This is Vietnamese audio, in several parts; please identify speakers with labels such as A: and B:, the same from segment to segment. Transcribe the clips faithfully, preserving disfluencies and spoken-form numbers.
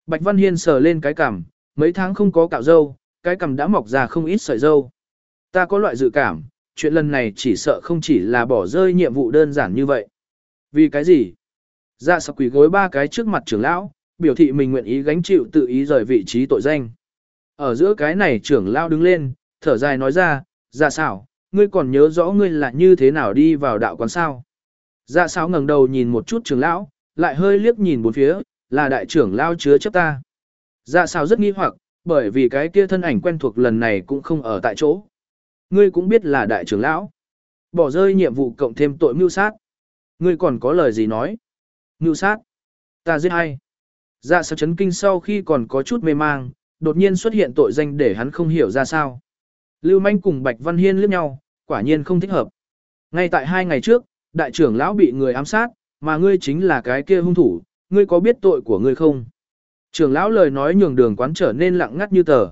A: Bạch Văn Hiên sờ lên cái cằm, mấy tháng không có cạo râu, cái cằm đã mọc ra không ít sợi râu. Ta có loại dự cảm, chuyện lần này chỉ sợ không chỉ là bỏ rơi nhiệm vụ đơn giản như vậy. Vì cái gì? Dạ sạc quỳ gối ba cái trước mặt trưởng lão, biểu thị mình nguyện ý gánh chịu tự ý rời vị trí tội danh. Ở giữa cái này trưởng lão đứng lên, thở dài nói ra, dạ xảo, ngươi còn nhớ rõ ngươi là như thế nào đi vào đạo quán sao? Dạ xảo ngẩng đầu nhìn một chút trưởng lão, lại hơi liếc nhìn bốn phía, là đại trưởng lão chứa chấp ta. Dạ xảo rất nghi hoặc, bởi vì cái kia thân ảnh quen thuộc lần này cũng không ở tại chỗ. Ngươi cũng biết là đại trưởng lão. Bỏ rơi nhiệm vụ cộng thêm tội mưu sát. Ngươi còn có lời gì nói? Mưu sát? Ta giết ai? Dạ xảo chấn kinh sau khi còn có chút mê mang, đột nhiên xuất hiện tội danh để hắn không hiểu ra sao. Lưu Manh cùng Bạch Văn Hiên liếc nhau, quả nhiên không thích hợp. Ngay tại hai ngày trước, đại trưởng lão bị người ám sát, mà ngươi chính là cái kia hung thủ, ngươi có biết tội của ngươi không? Trưởng lão lời nói nhường đường quán trở nên lặng ngắt như tờ.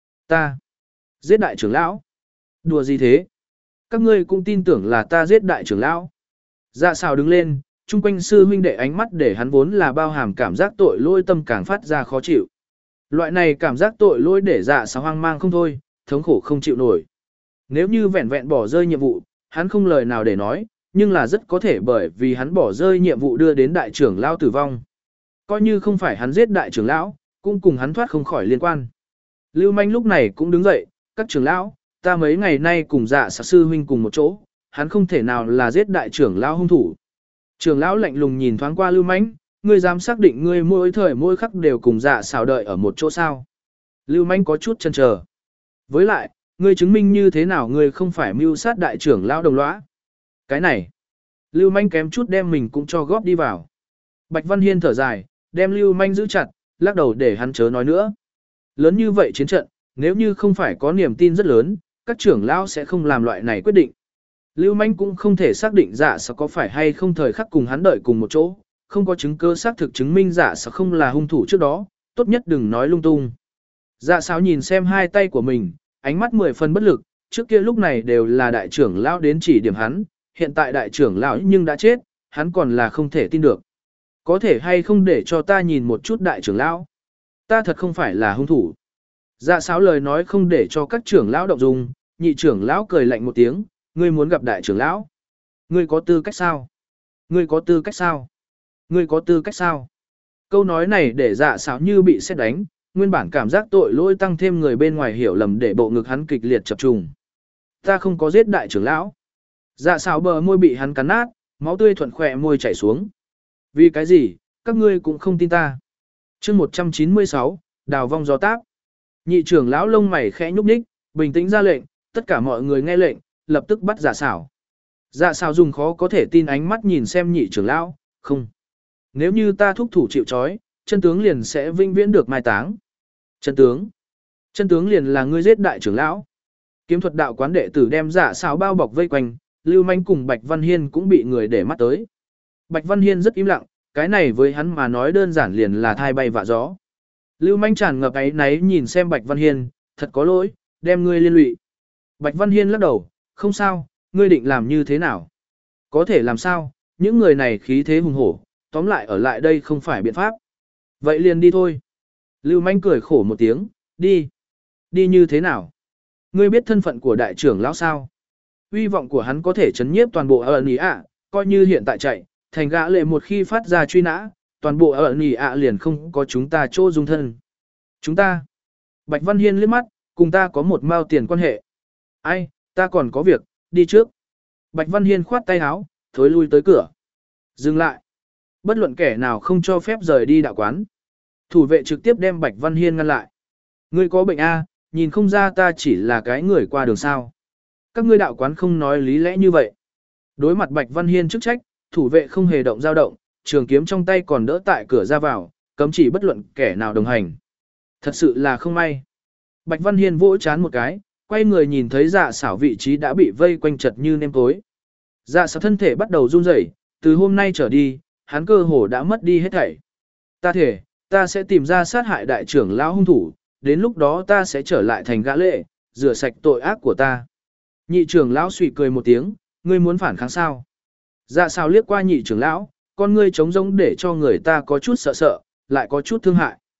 A: Ta giết đại trưởng lão? Đùa gì thế? Các ngươi cũng tin tưởng là ta giết đại trưởng lão? Dạ xào đứng lên, chung quanh sư huynh đệ ánh mắt để hắn vốn là bao hàm cảm giác tội lỗi tâm càng phát ra khó chịu. Loại này cảm giác tội lỗi để dạ xào hoang mang không thôi, thống khổ không chịu nổi. Nếu như vẹn vẹn bỏ rơi nhiệm vụ, hắn không lời nào để nói, nhưng là rất có thể bởi vì hắn bỏ rơi nhiệm vụ đưa đến đại trưởng lão tử vong. Coi như không phải hắn giết đại trưởng lão, cũng cùng hắn thoát không khỏi liên quan. Lưu Manh lúc này cũng đứng dậy, các trưởng lão, ta mấy ngày nay cùng dạ xà sư huynh cùng một chỗ, hắn không thể nào là giết đại trưởng lão hung thủ. Trưởng lão lạnh lùng nhìn thoáng qua Lưu Manh, ngươi dám xác định ngươi mỗi thời mỗi khắc đều cùng dạ xào đợi ở một chỗ sao? Lưu Manh có chút chần chờ. Với lại, ngươi chứng minh như thế nào ngươi không phải mưu sát đại trưởng lão đồng lõa? Cái này, Lưu Manh kém chút đem mình cũng cho góp đi vào. Bạch Văn Hiên thở dài, đem Lưu Manh giữ chặt, lắc đầu để hắn chớ nói nữa. Lớn như vậy chiến trận, nếu như không phải có niềm tin rất lớn, các trưởng lão sẽ không làm loại này quyết định. Lưu Manh cũng không thể xác định dạ sao có phải hay không thời khắc cùng hắn đợi cùng một chỗ, không có chứng cứ xác thực chứng minh dạ sao không là hung thủ trước đó, tốt nhất đừng nói lung tung. Dạ sao nhìn xem hai tay của mình, ánh mắt mười phần bất lực, trước kia lúc này đều là đại trưởng lão đến chỉ điểm hắn, hiện tại đại trưởng lão nhưng đã chết, hắn còn là không thể tin được. Có thể hay không để cho ta nhìn một chút đại trưởng lão? Ta thật không phải là hung thủ. Dạ sáo lời nói không để cho các trưởng lão động dung, nhị trưởng lão cười lạnh một tiếng, ngươi muốn gặp đại trưởng lão? Ngươi có tư cách sao? Ngươi có tư cách sao? Ngươi có tư cách sao? Câu nói này để dạ sáo như bị sét đánh, nguyên bản cảm giác tội lỗi tăng thêm người bên ngoài hiểu lầm để bộ ngực hắn kịch liệt chập trùng. Ta không có giết đại trưởng lão. Dạ sáo bờ môi bị hắn cắn nát, máu tươi thuận khỏe môi chảy xuống. Vì cái gì, các ngươi cũng không tin ta. chương một trăm chín mươi sáu, đào vong gió táp. Nhị trưởng lão lông mày khẽ nhúc nhích, bình tĩnh ra lệnh, tất cả mọi người nghe lệnh, lập tức bắt dạ xảo. Dạ xảo dùng khó có thể tin ánh mắt nhìn xem nhị trưởng lão, không. Nếu như ta thúc thủ chịu trói, chân tướng liền sẽ vinh viễn được mai táng. Chân tướng? Chân tướng liền là ngươi giết đại trưởng lão. Kiếm thuật đạo quán đệ tử đem dạ xảo bao bọc vây quanh, Lưu Manh cùng Bạch Văn Hiên cũng bị người để mắt tới. Bạch Văn Hiên rất im lặng, cái này với hắn mà nói đơn giản liền là thai bay vạ gió. Lưu Manh tràn ngập áy náy nhìn xem Bạch Văn Hiên, thật có lỗi, đem ngươi liên lụy. Bạch Văn Hiên lắc đầu, không sao, ngươi định làm như thế nào? Có thể làm sao, những người này khí thế hùng hổ, tóm lại ở lại đây không phải biện pháp. Vậy liền đi thôi. Lưu Manh cười khổ một tiếng, đi. Đi như thế nào? Ngươi biết thân phận của đại trưởng lão sao? Uy vọng của hắn có thể chấn nhiếp toàn bộ ở nỉ ạ, coi như hiện tại chạy, thành gã lệ một khi phát ra truy nã, toàn bộ ở nỉ ạ liền không có chúng ta chỗ dung thân. Chúng ta. Bạch Văn Hiên liếc mắt, cùng ta có một mao tiền quan hệ. Ai, ta còn có việc, đi trước. Bạch Văn Hiên khoát tay áo, thối lui tới cửa. Dừng lại. Bất luận kẻ nào không cho phép rời đi đạo quán. Thủ vệ trực tiếp đem Bạch Văn Hiên ngăn lại. Ngươi có bệnh a, nhìn không ra ta chỉ là cái người qua đường sao. Các ngươi đạo quán không nói lý lẽ như vậy. Đối mặt Bạch Văn Hiên chức trách, thủ vệ không hề động dao động, trường kiếm trong tay còn đỡ tại cửa ra vào, cấm chỉ bất luận kẻ nào đồng hành. Thật sự là không may. Bạch Văn Hiên vỗ chán một cái, quay người nhìn thấy dạ xảo vị trí đã bị vây quanh chật như nêm tối. Dạ xảo thân thể bắt đầu run rẩy, từ hôm nay trở đi, hắn cơ hồ đã mất đi hết thảy. Ta thể, ta sẽ tìm ra sát hại đại trưởng lão hung thủ, đến lúc đó ta sẽ trở lại thành gã lệ, rửa sạch tội ác của ta. Nhị trưởng lão suy cười một tiếng, ngươi muốn phản kháng sao? Dạ xảo liếc qua nhị trưởng lão, con ngươi trống rỗng để cho người ta có chút sợ sợ, lại có chút thương hại.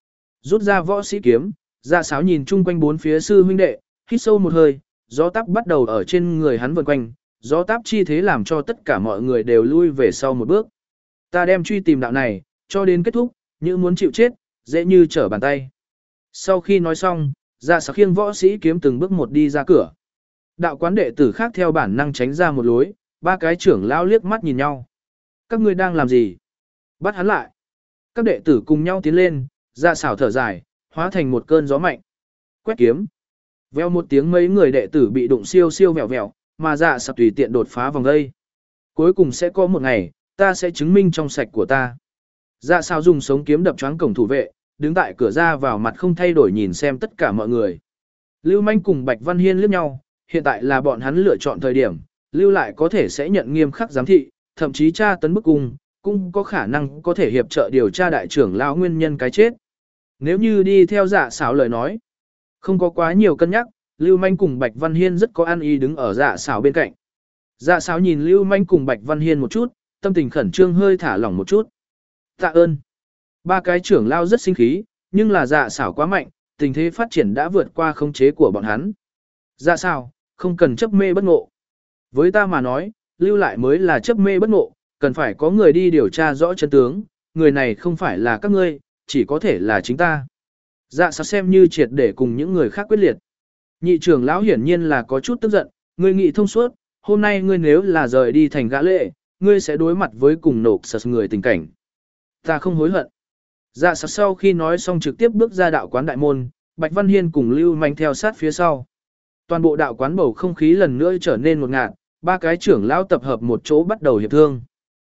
A: Rút ra võ sĩ kiếm, dạ sáo nhìn chung quanh bốn phía sư huynh đệ, hít sâu một hơi, gió táp bắt đầu ở trên người hắn vần quanh, gió táp chi thế làm cho tất cả mọi người đều lui về sau một bước. Ta đem truy tìm đạo này, cho đến kết thúc, như muốn chịu chết, dễ như trở bàn tay. Sau khi nói xong, dạ sáo khiêng võ sĩ kiếm từng bước một đi ra cửa. Đạo quán đệ tử khác theo bản năng tránh ra một lối, ba cái trưởng lão liếc mắt nhìn nhau. Các ngươi đang làm gì? Bắt hắn lại. Các đệ tử cùng nhau tiến lên, dạ xảo thở dài, hóa thành một cơn gió mạnh. Quét kiếm. Veo một tiếng mấy người đệ tử bị đụng siêu siêu vẹo vẹo, mà dạ xảo tùy tiện đột phá vòng đây. Cuối cùng sẽ có một ngày, ta sẽ chứng minh trong sạch của ta. Dạ xảo dùng sống kiếm đập choáng cổng thủ vệ, đứng tại cửa ra vào mặt không thay đổi nhìn xem tất cả mọi người. Lưu Manh cùng Bạch Văn Hiên liếc nhau, hiện tại là bọn hắn lựa chọn thời điểm, lưu lại có thể sẽ nhận nghiêm khắc giám thị, thậm chí tra tấn bức cung, cũng có khả năng có thể hiệp trợ điều tra đại trưởng lão nguyên nhân cái chết. Nếu như đi theo dạ xảo lời nói, không có quá nhiều cân nhắc, Lưu Manh cùng Bạch Văn Hiên rất có ăn ý đứng ở dạ xảo bên cạnh. Dạ xảo nhìn Lưu Manh cùng Bạch Văn Hiên một chút, tâm tình khẩn trương hơi thả lỏng một chút. Tạ ơn. Ba cái trưởng lão rất sinh khí, nhưng là dạ xảo quá mạnh, tình thế phát triển đã vượt qua khống chế của bọn hắn. Dạ xảo, không cần chấp mê bất ngộ. Với ta mà nói, lưu lại mới là chấp mê bất ngộ, cần phải có người đi điều tra rõ chân tướng, người này không phải là các ngươi, chỉ có thể là chính ta. Dạ sao xem như triệt để cùng những người khác quyết liệt. Nhị trưởng lão hiển nhiên là có chút tức giận, ngươi nghị thông suốt, hôm nay ngươi nếu là rời đi thành gã lệ, ngươi sẽ đối mặt với cùng nộp sật người tình cảnh. Ta không hối hận. Dạ sao sau khi nói xong trực tiếp bước ra đạo quán đại môn, Bạch Văn Hiên cùng Lưu Manh theo sát phía sau. Toàn bộ đạo quán bầu không khí lần nữa trở nên một ngạt, ba cái trưởng lão tập hợp một chỗ bắt đầu hiệp thương.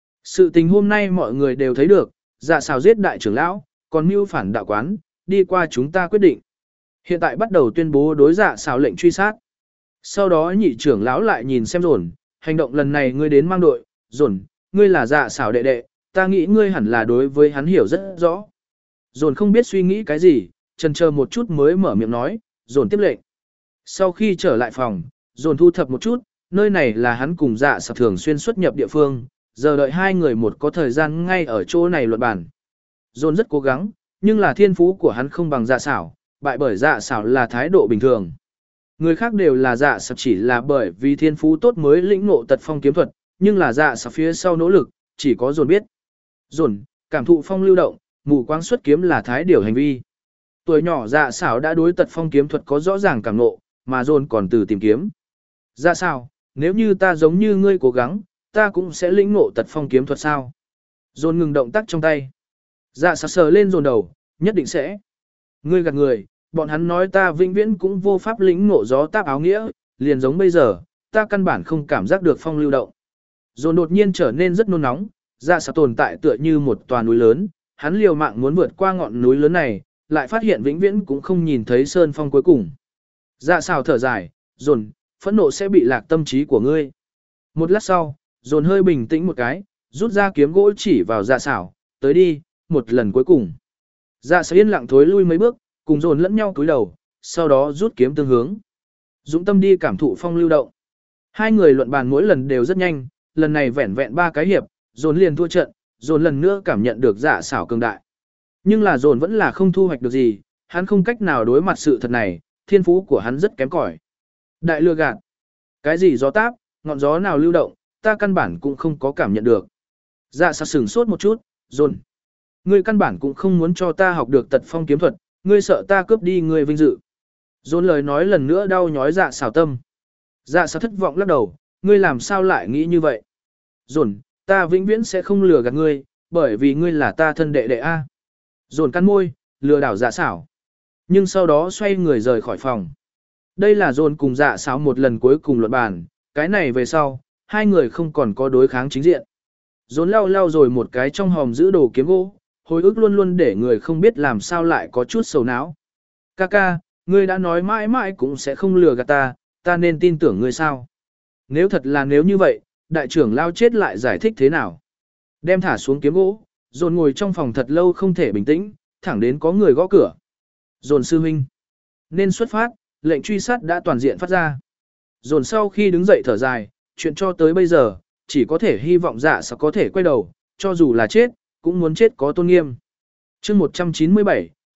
A: Sự tình hôm nay mọi người đều thấy được, dạ xào giết đại trưởng lão, còn mưu phản đạo quán, đi qua chúng ta quyết định. Hiện tại bắt đầu tuyên bố đối dạ xào lệnh truy sát. Sau đó nhị trưởng lão lại nhìn xem Dồn, hành động lần này ngươi đến mang đội, Dồn, ngươi là dạ xào đệ đệ, ta nghĩ ngươi hẳn là đối với hắn hiểu rất rõ. Dồn không biết suy nghĩ cái gì, chần chờ một chút mới mở miệng nói, Dồn tiếp lệnh. Sau khi trở lại phòng, Dồn thu thập một chút, nơi này là hắn cùng dạ xảo thường xuyên xuất nhập địa phương, giờ đợi hai người một có thời gian ngay ở chỗ này luận bàn. Dồn rất cố gắng, nhưng là thiên phú của hắn không bằng dạ xảo, bại bởi dạ xảo là thái độ bình thường. Người khác đều là dạ xảo chỉ là bởi vì thiên phú tốt mới lĩnh ngộ tật phong kiếm thuật, nhưng là dạ xảo phía sau nỗ lực, chỉ có Dồn biết. Dồn, cảm thụ phong lưu động, mù quáng xuất kiếm là thái điều hành vi. Tuổi nhỏ dạ xảo đã đối tật phong kiếm thuật có rõ ràng cảm ngộ, mà Dồn còn từ tìm kiếm. Dạ sao, nếu như ta giống như ngươi cố gắng, ta cũng sẽ lĩnh ngộ tật phong kiếm thuật sao? Dồn ngừng động tác trong tay. Dạ sao sờ lên Dồn đầu, nhất định sẽ. Ngươi gạt người, bọn hắn nói ta vĩnh viễn cũng vô pháp lĩnh ngộ gió táp áo nghĩa, liền giống bây giờ, ta căn bản không cảm giác được phong lưu động. Dồn đột nhiên trở nên rất nôn nóng, dạ sao tồn tại tựa như một tòa núi lớn, hắn liều mạng muốn vượt qua ngọn núi lớn này, lại phát hiện vĩnh viễn cũng không nhìn thấy sơn phong cuối cùng. Dạ sao thở dài, Dồn, phẫn nộ sẽ bị lạc tâm trí của ngươi. Một lát sau, Dồn hơi bình tĩnh một cái, rút ra kiếm gỗ chỉ vào dạ xảo, tới đi, một lần cuối cùng. Dạ xảo yên lặng thối lui mấy bước, cùng Dồn lẫn nhau cúi đầu, sau đó rút kiếm tương hướng. Dũng tâm đi cảm thụ phong lưu động. Hai người luận bàn mỗi lần đều rất nhanh, lần này vẹn vẹn ba cái hiệp, Dồn liền thua trận, Dồn lần nữa cảm nhận được dạ xảo cường đại. Nhưng là Dồn vẫn là không thu hoạch được gì, hắn không cách nào đối mặt sự thật này, thiên phú của hắn rất kém cỏi. Đại lừa gạt. Cái gì gió táp, ngọn gió nào lưu động, ta căn bản cũng không có cảm nhận được. Dạ sao sửng sốt một chút, Dồn. Ngươi căn bản cũng không muốn cho ta học được tật phong kiếm thuật, ngươi sợ ta cướp đi ngươi vinh dự. Dồn lời nói lần nữa đau nhói dạ xảo tâm. Dạ sao thất vọng lắc đầu, ngươi làm sao lại nghĩ như vậy? Dồn, ta vĩnh viễn sẽ không lừa gạt ngươi, bởi vì ngươi là ta thân đệ đệ A. Dồn cắn môi, lừa đảo dạ xảo. Nhưng sau đó xoay người rời khỏi phòng. Đây là Dồn cùng dạ xảo một lần cuối cùng luận bàn, cái này về sau, hai người không còn có đối kháng chính diện. Dồn lau lau rồi một cái trong hòm giữ đồ kiếm gỗ, hồi ức luôn luôn để người không biết làm sao lại có chút sầu não. Kaka, ngươi đã nói mãi mãi cũng sẽ không lừa gạt ta, ta nên tin tưởng ngươi sao? Nếu thật là nếu như vậy, đại trưởng lao chết lại giải thích thế nào? Đem thả xuống kiếm gỗ, Dồn ngồi trong phòng thật lâu không thể bình tĩnh, thẳng đến có người gõ cửa. Dồn sư huynh, nên xuất phát, lệnh truy sát đã toàn diện phát ra. Dồn sau khi đứng dậy thở dài, chuyện cho tới bây giờ, chỉ có thể hy vọng dạ sao có thể quay đầu, cho dù là chết, cũng muốn chết có tôn nghiêm. chương một trăm chín mươi bảy,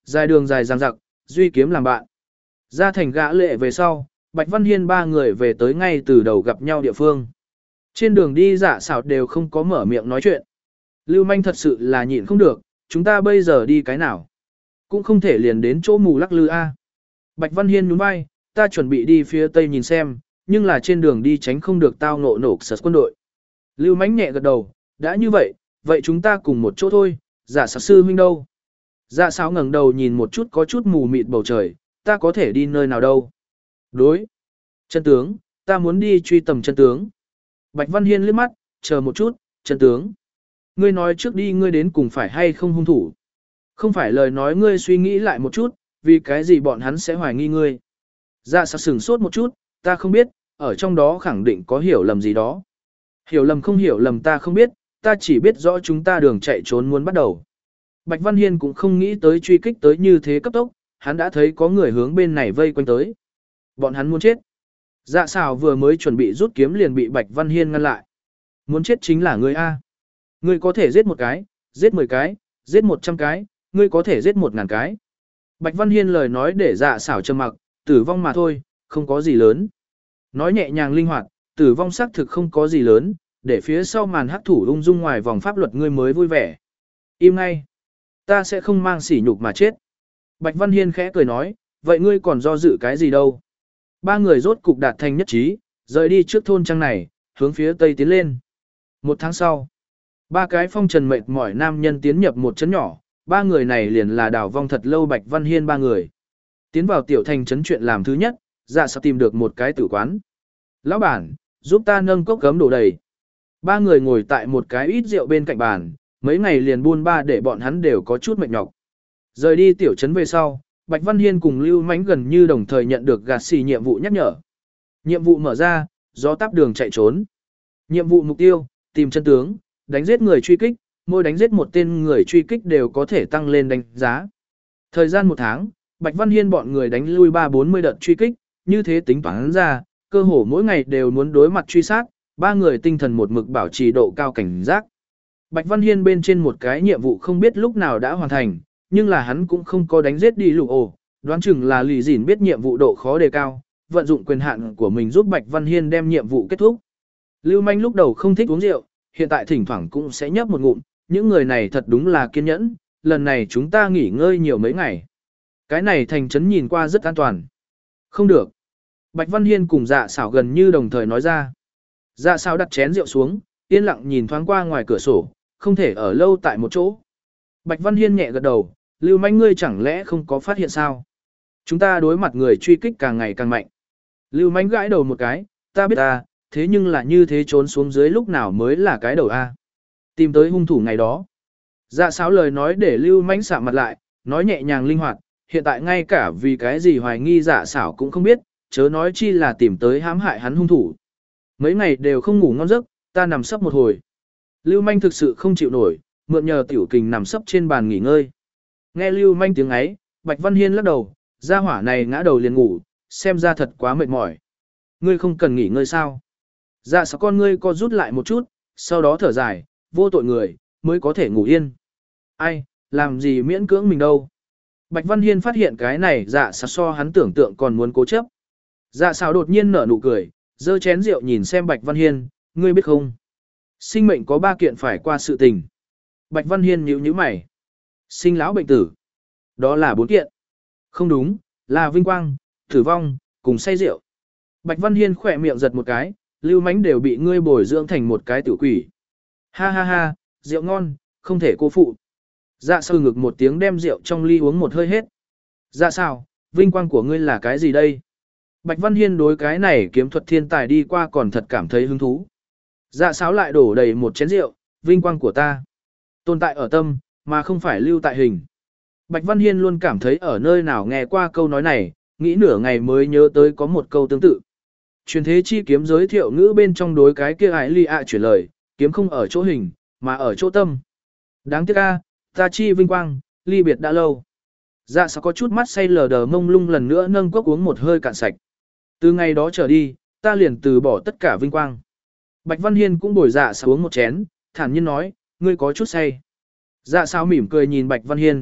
A: dài đường dài dằng dặc, duy kiếm làm bạn. Ra thành gã lệ về sau, Bạch Văn Hiên ba người về tới ngay từ đầu gặp nhau địa phương. Trên đường đi Dạ Sảo đều không có mở miệng nói chuyện. Lưu Manh thật sự là nhịn không được, chúng ta bây giờ đi cái nào? Cũng không thể liền đến chỗ mù lắc lư a. Bạch Văn Hiên nhún vai, ta chuẩn bị đi phía tây nhìn xem, nhưng là trên đường đi tránh không được tao ngộ nổ sật quân đội. Lưu Mánh nhẹ gật đầu, đã như vậy, vậy chúng ta cùng một chỗ thôi, Dạ Sảo sư huynh đâu? Dạ Sảo ngẩng đầu nhìn một chút có chút mù mịt bầu trời, ta có thể đi nơi nào đâu? Đối. Chân tướng, ta muốn đi truy tầm chân tướng. Bạch Văn Hiên liếc mắt, chờ một chút, chân tướng. Ngươi nói trước đi ngươi đến cùng phải hay không hung thủ. Không phải lời nói ngươi suy nghĩ lại một chút, vì cái gì bọn hắn sẽ hoài nghi ngươi. Dạ Sảo sửng sốt một chút, ta không biết, ở trong đó khẳng định có hiểu lầm gì đó. Hiểu lầm không hiểu lầm ta không biết, ta chỉ biết rõ chúng ta đường chạy trốn muốn bắt đầu. Bạch Văn Hiên cũng không nghĩ tới truy kích tới như thế cấp tốc, hắn đã thấy có người hướng bên này vây quanh tới. Bọn hắn muốn chết. Dạ Sảo vừa mới chuẩn bị rút kiếm liền bị Bạch Văn Hiên ngăn lại. Muốn chết chính là ngươi A. Ngươi có thể giết một cái, giết mười cái, giết một trăm cái, ngươi có thể giết một ngàn cái. Bạch Văn Hiên lời nói để Dạ Sảo trầm mặc, tử vong mà thôi, không có gì lớn. Nói nhẹ nhàng linh hoạt, tử vong xác thực không có gì lớn, để phía sau màn hắc thủ ung dung ngoài vòng pháp luật ngươi mới vui vẻ. Im ngay. Ta sẽ không mang sỉ nhục mà chết. Bạch Văn Hiên khẽ cười nói, vậy ngươi còn do dự cái gì đâu. Ba người rốt cục đạt thành nhất trí, rời đi trước thôn trang này, hướng phía tây tiến lên. Một tháng sau, ba cái phong trần mệt mỏi nam nhân tiến nhập một trấn nhỏ, ba người này liền là đào vong thật lâu Bạch Văn Hiên ba người. Tiến vào tiểu thành trấn chuyện làm thứ nhất, Dạ Sảo tìm được một cái tử quán. Lão bản, giúp ta nâng cốc gấm đổ đầy. Ba người ngồi tại một cái ít rượu bên cạnh bàn, mấy ngày liền buôn ba để bọn hắn đều có chút mệt nhọc. Rời đi tiểu trấn về sau, Bạch Văn Hiên cùng Lưu Mánh gần như đồng thời nhận được gạt xì nhiệm vụ nhắc nhở. Nhiệm vụ mở ra, gió táp đường chạy trốn. Nhiệm vụ mục tiêu, tìm chân tướng, đánh giết người truy kích, mỗi đánh giết một tên người truy kích đều có thể tăng lên đánh giá. Thời gian một tháng, Bạch Văn Hiên bọn người đánh lui ba bốn mươi đợt truy kích, như thế tính toán ra, cơ hồ mỗi ngày đều muốn đối mặt truy sát, ba người tinh thần một mực bảo trì độ cao cảnh giác. Bạch Văn Hiên bên trên một cái nhiệm vụ không biết lúc nào đã hoàn thành, nhưng là hắn cũng không có đánh giết đi lục ổ, đoán chừng là lì dỉn biết nhiệm vụ độ khó đề cao, vận dụng quyền hạn của mình giúp Bạch Văn Hiên đem nhiệm vụ kết thúc. Lưu Manh lúc đầu không thích uống rượu, hiện tại thỉnh thoảng cũng sẽ nhấp một ngụm, những người này thật đúng là kiên nhẫn, lần này chúng ta nghỉ ngơi nhiều mấy ngày. Cái này thành trấn nhìn qua rất an toàn. Không được. Bạch Văn Hiên cùng Dạ Sảo gần như đồng thời nói ra. Dạ Sảo đặt chén rượu xuống, yên lặng nhìn thoáng qua ngoài cửa sổ, không thể ở lâu tại một chỗ. Bạch Văn Hiên nhẹ gật đầu, Lưu Manh ngươi chẳng lẽ không có phát hiện sao? Chúng ta đối mặt người truy kích càng ngày càng mạnh. Lưu Manh gãi đầu một cái, ta biết ta, thế nhưng là như thế trốn xuống dưới lúc nào mới là cái đầu A. Tìm tới hung thủ ngày đó. Dạ Sảo lời nói để Lưu Manh sạm mặt lại, nói nhẹ nhàng linh hoạt, hiện tại ngay cả vì cái gì hoài nghi Dạ Sảo cũng không biết, chớ nói chi là tìm tới hãm hại hắn hung thủ. Mấy ngày đều không ngủ ngon giấc, ta nằm sấp một hồi. Lưu Manh thực sự không chịu nổi, mượn nhờ tiểu kình nằm sấp trên bàn nghỉ ngơi. Nghe Lưu Manh tiếng ấy, Bạch Văn Hiên lắc đầu, gia hỏa này ngã đầu liền ngủ, xem ra thật quá mệt mỏi. Ngươi không cần nghỉ ngơi sao? Dạ Sảo con ngươi co rút lại một chút, sau đó thở dài, vô tội người, mới có thể ngủ yên. Ai, làm gì miễn cưỡng mình đâu. Bạch Văn Hiên phát hiện cái này Dạ Sảo so hắn tưởng tượng còn muốn cố chấp. Dạ Sảo đột nhiên nở nụ cười, giơ chén rượu nhìn xem Bạch Văn Hiên, ngươi biết không? Sinh mệnh có ba kiện phải qua sự tình. Bạch Văn Hiên nhíu nhíu mày. Sinh lão bệnh tử. Đó là bốn kiện. Không đúng, là vinh quang, tử vong, cùng say rượu. Bạch Văn Hiên khỏe miệng giật một cái, Lưu Mánh đều bị ngươi bồi dưỡng thành một cái tử quỷ. Ha ha ha, rượu ngon, không thể cô phụ. Dạ Sảo ngực một tiếng đem rượu trong ly uống một hơi hết. Dạ sao, vinh quang của ngươi là cái gì đây? Bạch Văn Hiên đối cái này kiếm thuật thiên tài đi qua còn thật cảm thấy hứng thú. Dạ Sảo lại đổ đầy một chén rượu, vinh quang của ta. Tồn tại ở tâm, mà không phải lưu tại hình. Bạch Văn Hiên luôn cảm thấy ở nơi nào nghe qua câu nói này, nghĩ nửa ngày mới nhớ tới có một câu tương tự. Truyền thế chi kiếm giới thiệu ngữ bên trong đối cái kia ái ly ạ chuyển lời, kiếm không ở chỗ hình, mà ở chỗ tâm. Đáng tiếc a, ta chi vinh quang, ly biệt đã lâu. Dạ Sảo có chút mắt say lờ đờ mông lung lần nữa nâng cốc uống một hơi cạn sạch. Từ ngày đó trở đi, ta liền từ bỏ tất cả vinh quang. Bạch Văn Hiên cũng bồi Dạ Sảo uống một chén, thản nhiên nói, ngươi có chút say. Dạ Sảo mỉm cười nhìn Bạch Văn Hiên,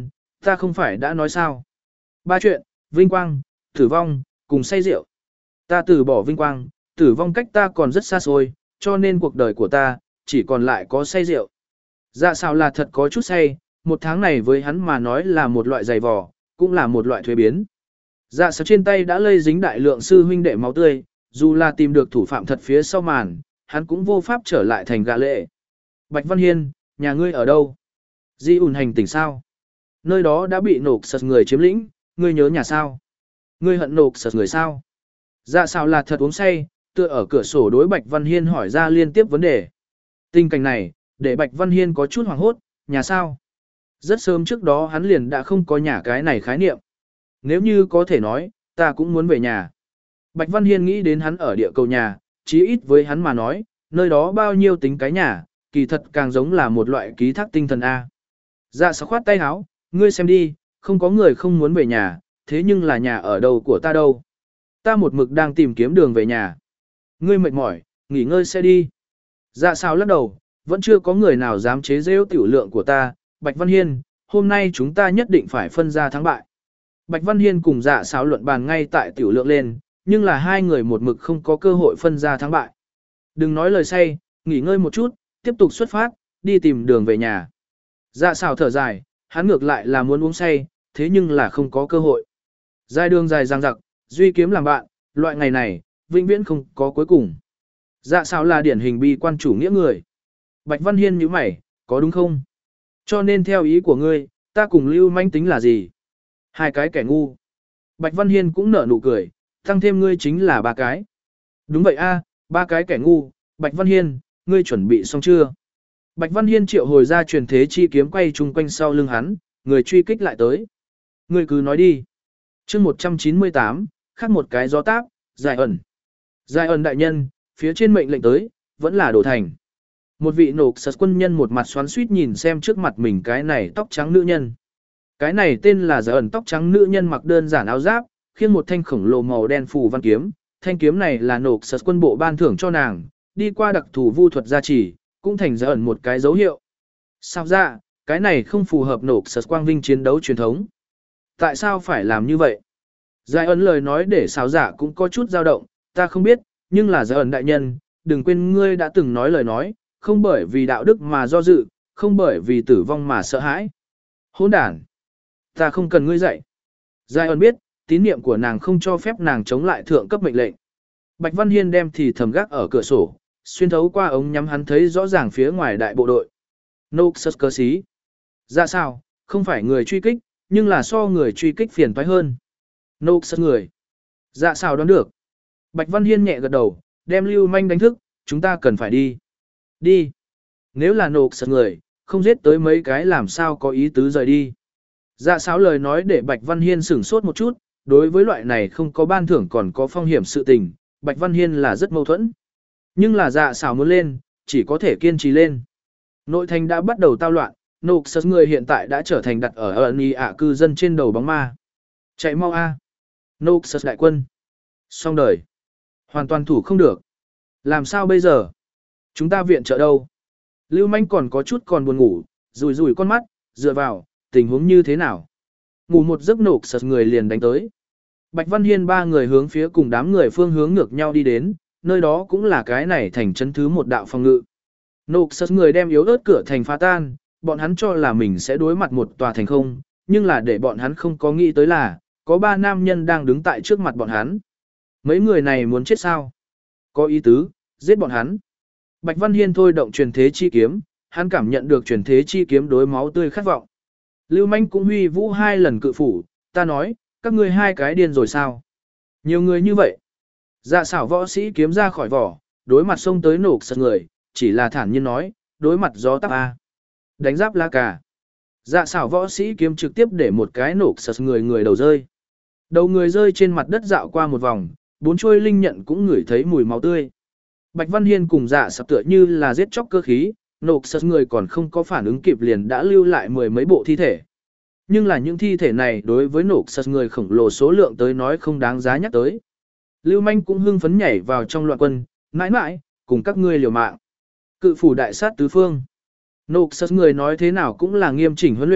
A: Ta không phải đã nói sao? Ba chuyện, vinh quang, tử vong, cùng say rượu. Ta từ bỏ vinh quang, tử vong cách ta còn rất xa xôi, cho nên cuộc đời của ta, chỉ còn lại có say rượu. Dạ xào là thật có chút say, một tháng này với hắn mà nói là một loại giày vò, cũng là một loại thuế biến. Dạ xào trên tay đã lây dính đại lượng sư huynh đệ máu tươi, dù là tìm được thủ phạm thật phía sau màn, hắn cũng vô pháp trở lại thành gã lệ. Bạch Văn Hiên, nhà ngươi ở đâu? Di ủn hành tỉnh sao? Nơi đó đã bị nộp sật người chiếm lĩnh, ngươi nhớ nhà sao? Ngươi hận nộp sật người sao? Dạ xào là thật uống say, tựa ở cửa sổ đối Bạch Văn Hiên hỏi ra liên tiếp vấn đề. Tình cảnh này, để Bạch Văn Hiên có chút hoảng hốt, nhà sao? Rất sớm trước đó hắn liền đã không có nhà cái này khái niệm. Nếu như có thể nói, ta cũng muốn về nhà. Bạch Văn Hiên nghĩ đến hắn ở địa cầu nhà, chí ít với hắn mà nói, nơi đó bao nhiêu tính cái nhà, kỳ thật càng giống là một loại ký thác tinh thần A. Dạ sao khoát tay áo, ngươi xem đi, không có người không muốn về nhà, thế nhưng là nhà ở đâu của ta đâu. Ta một mực đang tìm kiếm đường về nhà. Ngươi mệt mỏi, nghỉ ngơi sẽ đi. Dạ sao lắc đầu, vẫn chưa có người nào dám chế giễu tiểu lượng của ta. Bạch Văn Hiên, hôm nay chúng ta nhất định phải phân ra thắng bại. Bạch Văn Hiên cùng dạ sao luận bàn ngay tại tiểu lượng lên, nhưng là hai người một mực không có cơ hội phân ra thắng bại. Đừng nói lời say, nghỉ ngơi một chút, tiếp tục xuất phát, đi tìm đường về nhà. Dạ xào thở dài, hắn ngược lại là muốn uống say, thế nhưng là không có cơ hội. Dài đường dài dằng dặc, duy kiếm làm bạn, loại ngày này, vĩnh viễn không có cuối cùng. Dạ xào là điển hình bi quan chủ nghĩa người. Bạch Văn Hiên nhíu mày, có đúng không? Cho nên theo ý của ngươi, ta cùng Lưu Manh tính là gì? Hai cái kẻ ngu. Bạch Văn Hiên cũng nở nụ cười, tăng thêm ngươi chính là ba cái. Đúng vậy a, ba cái kẻ ngu. Bạch Văn Hiên, ngươi chuẩn bị xong chưa? Bạch Văn Hiên triệu hồi ra truyền thế chi kiếm quay chung quanh sau lưng hắn, người truy kích lại tới. Ngươi cứ nói đi. chương một trăm chín mươi tám, khác một cái gió táp, dài ẩn. Dài ẩn đại nhân, phía trên mệnh lệnh tới, vẫn là đổ thành. Một vị nộp sật quân nhân một mặt xoắn suýt nhìn xem trước mặt mình cái này tóc trắng nữ nhân. Cái này tên là dài ẩn tóc trắng nữ nhân mặc đơn giản áo giáp, khiêng một thanh khổng lồ màu đen phù văn kiếm. Thanh kiếm này là nộp sật quân bộ ban thưởng cho nàng, đi qua đặc thù vu thuật gia trì, cũng thành ra ẩn một cái dấu hiệu. Sao ra, cái này không phù hợp nộp sật quang vinh chiến đấu truyền thống. Tại sao phải làm như vậy? Giải ẩn lời nói để xáo giả cũng có chút dao động, ta không biết, nhưng là giải ẩn đại nhân, đừng quên ngươi đã từng nói lời nói, không bởi vì đạo đức mà do dự, không bởi vì tử vong mà sợ hãi. Hỗn đản! Ta không cần ngươi dạy. Giải ẩn biết, tín niệm của nàng không cho phép nàng chống lại thượng cấp mệnh lệnh. Bạch Văn Hiên đem thì thầm gác ở cửa sổ, xuyên thấu qua ống nhắm hắn thấy rõ ràng phía ngoài đại bộ đội. Noxus cơ sĩ. Dạ sao, không phải người truy kích, nhưng là so người truy kích phiền toái hơn. Noxus người. Dạ sao đoán được. Bạch Văn Hiên nhẹ gật đầu, đem Lưu Manh đánh thức, chúng ta cần phải đi. Đi. Nếu là Noxus người, không giết tới mấy cái làm sao có ý tứ rời đi. Dạ sao lời nói để Bạch Văn Hiên sửng sốt một chút, đối với loại này không có ban thưởng còn có phong hiểm sự tình, Bạch Văn Hiên là rất mâu thuẫn. Nhưng là dạ xảo muốn lên, chỉ có thể kiên trì lên. Nội thành đã bắt đầu tao loạn, Noxus người hiện tại đã trở thành đặt ở ẩn y ạ cư dân trên đầu bóng ma. Chạy mau a, Noxus đại quân. Xong đời. Hoàn toàn thủ không được. Làm sao bây giờ? Chúng ta viện trợ đâu? Lưu Manh còn có chút còn buồn ngủ, rùi rùi con mắt, dựa vào, tình huống như thế nào? Ngủ một giấc Noxus người liền đánh tới. Bạch Văn Hiên ba người hướng phía cùng đám người phương hướng ngược nhau đi đến, nơi đó cũng là cái này thành trấn thứ một đạo phòng ngự. Noxus người đem yếu ớt cửa thành phá tan, bọn hắn cho là mình sẽ đối mặt một tòa thành không, nhưng là để bọn hắn không có nghĩ tới là, có ba nam nhân đang đứng tại trước mặt bọn hắn. Mấy người này muốn chết sao? Có ý tứ, giết bọn hắn. Bạch Văn Hiên thôi động truyền thế chi kiếm, hắn cảm nhận được truyền thế chi kiếm đối máu tươi khát vọng. Lưu Manh cũng huy vũ hai lần cự phủ, ta nói, các ngươi hai cái điên rồi sao? Nhiều người như vậy. Dạ xảo võ sĩ kiếm ra khỏi vỏ, đối mặt xông tới nổ sật người, chỉ là thản nhiên nói, đối mặt gió táp A. Đánh giáp la cà. Dạ xảo võ sĩ kiếm trực tiếp để một cái nổ sật người người đầu rơi. Đầu người rơi trên mặt đất dạo qua một vòng, bốn chuôi linh nhận cũng ngửi thấy mùi máu tươi. Bạch Văn Hiên cùng dạ sập tựa như là giết chóc cơ khí, nổ sật người còn không có phản ứng kịp liền đã lưu lại mười mấy bộ thi thể. Nhưng là những thi thể này đối với nổ sật người khổng lồ số lượng tới nói không đáng giá nhắc tới. Lưu Manh cũng hưng phấn nhảy vào trong loạn quân, mãi mãi, cùng các ngươi liều mạng. Cự phủ đại sát tứ phương. Noxus người nói thế nào cũng là nghiêm chỉnh huấn luyện,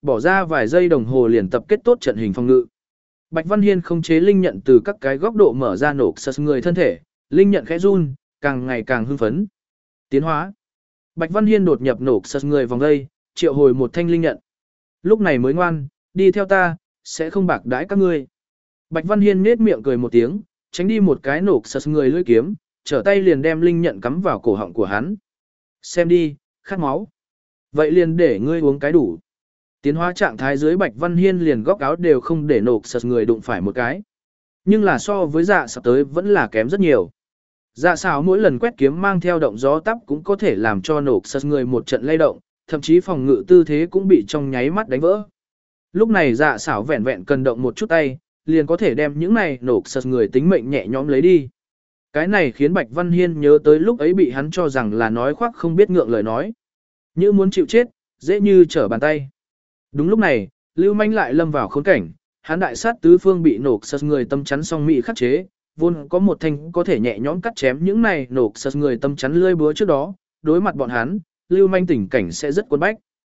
A: bỏ ra vài giây đồng hồ liền tập kết tốt trận hình phòng ngự. Bạch Văn Hiên không chế linh nhận từ các cái góc độ mở ra nổ sật người thân thể, linh nhận khẽ run, càng ngày càng hưng phấn. Tiến hóa. Bạch Văn Hiên đột nhập nổ sật người vòng dây, triệu hồi một thanh linh nhận. Lúc này mới ngoan, đi theo ta, sẽ không bạc đãi các ngươi. Bạch Văn Hiên nết miệng cười một tiếng, tránh đi một cái nổ sật người lưỡi kiếm, trở tay liền đem linh nhận cắm vào cổ họng của hắn. Xem đi, khát máu. Vậy liền để ngươi uống cái đủ. Tiến hóa trạng thái dưới Bạch Văn Hiên liền góc áo đều không để nổ sật người đụng phải một cái. Nhưng là so với dạ sắp tới vẫn là kém rất nhiều. Dạ xảo mỗi lần quét kiếm mang theo động gió tắp cũng có thể làm cho nổ sật người một trận lay động, thậm chí phòng ngự tư thế cũng bị trong nháy mắt đánh vỡ. Lúc này dạ xảo vẹn vẹn cần động một chút tay, liền có thể đem những này nổ sật người tính mệnh nhẹ nhõm lấy đi. Cái này khiến Bạch Văn Hiên nhớ tới lúc ấy bị hắn cho rằng là nói khoác không biết ngượng lời nói. Như muốn chịu chết, dễ như trở bàn tay. Đúng lúc này, Lưu Manh lại lâm vào khốn cảnh, hắn đại sát tứ phương bị nổ sật người tâm chắn song mị khắc chế, vốn có một thanh có thể nhẹ nhõm cắt chém những này nổ sật người tâm chắn lươi búa trước đó, đối mặt bọn hắn, Lưu Manh tình cảnh sẽ rất cuốn bách.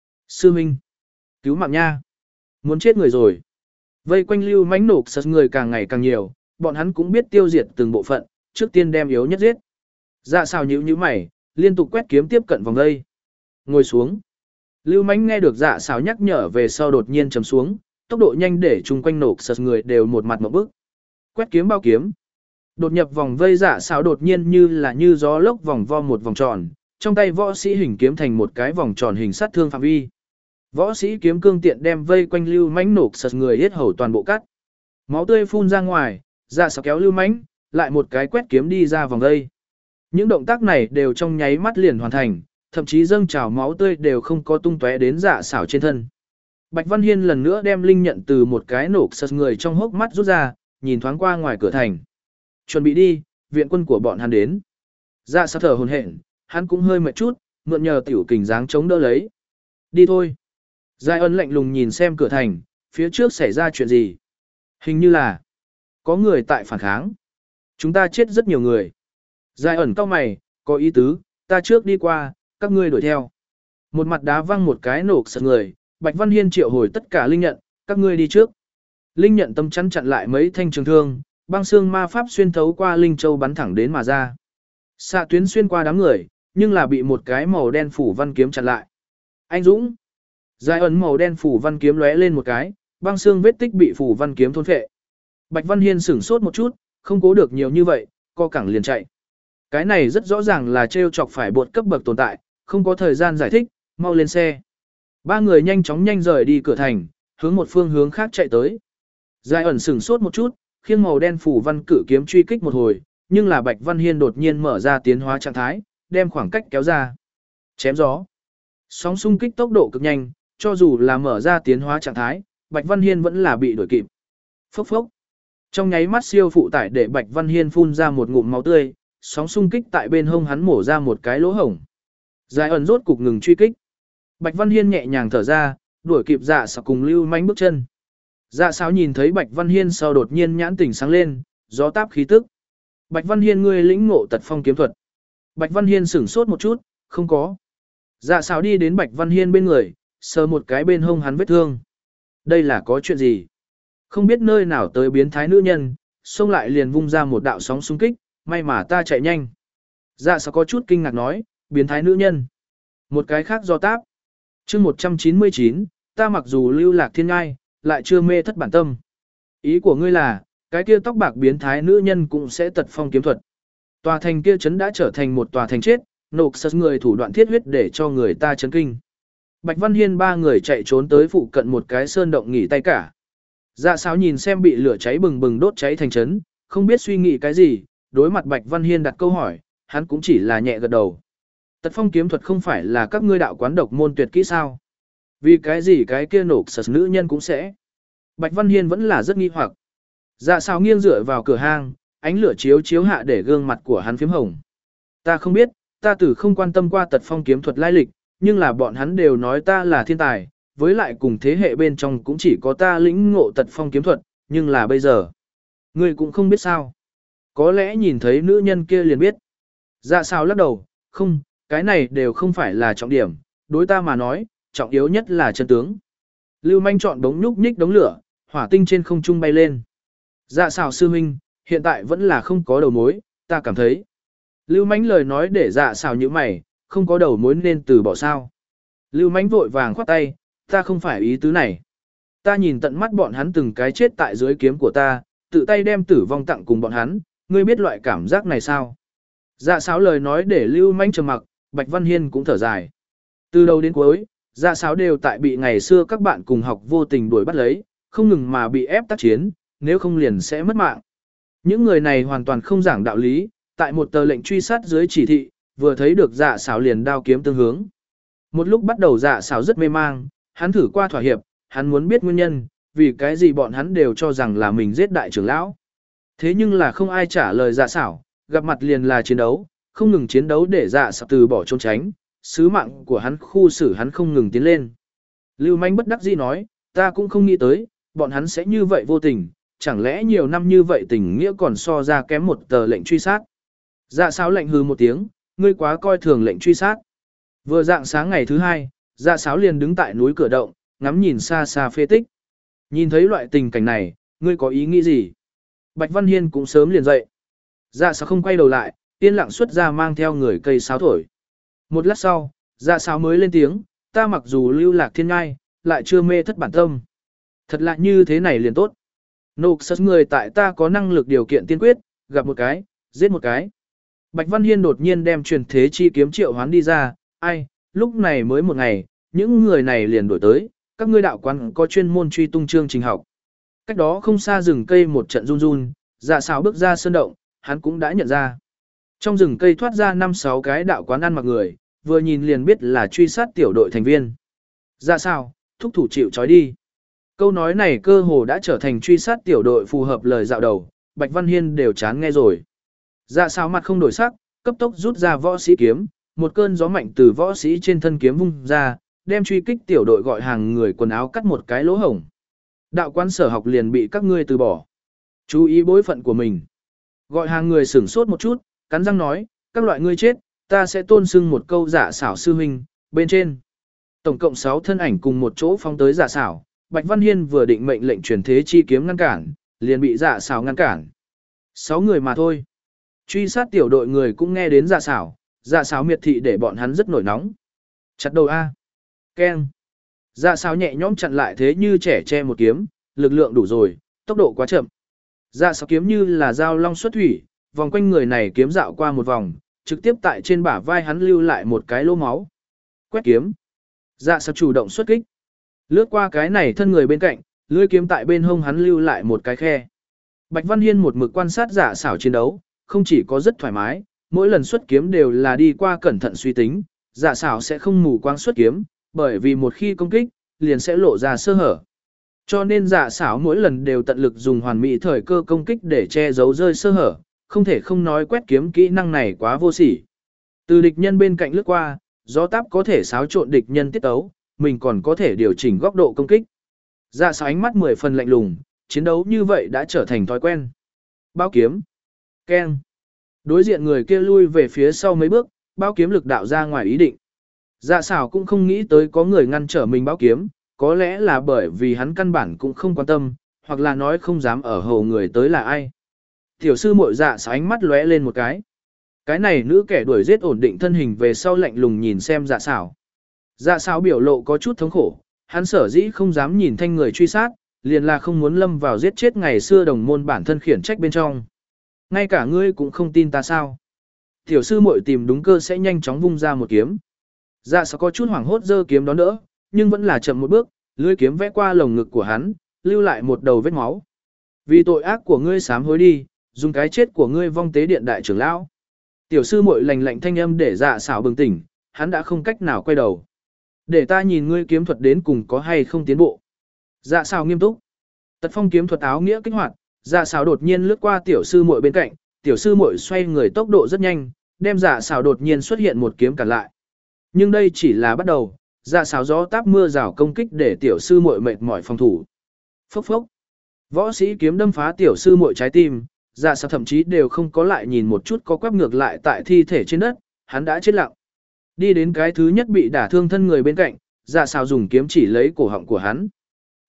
A: Sư Minh, cứu mạng nha, muốn chết người rồi. Vây quanh Lưu Manh nổ sật người càng ngày càng nhiều, bọn hắn cũng biết tiêu diệt từng bộ phận, trước tiên đem yếu nhất giết. Dạ xào nhíu nhíu mày, liên tục quét kiếm tiếp cận vòng đây. Ngồi xuống. Lưu Mánh nghe được dạ xào nhắc nhở về sau đột nhiên chầm xuống, tốc độ nhanh để chung quanh nổ sật người đều một mặt một bức. Quét kiếm bao kiếm. Đột nhập vòng vây dạ xào đột nhiên như là như gió lốc vòng vo một vòng tròn, trong tay võ sĩ hình kiếm thành một cái vòng tròn hình sát thương phạm vi. Võ sĩ kiếm cương tiện đem vây quanh Lưu Mánh nổ sật người hết hầu toàn bộ cắt. Máu tươi phun ra ngoài, dạ xào kéo Lưu Mánh, lại một cái quét kiếm đi ra vòng vây. Những động tác này đều trong nháy mắt liền hoàn thành, thậm chí dâng trào máu tươi đều không có tung tóe đến dạ xảo trên thân. Bạch Văn Hiên lần nữa đem linh nhận từ một cái nổ sật người trong hốc mắt rút ra, nhìn thoáng qua ngoài cửa thành. Chuẩn bị đi, viện quân của bọn hắn đến. Dạ xảo thở hổn hển, hắn cũng hơi mệt chút, mượn nhờ tiểu kình dáng chống đỡ lấy. Đi thôi. Giai ân lạnh lùng nhìn xem cửa thành, phía trước xảy ra chuyện gì. Hình như là có người tại phản kháng. Chúng ta chết rất nhiều người. Giai ẩn cao mày, có ý tứ, ta trước đi qua, các ngươi đuổi theo. Một mặt đá văng một cái nổ sật người, Bạch Văn Hiên triệu hồi tất cả linh nhận, các ngươi đi trước. Linh nhận tâm chắn chặn lại mấy thanh trường thương, băng xương ma pháp xuyên thấu qua linh châu bắn thẳng đến mà ra. Xạ tuyến xuyên qua đám người, nhưng là bị một cái màu đen phủ văn kiếm chặn lại. Anh Dũng. Giai ẩn màu đen phủ văn kiếm lóe lên một cái, băng xương vết tích bị phủ văn kiếm thôn phệ. Bạch Văn Hiên sửng sốt một chút, không cố được nhiều như vậy, co cẳng liền chạy. Cái này rất rõ ràng là trêu chọc phải bột cấp bậc tồn tại, không có thời gian giải thích, mau lên xe. Ba người nhanh chóng nhanh rời đi cửa thành, hướng một phương hướng khác chạy tới. Giai ẩn sửng sốt một chút, khiêng màu đen phủ văn cử kiếm truy kích một hồi, nhưng là Bạch Văn Hiên đột nhiên mở ra tiến hóa trạng thái, đem khoảng cách kéo ra. Chém gió. Sóng xung kích tốc độ cực nhanh, cho dù là mở ra tiến hóa trạng thái, Bạch Văn Hiên vẫn là bị đuổi kịp. Phốc phốc. Trong nháy mắt siêu phụ tải để Bạch Văn Hiên phun ra một ngụm máu tươi, sóng xung kích tại bên hông hắn mổ ra một cái lỗ hổng. Giai ẩn rốt cục ngừng truy kích. Bạch Văn Hiên nhẹ nhàng thở ra, đuổi kịp dạ xảo cùng Lưu Manh bước chân. Dạ xảo nhìn thấy Bạch Văn Hiên sau đột nhiên nhãn tỉnh sáng lên, gió táp khí tức. Bạch Văn Hiên ngươi lĩnh ngộ tật phong kiếm thuật. Bạch Văn Hiên sửng sốt một chút, không có. Dạ xảo đi đến Bạch Văn Hiên bên người, sờ một cái bên hông hắn vết thương. Đây là có chuyện gì? Không biết nơi nào tới biến thái nữ nhân, xông lại liền vung ra một đạo sóng xung kích, may mà ta chạy nhanh. Dạ xảo có chút kinh ngạc nói, biến thái nữ nhân. Một cái khác do táp. chương một trăm chín mươi chín, ta mặc dù lưu lạc thiên ngai, lại chưa mê thất bản tâm. Ý của ngươi là, cái kia tóc bạc biến thái nữ nhân cũng sẽ tật phong kiếm thuật. Tòa thành kia trấn đã trở thành một tòa thành chết, nộp sật người thủ đoạn thiết huyết để cho người ta chấn kinh. Bạch Văn Hiên ba người chạy trốn tới phụ cận một cái sơn động nghỉ tay cả. Dạ sáo nhìn xem bị lửa cháy bừng bừng đốt cháy thành trấn, không biết suy nghĩ cái gì, đối mặt Bạch Văn Hiên đặt câu hỏi, hắn cũng chỉ là nhẹ gật đầu. Tật phong kiếm thuật không phải là các ngươi đạo quán độc môn tuyệt kỹ sao? Vì cái gì cái kia nổ sật nữ nhân cũng sẽ? Bạch Văn Hiên vẫn là rất nghi hoặc. Dạ sáo nghiêng dựa vào cửa hang, ánh lửa chiếu chiếu hạ để gương mặt của hắn phím hồng. Ta không biết, ta tử không quan tâm qua tật phong kiếm thuật lai lịch, nhưng là bọn hắn đều nói ta là thiên tài, với lại cùng thế hệ bên trong cũng chỉ có ta lĩnh ngộ tật phong kiếm thuật, nhưng là bây giờ. Ngươi cũng không biết sao. Có lẽ nhìn thấy nữ nhân kia liền biết. Dạ sao lắc đầu, không, cái này đều không phải là trọng điểm, đối ta mà nói, trọng yếu nhất là chân tướng. Lưu Manh chọn đống nhúc nhích đống lửa, hỏa tinh trên không trung bay lên. Dạ xảo sư huynh, hiện tại vẫn là không có đầu mối, ta cảm thấy. Lưu Manh lời nói để dạ xảo như mày, không có đầu mối nên từ bỏ sao. Lưu Manh vội vàng khoát tay, ta không phải ý tứ này. Ta nhìn tận mắt bọn hắn từng cái chết tại dưới kiếm của ta, tự tay đem tử vong tặng cùng bọn hắn, ngươi biết loại cảm giác này sao? Dạ sáo lời nói để Lưu Manh trầm mặc, Bạch Văn Hiên cũng thở dài. Từ đầu đến cuối, dạ sáo đều tại bị ngày xưa các bạn cùng học vô tình đuổi bắt lấy, không ngừng mà bị ép tác chiến, nếu không liền sẽ mất mạng. Những người này hoàn toàn không giảng đạo lý, tại một tờ lệnh truy sát dưới chỉ thị, vừa thấy được dạ sáo liền đao kiếm tương hướng. Một lúc bắt đầu dạ sáo rất mê mang, hắn thử qua thỏa hiệp, hắn muốn biết nguyên nhân, vì cái gì bọn hắn đều cho rằng là mình giết đại trưởng lão. Thế nhưng là không ai trả lời dạ xảo, gặp mặt liền là chiến đấu, không ngừng chiến đấu để dạ xảo từ bỏ trốn tránh, sứ mạng của hắn khu xử hắn không ngừng tiến lên. Lưu Manh bất đắc dĩ nói, ta cũng không nghĩ tới, bọn hắn sẽ như vậy vô tình, chẳng lẽ nhiều năm như vậy tình nghĩa còn so ra kém một tờ lệnh truy sát. Dạ xảo lệnh hừ một tiếng, ngươi quá coi thường lệnh truy sát. Vừa dạng sáng ngày thứ hai, dạ xảo liền đứng tại núi cửa động, ngắm nhìn xa xa phế tích. Nhìn thấy loại tình cảnh này, ngươi có ý nghĩ gì? Bạch Văn Hiên cũng sớm liền dậy. Dạ sáo không quay đầu lại, yên lặng xuất ra mang theo người cây sáo thổi. Một lát sau, dạ sáo mới lên tiếng, ta mặc dù lưu lạc thiên ngai, lại chưa mê thất bản tâm. Thật lạ như thế này liền tốt. Nộp sất người tại ta có năng lực điều kiện tiên quyết, gặp một cái, giết một cái. Bạch Văn Hiên đột nhiên đem truyền thế chi kiếm triệu hoán đi ra, ai, lúc này mới một ngày, những người này liền đổi tới, các ngươi đạo quán có chuyên môn truy tung chương trình học. Cách đó không xa rừng cây một trận run run, dạ xào bước ra sơn động, hắn cũng đã nhận ra. Trong rừng cây thoát ra năm sáu cái đạo quán ăn mặc người, vừa nhìn liền biết là truy sát tiểu đội thành viên. Dạ xào, thúc thủ chịu trói đi. Câu nói này cơ hồ đã trở thành truy sát tiểu đội phù hợp lời dạo đầu, Bạch Văn Hiên đều chán nghe rồi. Dạ xào mặt không đổi sắc, cấp tốc rút ra võ sĩ kiếm, một cơn gió mạnh từ võ sĩ trên thân kiếm vung ra, đem truy kích tiểu đội gọi hàng người quần áo cắt một cái lỗ hổng. Đạo quán sở học liền bị các ngươi từ bỏ. Chú ý bối phận của mình. Gọi hàng người sửng sốt một chút, cắn răng nói, các loại ngươi chết, ta sẽ tôn sưng một câu giả xảo sư huynh, bên trên. Tổng cộng sáu thân ảnh cùng một chỗ phóng tới giả xảo, Bạch Văn Hiên vừa định mệnh lệnh truyền thế chi kiếm ngăn cản, liền bị giả xảo ngăn cản. Sáu người mà thôi. Truy sát tiểu đội người cũng nghe đến giả xảo, giả xảo miệt thị để bọn hắn rất nổi nóng. Chặt đầu A. Keng. Dạ xảo nhẹ nhõm chặn lại thế như trẻ che một kiếm, lực lượng đủ rồi, tốc độ quá chậm. Dạ xảo kiếm như là dao long xuất thủy, vòng quanh người này kiếm dạo qua một vòng, trực tiếp tại trên bả vai hắn lưu lại một cái lỗ máu. Quét kiếm. Dạ xảo chủ động xuất kích. Lướt qua cái này thân người bên cạnh, lưỡi kiếm tại bên hông hắn lưu lại một cái khe. Bạch Văn Hiên một mực quan sát dạ xảo chiến đấu, không chỉ có rất thoải mái, mỗi lần xuất kiếm đều là đi qua cẩn thận suy tính, dạ xảo sẽ không mù quáng xuất kiếm. Bởi vì một khi công kích, liền sẽ lộ ra sơ hở. Cho nên dạ xảo mỗi lần đều tận lực dùng hoàn mỹ thời cơ công kích để che giấu rơi sơ hở, không thể không nói quét kiếm kỹ năng này quá vô sỉ. Từ địch nhân bên cạnh lướt qua, gió táp có thể xáo trộn địch nhân tiết tấu, mình còn có thể điều chỉnh góc độ công kích. Dạ xảo ánh mắt mười phần lạnh lùng, chiến đấu như vậy đã trở thành thói quen. Bao kiếm. Keng. Đối diện người kia lui về phía sau mấy bước, bao kiếm lực đạo ra ngoài ý định. Dạ xảo cũng không nghĩ tới có người ngăn trở mình báo kiếm, có lẽ là bởi vì hắn căn bản cũng không quan tâm, hoặc là nói không dám ở hầu người tới là ai. Tiểu sư muội dạ xảo ánh mắt lóe lên một cái. Cái này nữ kẻ đuổi giết ổn định thân hình về sau lạnh lùng nhìn xem dạ xảo. Dạ xảo biểu lộ có chút thống khổ, hắn sở dĩ không dám nhìn thanh người truy sát, liền là không muốn lâm vào giết chết ngày xưa đồng môn bản thân khiển trách bên trong. Ngay cả ngươi cũng không tin ta sao? Tiểu sư muội tìm đúng cơ sẽ nhanh chóng vung ra một kiếm. Dạ xảo có chút hoảng hốt giơ kiếm đón đỡ, nhưng vẫn là chậm một bước, lưỡi kiếm vẽ qua lồng ngực của hắn, lưu lại một đầu vết máu. Vì tội ác của ngươi sám hối đi, dùng cái chết của ngươi vong tế điện đại trưởng lão. Tiểu sư muội lạnh lạnh thanh âm để dạ xảo bừng tỉnh, hắn đã không cách nào quay đầu. Để ta nhìn ngươi kiếm thuật đến cùng có hay không tiến bộ. Dạ xảo nghiêm túc. Tật phong kiếm thuật áo nghĩa kích hoạt, dạ xảo đột nhiên lướt qua tiểu sư muội bên cạnh, tiểu sư muội xoay người tốc độ rất nhanh, đem dạ xảo đột nhiên xuất hiện một kiếm cản lại. Nhưng đây chỉ là bắt đầu, dạ xảo gió táp mưa rào công kích để tiểu sư muội mệt mỏi phòng thủ. Phốc phốc. Võ sĩ kiếm đâm phá tiểu sư muội trái tim, dạ xảo thậm chí đều không có lại nhìn một chút có quắp ngược lại tại thi thể trên đất, hắn đã chết lặng. Đi đến cái thứ nhất bị đả thương thân người bên cạnh, dạ xảo dùng kiếm chỉ lấy cổ họng của hắn.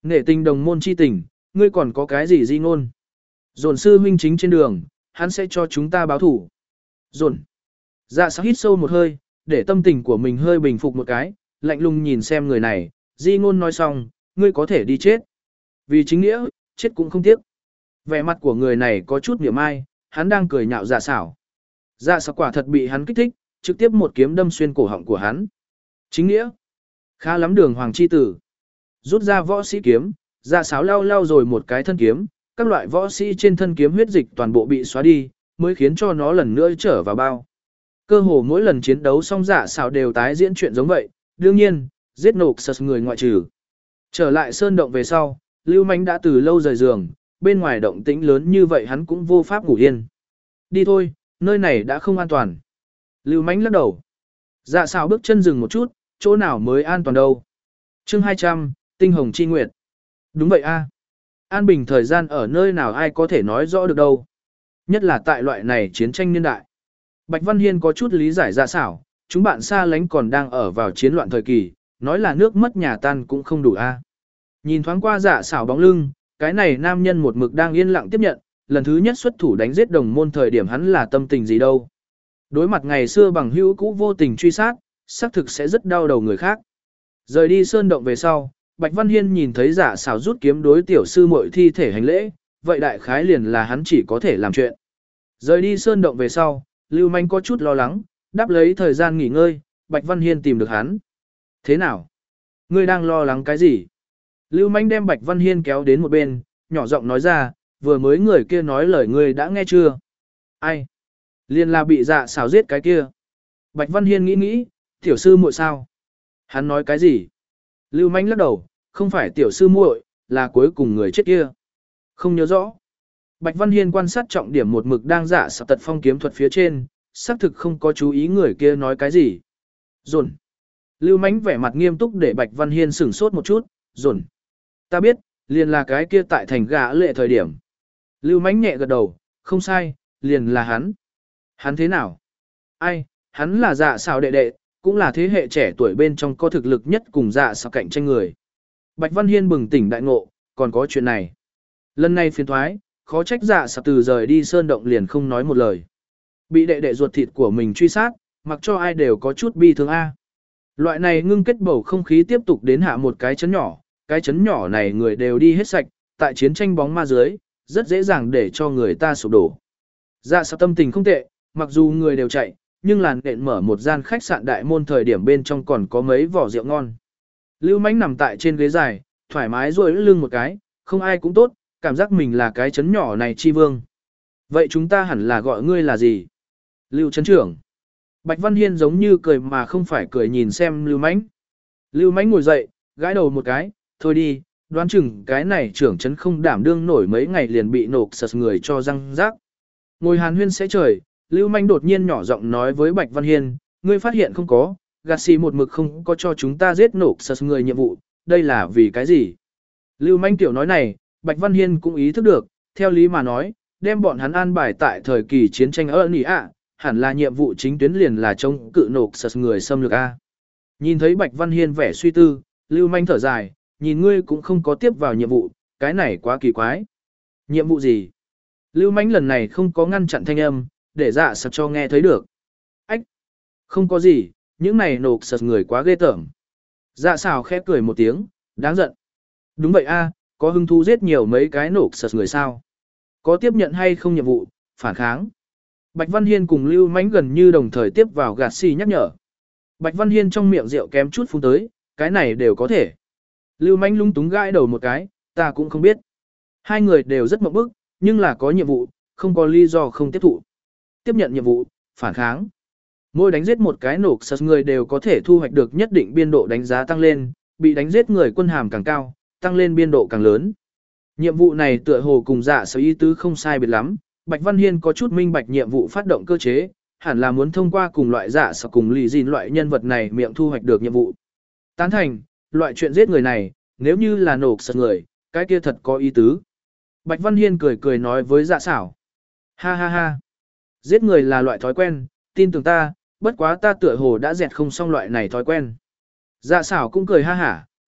A: Nghệ tình đồng môn chi tình, ngươi còn có cái gì di ngôn? Dồn sư huynh chính trên đường, hắn sẽ cho chúng ta báo thủ. Dồn. Dạ sao hít sâu một hơi, để tâm tình của mình hơi bình phục một cái, lạnh lùng nhìn xem người này, di ngôn nói xong, ngươi có thể đi chết. Vì chính nghĩa, chết cũng không tiếc. Vẻ mặt của người này có chút niệm ai, hắn đang cười nhạo dạ xảo. Dạ xảo quả thật bị hắn kích thích, trực tiếp một kiếm đâm xuyên cổ họng của hắn. Chính nghĩa. Khá lắm đường hoàng chi tử. Rút ra võ sĩ kiếm, dạ xảo lau lau rồi một cái thân kiếm, các loại võ sĩ trên thân kiếm huyết dịch toàn bộ bị xóa đi, mới khiến cho nó lần nữa trở vào bao. Cơ hồ mỗi lần chiến đấu xong dạ xảo đều tái diễn chuyện giống vậy, đương nhiên, giết nộp sật người ngoại trừ. Trở lại sơn động về sau, Lưu Mánh đã từ lâu rời giường, bên ngoài động tĩnh lớn như vậy hắn cũng vô pháp ngủ yên. Đi thôi, nơi này đã không an toàn. Lưu Mánh lắc đầu. Dạ xảo bước chân dừng một chút, chỗ nào mới an toàn đâu. chương hai trăm, Tinh Hồng Chi Nguyệt. Đúng vậy a. An bình thời gian ở nơi nào ai có thể nói rõ được đâu. Nhất là tại loại này chiến tranh niên đại. Bạch Văn Hiên có chút lý giải dạ xảo, chúng bạn xa lánh còn đang ở vào chiến loạn thời kỳ, nói là nước mất nhà tan cũng không đủ a. Nhìn thoáng qua dạ xảo bóng lưng, cái này nam nhân một mực đang yên lặng tiếp nhận, lần thứ nhất xuất thủ đánh giết đồng môn thời điểm hắn là tâm tình gì đâu. Đối mặt ngày xưa bằng hữu cũ vô tình truy sát, xác thực sẽ rất đau đầu người khác. Rời đi sơn động về sau, Bạch Văn Hiên nhìn thấy dạ xảo rút kiếm đối tiểu sư muội thi thể hành lễ, vậy đại khái liền là hắn chỉ có thể làm chuyện. Rời đi sơn động về sau, Lưu Manh có chút lo lắng, đáp lấy thời gian nghỉ ngơi, Bạch Văn Hiên tìm được hắn. Thế nào? Ngươi đang lo lắng cái gì? Lưu Manh đem Bạch Văn Hiên kéo đến một bên, nhỏ giọng nói ra, vừa mới người kia nói lời ngươi đã nghe chưa? Ai? Liên là bị dạ xảo giết cái kia. Bạch Văn Hiên nghĩ nghĩ, tiểu sư muội sao? Hắn nói cái gì? Lưu Manh lắc đầu, không phải tiểu sư muội, là cuối cùng người chết kia. Không nhớ rõ. Bạch Văn Hiên quan sát trọng điểm một mực đang dạ xảo tật phong kiếm thuật phía trên, xác thực không có chú ý người kia nói cái gì. Dồn. Lưu Mánh vẻ mặt nghiêm túc để Bạch Văn Hiên sửng sốt một chút, dồn. Ta biết, liền là cái kia tại thành gã lệ thời điểm. Lưu Mánh nhẹ gật đầu, không sai, liền là hắn. Hắn thế nào? Ai, hắn là dạ xảo đệ đệ, cũng là thế hệ trẻ tuổi bên trong có thực lực nhất cùng dạ xảo cạnh tranh người. Bạch Văn Hiên bừng tỉnh đại ngộ, còn có chuyện này. Lần này phiền thoái, khó trách dạ xảo từ rời đi sơn động liền không nói một lời. Bị đệ đệ ruột thịt của mình truy sát, mặc cho ai đều có chút bi thương a. Loại này ngưng kết bầu không khí tiếp tục đến hạ một cái chấn nhỏ, cái chấn nhỏ này người đều đi hết sạch, tại chiến tranh bóng ma dưới, rất dễ dàng để cho người ta sụp đổ. Dạ xảo tâm tình không tệ, mặc dù người đều chạy, nhưng làn nện mở một gian khách sạn đại môn thời điểm bên trong còn có mấy vỏ rượu ngon. Lưu Mánh nằm tại trên ghế dài, thoải mái duỗi lưng một cái, không ai cũng tốt, cảm giác mình là cái chấn nhỏ này chi vương. Vậy chúng ta hẳn là gọi ngươi là gì? Lưu chấn trưởng. Bạch Văn Hiên giống như cười mà không phải cười nhìn xem Lưu Mánh. Lưu Mánh ngồi dậy, gãi đầu một cái, thôi đi, đoán chừng cái này trưởng chấn không đảm đương nổi mấy ngày liền bị nộp sật người cho răng rác. Ngồi hàn huyên sẽ trời, Lưu Manh đột nhiên nhỏ giọng nói với Bạch Văn Hiên, ngươi phát hiện không có, gạt xì một mực không có cho chúng ta giết nộp sật người nhiệm vụ, đây là vì cái gì? Lưu Manh tiểu nói này, Bạch Văn Hiên cũng ý thức được, theo lý mà nói, đem bọn hắn an bài tại thời kỳ chiến tranh ở Nỉ ạ, hẳn là nhiệm vụ chính tuyến liền là chống cự nộp sật người xâm lược A. Nhìn thấy Bạch Văn Hiên vẻ suy tư, Lưu Manh thở dài, nhìn ngươi cũng không có tiếp vào nhiệm vụ, cái này quá kỳ quái. Nhiệm vụ gì? Lưu Manh lần này không có ngăn chặn thanh âm, để dạ sập cho nghe thấy được. Ách! Không có gì, những này nộp sật người quá ghê tởm. Dạ xào khẽ cười một tiếng, đáng giận. Đúng vậy a, có hứng thú giết nhiều mấy cái nộp sật người sao? Có tiếp nhận hay không nhiệm vụ, phản kháng. Bạch Văn Hiên cùng Lưu Mánh gần như đồng thời tiếp vào gạt xì nhắc nhở. Bạch Văn Hiên trong miệng rượu kém chút phun tới, cái này đều có thể. Lưu Mánh lung túng gãi đầu một cái, ta cũng không biết. Hai người đều rất mộng bức, nhưng là có nhiệm vụ, không có lý do không tiếp thụ. Tiếp nhận nhiệm vụ, phản kháng. Mỗi đánh giết một cái nộp sật người đều có thể thu hoạch được nhất định biên độ đánh giá tăng lên, bị đánh giết người quân hàm càng cao, tăng lên biên độ càng lớn. Nhiệm vụ này tựa hồ cùng dạ sở ý tứ không sai biệt lắm, Bạch Văn Hiên có chút minh bạch nhiệm vụ phát động cơ chế, hẳn là muốn thông qua cùng loại dạ sở cùng lì gìn loại nhân vật này miệng thu hoạch được nhiệm vụ. Tán thành, loại chuyện giết người này, nếu như là nộp sật người, cái kia thật có ý tứ. Bạch Văn Hiên cười cười nói với dạ xảo. Ha ha ha. Giết người là loại thói quen, tin tưởng ta, bất quá ta tựa hồ đã dẹt không xong loại này thói quen. Dạ xảo cũng cười ha hả,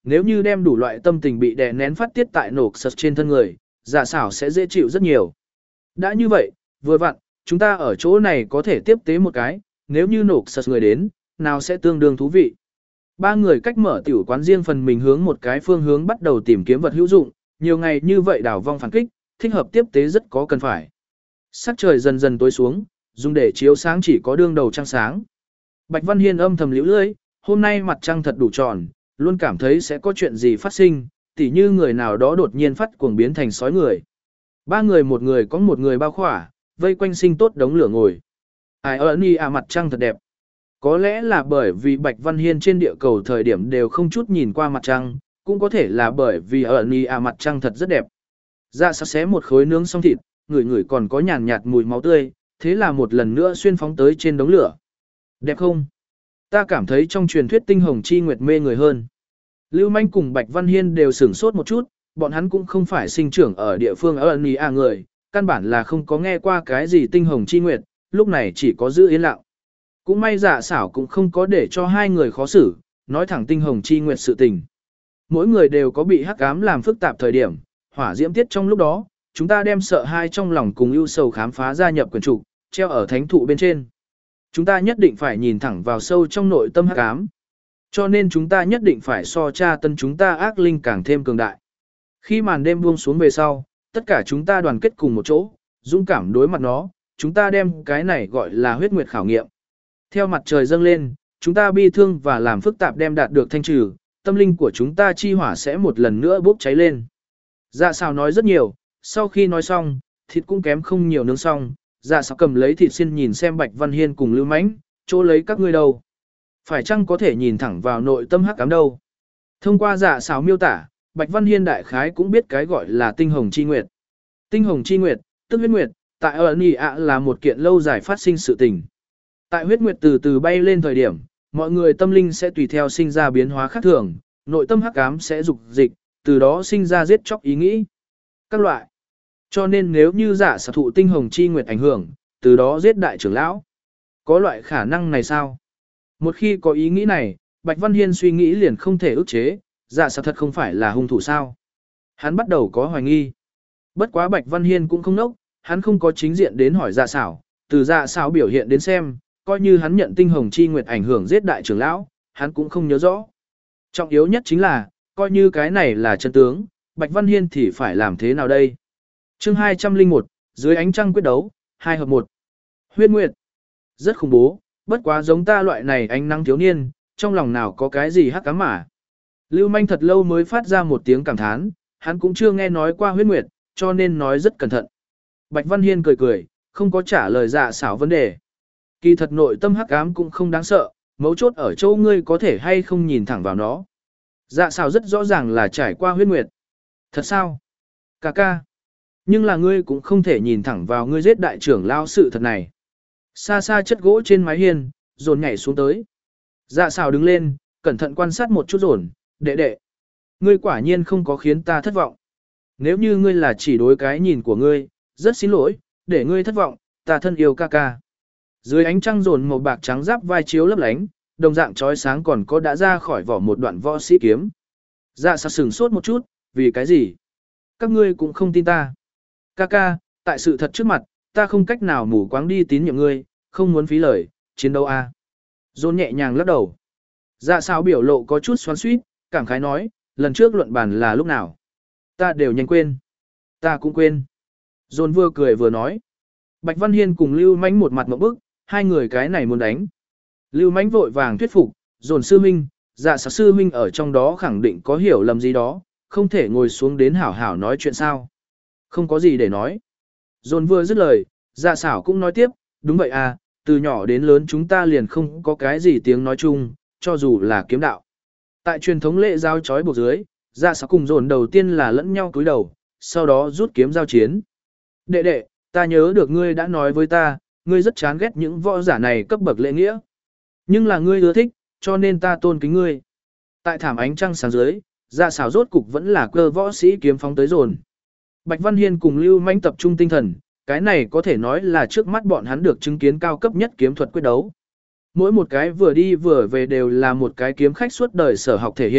A: nếu như đem đủ loại tâm tình bị đè nén phát tiết tại nổ sật trên thân người, dạ xảo sẽ dễ chịu rất nhiều. Đã như vậy, vừa vặn, chúng ta ở chỗ này có thể tiếp tế một cái, nếu như nổ sật người đến, nào sẽ tương đương thú vị. Ba người cách mở tiểu quán riêng phần mình hướng một cái phương hướng bắt đầu tìm kiếm vật hữu dụng, nhiều ngày như vậy đảo vong phản kích, thích hợp tiếp tế rất có cần phải. Sắc trời dần dần tối xuống, dùng để chiếu sáng chỉ có đương đầu trăng sáng. Bạch Văn Hiên âm thầm liễu lưỡi, hôm nay mặt trăng thật đủ tròn, luôn cảm thấy sẽ có chuyện gì phát sinh, tỉ như người nào đó đột nhiên phát cuồng biến thành sói người. Ba người một người có một người bao khỏa, vây quanh sinh tốt đống lửa ngồi. Ai ơ ni à mặt trăng thật đẹp. Có lẽ là bởi vì Bạch Văn Hiên trên địa cầu thời điểm đều không chút nhìn qua mặt trăng, cũng có thể là bởi vì ở ni à mặt trăng thật rất đẹp. Dạ sắc xé một khối nướng xong thịt, người người còn có nhàn nhạt mùi máu tươi, thế là một lần nữa xuyên phóng tới trên đống lửa. Đẹp không? Ta cảm thấy trong truyền thuyết tinh hồng chi nguyệt mê người hơn. Lưu Manh cùng Bạch Văn Hiên đều sửng sốt một chút, bọn hắn cũng không phải sinh trưởng ở địa phương ở Ni à người, căn bản là không có nghe qua cái gì tinh hồng chi nguyệt, lúc này chỉ có giữ yên lặng. Cũng may dạ xảo cũng không có để cho hai người khó xử, nói thẳng tinh hồng chi nguyệt sự tình. Mỗi người đều có bị hắc ám làm phức tạp thời điểm, hỏa diễm tiết trong lúc đó, chúng ta đem sợ hai trong lòng cùng ưu sầu khám phá gia nhập quyển trục, treo ở thánh thụ bên trên. Chúng ta nhất định phải nhìn thẳng vào sâu trong nội tâm hắc ám. Cho nên chúng ta nhất định phải so tra tân chúng ta ác linh càng thêm cường đại. Khi màn đêm buông xuống về sau, tất cả chúng ta đoàn kết cùng một chỗ, dũng cảm đối mặt nó, chúng ta đem cái này gọi là huyết nguyệt khảo nghiệm. Theo mặt trời dâng lên, chúng ta bi thương và làm phức tạp đem đạt được thanh trừ, tâm linh của chúng ta chi hỏa sẽ một lần nữa bốc cháy lên. Dạ xào nói rất nhiều, sau khi nói xong, thịt cũng kém không nhiều nướng xong, dạ xào cầm lấy thịt xiên nhìn xem Bạch Văn Hiên cùng Lưu Mãnh, chỗ lấy các ngươi đâu. Phải chăng có thể nhìn thẳng vào nội tâm hắc ám đâu. Thông qua dạ xào miêu tả, Bạch Văn Hiên đại khái cũng biết cái gọi là tinh hồng chi nguyệt. Tinh hồng chi nguyệt, tức huyết nguyệt, tại ở Nì ạ là một kiện lâu dài phát sinh sự tình. Tại huyết nguyệt từ từ bay lên thời điểm, mọi người tâm linh sẽ tùy theo sinh ra biến hóa khác thường, nội tâm hắc ám sẽ dục dịch, từ đó sinh ra giết chóc ý nghĩ. Các loại. Cho nên nếu như giả sở thụ tinh hồng chi nguyệt ảnh hưởng, từ đó giết đại trưởng lão. Có loại khả năng này sao? Một khi có ý nghĩ này, Bạch Văn Hiên suy nghĩ liền không thể ức chế, giả sở thật không phải là hung thủ sao? Hắn bắt đầu có hoài nghi. Bất quá Bạch Văn Hiên cũng không nốc, hắn không có chính diện đến hỏi dạ xảo, từ dạ xảo biểu hiện đến xem, coi như hắn nhận tinh hồng chi nguyệt ảnh hưởng giết đại trưởng lão, hắn cũng không nhớ rõ. Trọng yếu nhất chính là, coi như cái này là chân tướng, Bạch Văn Hiên thì phải làm thế nào đây? Chương hai trăm lẻ một, dưới ánh trăng quyết đấu, hai hợp một. Huyết nguyệt. Rất khủng bố, bất quá giống ta loại này ánh nắng thiếu niên, trong lòng nào có cái gì hắc ám mà. Lưu Manh thật lâu mới phát ra một tiếng cảm thán, hắn cũng chưa nghe nói qua huyết nguyệt, cho nên nói rất cẩn thận. Bạch Văn Hiên cười cười, không có trả lời dạ xảo vấn đề. Kỳ thật nội tâm hắc ám cũng không đáng sợ, mấu chốt ở chỗ ngươi có thể hay không nhìn thẳng vào nó. Dạ xảo rất rõ ràng là trải qua huyết nguyệt. Thật sao? Cà ca. Nhưng là ngươi cũng không thể nhìn thẳng vào ngươi giết đại trưởng lao sự thật này. Xa xa chất gỗ trên mái hiên, dồn nhảy xuống tới. Dạ xảo đứng lên, cẩn thận quan sát một chút dồn, đệ đệ. Ngươi quả nhiên không có khiến ta thất vọng. Nếu như ngươi là chỉ đối cái nhìn của ngươi, rất xin lỗi, để ngươi thất vọng, ta thân yêu ca ca. Dưới ánh trăng dồn màu bạc trắng giáp vai chiếu lấp lánh, đồng dạng chói sáng còn có đã ra khỏi vỏ một đoạn võ sĩ kiếm. Dạ sạc sừng sốt một chút, vì cái gì? Các ngươi cũng không tin ta. Ca ca, tại sự thật trước mặt, ta không cách nào mù quáng đi tín nhiệm ngươi, không muốn phí lời, chiến đấu a. Dồn nhẹ nhàng lắc đầu. Dạ sao biểu lộ có chút xoắn xuýt, cảm khái nói, lần trước luận bàn là lúc nào? Ta đều nhanh quên. Ta cũng quên. Dồn vừa cười vừa nói. Bạch Văn Hiên cùng Lưu Mãnh một mặt ngộp bức, hai người cái này muốn đánh. Lưu Mãnh vội vàng thuyết phục, dồn sư huynh, dạ sạc sư huynh ở trong đó khẳng định có hiểu lầm gì đó, không thể ngồi xuống đến hảo hảo nói chuyện sao. Không có gì để nói. Dồn vừa dứt lời, dạ xảo cũng nói tiếp, đúng vậy à, từ nhỏ đến lớn chúng ta liền không có cái gì tiếng nói chung, cho dù là kiếm đạo. Tại truyền thống lễ giao chói buộc dưới, dạ xảo cùng dồn đầu tiên là lẫn nhau cúi đầu, sau đó rút kiếm giao chiến. Đệ đệ, ta nhớ được ngươi đã nói với ta, ngươi rất chán ghét những võ giả này cấp bậc lễ nghĩa. Nhưng là ngươi ưa thích, cho nên ta tôn kính ngươi. Tại thảm ánh trăng sáng dưới, dạ xảo rốt cục vẫn là cơ võ sĩ kiếm phóng tới dồn. Bạch Văn Hiên cùng Lưu Mãnh tập trung tinh thần, cái này có thể nói là trước mắt bọn hắn được chứng kiến cao cấp nhất kiếm thuật quyết đấu. Mỗi một cái vừa đi vừa về đều là một cái kiếm khách suốt đời sở học thể hiện,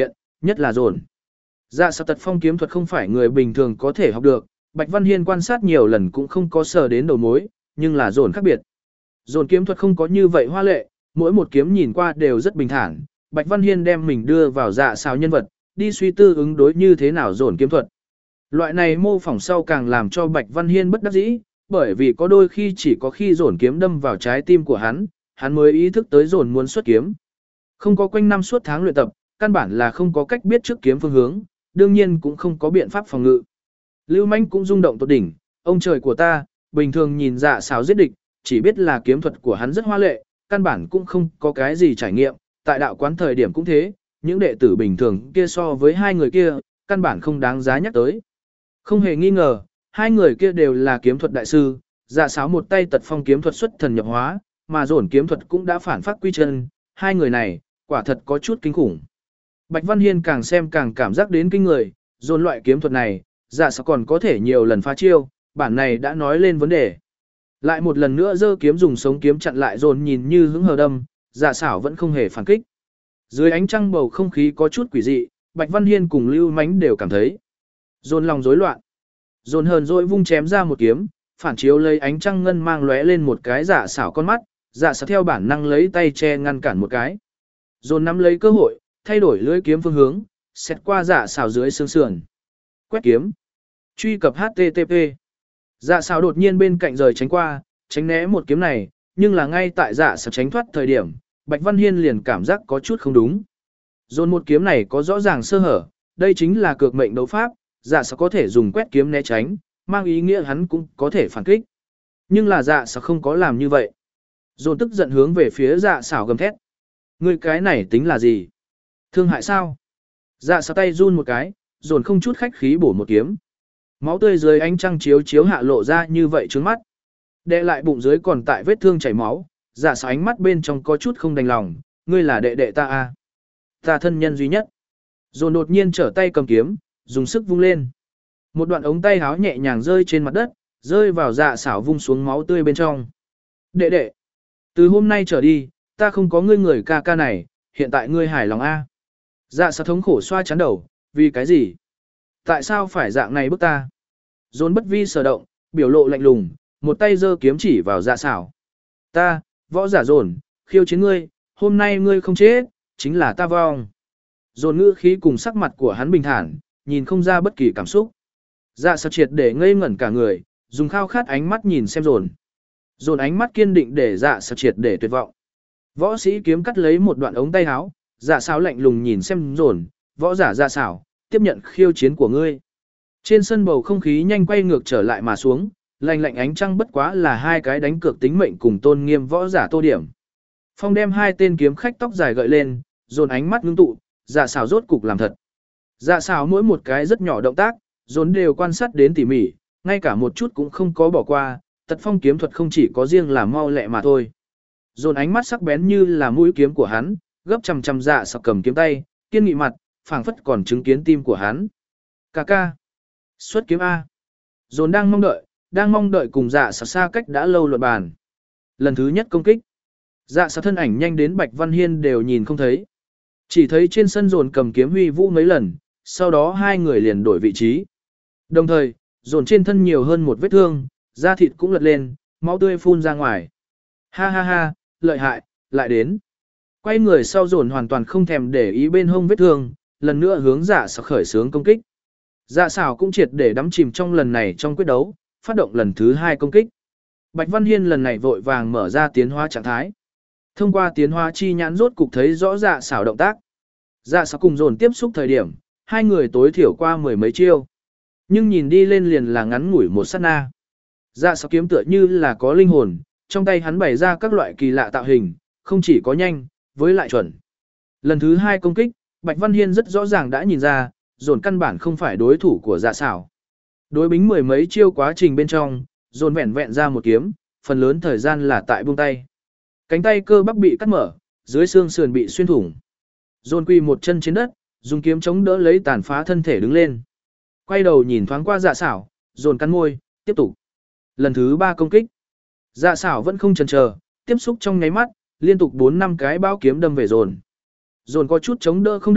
A: nhất là dồn. Dạ xảo tật phong kiếm thuật không phải người bình thường có thể học được, Bạch Văn Hiên quan sát nhiều lần cũng không có sờ đến đầu mối, nhưng là dồn khác biệt. Dồn kiếm thuật không có như vậy hoa lệ, mỗi một kiếm nhìn qua đều rất bình thản, Bạch Văn Hiên đem mình đưa vào dạ xảo nhân vật, đi suy tư ứng đối như thế nào dồn kiếm thuật. Loại này mô phỏng sau càng làm cho Bạch Văn Hiên bất đắc dĩ, bởi vì có đôi khi chỉ có khi dồn kiếm đâm vào trái tim của hắn, hắn mới ý thức tới dồn muốn xuất kiếm. Không có quanh năm suốt tháng luyện tập, căn bản là không có cách biết trước kiếm phương hướng, đương nhiên cũng không có biện pháp phòng ngự. Lưu Manh cũng rung động tột đỉnh, ông trời của ta, bình thường nhìn dạ xảo giết địch, chỉ biết là kiếm thuật của hắn rất hoa lệ, căn bản cũng không có cái gì trải nghiệm, tại đạo quán thời điểm cũng thế, những đệ tử bình thường kia so với hai người kia, căn bản không đáng giá nhắc tới. Không hề nghi ngờ, hai người kia đều là kiếm thuật đại sư, dạ xảo một tay tật phong kiếm thuật xuất thần nhập hóa, mà dồn kiếm thuật cũng đã phản phát quy chân, hai người này, quả thật có chút kinh khủng. Bạch Văn Hiên càng xem càng cảm giác đến kinh người, dồn loại kiếm thuật này, dạ xảo còn có thể nhiều lần phá chiêu, bản này đã nói lên vấn đề. Lại một lần nữa giơ kiếm dùng sống kiếm chặn lại dồn nhìn như hứng hờ đâm, dạ xảo vẫn không hề phản kích. Dưới ánh trăng bầu không khí có chút quỷ dị, Bạch Văn Hiên cùng Lưu Mánh đều cảm thấy dồn lòng rối loạn. Dồn hờn dỗi vung chém ra một kiếm, phản chiếu lấy ánh trăng ngân mang lóe lên một cái dạ xảo con mắt, dạ xảo theo bản năng lấy tay che ngăn cản một cái. Dồn nắm lấy cơ hội, thay đổi lưỡi kiếm phương hướng, xét qua dạ xảo dưới xương sườn. Quét kiếm. Truy cập hát tê tê pê. Dạ xảo đột nhiên bên cạnh rời tránh qua, tránh né một kiếm này, nhưng là ngay tại dạ xảo tránh thoát thời điểm, Bạch Văn Hiên liền cảm giác có chút không đúng. Dồn một kiếm này có rõ ràng sơ hở, đây chính là cược mệnh đấu pháp, dạ xảo có thể dùng quét kiếm né tránh, mang ý nghĩa hắn cũng có thể phản kích. Nhưng là dạ xảo không có làm như vậy. Dồn tức giận hướng về phía dạ xảo gầm thét. Ngươi cái này tính là gì? Thương hại sao? Dạ xảo tay run một cái, dồn không chút khách khí bổ một kiếm. Máu tươi dưới ánh trăng chiếu chiếu hạ lộ ra như vậy trước mắt. Đệ lại bụng dưới còn tại vết thương chảy máu, dạ xảo ánh mắt bên trong có chút không đành lòng, ngươi là đệ đệ ta à? Ta thân nhân duy nhất. Dồn đột nhiên trở tay cầm kiếm, dùng sức vung lên. Một đoạn ống tay háo nhẹ nhàng rơi trên mặt đất, rơi vào dạ xảo vung xuống máu tươi bên trong. Đệ đệ, từ hôm nay trở đi, ta không có ngươi người ca ca này, hiện tại ngươi hài lòng a? Dạ xảo thống khổ xoa chán đầu, vì cái gì? Tại sao phải dạng này bức ta? Dồn bất vi sở động, biểu lộ lạnh lùng, một tay giơ kiếm chỉ vào dạ xảo. Ta, võ giả dồn, khiêu chiến ngươi, hôm nay ngươi không chết, chính là ta vong. Dồn ngữ khí cùng sắc mặt của hắn bình thản, nhìn không ra bất kỳ cảm xúc. Dạ xảo triệt để ngây ngẩn cả người, dùng khao khát ánh mắt nhìn xem dồn. Dồn ánh mắt kiên định để dạ xảo triệt để tuyệt vọng. Võ sĩ kiếm cắt lấy một đoạn ống tay áo, dạ xảo lạnh lùng nhìn xem dồn, võ giả dạ xảo, tiếp nhận khiêu chiến của ngươi. Trên sân bầu không khí nhanh quay ngược trở lại mà xuống, lạnh lạnh ánh trăng bất quá là hai cái đánh cược tính mệnh cùng tôn nghiêm võ giả tô điểm. Phong đem hai tên kiếm khách tóc dài gợi lên, dồn ánh mắt ngưng tụ, dạ xảo rốt cục làm thật. Dạ xảo mỗi một cái rất nhỏ động tác, dồn đều quan sát đến tỉ mỉ, ngay cả một chút cũng không có bỏ qua, tật phong kiếm thuật không chỉ có riêng là mau lẹ mà thôi. Dồn ánh mắt sắc bén như là mũi kiếm của hắn, gấp chằm chằm dạ xảo cầm kiếm tay, kiên nghị mặt, phảng phất còn chứng kiến tim của hắn. Ca ca. Xuất kiếm A. Dồn đang mong đợi, đang mong đợi cùng dạ xảo xa cách đã lâu luận bàn. Lần thứ nhất công kích. Dạ xảo thân ảnh nhanh đến Bạch Văn Hiên đều nhìn không thấy. Chỉ thấy trên sân dồn cầm kiếm huy vũ mấy lần, sau đó hai người liền đổi vị trí. Đồng thời, dồn trên thân nhiều hơn một vết thương, da thịt cũng lật lên, máu tươi phun ra ngoài. Ha ha ha, lợi hại, lại đến. Quay người sau dồn hoàn toàn không thèm để ý bên hông vết thương, lần nữa hướng dạ xảo khởi xướng công kích. Dạ xảo cũng triệt để đắm chìm trong lần này trong quyết đấu, phát động lần thứ hai công kích. Bạch Văn Hiên lần này vội vàng mở ra tiến hóa trạng thái. Thông qua tiến hóa chi nhãn rốt cục thấy rõ dạ xảo động tác. Dạ xảo cùng dồn tiếp xúc thời điểm, hai người tối thiểu qua mười mấy chiêu. Nhưng nhìn đi lên liền là ngắn ngủi một sát na. Dạ xảo kiếm tựa như là có linh hồn, trong tay hắn bày ra các loại kỳ lạ tạo hình, không chỉ có nhanh, với lại chuẩn. Lần thứ hai công kích, Bạch Văn Hiên rất rõ ràng đã nhìn ra, dồn căn bản không phải đối thủ của dạ xảo. Đối bính mười mấy chiêu quá trình bên trong, dồn vẹn vẹn ra một kiếm, phần lớn thời gian là tại buông tay. Cánh tay cơ bắp bị cắt mở, dưới xương sườn bị xuyên thủng. Dồn quỳ một chân trên đất, dùng kiếm chống đỡ lấy tàn phá thân thể đứng lên. Quay đầu nhìn thoáng qua dạ xảo, dồn cắn môi, tiếp tục. Lần thứ ba công kích. Dạ xảo vẫn không chần chờ, tiếp xúc trong nháy mắt, liên tục bốn năm cái bao kiếm đâm về dồn. Dồn có chút chống đỡ không được,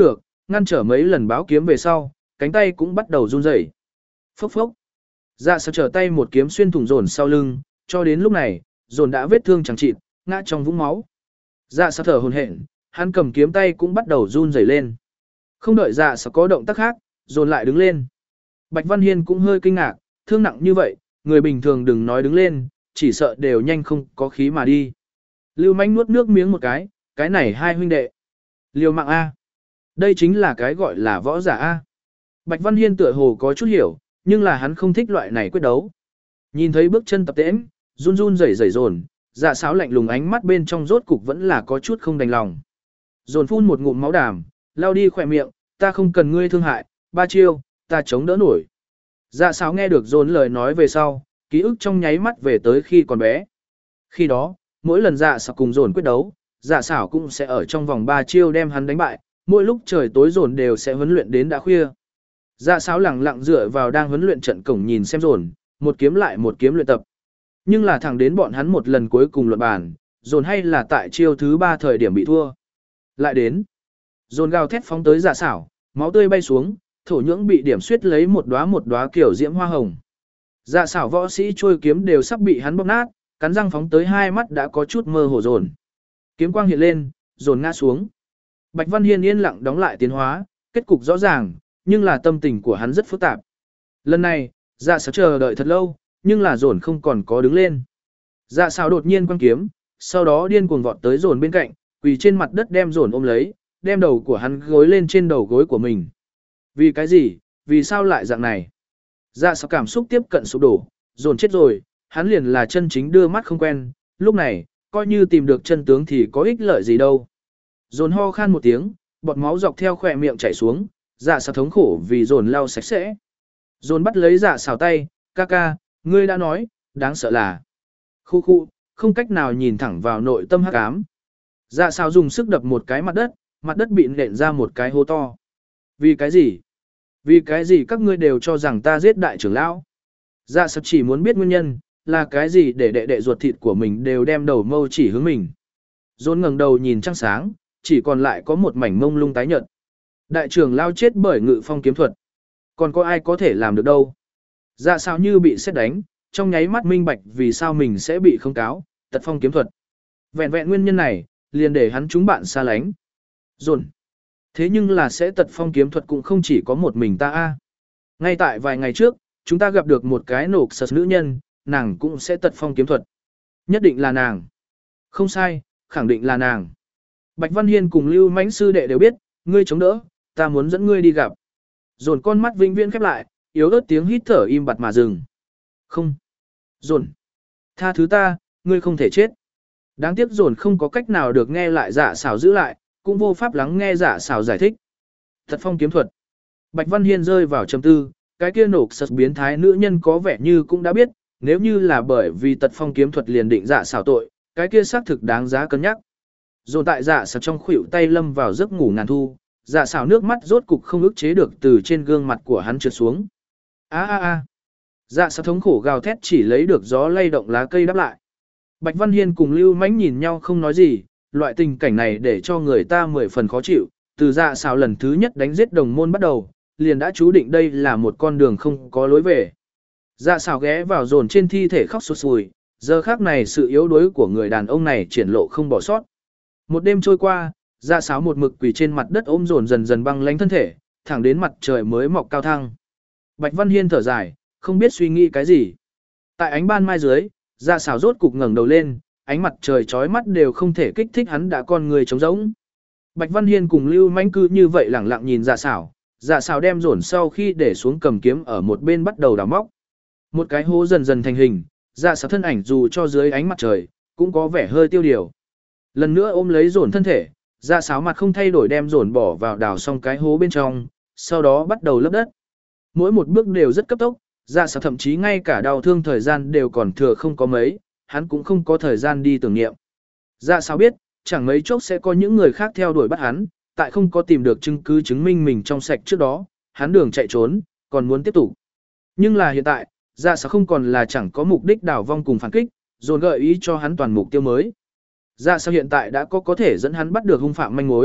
A: ngăn trở mấy lần báo kiếm về sau, cánh tay cũng bắt đầu run rẩy. Phốc phốc. Dạ sao trở tay một kiếm xuyên thủng dồn sau lưng, cho đến lúc này, dồn đã vết thương chẳng chịt, ngã trong vũng máu. Dạ sao thở hổn hển, hắn cầm kiếm tay cũng bắt đầu run rẩy lên. Không đợi dạ sao có động tác khác, dồn lại đứng lên. Bạch Văn Hiên cũng hơi kinh ngạc, thương nặng như vậy, người bình thường đừng nói đứng lên, chỉ sợ đều nhanh không có khí mà đi. Lưu Manh nuốt nước miếng một cái, cái này hai huynh đệ. Liều mạng A. Đây chính là cái gọi là võ giả A. Bạch Văn Hiên tựa hồ có chút hiểu, nhưng là hắn không thích loại này quyết đấu. Nhìn thấy bước chân tập tễnh, run run rẩy rẩy dồn, dạ sáo lạnh lùng ánh mắt bên trong rốt cục vẫn là có chút không đành lòng. Dồn phun một ngụm máu đàm, lao đi khỏe miệng, ta không cần ngươi thương hại, ba chiêu, ta chống đỡ nổi. Dạ sáo nghe được dồn lời nói về sau, ký ức trong nháy mắt về tới khi còn bé. Khi đó, mỗi lần dạ sáo cùng dồn quyết đấu, dạ sáo cũng sẽ ở trong vòng ba chiêu đem hắn đánh bại, mỗi lúc trời tối dồn đều sẽ huấn luyện đến đã khuya. Dạ sáo lẳng lặng dựa vào đang huấn luyện trận cổng nhìn xem dồn, một kiếm lại một kiếm luyện tập. Nhưng là thẳng đến bọn hắn một lần cuối cùng luận bàn, dồn hay là tại chiêu thứ ba thời điểm bị thua. Lại đến, dồn gào thét phóng tới dạ sảo, máu tươi bay xuống, thổ nhưỡng bị điểm xuyết lấy một đóa một đóa kiểu diễm hoa hồng. Dạ sảo võ sĩ trôi kiếm đều sắp bị hắn bóp nát, cắn răng phóng tới hai mắt đã có chút mơ hồ dồn. Kiếm quang hiện lên, dồn ngã xuống. Bạch Văn Hiên yên lặng đóng lại tiến hóa, kết cục rõ ràng, nhưng là tâm tình của hắn rất phức tạp. Lần này, dạ sảo chờ đợi thật lâu, nhưng là dồn không còn có đứng lên. Dạ sảo đột nhiên quăng kiếm, sau đó điên cuồng vọt tới dồn bên cạnh, quỳ trên mặt đất đem dồn ôm lấy, đem đầu của hắn gối lên trên đầu gối của mình. Vì cái gì, vì sao lại dạng này? Dạ sảo cảm xúc tiếp cận sụp đổ, dồn chết rồi, hắn liền là chân chính đưa mắt không quen, lúc này, coi như tìm được chân tướng thì có ích lợi gì đâu. Dồn ho khan một tiếng, bọt máu dọc theo khỏe miệng chảy xuống, dạ sảo thống khổ vì dồn lau sạch sẽ. Dồn bắt lấy dạ sảo tay, ca ca, ngươi đã nói, đáng sợ là. Khu khu, không cách nào nhìn thẳng vào nội tâm hắc ám. Dạ sảo dùng sức đập một cái mặt đất, mặt đất bị nện ra một cái hố to. Vì cái gì? Vì cái gì các ngươi đều cho rằng ta giết đại trưởng lão? Dạ sảo chỉ muốn biết nguyên nhân, là cái gì để đệ đệ ruột thịt của mình đều đem đầu mâu chỉ hướng mình. Dồn ngẩng đầu nhìn trăng sáng, chỉ còn lại có một mảnh mông lung tái nhợt. Đại trưởng lão chết bởi ngự phong kiếm thuật. Còn có ai có thể làm được đâu? Dạ sao như bị sét đánh, trong nháy mắt minh bạch vì sao mình sẽ bị không cáo, tật phong kiếm thuật. Vẹn vẹn nguyên nhân này, liền để hắn chúng bạn xa lánh. Dồn. Thế nhưng là sẽ tật phong kiếm thuật cũng không chỉ có một mình ta a. Ngay tại vài ngày trước, chúng ta gặp được một cái nổ sật nữ nhân, nàng cũng sẽ tật phong kiếm thuật. Nhất định là nàng. Không sai, khẳng định là nàng. Bạch Văn Hiên cùng Lưu Mãnh sư đệ đều biết, ngươi chống đỡ, ta muốn dẫn ngươi đi gặp. Dồn con mắt vĩnh viễn khép lại, yếu ớt tiếng hít thở im bặt mà dừng. Không. Dồn. Tha thứ ta, ngươi không thể chết. Đáng tiếc dồn không có cách nào được nghe lại dạ xảo giữ lại, cũng vô pháp lắng nghe dạ xảo giải thích. Tật phong kiếm thuật. Bạch Văn Hiên rơi vào trầm tư, cái kia nổ sật biến thái nữ nhân có vẻ như cũng đã biết, nếu như là bởi vì tật phong kiếm thuật liền định dạ xảo tội, cái kia xác thực đáng giá cân nhắc. Dồn tại dạ xảo trong khuỷu tay lâm vào giấc ngủ ngàn thu, dạ xảo nước mắt rốt cục không ức chế được từ trên gương mặt của hắn trượt xuống. A a a. Dạ xảo thống khổ gào thét chỉ lấy được gió lay động lá cây đáp lại. Bạch Văn Hiên cùng Lưu Mãnh nhìn nhau không nói gì, loại tình cảnh này để cho người ta mười phần khó chịu, từ dạ xảo lần thứ nhất đánh giết đồng môn bắt đầu, liền đã chú định đây là một con đường không có lối về. Dạ xảo ghé vào dồn trên thi thể khóc sụt sùi, giờ khắc này sự yếu đuối của người đàn ông này triển lộ không bỏ sót. Một đêm trôi qua, dạ xảo một mực quỳ trên mặt đất ôm dồn dần dần băng lánh thân thể, thẳng đến mặt trời mới mọc cao thăng. Bạch Văn Hiên thở dài, không biết suy nghĩ cái gì. Tại ánh ban mai dưới, dạ xảo rốt cục ngẩng đầu lên, ánh mặt trời chói mắt đều không thể kích thích hắn đã con người trống rỗng. Bạch Văn Hiên cùng Lưu Mãnh cứ như vậy lẳng lặng nhìn dạ xảo, dạ xảo đem dồn sau khi để xuống cầm kiếm ở một bên bắt đầu đào móc. Một cái hố dần dần thành hình, dạ xảo thân ảnh dù cho dưới ánh mặt trời, cũng có vẻ hơi tiêu điều. Lần nữa ôm lấy dồn thân thể, dạ xảo mặt không thay đổi đem dồn bỏ vào đào xong cái hố bên trong, sau đó bắt đầu lấp đất. Mỗi một bước đều rất cấp tốc, dạ xảo thậm chí ngay cả đau thương thời gian đều còn thừa không có mấy, hắn cũng không có thời gian đi tưởng niệm. Dạ xảo biết, chẳng mấy chốc sẽ có những người khác theo đuổi bắt hắn, tại không có tìm được chứng cứ chứng minh mình trong sạch trước đó, hắn đường chạy trốn, còn muốn tiếp tục. Nhưng là hiện tại, dạ xảo không còn là chẳng có mục đích đảo vong cùng phản kích, dồn gợi ý cho hắn toàn mục tiêu mới. Dạ xảo hiện tại đã có có thể dẫn hắn bắt được hung phạm manh mối,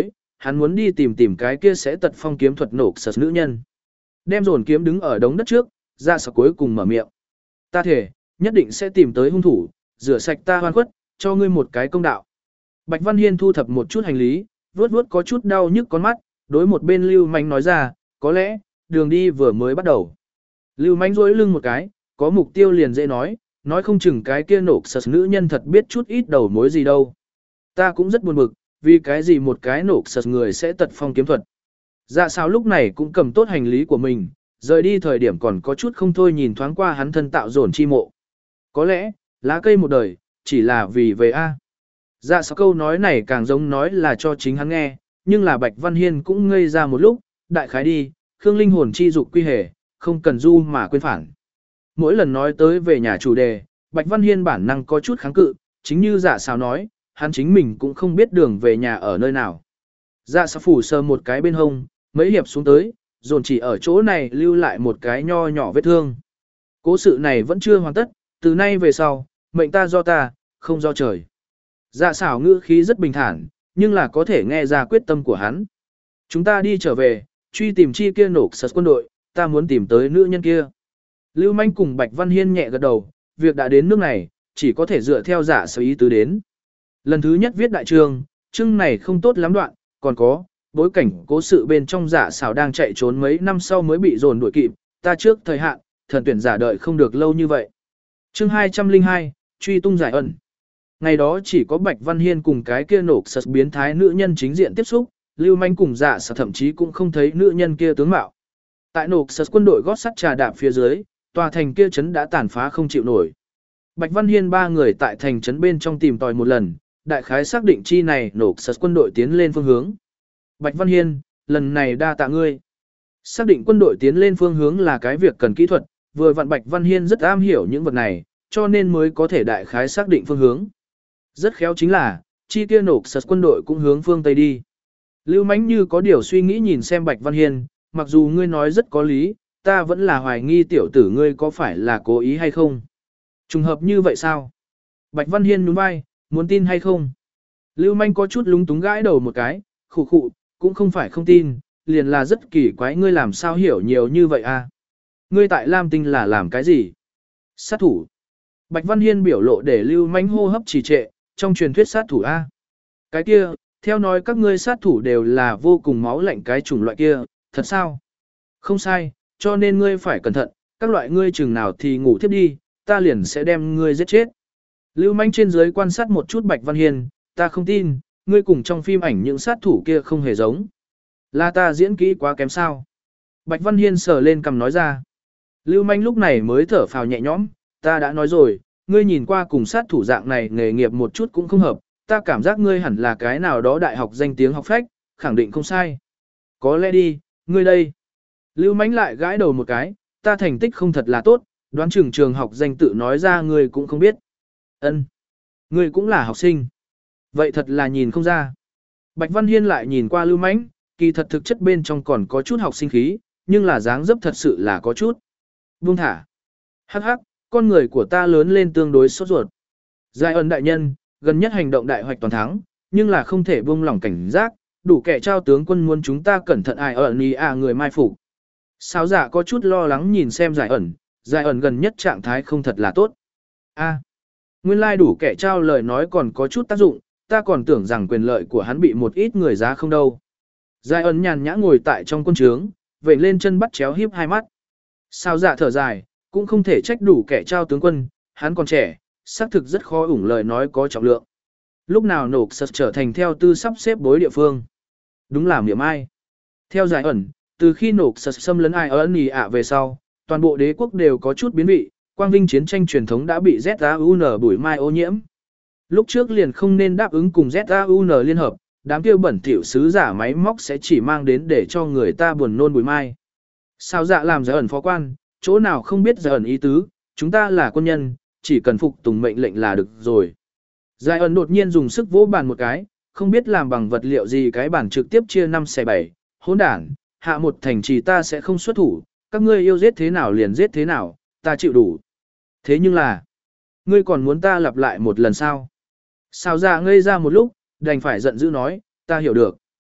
A: hắn muốn đi tìm tìm cái kia sẽ tật phong kiếm thuật nổ sật nữ nhân. Đem dồn kiếm đứng ở đống đất trước, dạ sở cuối cùng mở miệng. Ta thể, nhất định sẽ tìm tới hung thủ, rửa sạch ta hoan khuất, cho ngươi một cái công đạo. Bạch Văn Hiên thu thập một chút hành lý, vuốt vuốt có chút đau nhức con mắt, đối một bên Lưu Manh nói ra, có lẽ, đường đi vừa mới bắt đầu. Lưu Manh rỗi lưng một cái, có mục tiêu liền dễ nói, nói không chừng cái kia nổ sật nữ nhân thật biết chút ít đầu mối gì đâu. Ta cũng rất buồn bực, vì cái gì một cái nổ sật người sẽ tật phong kiếm thuật. Dạ sao lúc này cũng cầm tốt hành lý của mình, rời đi thời điểm còn có chút không thôi nhìn thoáng qua hắn thân tạo dồn chi mộ. Có lẽ, lá cây một đời, chỉ là vì về A. Dạ sao câu nói này càng giống nói là cho chính hắn nghe, nhưng là Bạch Văn Hiên cũng ngây ra một lúc, đại khái đi, Khương linh hồn chi dục quy hề, không cần du mà quên phản. Mỗi lần nói tới về nhà chủ đề, Bạch Văn Hiên bản năng có chút kháng cự, chính như dạ sao nói, hắn chính mình cũng không biết đường về nhà ở nơi nào. Dạ sao phủ sờ một cái bên hông, mấy hiệp xuống tới, dồn chỉ ở chỗ này lưu lại một cái nho nhỏ vết thương. Cố sự này vẫn chưa hoàn tất, từ nay về sau, mệnh ta do ta, không do trời. Dạ xảo ngữ khí rất bình thản, nhưng là có thể nghe ra quyết tâm của hắn. Chúng ta đi trở về, truy tìm chi kia nổ sật quân đội, ta muốn tìm tới nữ nhân kia. Lưu Manh cùng Bạch Văn Hiên nhẹ gật đầu, việc đã đến nước này, chỉ có thể dựa theo giả sở ý tứ đến. Lần thứ nhất viết đại trường, chương này không tốt lắm đoạn, còn có, bối cảnh cố sự bên trong giả xảo đang chạy trốn mấy năm sau mới bị dồn đuổi kịp, ta trước thời hạn, thần tuyển giả đợi không được lâu như vậy. Chương hai trăm lẻ hai, truy tung giải ẩn. Ngày đó chỉ có Bạch Văn Hiên cùng cái kia nổ sật biến thái nữ nhân chính diện tiếp xúc, Lưu Manh cùng dạ sở thậm chí cũng không thấy nữ nhân kia tướng mạo. Tại nổ sật quân đội gót sắt trà đạp phía dưới, tòa thành kia trấn đã tàn phá không chịu nổi. Bạch Văn Hiên ba người tại thành trấn bên trong tìm tòi một lần, đại khái xác định chi này nổ sật quân đội tiến lên phương hướng. Bạch Văn Hiên, lần này đa tạ ngươi. Xác định quân đội tiến lên phương hướng là cái việc cần kỹ thuật, vừa vặn Bạch Văn Hiên rất am hiểu những vật này, cho nên mới có thể đại khái xác định phương hướng. Rất khéo chính là, chi kia nổ sật quân đội cũng hướng phương Tây đi. Lưu Mánh như có điều suy nghĩ nhìn xem Bạch Văn Hiên, mặc dù ngươi nói rất có lý, ta vẫn là hoài nghi tiểu tử ngươi có phải là cố ý hay không. Trùng hợp như vậy sao? Bạch Văn Hiên nhún vai, muốn tin hay không? Lưu Manh có chút lúng túng gãi đầu một cái, khụ khụ, cũng không phải không tin, liền là rất kỳ quái ngươi làm sao hiểu nhiều như vậy à? Ngươi tại Lam Tinh là làm cái gì? Sát thủ. Bạch Văn Hiên biểu lộ để Lưu Manh hô hấp trì trệ, trong truyền thuyết sát thủ A. Cái kia, theo nói các ngươi sát thủ đều là vô cùng máu lạnh cái chủng loại kia, thật sao? Không sai, cho nên ngươi phải cẩn thận, các loại ngươi chừng nào thì ngủ thiếp đi, ta liền sẽ đem ngươi giết chết. Lưu Manh trên dưới quan sát một chút Bạch Văn Hiên, ta không tin, ngươi cùng trong phim ảnh những sát thủ kia không hề giống. Là ta diễn kỹ quá kém sao? Bạch Văn Hiên sờ lên cằm nói ra. Lưu Manh lúc này mới thở phào nhẹ nhõm, ta đã nói rồi, ngươi nhìn qua cùng sát thủ dạng này nghề nghiệp một chút cũng không hợp, ta cảm giác ngươi hẳn là cái nào đó đại học danh tiếng học phách, khẳng định không sai. Có lẽ đi, ngươi đây. Lưu Mánh lại gãi đầu một cái, ta thành tích không thật là tốt, đoán chừng trường học danh tự nói ra ngươi cũng không biết. Ân, ngươi cũng là học sinh. Vậy thật là nhìn không ra. Bạch Văn Hiên lại nhìn qua Lưu Mánh, kỳ thật thực chất bên trong còn có chút học sinh khí, nhưng là dáng dấp thật sự là có chút. Buông thả. Hắc hắc, con người của ta lớn lên tương đối sốt ruột. Giải ẩn đại nhân, gần nhất hành động đại hoạch toàn thắng, nhưng là không thể buông lỏng cảnh giác, đủ kẻ trao tướng quân muốn chúng ta cẩn thận ai ở ni à người mai phục. Sao giả có chút lo lắng nhìn xem giải ẩn, giải ẩn gần nhất trạng thái không thật là tốt. A, nguyên lai đủ kẻ trao lời nói còn có chút tác dụng, ta còn tưởng rằng quyền lợi của hắn bị một ít người giá không đâu. Giải ẩn nhàn nhã ngồi tại trong quân trướng, vểnh lên chân bắt chéo híp hai mắt. Sao giả thở dài, cũng không thể trách đủ kẻ trao tướng quân, hắn còn trẻ, xác thực rất khó ủng lời nói có trọng lượng. Lúc nào nổ sật trở thành theo tư sắp xếp bối địa phương. Đúng là miệng ai. Theo giải ẩn, từ khi nổ sật xâm lấn ai ở nì ạ về sau, toàn bộ đế quốc đều có chút biến vị, quang vinh chiến tranh truyền thống đã bị Z A U N bụi mai ô nhiễm. Lúc trước liền không nên đáp ứng cùng Z A U N liên hợp, đám kia bẩn thỉu sứ giả máy móc sẽ chỉ mang đến để cho người ta buồn nôn bụi mai. Sao dạ làm giải ẩn phó quan, chỗ nào không biết giải ẩn ý tứ, chúng ta là quân nhân, chỉ cần phục tùng mệnh lệnh là được rồi. Giải ẩn đột nhiên dùng sức vỗ bàn một cái, không biết làm bằng vật liệu gì cái bàn trực tiếp chia năm xẻ bảy, hỗn đản, hạ một thành trì ta sẽ không xuất thủ, các ngươi yêu giết thế nào liền giết thế nào, ta chịu đủ. Thế nhưng là, ngươi còn muốn ta lặp lại một lần sao? Sao dạ ngây ra một lúc, đành phải giận dữ nói, ta hiểu được.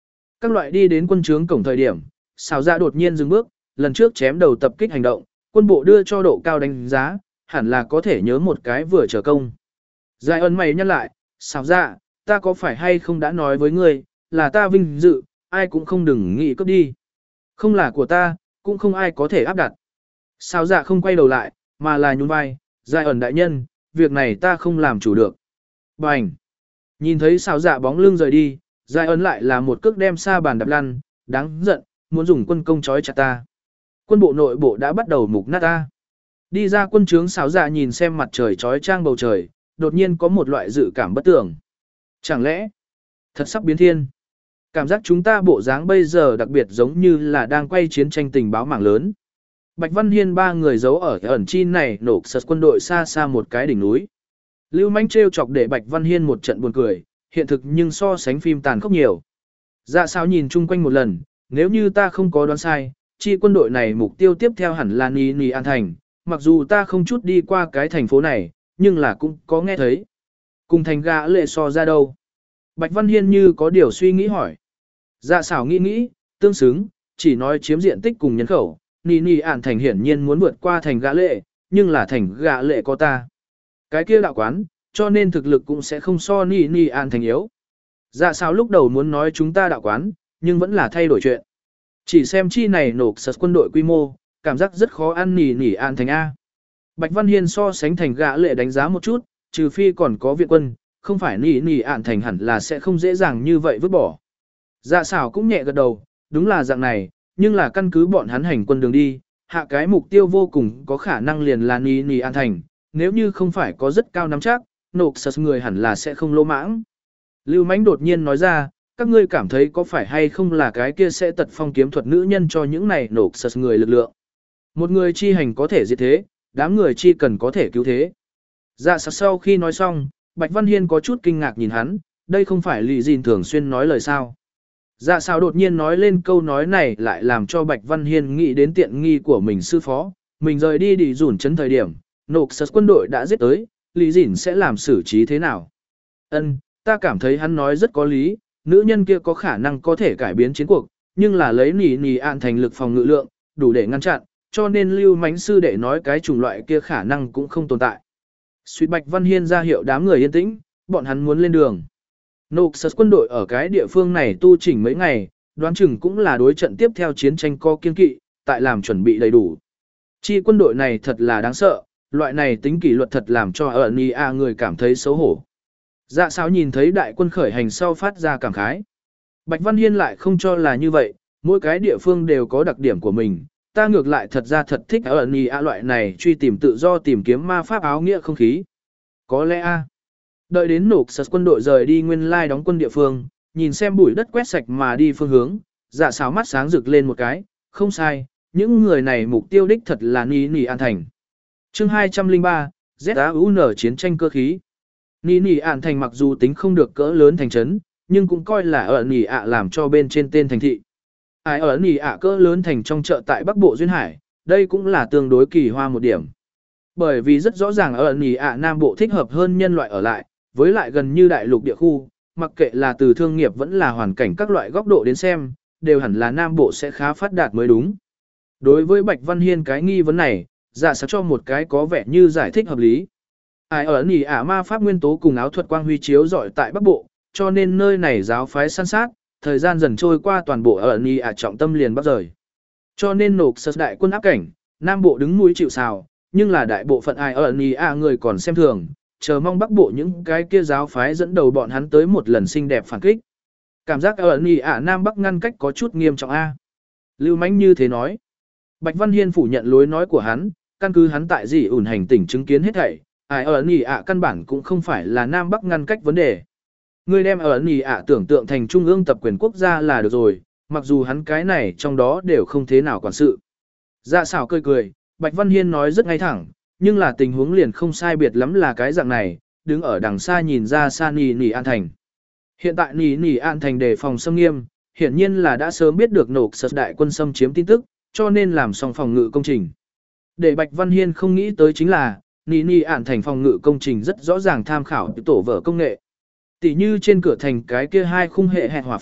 A: Các loại đi đến quân trướng cổng thời điểm, xào dạ đột nhiên dừng bước, lần trước chém đầu tập kích hành động, quân bộ đưa cho độ cao đánh giá, hẳn là có thể nhớ một cái vừa trở công. Giải ơn mày nhắc lại, xào dạ, ta có phải hay không đã nói với ngươi, là ta vinh dự, ai cũng không đừng nghĩ cướp đi. Không là của ta, cũng không ai có thể áp đặt. Xào dạ không quay đầu lại, mà là nhún vai, giải ẩn đại nhân, việc này ta không làm chủ được. Bành! Nhìn thấy xào dạ bóng lưng rời đi, giải ẩn lại là một cước đem xa bàn đập lăn, đáng giận, muốn dùng quân công chói chặt ta. Quân bộ nội bộ đã bắt đầu mục nát ta. Đi ra quân trướng xào dạ nhìn xem mặt trời chói trang bầu trời, đột nhiên có một loại dự cảm bất tưởng. Chẳng lẽ, thật sắp biến thiên. Cảm giác chúng ta bộ dáng bây giờ đặc biệt giống như là đang quay chiến tranh tình báo mạng lớn. Bạch Văn Hiên ba người giấu ở ẩn chi này nổ sật quân đội xa xa một cái đỉnh núi. Lưu Manh trêu chọc để Bạch Văn Hiên một trận buồn cười, hiện thực nhưng so sánh phim tàn khốc nhiều. Dạ sao nhìn chung quanh một lần, nếu như ta không có đoán sai, chi quân đội này mục tiêu tiếp theo hẳn là Ni Ni An Thành, mặc dù ta không chút đi qua cái thành phố này, nhưng là cũng có nghe thấy. Cùng thành gã lệ so ra đâu? Bạch Văn Hiên như có điều suy nghĩ hỏi. Dạ xảo nghĩ nghĩ, tương xứng, chỉ nói chiếm diện tích cùng nhân khẩu, Ni Ni An Thành hiển nhiên muốn vượt qua thành gã lệ, nhưng là thành gã lệ có ta. Cái kia đạo quán, cho nên thực lực cũng sẽ không so Ni Ni An Thành yếu. Dạ xảo lúc đầu muốn nói chúng ta đạo quán, nhưng vẫn là thay đổi chuyện. Chỉ xem chi này nổ sật quân đội quy mô, cảm giác rất khó ăn Ni Ni An Thành A. Bạch Văn Hiên so sánh thành gã lệ đánh giá một chút, trừ phi còn có viện quân, không phải Ni Ni An Thành hẳn là sẽ không dễ dàng như vậy vứt bỏ. Dạ xảo cũng nhẹ gật đầu, đúng là dạng này, nhưng là căn cứ bọn hắn hành quân đường đi, hạ cái mục tiêu vô cùng có khả năng liền là Ni Ni An Thành, nếu như không phải có rất cao nắm chắc, nộp sật người hẳn là sẽ không lỗ mãng. Lưu Mánh đột nhiên nói ra, các ngươi cảm thấy có phải hay không là cái kia sẽ tật phong kiếm thuật nữ nhân cho những này nộp sật người lực lượng. Một người chi hành có thể diệt thế, đám người chi cần có thể cứu thế. Dạ sạc sau khi nói xong, Bạch Văn Hiên có chút kinh ngạc nhìn hắn, đây không phải lì gìn thường xuyên nói lời sao. Dạ sao đột nhiên nói lên câu nói này lại làm cho Bạch Văn Hiên nghĩ đến tiện nghi của mình sư phó, mình rời đi đi rủn chấn thời điểm, nộp sật quân đội đã giết tới, lì gìn sẽ làm xử trí thế nào. Ân, ta cảm thấy hắn nói rất có lý, nữ nhân kia có khả năng có thể cải biến chiến cuộc, nhưng là lấy nỉ nỉ an thành lực phòng ngự lượng, đủ để ngăn chặn, cho nên Lưu Mánh sư đệ nói cái chủng loại kia khả năng cũng không tồn tại. Suy Bạch Văn Hiên ra hiệu đám người yên tĩnh, bọn hắn muốn lên đường. Nộp sật quân đội ở cái địa phương này tu chỉnh mấy ngày, đoán chừng cũng là đối trận tiếp theo chiến tranh co kiên kỵ, tại làm chuẩn bị đầy đủ. Chi quân đội này thật là đáng sợ, loại này tính kỷ luật thật làm cho ở Ni A người cảm thấy xấu hổ. Dạ sao nhìn thấy đại quân khởi hành sau phát ra cảm khái. Bạch Văn Hiên lại không cho là như vậy, mỗi cái địa phương đều có đặc điểm của mình. Ta ngược lại thật ra thật thích ở Ni A loại này truy tìm tự do tìm kiếm ma pháp áo nghĩa không khí. Có lẽ A. Đợi đến nổ sật quân đội rời đi nguyên lai đóng quân địa phương, nhìn xem bụi đất quét sạch mà đi phương hướng, dạ sáo mắt sáng rực lên một cái, không sai, những người này mục tiêu đích thật là Ni Ni An Thành. Chương hai trăm lẻ ba, Z A U N chiến tranh cơ khí. Ni Ni An Thành mặc dù tính không được cỡ lớn thành trấn, nhưng cũng coi là ở Nỉ ạ làm cho bên trên tên thành thị. Ai ở Nỉ ạ cỡ lớn thành trong chợ tại Bắc Bộ Duyên Hải, đây cũng là tương đối kỳ hoa một điểm. Bởi vì rất rõ ràng ở Nỉ ạ Nam Bộ thích hợp hơn nhân loại ở lại, với lại gần như đại lục địa khu, mặc kệ là từ thương nghiệp vẫn là hoàn cảnh các loại góc độ đến xem, đều hẳn là Nam Bộ sẽ khá phát đạt mới đúng. Đối với Bạch Văn Hiên cái nghi vấn này, dạ sẽ cho một cái có vẻ như giải thích hợp lý. Ai ở Nỉ ạ ma pháp nguyên tố cùng áo thuật quang huy chiếu rọi tại Bắc Bộ, cho nên nơi này giáo phái săn sát, thời gian dần trôi qua toàn bộ ở Nỉ ạ trọng tâm liền bắt rời. Cho nên nộp sật đại quân áp cảnh, Nam Bộ đứng núi chịu sào, nhưng là đại bộ phận ai ở Nỉ ạ người còn xem thường, chờ mong Bắc Bộ những cái kia giáo phái dẫn đầu bọn hắn tới một lần xinh đẹp phản kích. Cảm giác ở Nỉ ạ Nam Bắc ngăn cách có chút nghiêm trọng a. Lưu Mánh như thế nói. Bạch Văn Hiên phủ nhận lối nói của hắn, căn cứ hắn tại gì ủn hành tỉnh chứng kiến hết thảy, ai ở Nỉ ạ căn bản cũng không phải là Nam Bắc ngăn cách vấn đề. Người đem ở Nỉ ạ tưởng tượng thành trung ương tập quyền quốc gia là được rồi, mặc dù hắn cái này trong đó đều không thế nào quản sự. Dạ xảo cười cười, Bạch Văn Hiên nói rất ngay thẳng, nhưng là tình huống liền không sai biệt lắm là cái dạng này, đứng ở đằng xa nhìn ra xa Nỉ Nỉ An Thành. Hiện tại Nỉ Nỉ An Thành đề phòng xâm nghiêm, hiển nhiên là đã sớm biết được nộp sật đại quân xâm chiếm tin tức, cho nên làm xong phòng ngự công trình. Để Bạch Văn Hiên không nghĩ tới chính là, Nỉ Nỉ An Thành phòng ngự công trình rất rõ ràng tham khảo tổ vở công nghệ. Tỷ như trên cửa thành cái kia hai khung hệ hẹn hỏa pháo,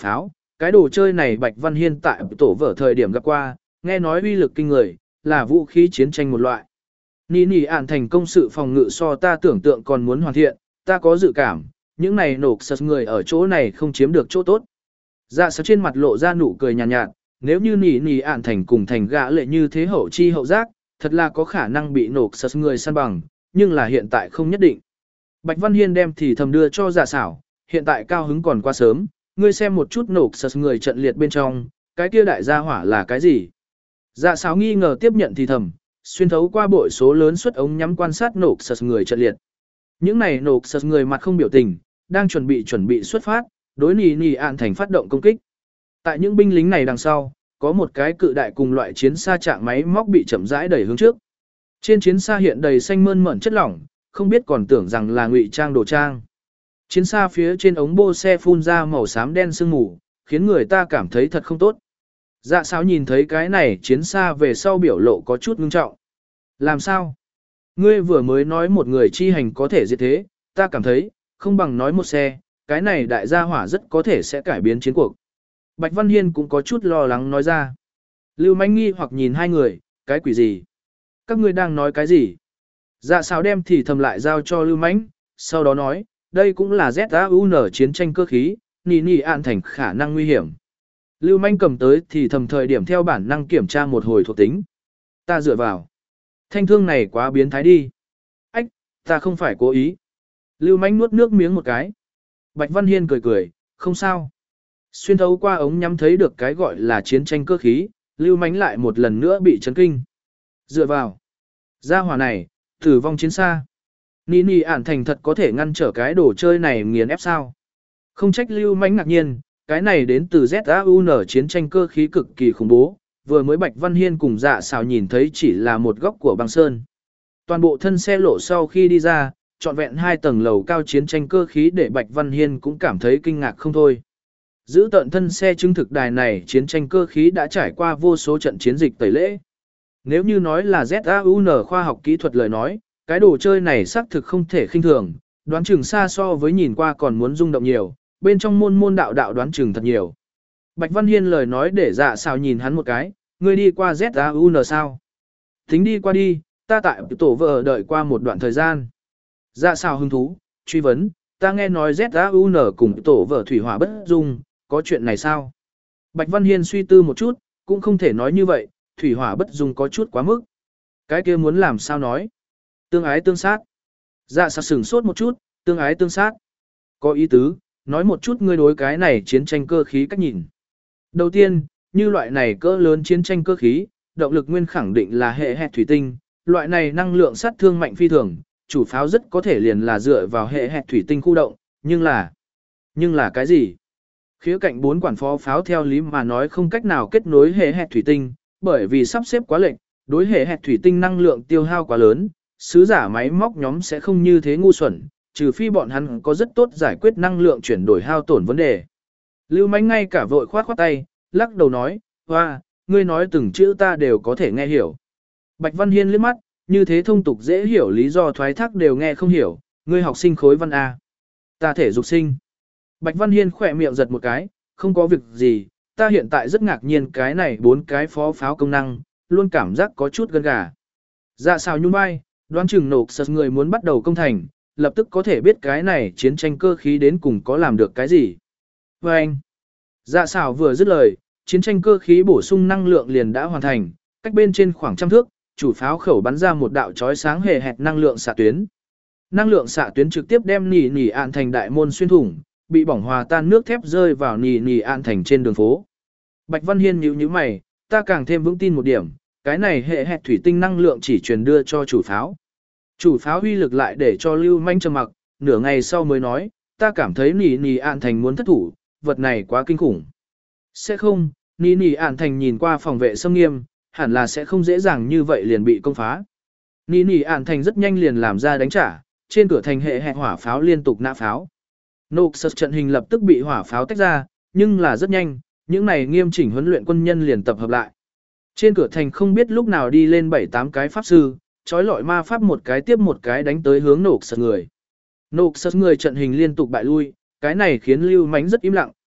A: cái đồ chơi này Bạch Văn Hiên tại tổ vở thời điểm gặp qua, nghe nói uy lực kinh người, là vũ khí chiến tranh một loại. Nỉ nỉ ản thành công sự phòng ngự so ta tưởng tượng còn muốn hoàn thiện, ta có dự cảm, những này nổ sật người ở chỗ này không chiếm được chỗ tốt. Dạ sật trên mặt lộ ra nụ cười nhàn nhạt, nhạt, nếu như nỉ nỉ ản thành cùng thành gã lệ như thế hậu chi hậu giác, thật là có khả năng bị nổ sật người săn bằng, nhưng là hiện tại không nhất định. Bạch Văn Hiên đem thì thầm đưa cho dạ xảo, hiện tại cao hứng còn quá sớm, ngươi xem một chút nổ sật người trận liệt bên trong, cái kia đại gia hỏa là cái gì? Dạ xảo nghi ngờ tiếp nhận thì thầm, xuyên thấu qua bội số lớn suất ống nhắm quan sát nổ sật người trận liệt. Những này nổ sật người mặt không biểu tình, đang chuẩn bị chuẩn bị xuất phát, đối nỉ nỉ ạn thành phát động công kích. Tại những binh lính này đằng sau, có một cái cự đại cùng loại chiến xa trạng máy móc bị chậm rãi đẩy hướng trước. Trên chiến xa hiện đầy xanh mơn mởn chất lỏng, không biết còn tưởng rằng là ngụy trang đồ trang. Chiến xa phía trên ống bô xe phun ra màu xám đen sương mù, khiến người ta cảm thấy thật không tốt. Dạ sao nhìn thấy cái này chiến xa về sau biểu lộ có chút ngưng trọng. Làm sao? Ngươi vừa mới nói một người chi hành có thể diệt thế, ta cảm thấy, không bằng nói một xe, cái này đại gia hỏa rất có thể sẽ cải biến chiến cuộc. Bạch Văn Hiên cũng có chút lo lắng nói ra. Lưu Mánh nghi hoặc nhìn hai người, cái quỷ gì? Các ngươi đang nói cái gì? Dạ sao đem thì thầm lại giao cho Lưu Mánh, sau đó nói, đây cũng là Z A U N chiến tranh cơ khí, nỉ nỉ ạn thành khả năng nguy hiểm. Lưu Manh cầm tới thì thầm thời điểm theo bản năng kiểm tra một hồi thuộc tính. Ta dựa vào. Thanh thương này quá biến thái đi. Ách, ta không phải cố ý. Lưu Manh nuốt nước miếng một cái. Bạch Văn Hiên cười cười, không sao. Xuyên thấu qua ống nhắm thấy được cái gọi là chiến tranh cơ khí, Lưu Manh lại một lần nữa bị chấn kinh. Dựa vào. Gia hỏa này, tử vong chiến xa. Nỉ nỉ ản thành thật có thể ngăn trở cái đồ chơi này nghiền ép sao. Không trách Lưu Manh ngạc nhiên, cái này đến từ Z A U N chiến tranh cơ khí cực kỳ khủng bố, vừa mới Bạch Văn Hiên cùng dạ xào nhìn thấy chỉ là một góc của băng sơn. Toàn bộ thân xe lộ sau khi đi ra, trọn vẹn hai tầng lầu cao chiến tranh cơ khí để Bạch Văn Hiên cũng cảm thấy kinh ngạc không thôi. Giữ tận thân xe chứng thực đài này chiến tranh cơ khí đã trải qua vô số trận chiến dịch tẩy lễ. Nếu như nói là Z A U N khoa học kỹ thuật lời nói, cái đồ chơi này xác thực không thể khinh thường, đoán chừng xa so với nhìn qua còn muốn rung động nhiều, bên trong môn môn đạo đạo đoán chừng thật nhiều. Bạch Văn Hiên lời nói để dạ xào nhìn hắn một cái, ngươi đi qua Z A U N sao? Tính đi qua đi, ta tại tổ vợ đợi qua một đoạn thời gian. Dạ xào hứng thú, truy vấn, ta nghe nói Z A U N cùng tổ vợ thủy hỏa bất dung, có chuyện này sao? Bạch Văn Hiên suy tư một chút, cũng không thể nói như vậy, thủy hỏa bất dung có chút quá mức. Cái kia muốn làm sao nói? Tương ái tương sát. Dạ xào sửng sốt một chút, tương ái tương sát. Có ý tứ, nói một chút ngươi đối cái này chiến tranh cơ khí cách nhìn. Đầu tiên, như loại này cỡ lớn chiến tranh cơ khí, động lực nguyên khẳng định là hệ hạt thủy tinh, loại này năng lượng sát thương mạnh phi thường, chủ pháo rất có thể liền là dựa vào hệ hạt thủy tinh khu động, nhưng là... Nhưng là cái gì? Khía cạnh bốn quản phó pháo theo lý mà nói không cách nào kết nối hệ hạt thủy tinh, bởi vì sắp xếp quá lệch, đối hệ hạt thủy tinh năng lượng tiêu hao quá lớn, sứ giả máy móc nhóm sẽ không như thế ngu xuẩn, trừ phi bọn hắn có rất tốt giải quyết năng lượng chuyển đổi hao tổn vấn đề. Lưu Mánh ngay cả vội khoát khoát tay, lắc đầu nói, hoa, ngươi nói từng chữ ta đều có thể nghe hiểu. Bạch Văn Hiên liếc mắt, như thế thông tục dễ hiểu lý do thoái thác đều nghe không hiểu, ngươi học sinh khối văn A. Ta thể dục sinh. Bạch Văn Hiên khỏe miệng giật một cái, không có việc gì, ta hiện tại rất ngạc nhiên cái này bốn cái phó pháo công năng, luôn cảm giác có chút gân gà. Dạ xào nhún vai, đoán chừng nổ sật người muốn bắt đầu công thành, lập tức có thể biết cái này chiến tranh cơ khí đến cùng có làm được cái gì. Và anh, dạ xảo vừa dứt lời, chiến tranh cơ khí bổ sung năng lượng liền đã hoàn thành, cách bên trên khoảng trăm thước, chủ pháo khẩu bắn ra một đạo chói sáng hề hẹt năng lượng xạ tuyến. Năng lượng xạ tuyến trực tiếp đem nỉ nỉ ạn thành đại môn xuyên thủng, bị bỏng hòa tan nước thép rơi vào nỉ nỉ ạn thành trên đường phố. Bạch Văn Hiên nhíu nhíu mày, ta càng thêm vững tin một điểm, cái này hệ hẹt thủy tinh năng lượng chỉ truyền đưa cho chủ pháo. Chủ pháo uy lực lại để cho Lưu Manh trầm mặc, nửa ngày sau mới nói, ta cảm thấy nỉ nỉ ạn thành muốn thất thủ, vật này quá kinh khủng. Sẽ không, nỉ nỉ ạn thành nhìn qua phòng vệ xâm nghiêm, hẳn là sẽ không dễ dàng như vậy liền bị công phá. Nỉ nỉ ạn thành rất nhanh liền làm ra đánh trả, trên cửa thành hệ hẹt hỏa pháo liên tục nã pháo. Noxus trận hình lập tức bị hỏa pháo tách ra, nhưng là rất nhanh, những này nghiêm chỉnh huấn luyện quân nhân liền tập hợp lại. Trên cửa thành không biết lúc nào đi lên bảy tám cái pháp sư, trói lọi ma pháp một cái tiếp một cái đánh tới hướng Noxus người. Noxus người trận hình liên tục bại lui, cái này khiến Lưu Mánh rất im lặng,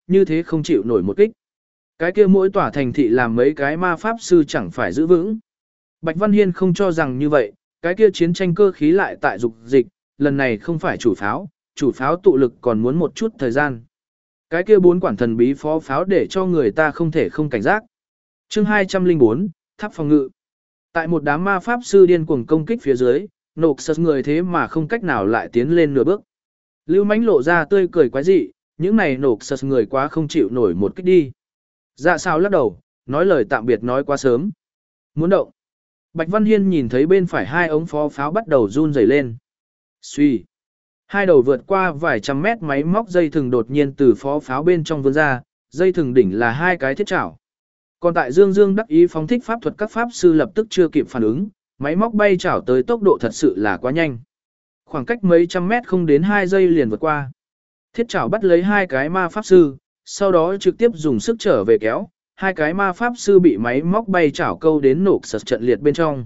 A: như thế không chịu nổi một kích. Cái kia mỗi tòa thành thị làm mấy cái ma pháp sư chẳng phải giữ vững. Bạch Văn Hiên không cho rằng như vậy, cái kia chiến tranh cơ khí lại tại dục dịch, lần này không phải chủ pháo, chủ pháo tụ lực còn muốn một chút thời gian. Cái kia bốn quản thần bí phó pháo để cho người ta không thể không cảnh giác. Chương hai trăm lẻ bốn, tháp phòng ngự. Tại một đám ma pháp sư điên cuồng công kích phía dưới, nộp sật người thế mà không cách nào lại tiến lên nửa bước. Lưu Mánh lộ ra tươi cười quái dị, những này nộp sật người quá không chịu nổi một kích đi. Dạ sao lắc đầu, nói lời tạm biệt nói quá sớm. Muốn động. Bạch Văn Hiên nhìn thấy bên phải hai ống phó pháo bắt đầu run rẩy lên. Xuy. Hai đầu vượt qua vài trăm mét máy móc dây thừng đột nhiên từ phó pháo bên trong vươn ra, dây thừng đỉnh là hai cái thiết chảo. Còn tại Dương Dương đắc ý phóng thích pháp thuật, các pháp sư lập tức chưa kịp phản ứng, máy móc bay chảo tới tốc độ thật sự là quá nhanh. Khoảng cách mấy trăm mét không đến hai giây liền vượt qua. Thiết chảo bắt lấy hai cái ma pháp sư, sau đó trực tiếp dùng sức trở về kéo, hai cái ma pháp sư bị máy móc bay chảo câu đến nổ sật trận liệt bên trong.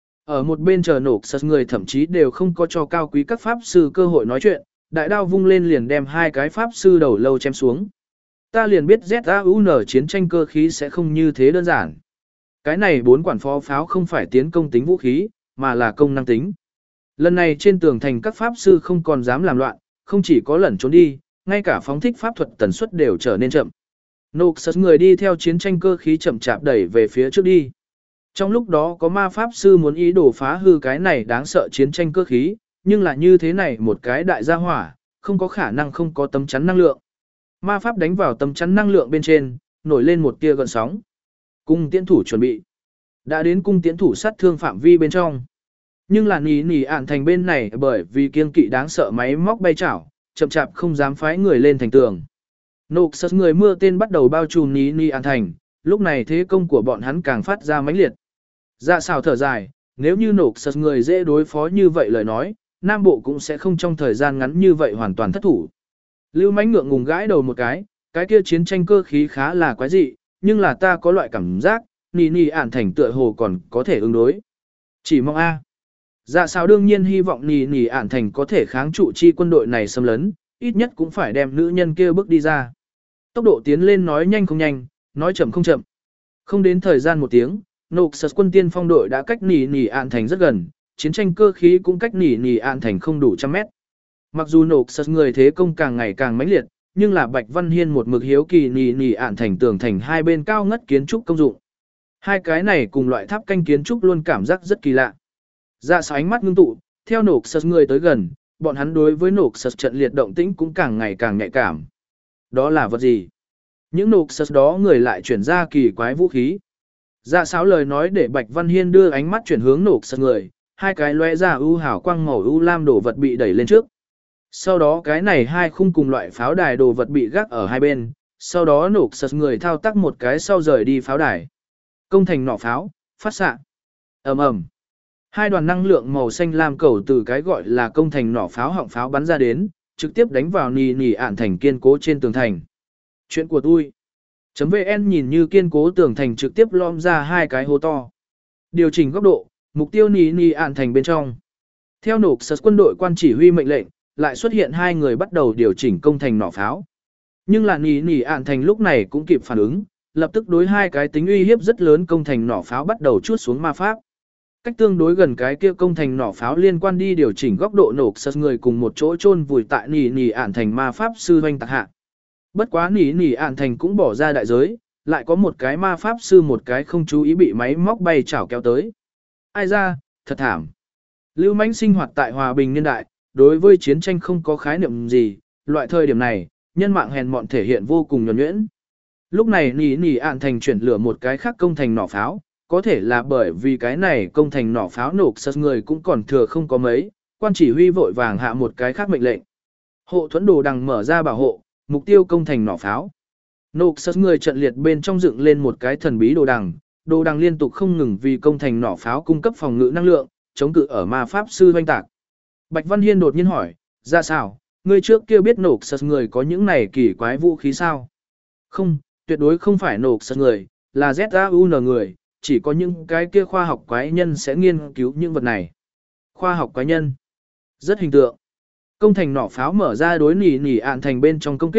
A: Ở một bên chờ nổ sật người thậm chí đều không có cho cao quý các pháp sư cơ hội nói chuyện, đại đao vung lên liền đem hai cái pháp sư đầu lâu chém xuống. Ta liền biết ZAUN chiến tranh cơ khí sẽ không như thế đơn giản. Cái này bốn quản phó pháo không phải tiến công tính vũ khí, mà là công năng tính. Lần này trên tường thành các pháp sư không còn dám làm loạn, không chỉ có lẩn trốn đi, ngay cả phóng thích pháp thuật tần suất đều trở nên chậm. Noxus người đi theo chiến tranh cơ khí chậm chạp đẩy về phía trước đi. Trong lúc đó có ma pháp sư muốn ý đồ phá hư cái này đáng sợ chiến tranh cơ khí, nhưng là như thế này một cái đại gia hỏa, không có khả năng không có tấm chắn năng lượng. Ma pháp đánh vào tấm chắn năng lượng bên trên, nổi lên một tia gợn sóng. Cung tiễn thủ chuẩn bị. Đã đến cung tiễn thủ sát thương phạm vi bên trong. Nhưng là nỉ nỉ ạn thành bên này bởi vì kiêng kỵ đáng sợ máy móc bay chảo, chậm chạp không dám phái người lên thành tường. Noxus người mưa tên bắt đầu bao trùm nỉ nỉ ạn thành, lúc này thế công của bọn hắn càng phát ra mãnh liệt. Dạ xào thở dài, nếu như Noxus người dễ đối phó như vậy lời nói, Nam Bộ cũng sẽ không trong thời gian ngắn như vậy hoàn toàn thất thủ. Lưu Mánh ngượng ngùng gãi đầu một cái, cái kia chiến tranh cơ khí khá là quái dị, nhưng là ta có loại cảm giác, nỉ nỉ ạn thành tựa hồ còn có thể ứng đối. Chỉ mong A. Dạ sao đương nhiên hy vọng nỉ nỉ ạn thành có thể kháng trụ chi quân đội này xâm lấn, ít nhất cũng phải đem nữ nhân kia bước đi ra. Tốc độ tiến lên nói nhanh không nhanh, nói chậm không chậm. Không đến thời gian một tiếng, Noxus quân tiên phong đội đã cách nỉ nỉ ạn thành rất gần, chiến tranh cơ khí cũng cách nỉ nỉ ạn thành không đủ trăm mét. Mặc dù Noxus người thế công càng ngày càng mãnh liệt, nhưng là Bạch Văn Hiên một mực hiếu kỳ nỉ nỉ ạn thành tường thành hai bên cao ngất kiến trúc công dụng. Hai cái này cùng loại tháp canh kiến trúc luôn cảm giác rất kỳ lạ. Dạ sao ánh mắt ngưng tụ, theo Noxus người tới gần, bọn hắn đối với Noxus trận liệt động tĩnh cũng càng ngày càng nhạy cảm. Đó là vật gì? Những Noxus đó người lại chuyển ra kỳ quái vũ khí. Dạ sao lời nói để Bạch Văn Hiên đưa ánh mắt chuyển hướng Noxus người, hai cái lóe ra ưu hào quang màu ưu lam đồ vật bị đẩy lên trước. Sau đó cái này hai khung cùng loại pháo đài đồ vật bị gác ở hai bên, sau đó Noxus người thao tác một cái sau rời đi pháo đài. Công thành nỏ pháo, phát xạ. Ầm ầm. Hai đoàn năng lượng màu xanh lam cầu từ cái gọi là công thành nỏ pháo họng pháo bắn ra đến, trực tiếp đánh vào nỉ nỉ ạn thành kiên cố trên tường thành. Chuyện của tôi. .vn nhìn như kiên cố tường thành trực tiếp lom ra hai cái hố to. Điều chỉnh góc độ, mục tiêu nỉ nỉ ạn thành bên trong. Theo Noxus quân đội quan chỉ huy mệnh lệnh, lại xuất hiện hai người bắt đầu điều chỉnh công thành nỏ pháo. Nhưng là nỉ nỉ ạn thành lúc này cũng kịp phản ứng, lập tức đối hai cái tính uy hiếp rất lớn công thành nỏ pháo bắt đầu chuốt xuống ma pháp. Cách tương đối gần cái kia công thành nỏ pháo liên quan đi điều chỉnh góc độ Noxus người cùng một chỗ chôn vùi tại nỉ nỉ ạn thành ma pháp sư hoành tạc hạ. Bất quá nỉ nỉ ạn thành cũng bỏ ra đại giới, lại có một cái ma pháp sư một cái không chú ý bị máy móc bay chảo kéo tới. Ai ra, thật thảm. Lưu Mãnh sinh hoạt tại hòa bình niên đại, đối với chiến tranh không có khái niệm gì, loại thời điểm này, nhân mạng hèn mọn thể hiện vô cùng nhuần nhuyễn. Lúc này nỉ nỉ ạn thành chuyển lửa một cái khác công thành nỏ pháo, có thể là bởi vì cái này công thành nỏ pháo Noxus người cũng còn thừa không có mấy, quan chỉ huy vội vàng hạ một cái khác mệnh lệnh. Hộ thuẫn đồ đằng mở ra bảo hộ, mục tiêu công thành nỏ pháo. Noxus người trận liệt bên trong dựng lên một cái thần bí đồ đằng, đồ đằng liên tục không ngừng vì công thành nỏ pháo cung cấp phòng ngự năng lượng, chống cự ở ma pháp sư hoành tạc. Bạch Văn Hiên đột nhiên hỏi, ra sao, ngươi trước kia biết Noxus người có những này kỳ quái vũ khí sao? Không, tuyệt đối không phải Noxus người, là ZAUN người, chỉ có những cái kia khoa học quái nhân sẽ nghiên cứu những vật này. Khoa học quái nhân. Rất hình tượng. Công thành nỏ pháo mở ra đối nỉ nỉ ạn thành bên trong công kích,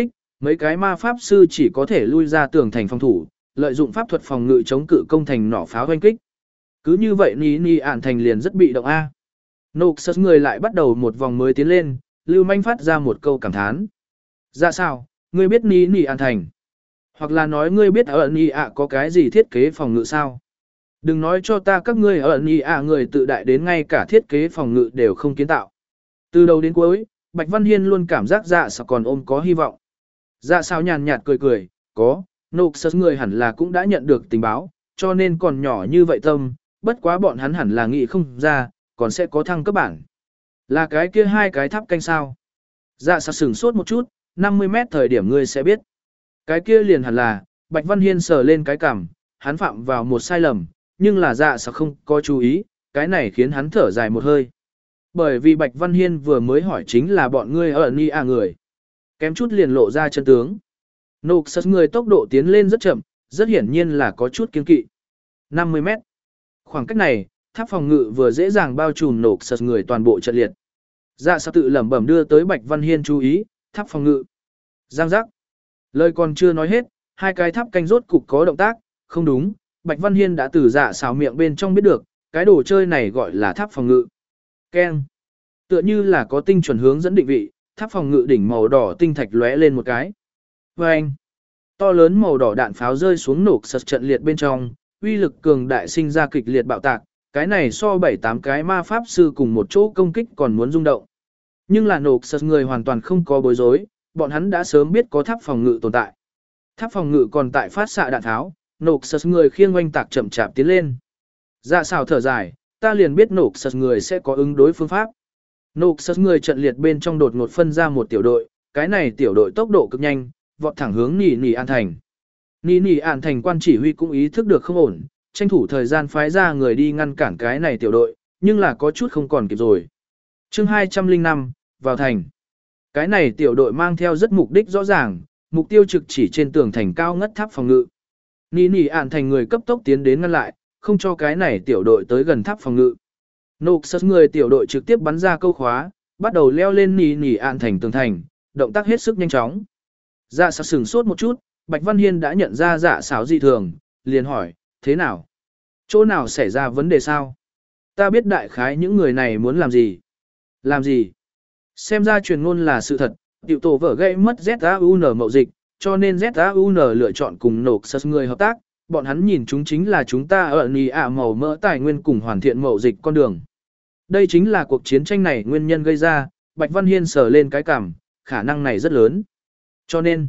A: Mấy cái ma pháp sư chỉ có thể lui ra tường thành phòng thủ, lợi dụng pháp thuật phòng ngự chống cự công thành nỏ pháo hoanh kích. Cứ như vậy Ní Ní ản thành liền rất bị động a. Noxus người lại bắt đầu một vòng mới tiến lên, Lưu Manh phát ra một câu cảm thán. Dạ sao, ngươi biết Ní Ní ản thành? Hoặc là nói ngươi biết ở Ní ạ có cái gì thiết kế phòng ngự sao? Đừng nói cho ta các ngươi ở Ní ạ người tự đại đến ngay cả thiết kế phòng ngự đều không kiến tạo. Từ đầu đến cuối, Bạch Văn Hiên luôn cảm giác dạ sao còn ôm có hy vọng. Dạ sao nhàn nhạt cười cười, có, Noxus người hẳn là cũng đã nhận được tình báo, cho nên còn nhỏ như vậy tâm, bất quá bọn hắn hẳn là nghĩ không ra, còn sẽ có thăng cấp bản. Là cái kia hai cái tháp canh sao. Dạ sao sửng sốt một chút, năm mươi mét thời điểm ngươi sẽ biết. Cái kia liền hẳn là, Bạch Văn Hiên sờ lên cái cằm, hắn phạm vào một sai lầm, nhưng là dạ sao không có chú ý, cái này khiến hắn thở dài một hơi. Bởi vì Bạch Văn Hiên vừa mới hỏi chính là bọn ngươi ở Ni A người. Kém chút liền lộ ra chân tướng. Noxus người tốc độ tiến lên rất chậm, rất hiển nhiên là có chút kiên kỵ. năm mươi mét. Khoảng cách này, tháp phòng ngự vừa dễ dàng bao trùm Noxus người toàn bộ trận liệt. Dạ sao tự lẩm bẩm đưa tới Bạch Văn Hiên chú ý, tháp phòng ngự. Giang giác. Lời còn chưa nói hết, hai cái tháp canh rốt cục có động tác, không đúng, Bạch Văn Hiên đã từ dạ xào miệng bên trong biết được, cái đồ chơi này gọi là tháp phòng ngự. Keng. Tựa như là có tinh chuẩn hướng dẫn định vị, tháp phòng ngự đỉnh màu đỏ tinh thạch lóe lên một cái. Vâng. To lớn màu đỏ đạn pháo rơi xuống nổ sật trận liệt bên trong, uy lực cường đại sinh ra kịch liệt bạo tạc, cái này so bảy tám cái ma pháp sư cùng một chỗ công kích còn muốn rung động. Nhưng là nổ sật người hoàn toàn không có bối rối, bọn hắn đã sớm biết có tháp phòng ngự tồn tại. Tháp phòng ngự còn tại phát xạ đạn tháo, nổ sật người khiêng oanh tạc chậm chạp tiến lên. Dạ xào thở dài, ta liền biết nổ sật người sẽ có ứng đối phương pháp. Nổ sật người trận liệt bên trong đột ngột phân ra một tiểu đội, cái này tiểu đội tốc độ cực nhanh, vọt thẳng hướng Nỉ Nỉ An Thành. Nỉ Nỉ An Thành quan chỉ huy cũng ý thức được không ổn, tranh thủ thời gian phái ra người đi ngăn cản cái này tiểu đội, nhưng là có chút không còn kịp rồi. Chương hai trăm lẻ năm, vào thành. Cái này tiểu đội mang theo rất mục đích rõ ràng, mục tiêu trực chỉ trên tường thành cao ngất tháp phòng ngự. Nỉ Nỉ An Thành người cấp tốc tiến đến ngăn lại, không cho cái này tiểu đội tới gần tháp phòng ngự. Noxus người tiểu đội trực tiếp bắn ra câu khóa, bắt đầu leo lên Nỉ Nỉ An Thành tường thành, động tác hết sức nhanh chóng. Dạ xào sửng sốt một chút, Bạch Văn Hiên đã nhận ra dạ xảo dị thường, liền hỏi, thế nào? Chỗ nào xảy ra vấn đề sao? Ta biết đại khái những người này muốn làm gì? Làm gì? Xem ra truyền ngôn là sự thật, tiểu tổ vở gây mất Z A U N mậu dịch, cho nên Z A U N lựa chọn cùng Noxus người hợp tác, bọn hắn nhìn chúng chính là chúng ta ở Nỉ ạ màu mỡ tài nguyên cùng hoàn thiện mậu dịch con đường. Đây chính là cuộc chiến tranh này nguyên nhân gây ra, Bạch Văn Hiên sờ lên cái cằm, khả năng này rất lớn. Cho nên,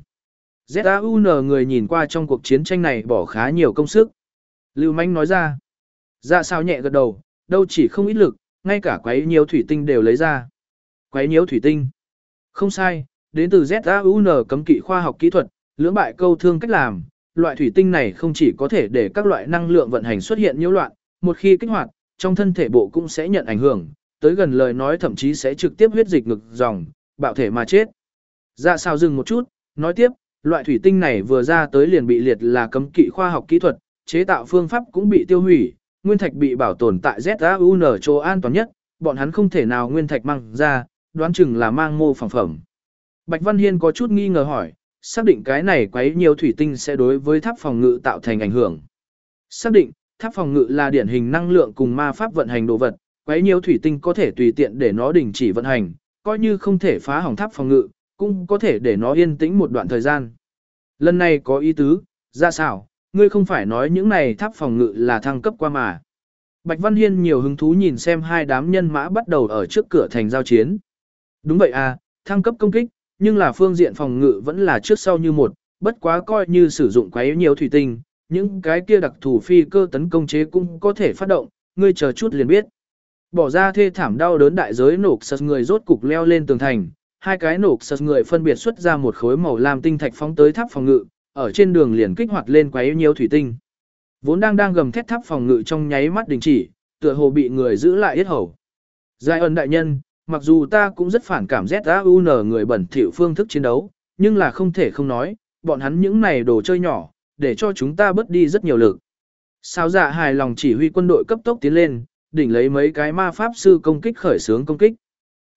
A: Z A U N người nhìn qua trong cuộc chiến tranh này bỏ khá nhiều công sức. Lưu Manh nói ra. Dạ sao nhẹ gật đầu, đâu chỉ không ít lực, ngay cả quấy nhiễu thủy tinh đều lấy ra. Quấy nhiễu thủy tinh. Không sai, đến từ Z A U N cấm kỵ khoa học kỹ thuật, lưỡng bại câu thương cách làm. Loại thủy tinh này không chỉ có thể để các loại năng lượng vận hành xuất hiện nhiễu loạn, một khi kích hoạt, trong thân thể bộ cũng sẽ nhận ảnh hưởng, tới gần lời nói thậm chí sẽ trực tiếp huyết dịch ngực dòng, bạo thể mà chết. Dạ sao dừng một chút, nói tiếp, loại thủy tinh này vừa ra tới liền bị liệt là cấm kỵ khoa học kỹ thuật, chế tạo phương pháp cũng bị tiêu hủy, nguyên thạch bị bảo tồn tại Z A U N chỗ an toàn nhất, bọn hắn không thể nào nguyên thạch mang ra, đoán chừng là mang mô phỏng phẩm. Bạch Văn Hiên có chút nghi ngờ hỏi, xác định cái này quấy nhiều thủy tinh sẽ đối với tháp phòng ngự tạo thành ảnh hưởng. Xác định, tháp phòng ngự là điển hình năng lượng cùng ma pháp vận hành đồ vật, quấy nhiều thủy tinh có thể tùy tiện để nó đình chỉ vận hành, coi như không thể phá hỏng tháp phòng ngự, cũng có thể để nó yên tĩnh một đoạn thời gian. Lần này có ý tứ, ra sao, ngươi không phải nói những này tháp phòng ngự là thăng cấp qua mà. Bạch Văn Hiên nhiều hứng thú nhìn xem hai đám nhân mã bắt đầu ở trước cửa thành giao chiến. Đúng vậy à, thăng cấp công kích, nhưng là phương diện phòng ngự vẫn là trước sau như một, bất quá coi như sử dụng quấy nhiều thủy tinh, những cái kia đặc thù phi cơ tấn công chế cũng có thể phát động, ngươi chờ chút liền biết. Bỏ ra thê thảm đau đớn đại giới nổ sật người rốt cục leo lên tường thành, hai cái nổ sật người phân biệt xuất ra một khối màu lam tinh thạch phóng tới tháp phòng ngự, ở trên đường liền kích hoạt lên quấy nhiều thủy tinh. Vốn đang đang gầm thét tháp phòng ngự trong nháy mắt đình chỉ, tựa hồ bị người giữ lại yết hầu. Giai ân đại nhân, mặc dù ta cũng rất phản cảm Z A U N người bẩn thỉu phương thức chiến đấu, nhưng là không thể không nói, bọn hắn những này đồ chơi nhỏ, để cho chúng ta bớt đi rất nhiều lực. Sao dạ hài lòng chỉ huy quân đội cấp tốc tiến lên, đỉnh lấy mấy cái ma pháp sư công kích khởi xướng công kích.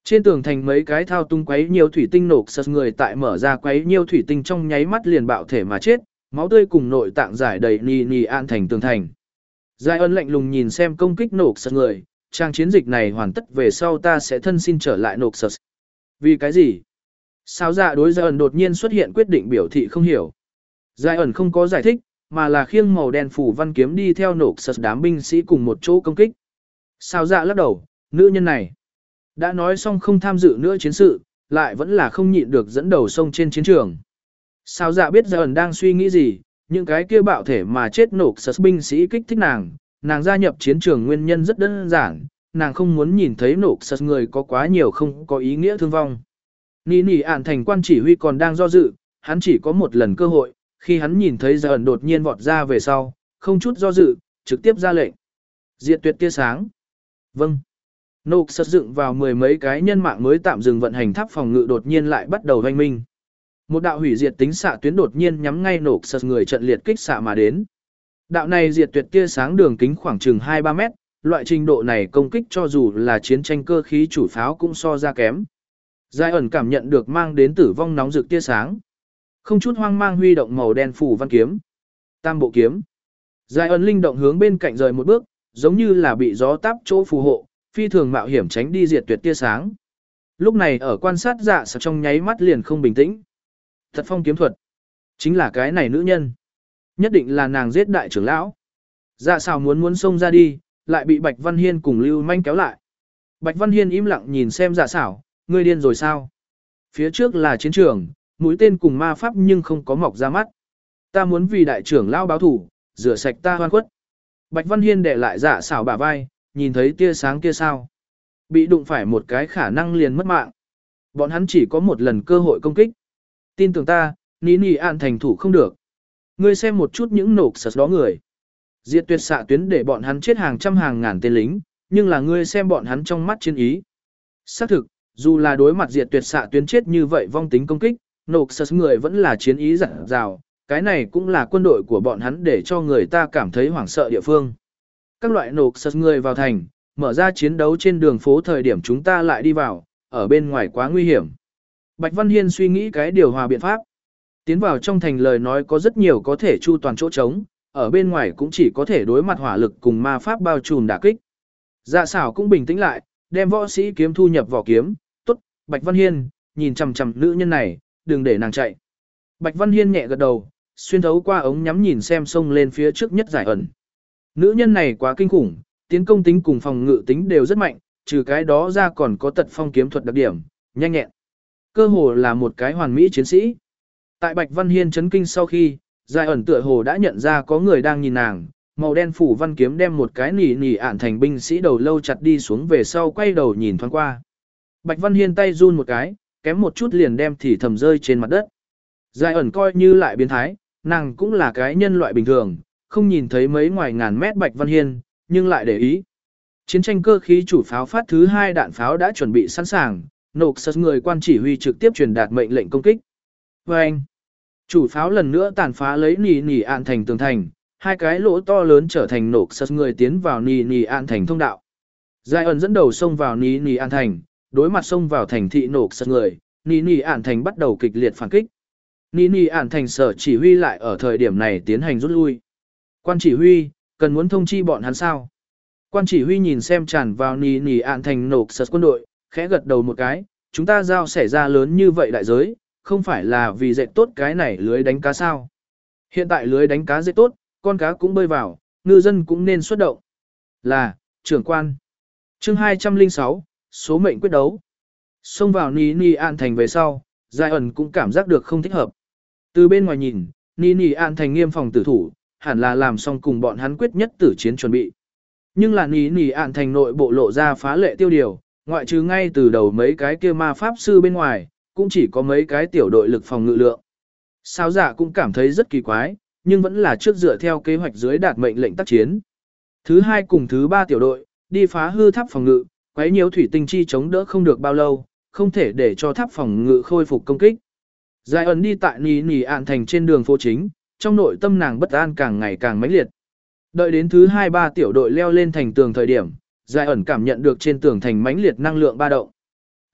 A: Trên tường thành mấy cái thao tung quấy nhiều thủy tinh nổ sật người tại mở ra quấy nhiều thủy tinh trong nháy mắt liền bạo thể mà chết, máu tươi cùng nội tạng giải đầy nì nì an thành tường thành. Giai ân lạnh lùng nhìn xem công kích nổ sật người, trang chiến dịch này hoàn tất về sau ta sẽ thân xin trở lại nổ sật. Vì cái gì? Sao dạ đối Giai ân đột nhiên xuất hiện quyết định biểu thị không hiểu. Giai ân không có giải thích, mà là khiêng màu đen phủ văn kiếm đi theo nổ sật đám binh sĩ cùng một chỗ công kích. Sao dạ lắc đầu, nữ nhân này đã nói xong không tham dự nữa chiến sự, lại vẫn là không nhịn được dẫn đầu sông trên chiến trường. Sao dạ biết Giai ẩn đang suy nghĩ gì, những cái kia bạo thể mà chết nổ sật binh sĩ kích thích nàng, nàng gia nhập chiến trường nguyên nhân rất đơn giản, nàng không muốn nhìn thấy nổ sật người có quá nhiều không có ý nghĩa thương vong. Nì nì ản thành quan chỉ huy còn đang do dự, hắn chỉ có một lần cơ hội, khi hắn nhìn thấy Giai ẩn đột nhiên vọt ra về sau, không chút do dự, trực tiếp ra lệnh. Diệt tuyệt tia sáng. Vâng. Nổ sật dựng vào mười mấy cái nhân mạng mới tạm dừng vận hành tháp phòng ngự đột nhiên lại bắt đầu hoanh minh. Một đạo hủy diệt tính xạ tuyến đột nhiên nhắm ngay nổ sật người trận liệt kích xạ mà đến. Đạo này diệt tuyệt tia sáng đường kính khoảng chừng hai ba mét, loại trình độ này công kích cho dù là chiến tranh cơ khí chủ pháo cũng so ra kém. Giai ẩn cảm nhận được mang đến tử vong nóng rực tia sáng. Không chút hoang mang huy động màu đen phủ văn kiếm. Tam bộ kiếm. Giai ẩn linh động hướng bên cạnh rời một bước, giống như là bị gió táp chỗ phù hộ, phi thường mạo hiểm tránh đi diệt tuyệt tia sáng. Lúc này ở quan sát dạ sạc trong nháy mắt liền không bình tĩnh. Thật phong kiếm thuật. Chính là cái này nữ nhân. Nhất định là nàng giết đại trưởng lão. Dạ xào muốn muốn xông ra đi, lại bị Bạch Văn Hiên cùng Lưu Manh kéo lại. Bạch Văn Hiên im lặng nhìn xem dạ xảo, ngươi điên rồi sao? Phía trước là chiến trường, mũi tên cùng ma pháp nhưng không có mọc ra mắt. Ta muốn vì đại trưởng lão báo thủ, rửa sạch ta hoan khuất. Bạch Văn Hiên để lại dạ xảo bả vai, nhìn thấy tia sáng kia sao? Bị đụng phải một cái khả năng liền mất mạng. Bọn hắn chỉ có một lần cơ hội công kích. Tin tưởng ta, ní nì an thành thủ không được. Ngươi xem một chút những nổ sật đó người. Diệt tuyệt xạ tuyến để bọn hắn chết hàng trăm hàng ngàn tên lính, nhưng là ngươi xem bọn hắn trong mắt chiến ý. Xác thực, dù là đối mặt diệt tuyệt xạ tuyến chết như vậy vong tính công kích, nổ sật người vẫn là chiến ý dặn dào. Cái này cũng là quân đội của bọn hắn để cho người ta cảm thấy hoảng sợ địa phương. Các loại nổ sật người vào thành, mở ra chiến đấu trên đường phố thời điểm chúng ta lại đi vào, ở bên ngoài quá nguy hiểm. Bạch Văn Hiên suy nghĩ cái điều hòa biện pháp. Tiến vào trong thành lời nói có rất nhiều có thể chu toàn chỗ trống, ở bên ngoài cũng chỉ có thể đối mặt hỏa lực cùng ma pháp bao trùm đả kích. Dạ xảo cũng bình tĩnh lại, đem võ sĩ kiếm thu nhập vỏ kiếm. Tốt, Bạch Văn Hiên, nhìn chằm chằm nữ nhân này, đừng để nàng chạy. Bạch Văn Hiên nhẹ gật đầu, xuyên thấu qua ống nhắm nhìn xem sông lên phía trước nhất giải ẩn. Nữ nhân này quá kinh khủng, tiến công tính cùng phòng ngự tính đều rất mạnh, trừ cái đó ra còn có tật phong kiếm thuật đặc điểm, nhanh nhẹn. Cơ hồ là một cái hoàn mỹ chiến sĩ. Tại Bạch Văn Hiên chấn kinh sau khi, Giải ẩn tựa hồ đã nhận ra có người đang nhìn nàng, màu đen phủ văn kiếm đem một cái nỉ nỉ ản thành binh sĩ đầu lâu chặt đi xuống về sau quay đầu nhìn thoáng qua. Bạch Văn Hiên tay run một cái, kém một chút liền đem thì thầm rơi trên mặt đất. Giải ẩn coi như lại biến thái, nàng cũng là cái nhân loại bình thường, không nhìn thấy mấy ngoài ngàn mét Bạch Văn Hiên, nhưng lại để ý. Chiến tranh cơ khí chủ pháo phát thứ hai đạn pháo đã chuẩn bị sẵn sàng, nổ sật người quan chỉ huy trực tiếp truyền đạt mệnh lệnh công kích. Và anh, chủ pháo lần nữa tàn phá lấy nì nì ạn thành tường thành, hai cái lỗ to lớn trở thành nổ sật người tiến vào nì nì ạn thành thông đạo. Giai ẩn dẫn đầu xông vào nì nì ạn thành, đối mặt xông vào thành thị nổ sật người, nì nì ạn thành bắt đầu kịch liệt phản kích. Nì nì ạn thành sở chỉ huy lại ở thời điểm này tiến hành rút lui. Quan chỉ huy, cần muốn thông chi bọn hắn sao? Quan chỉ huy nhìn xem tràn vào nì nì ạn thành nổ sật quân đội, khẽ gật đầu một cái, chúng ta giao xảy ra lớn như vậy đại giới, không phải là vì dệt tốt cái này lưới đánh cá sao. Hiện tại lưới đánh cá dệt tốt, con cá cũng bơi vào, ngư dân cũng nên xuất động. Là, trưởng quan. Chương hai trăm lẻ sáu, số mệnh quyết đấu. Xông vào Ni Ni An Thành về sau, Giai ẩn cũng cảm giác được không thích hợp. Từ bên ngoài nhìn, Ni Ni An Thành nghiêm phòng tử thủ, hẳn là làm xong cùng bọn hắn quyết nhất tử chiến chuẩn bị. Nhưng là Ni Ni An Thành nội bộ lộ ra phá lệ tiêu điều, ngoại trừ ngay từ đầu mấy cái kia ma pháp sư bên ngoài, cũng chỉ có mấy cái tiểu đội lực phòng ngự lượng. Sao giả cũng cảm thấy rất kỳ quái, nhưng vẫn là trước dựa theo kế hoạch dưới đạt mệnh lệnh tác chiến. Thứ hai cùng thứ ba tiểu đội, đi phá hư tháp phòng ngự, quấy nhiều thủy tinh chi chống đỡ không được bao lâu, không thể để cho tháp phòng ngự khôi phục công kích. Giai ẩn đi tại Nì Nì Ạn Thành trên đường phố chính, trong nội tâm nàng bất an càng ngày càng mãnh liệt. Đợi đến thứ hai ba tiểu đội leo lên thành tường thời điểm, Giai ẩn cảm nhận được trên tường thành mãnh liệt năng lượng ba động.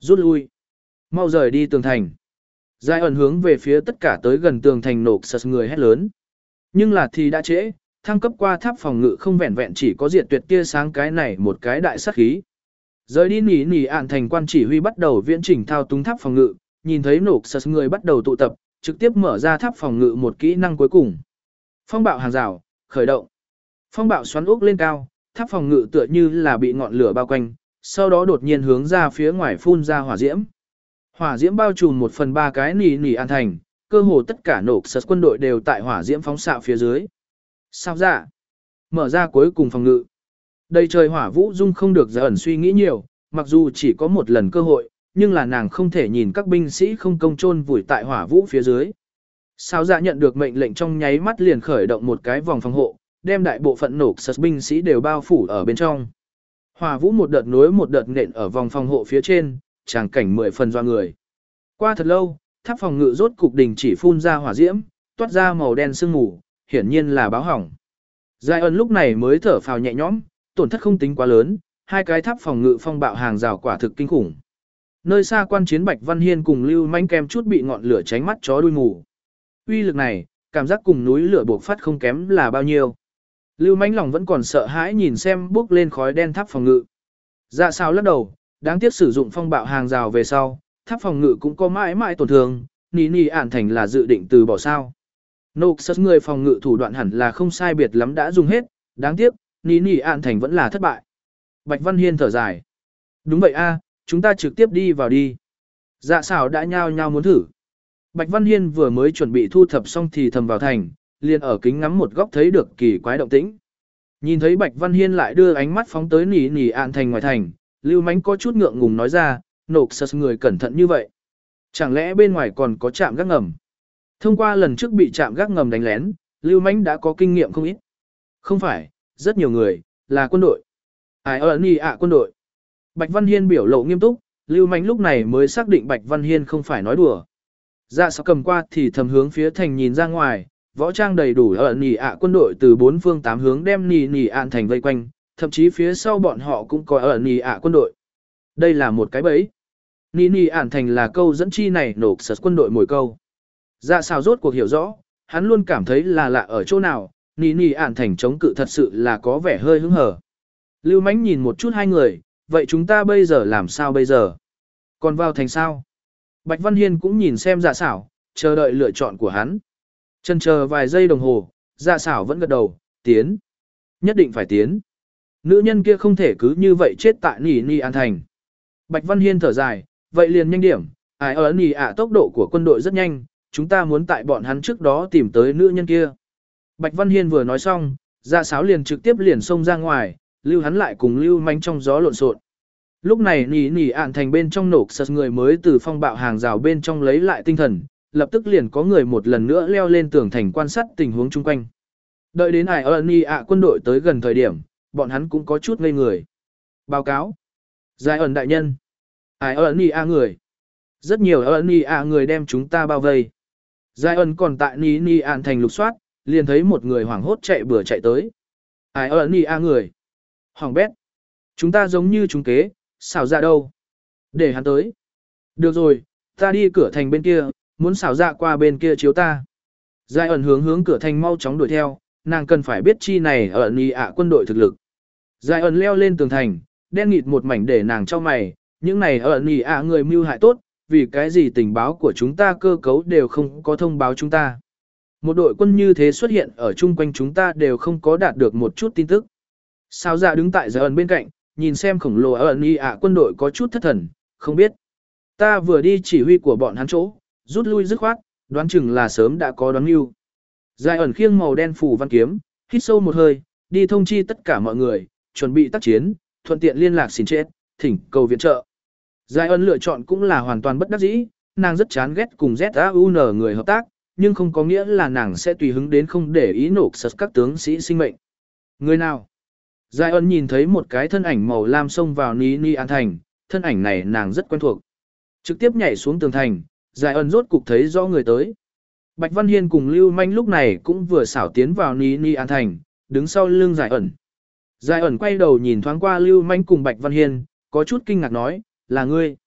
A: Rút lui. Mau rời đi tường thành. Giai ẩn hướng về phía tất cả tới gần tường thành nổ sật người hét lớn. Nhưng là thì đã trễ, thăng cấp qua tháp phòng ngự không vẹn vẹn chỉ có diệt tuyệt tia sáng cái này một cái đại sát khí. Rời đi nỉ nỉ ạn thành quan chỉ huy bắt đầu viễn chỉnh thao túng tháp phòng ngự, nhìn thấy nổ sật người bắt đầu tụ tập, trực tiếp mở ra tháp phòng ngự một kỹ năng cuối cùng. Phong bạo hàng rào, khởi động. Phong bạo xoắn ốc lên cao, tháp phòng ngự tựa như là bị ngọn lửa bao quanh, sau đó đột nhiên hướng ra phía ngoài phun ra hỏa diễm. Hỏa diễm bao trùm một phần ba cái nỉ nỉ an thành, cơ hồ tất cả nổ sật quân đội đều tại hỏa diễm phóng xạ phía dưới. Sao ra? Mở ra cuối cùng phòng ngự. Đầy trời hỏa vũ dung không được Giai ẩn suy nghĩ nhiều, mặc dù chỉ có một lần cơ hội, nhưng là nàng không thể nhìn các binh sĩ không công chôn vùi tại hỏa vũ phía dưới. Sao dạ nhận được mệnh lệnh trong nháy mắt liền khởi động một cái vòng phòng hộ, đem đại bộ phận nổ sật binh sĩ đều bao phủ ở bên trong. Hỏa vũ một đợt nối một đợt nện ở vòng phòng hộ phía trên, tràng cảnh mười phần doa người. Qua thật lâu, tháp phòng ngự rốt cục đình chỉ phun ra hỏa diễm, toát ra màu đen sương mù, hiển nhiên là báo hỏng. Giai ẩn lúc này mới thở phào nhẹ nhõm, tổn thất không tính quá lớn, hai cái tháp phòng ngự phong bạo hàng rào quả thực kinh khủng. Nơi xa quan chiến Bạch Văn Hiên cùng Lưu Manh kem chút bị ngọn lửa tránh mắt chó đuôi mù. Uy lực này, cảm giác cùng núi lửa buộc phát không kém là bao nhiêu. Lưu Manh lòng vẫn còn sợ hãi nhìn xem bước lên khói đen tháp phòng ngự. Dạ sao lắc đầu, đáng tiếc sử dụng phong bạo hàng rào về sau, tháp phòng ngự cũng có mãi mãi tổn thương, nỉ nỉ ản thành là dự định từ bỏ sao. Nô sật người phòng ngự thủ đoạn hẳn là không sai biệt lắm đã dùng hết, đáng tiếc, nỉ nỉ ản thành vẫn là thất bại. Bạch Văn Hiên thở dài. Đúng vậy a, chúng ta trực tiếp đi vào đi. Dạ xảo đã nhao nhao muốn thử. Bạch Văn Hiên vừa mới chuẩn bị thu thập xong thì thầm vào thành, liền ở kính ngắm một góc thấy được kỳ quái động tĩnh. Nhìn thấy Bạch Văn Hiên lại đưa ánh mắt phóng tới nỉ nỉ ạn thành ngoài thành, Lưu Mánh có chút ngượng ngùng nói ra, nổ sật người cẩn thận như vậy. Chẳng lẽ bên ngoài còn có trạm gác ngầm? Thông qua lần trước bị trạm gác ngầm đánh lén, Lưu Mánh đã có kinh nghiệm không ít. Không phải, rất nhiều người, là quân đội. Ai ở nỉ ạ quân đội. Bạch Văn Hiên biểu lộ nghiêm túc, Lưu Mánh lúc này mới xác định Bạch Văn Hiên không phải nói đùa. Dạ sao cầm qua thì thầm hướng phía thành nhìn ra ngoài, võ trang đầy đủ ở nỉ ạ quân đội từ bốn phương tám hướng đem nỉ nỉ ạn thành vây quanh, thậm chí phía sau bọn họ cũng có ở nỉ ạ quân đội. Đây là một cái bẫy. Nỉ nỉ ạn thành là câu dẫn chi này nổ sật quân đội mồi câu. Dạ sao rốt cuộc hiểu rõ, hắn luôn cảm thấy là lạ ở chỗ nào, nỉ nỉ ạn thành chống cự thật sự là có vẻ hơi hứng hở. Lưu Mánh nhìn một chút hai người, vậy chúng ta bây giờ làm sao bây giờ? Còn vào thành sao? Bạch Văn Hiên cũng nhìn xem dạ xảo, chờ đợi lựa chọn của hắn. Chần chờ vài giây đồng hồ, dạ xảo vẫn gật đầu, tiến. Nhất định phải tiến. Nữ nhân kia không thể cứ như vậy chết tại nỉ nỉ an thành. Bạch Văn Hiên thở dài, vậy liền nhanh điểm, ai ở nỉ ạ tốc độ của quân đội rất nhanh, chúng ta muốn tại bọn hắn trước đó tìm tới nữ nhân kia. Bạch Văn Hiên vừa nói xong, dạ xảo liền trực tiếp liền xông ra ngoài, lưu hắn lại cùng Lưu Manh trong gió lộn xộn. Lúc này nỉ nỉ ạn thành bên trong nổ sật người mới từ phong bạo hàng rào bên trong lấy lại tinh thần, lập tức liền có người một lần nữa leo lên tường thành quan sát tình huống chung quanh. Đợi đến ai ở nỉ ạ quân đội tới gần thời điểm, bọn hắn cũng có chút ngây người. Báo cáo. Giải ẩn đại nhân. Ai ở nỉ ạ người. Rất nhiều ở nỉ ạ người đem chúng ta bao vây. Giải ẩn còn tại nỉ nỉ ạn thành lục soát, liền thấy một người hoảng hốt chạy bừa chạy tới. Ai ở nỉ ạ người. Hoàng bét. Chúng ta giống như chúng kế, xảo ra đâu? Để hắn tới. Được rồi, ta đi cửa thành bên kia, muốn xảo ra qua bên kia chiếu ta. Giai ẩn hướng hướng cửa thành mau chóng đuổi theo, nàng cần phải biết chi này ở nỉ ạ quân đội thực lực. Giai ẩn leo lên tường thành, đen nghịt một mảnh để nàng cho mày, những này ở nỉ ạ người mưu hại tốt, vì cái gì tình báo của chúng ta cơ cấu đều không có thông báo chúng ta. Một đội quân như thế xuất hiện ở chung quanh chúng ta đều không có đạt được một chút tin tức. Sao dạ đứng tại Giai ẩn bên cạnh, nhìn xem khổng lồ ở nỉ ạ quân đội có chút thất thần, không biết. Ta vừa đi chỉ huy của bọn hắn chỗ, rút lui dứt khoát, đoán chừng là sớm đã có đoán mưu. Giai ẩn khiêng màu đen phủ văn kiếm, hít sâu một hơi, đi thông chi tất cả mọi người, chuẩn bị tác chiến, thuận tiện liên lạc xin chết, thỉnh cầu viện trợ. Giai ẩn lựa chọn cũng là hoàn toàn bất đắc dĩ, nàng rất chán ghét cùng Z A U N người hợp tác, nhưng không có nghĩa là nàng sẽ tùy hứng đến không để ý nổ sật các tướng sĩ sinh mệnh. Người nào? Giai ẩn nhìn thấy một cái thân ảnh màu lam xông vào Ni Ni An Thành, thân ảnh này nàng rất quen thuộc. Trực tiếp nhảy xuống tường thành, Giai ẩn rốt cục thấy rõ người tới. Bạch Văn Hiên cùng Lưu Manh lúc này cũng vừa xảo tiến vào Ni Ni An Thành, đứng sau lưng Giai ẩn. Giai ẩn quay đầu nhìn thoáng qua Lưu Manh cùng Bạch Văn Hiên, có chút kinh ngạc nói, là ngươi.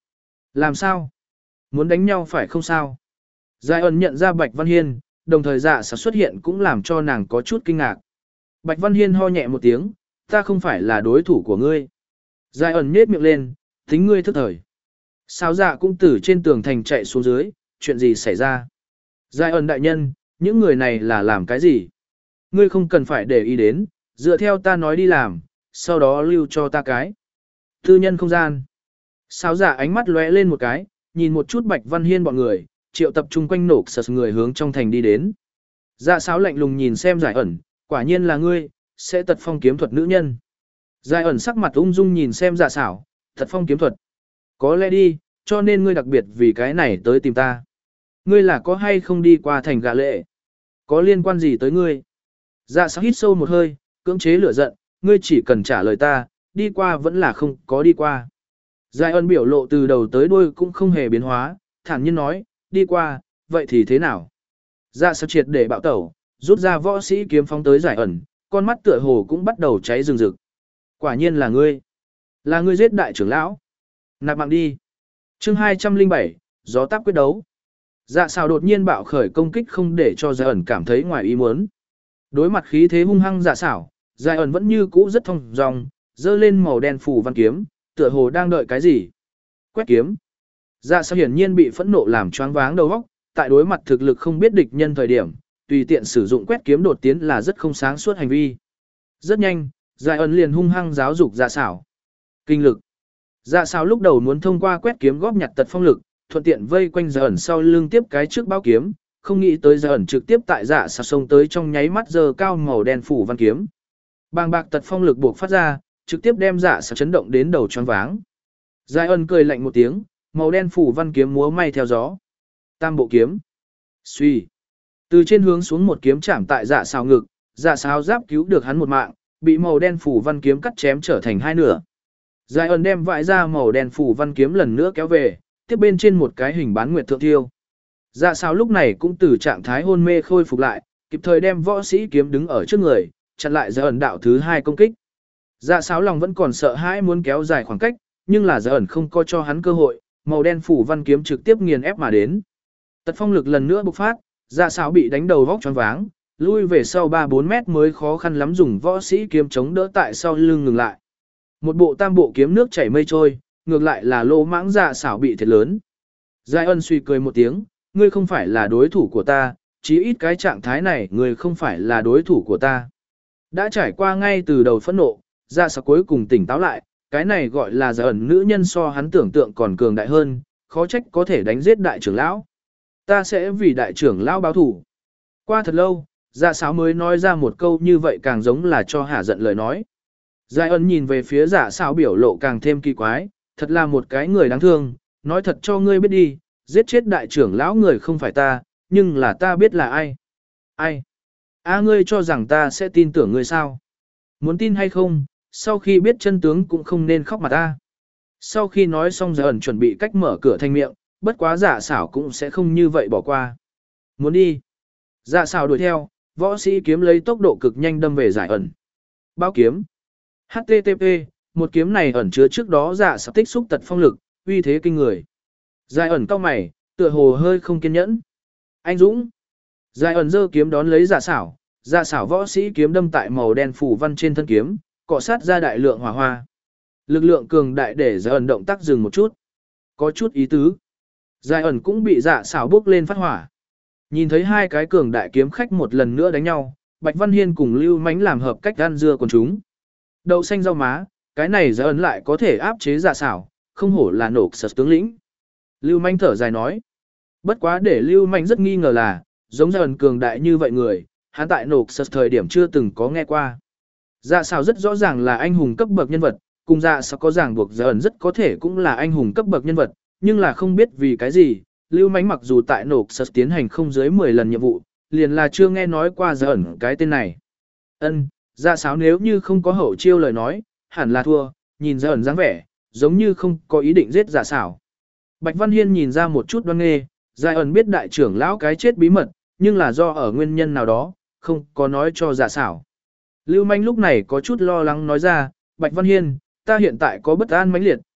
A: Làm sao? Muốn đánh nhau phải không sao? Giai ẩn nhận ra Bạch Văn Hiên, đồng thời dạ xảo xuất hiện cũng làm cho nàng có chút kinh ngạc. Bạch Văn Hiên ho nhẹ một tiếng, ta không phải là đối thủ của ngươi. Giai ẩn nhếch miệng lên, tính ngươi thức thời. Sao dạ cũng từ trên tường thành chạy xuống dưới, chuyện gì xảy ra? Giai ẩn đại nhân, những người này là làm cái gì? Ngươi không cần phải để ý đến, dựa theo ta nói đi làm, sau đó lưu cho ta cái. Tư nhân không gian. Sao dạ ánh mắt lóe lên một cái, nhìn một chút Bạch Văn Hiên bọn người, triệu tập trung quanh nổ sật người hướng trong thành đi đến. Dạ sáo lạnh lùng nhìn xem Giải ẩn, quả nhiên là ngươi, sẽ tật phong kiếm thuật nữ nhân. Giải ẩn sắc mặt ung dung nhìn xem dạ xảo, tật phong kiếm thuật. Có lẽ đi, cho nên ngươi đặc biệt vì cái này tới tìm ta. Ngươi là có hay không đi qua thành gạ lệ? Có liên quan gì tới ngươi? Dạ xảo hít sâu một hơi, cưỡng chế lửa giận, ngươi chỉ cần trả lời ta, đi qua vẫn là không có đi qua. Giải ẩn biểu lộ từ đầu tới đuôi cũng không hề biến hóa, thản nhiên nói, đi qua, vậy thì thế nào? Dạ sao triệt để bạo tẩu, rút ra võ sĩ kiếm phóng tới Giải ẩn, con mắt tựa hồ cũng bắt đầu cháy rừng rực. Quả nhiên là ngươi. Là ngươi giết đại trưởng lão. Nạp mạng đi. Chương hai trăm lẻ bảy, gió táp quyết đấu. Dạ sao đột nhiên bạo khởi công kích không để cho Giải ẩn cảm thấy ngoài ý muốn. Đối mặt khí thế hung hăng dạ xảo, Giải ẩn vẫn như cũ rất thông dong, giơ lên màu đen phủ văn kiếm, tựa hồ đang đợi cái gì. Quét kiếm. Dạ sao hiển nhiên bị phẫn nộ làm choáng váng đầu óc, tại đối mặt thực lực không biết địch nhân thời điểm, tùy tiện sử dụng quét kiếm đột tiến là rất không sáng suốt hành vi. Rất nhanh, Giải ẩn liền hung hăng giáo dục dạ xảo. Kinh lực. Dạ xảo lúc đầu muốn thông qua quét kiếm góp nhặt tật phong lực, thuận tiện vây quanh Giải ẩn sau lưng tiếp cái trước bao kiếm, không nghĩ tới Giải ẩn trực tiếp tại dạ xảo xông tới trong nháy mắt giơ cao màu đen phủ văn kiếm. Bàng bạc tật phong lực buộc phát ra, trực tiếp đem dạ xảo chấn động đến đầu choáng váng. Giải ẩn cười lạnh một tiếng, màu đen phủ văn kiếm múa may theo gió. Tam bộ kiếm. Suy. Từ trên hướng xuống một kiếm chạm tại dạ xảo ngực, dạ xảo giáp cứu được hắn một mạng, bị màu đen phủ văn kiếm cắt chém trở thành hai nửa. Giải ẩn đem vãi ra màu đen phủ văn kiếm lần nữa kéo về, tiếp bên trên một cái hình bán nguyệt thượng thiêu. Dạ xảo lúc này cũng từ trạng thái hôn mê khôi phục lại, kịp thời đem võ sĩ kiếm đứng ở trước người, chặn lại Giải ẩn đạo thứ hai công kích. Dạ xảo lòng vẫn còn sợ hãi muốn kéo dài khoảng cách, nhưng là Giải ẩn không có cho hắn cơ hội, màu đen phủ văn kiếm trực tiếp nghiền ép mà đến. Tật phong lực lần nữa bộc phát, dạ xảo bị đánh đầu vóc choáng váng, lui về sau ba bốn mét mới khó khăn lắm dùng võ sĩ kiếm chống đỡ tại sau lưng ngừng lại. Một bộ tam bộ kiếm nước chảy mây trôi, ngược lại là lô mãng dạ xảo bị thiệt lớn. Giai ân suy cười một tiếng, ngươi không phải là đối thủ của ta, chí ít cái trạng thái này ngươi không phải là đối thủ của ta. Đã trải qua ngay từ đầu phẫn nộ, dạ xảo cuối cùng tỉnh táo lại, cái này gọi là Giai ẩn nữ nhân so hắn tưởng tượng còn cường đại hơn, khó trách có thể đánh giết đại trưởng lão. Ta sẽ vì đại trưởng lão báo thủ. Qua thật lâu, dạ sáo mới nói ra một câu như vậy càng giống là cho hả giận lời nói. Giai ân nhìn về phía dạ sáo biểu lộ càng thêm kỳ quái, thật là một cái người đáng thương, nói thật cho ngươi biết đi, giết chết đại trưởng lão người không phải ta, nhưng là ta biết là ai. Ai? A ngươi cho rằng ta sẽ tin tưởng ngươi sao? Muốn tin hay không, sau khi biết chân tướng cũng không nên khóc mà ta. Sau khi nói xong Giai ẩn chuẩn bị cách mở cửa thanh miệng, bất quá dạ xảo cũng sẽ không như vậy bỏ qua. Muốn đi. Dạ xảo đuổi theo, võ sĩ kiếm lấy tốc độ cực nhanh đâm về Giải ẩn. Bao kiếm. hát tê tê pê, một kiếm này ẩn chứa trước đó dạ xảo tích xúc tật phong lực, uy thế kinh người. Giải ẩn cau mày, tựa hồ hơi không kiên nhẫn. Anh Dũng. Giải ẩn giơ kiếm đón lấy dạ xảo, dạ xảo võ sĩ kiếm đâm tại màu đen phủ văn trên thân kiếm, cọ sát ra đại lượng hỏa hoa. Lực lượng cường đại để Giải ẩn động tác dừng một chút. Có chút ý tứ. Giải ẩn cũng bị dạ xảo bước lên phát hỏa. Nhìn thấy hai cái cường đại kiếm khách một lần nữa đánh nhau, Bạch Văn Hiên cùng Lưu Mánh làm hợp cách ăn dưa con chúng. Đậu xanh rau má, cái này Giải ẩn lại có thể áp chế dạ xảo, không hổ là nổ sật tướng lĩnh. Lưu Mánh thở dài nói. Bất quá để Lưu Mánh rất nghi ngờ là, giống Giải ẩn cường đại như vậy người, hắn tại nổ sật thời điểm chưa từng có nghe qua. Dạ xảo rất rõ ràng là anh hùng cấp bậc nhân vật, cùng dạ xảo có ràng buộc Giải ẩn rất có thể cũng là anh hùng cấp bậc nhân vật, nhưng là không biết vì cái gì, Lưu Mánh mặc dù tại nổ sật tiến hành không dưới mười lần nhiệm vụ, liền là chưa nghe nói qua Giải ẩn cái tên này. Ân, dạ xảo nếu như không có hậu chiêu lời nói, hẳn là thua, nhìn Giải ẩn dáng vẻ, giống như không có ý định giết dạ xảo. Bạch Văn Hiên nhìn ra một chút đoan nghê, Giải ẩn biết đại trưởng lão cái chết bí mật, nhưng là do ở nguyên nhân nào đó, không có nói cho dạ xảo. Lưu Mánh lúc này có chút lo lắng nói ra, Bạch Văn Hiên, ta hiện tại có bất an mãnh liệt,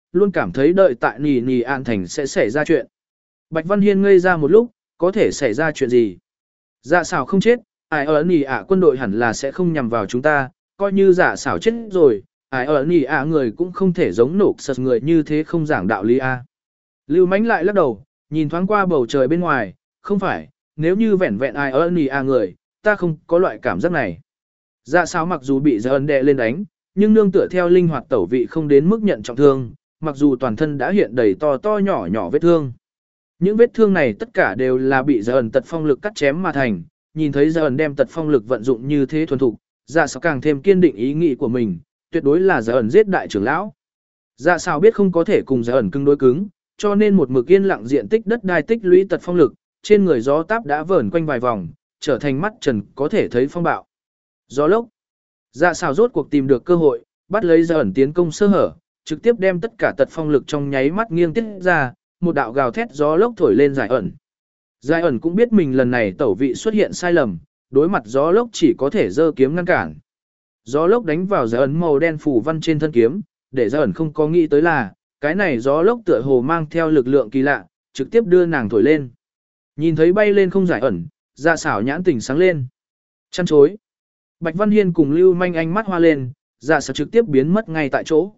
A: luôn cảm thấy đợi tại Nì Nì An Thành sẽ xảy ra chuyện. Bạch Văn Hiên ngây ra một lúc, có thể xảy ra chuyện gì? Dạ xảo không chết, ai ở Nì ạ quân đội hẳn là sẽ không nhằm vào chúng ta, coi như dạ xảo chết rồi, ai ở Nì ạ người cũng không thể giống nổ sật người như thế không giảng đạo lý a. Lưu Mánh lại lắc đầu, nhìn thoáng qua bầu trời bên ngoài, không phải, nếu như vẹn vẹn ai ở Nì ạ người, ta không có loại cảm giác này. Dạ xảo mặc dù bị dạ ẩn đè lên đánh, nhưng nương tựa theo linh hoạt tẩu vị không đến mức nhận trọng thương, mặc dù toàn thân đã hiện đầy to to nhỏ nhỏ vết thương. Những vết thương này tất cả đều là bị dạ ẩn tật phong lực cắt chém mà thành, nhìn thấy dạ ẩn đem tật phong lực vận dụng như thế thuần thục, dạ xảo càng thêm kiên định ý nghĩ của mình, tuyệt đối là dạ ẩn giết đại trưởng lão. Dạ xảo biết không có thể cùng dạ ẩn cứng đối cứng, cho nên một mực yên lặng diện tích đất đai tích lũy tật phong lực, trên người gió táp đã vờn quanh vài vòng, trở thành mắt trần có thể thấy phong bạo. Gió lốc. Dạ xảo rốt cuộc tìm được cơ hội, bắt lấy dạ ẩn tiến công sơ hở, trực tiếp đem tất cả tật phong lực trong nháy mắt nghiêng tiết ra, một đạo gào thét gió lốc thổi lên Giải ẩn. Giải ẩn cũng biết mình lần này tẩu vị xuất hiện sai lầm, đối mặt gió lốc chỉ có thể giơ kiếm ngăn cản. Gió lốc đánh vào Giải ẩn màu đen phủ văn trên thân kiếm, để Giải ẩn không có nghĩ tới là, cái này gió lốc tựa hồ mang theo lực lượng kỳ lạ, trực tiếp đưa nàng thổi lên. Nhìn thấy bay lên không Giải ẩn, Dạ xảo nhãn tỉnh sáng lên. Chăn chối. Bạch Văn Hiên cùng Lưu Manh ánh mắt hoa lên, Dạ xảo trực tiếp biến mất ngay tại chỗ.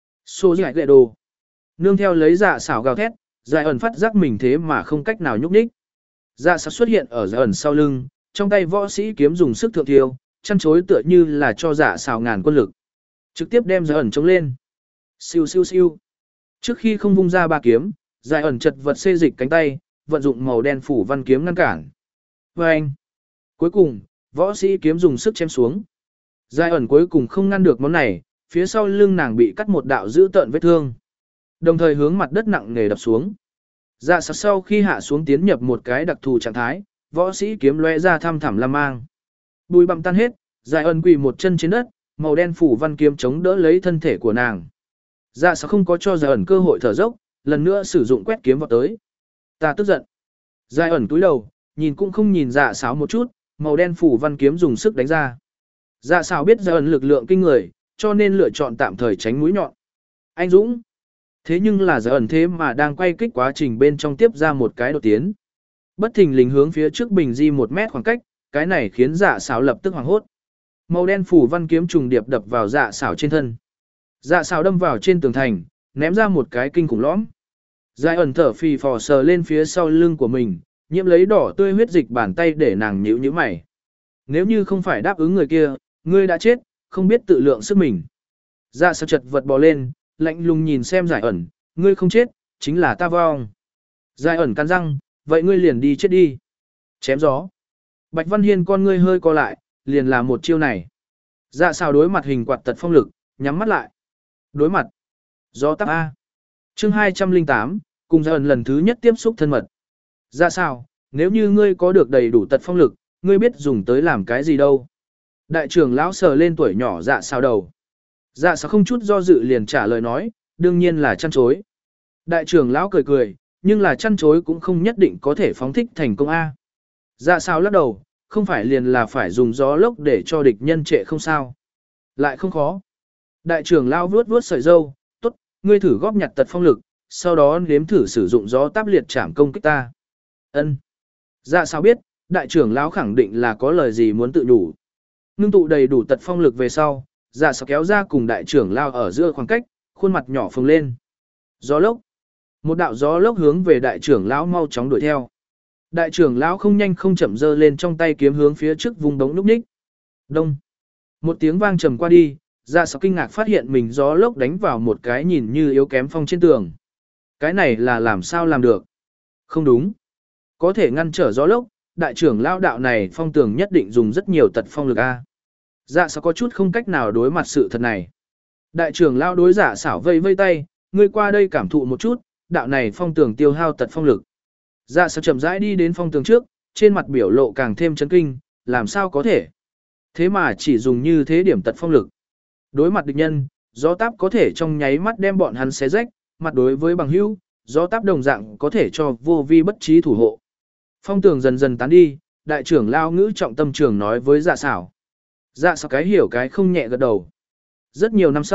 A: Xô giải lệ đồ. Nương theo lấy Dạ xảo gào thét, Giải ẩn phát giác mình thế mà không cách nào nhúc nhích. Dạ xảo xuất hiện ở Giải ẩn sau lưng, trong tay võ sĩ kiếm dùng sức thượng thiêu, chăn chối tựa như là cho Dạ xảo ngàn quân lực. Trực tiếp đem Giải ẩn chống lên. Siêu siêu siêu. Trước khi không vung ra ba kiếm, Giải ẩn chật vật xê dịch cánh tay, vận dụng màu đen phủ văn kiếm ngăn cản. Và anh. Cuối cùng, võ sĩ kiếm dùng sức chém xuống. Giải ẩn cuối cùng không ngăn được món này, phía sau lưng nàng bị cắt một đạo dữ tợn vết thương. Đồng thời hướng mặt đất nặng nề đập xuống. Dạ xảo sau khi hạ xuống tiến nhập một cái đặc thù trạng thái, võ sĩ kiếm lóe ra thăm thẳm lam mang. Bùi bặm tan hết, Giải ẩn quỳ một chân trên đất, màu đen phủ văn kiếm chống đỡ lấy thân thể của nàng. Dạ xảo không có cho Giải ẩn cơ hội thở dốc, lần nữa sử dụng quét kiếm vào tới. Ta tức giận. Giải ẩn túi đầu, nhìn cũng không nhìn Dạ xảo một chút, màu đen phủ văn kiếm dùng sức đánh ra. Dạ xảo biết Giải ẩn lực lượng kinh người, cho nên lựa chọn tạm thời tránh mũi nhọn. Anh dũng. Thế nhưng là Giải ẩn thế mà đang quay kích quá trình bên trong tiếp ra một cái đột tiến. Bất thình lình hướng phía trước bình di một mét khoảng cách, cái này khiến Dạ xảo lập tức hoảng hốt. Màu đen phủ văn kiếm trùng điệp đập vào Dạ xảo trên thân. Dạ xảo đâm vào trên tường thành, ném ra một cái kinh khủng lõm. Giải ẩn thở phì phò sờ lên phía sau lưng của mình, nhiễm lấy đỏ tươi huyết dịch bàn tay để nàng nhíu nhíu mày. Nếu như không phải đáp ứng người kia, ngươi đã chết, không biết tự lượng sức mình. Dạ xảo chật vật bò lên, lạnh lùng nhìn xem Giải ẩn, ngươi không chết, chính là ta vong. Giải ẩn cắn răng, vậy ngươi liền đi chết đi. Chém gió. Bạch Văn Hiên con ngươi hơi co lại, liền là một chiêu này. Dạ xảo đối mặt hình quạt tật phong lực, nhắm mắt lại. Đối mặt. Gió táp A. Chương hai trăm lẻ tám, cùng Giải ẩn lần thứ nhất tiếp xúc thân mật. Dạ xảo, nếu như ngươi có được đầy đủ tật phong lực, ngươi biết dùng tới làm cái gì đâu. Đại trưởng lão sờ lên tuổi nhỏ Dạ xảo đầu. Dạ xảo không chút do dự liền trả lời nói, đương nhiên là chăn chối. Đại trưởng lão cười cười, nhưng là chăn chối cũng không nhất định có thể phóng thích thành công A. Dạ xảo lắc đầu, không phải liền là phải dùng gió lốc để cho địch nhân trệ không sao. Lại không khó. Đại trưởng lão vuốt vuốt sợi râu, tốt, ngươi thử góp nhặt tật phong lực, sau đó nếm thử sử dụng gió táp liệt chạm công kích ta. Ân. Dạ xảo biết, đại trưởng lão khẳng định là có lời gì muốn tự đủ. Ngưng tụ đầy đủ tật phong lực về sau, Dạ xảo kéo ra cùng đại trưởng lão ở giữa khoảng cách, khuôn mặt nhỏ phồng lên. Gió lốc. Một đạo gió lốc hướng về đại trưởng lão mau chóng đuổi theo. Đại trưởng lão không nhanh không chậm giơ lên trong tay kiếm hướng phía trước vùng đống núp ních. Đông. Một tiếng vang trầm qua đi, Dạ xảo kinh ngạc phát hiện mình gió lốc đánh vào một cái nhìn như yếu kém phong trên tường. Cái này là làm sao làm được? Không đúng. Có thể ngăn trở gió lốc, đại trưởng lão đạo này phong tường nhất định dùng rất nhiều tật phong lực A. Dạ xảo có chút không cách nào đối mặt sự thật này. Đại trưởng lão đối Dạ xảo vây vây tay, ngươi qua đây cảm thụ một chút, đạo này phong tường tiêu hao tật phong lực. Dạ xảo chậm rãi đi đến phong tường trước, trên mặt biểu lộ càng thêm chấn kinh, làm sao có thể? Thế mà chỉ dùng như thế điểm tật phong lực. Đối mặt địch nhân, gió táp có thể trong nháy mắt đem bọn hắn xé rách, mặt đối với bằng hữu, gió táp đồng dạng có thể cho vô vi bất trí thủ hộ. Phong tường dần dần tán đi, đại trưởng lao ngữ trọng tâm trường nói với Dạ xảo. Dạ xảo cái hiểu cái không nhẹ gật đầu. Rất nhiều năm sau,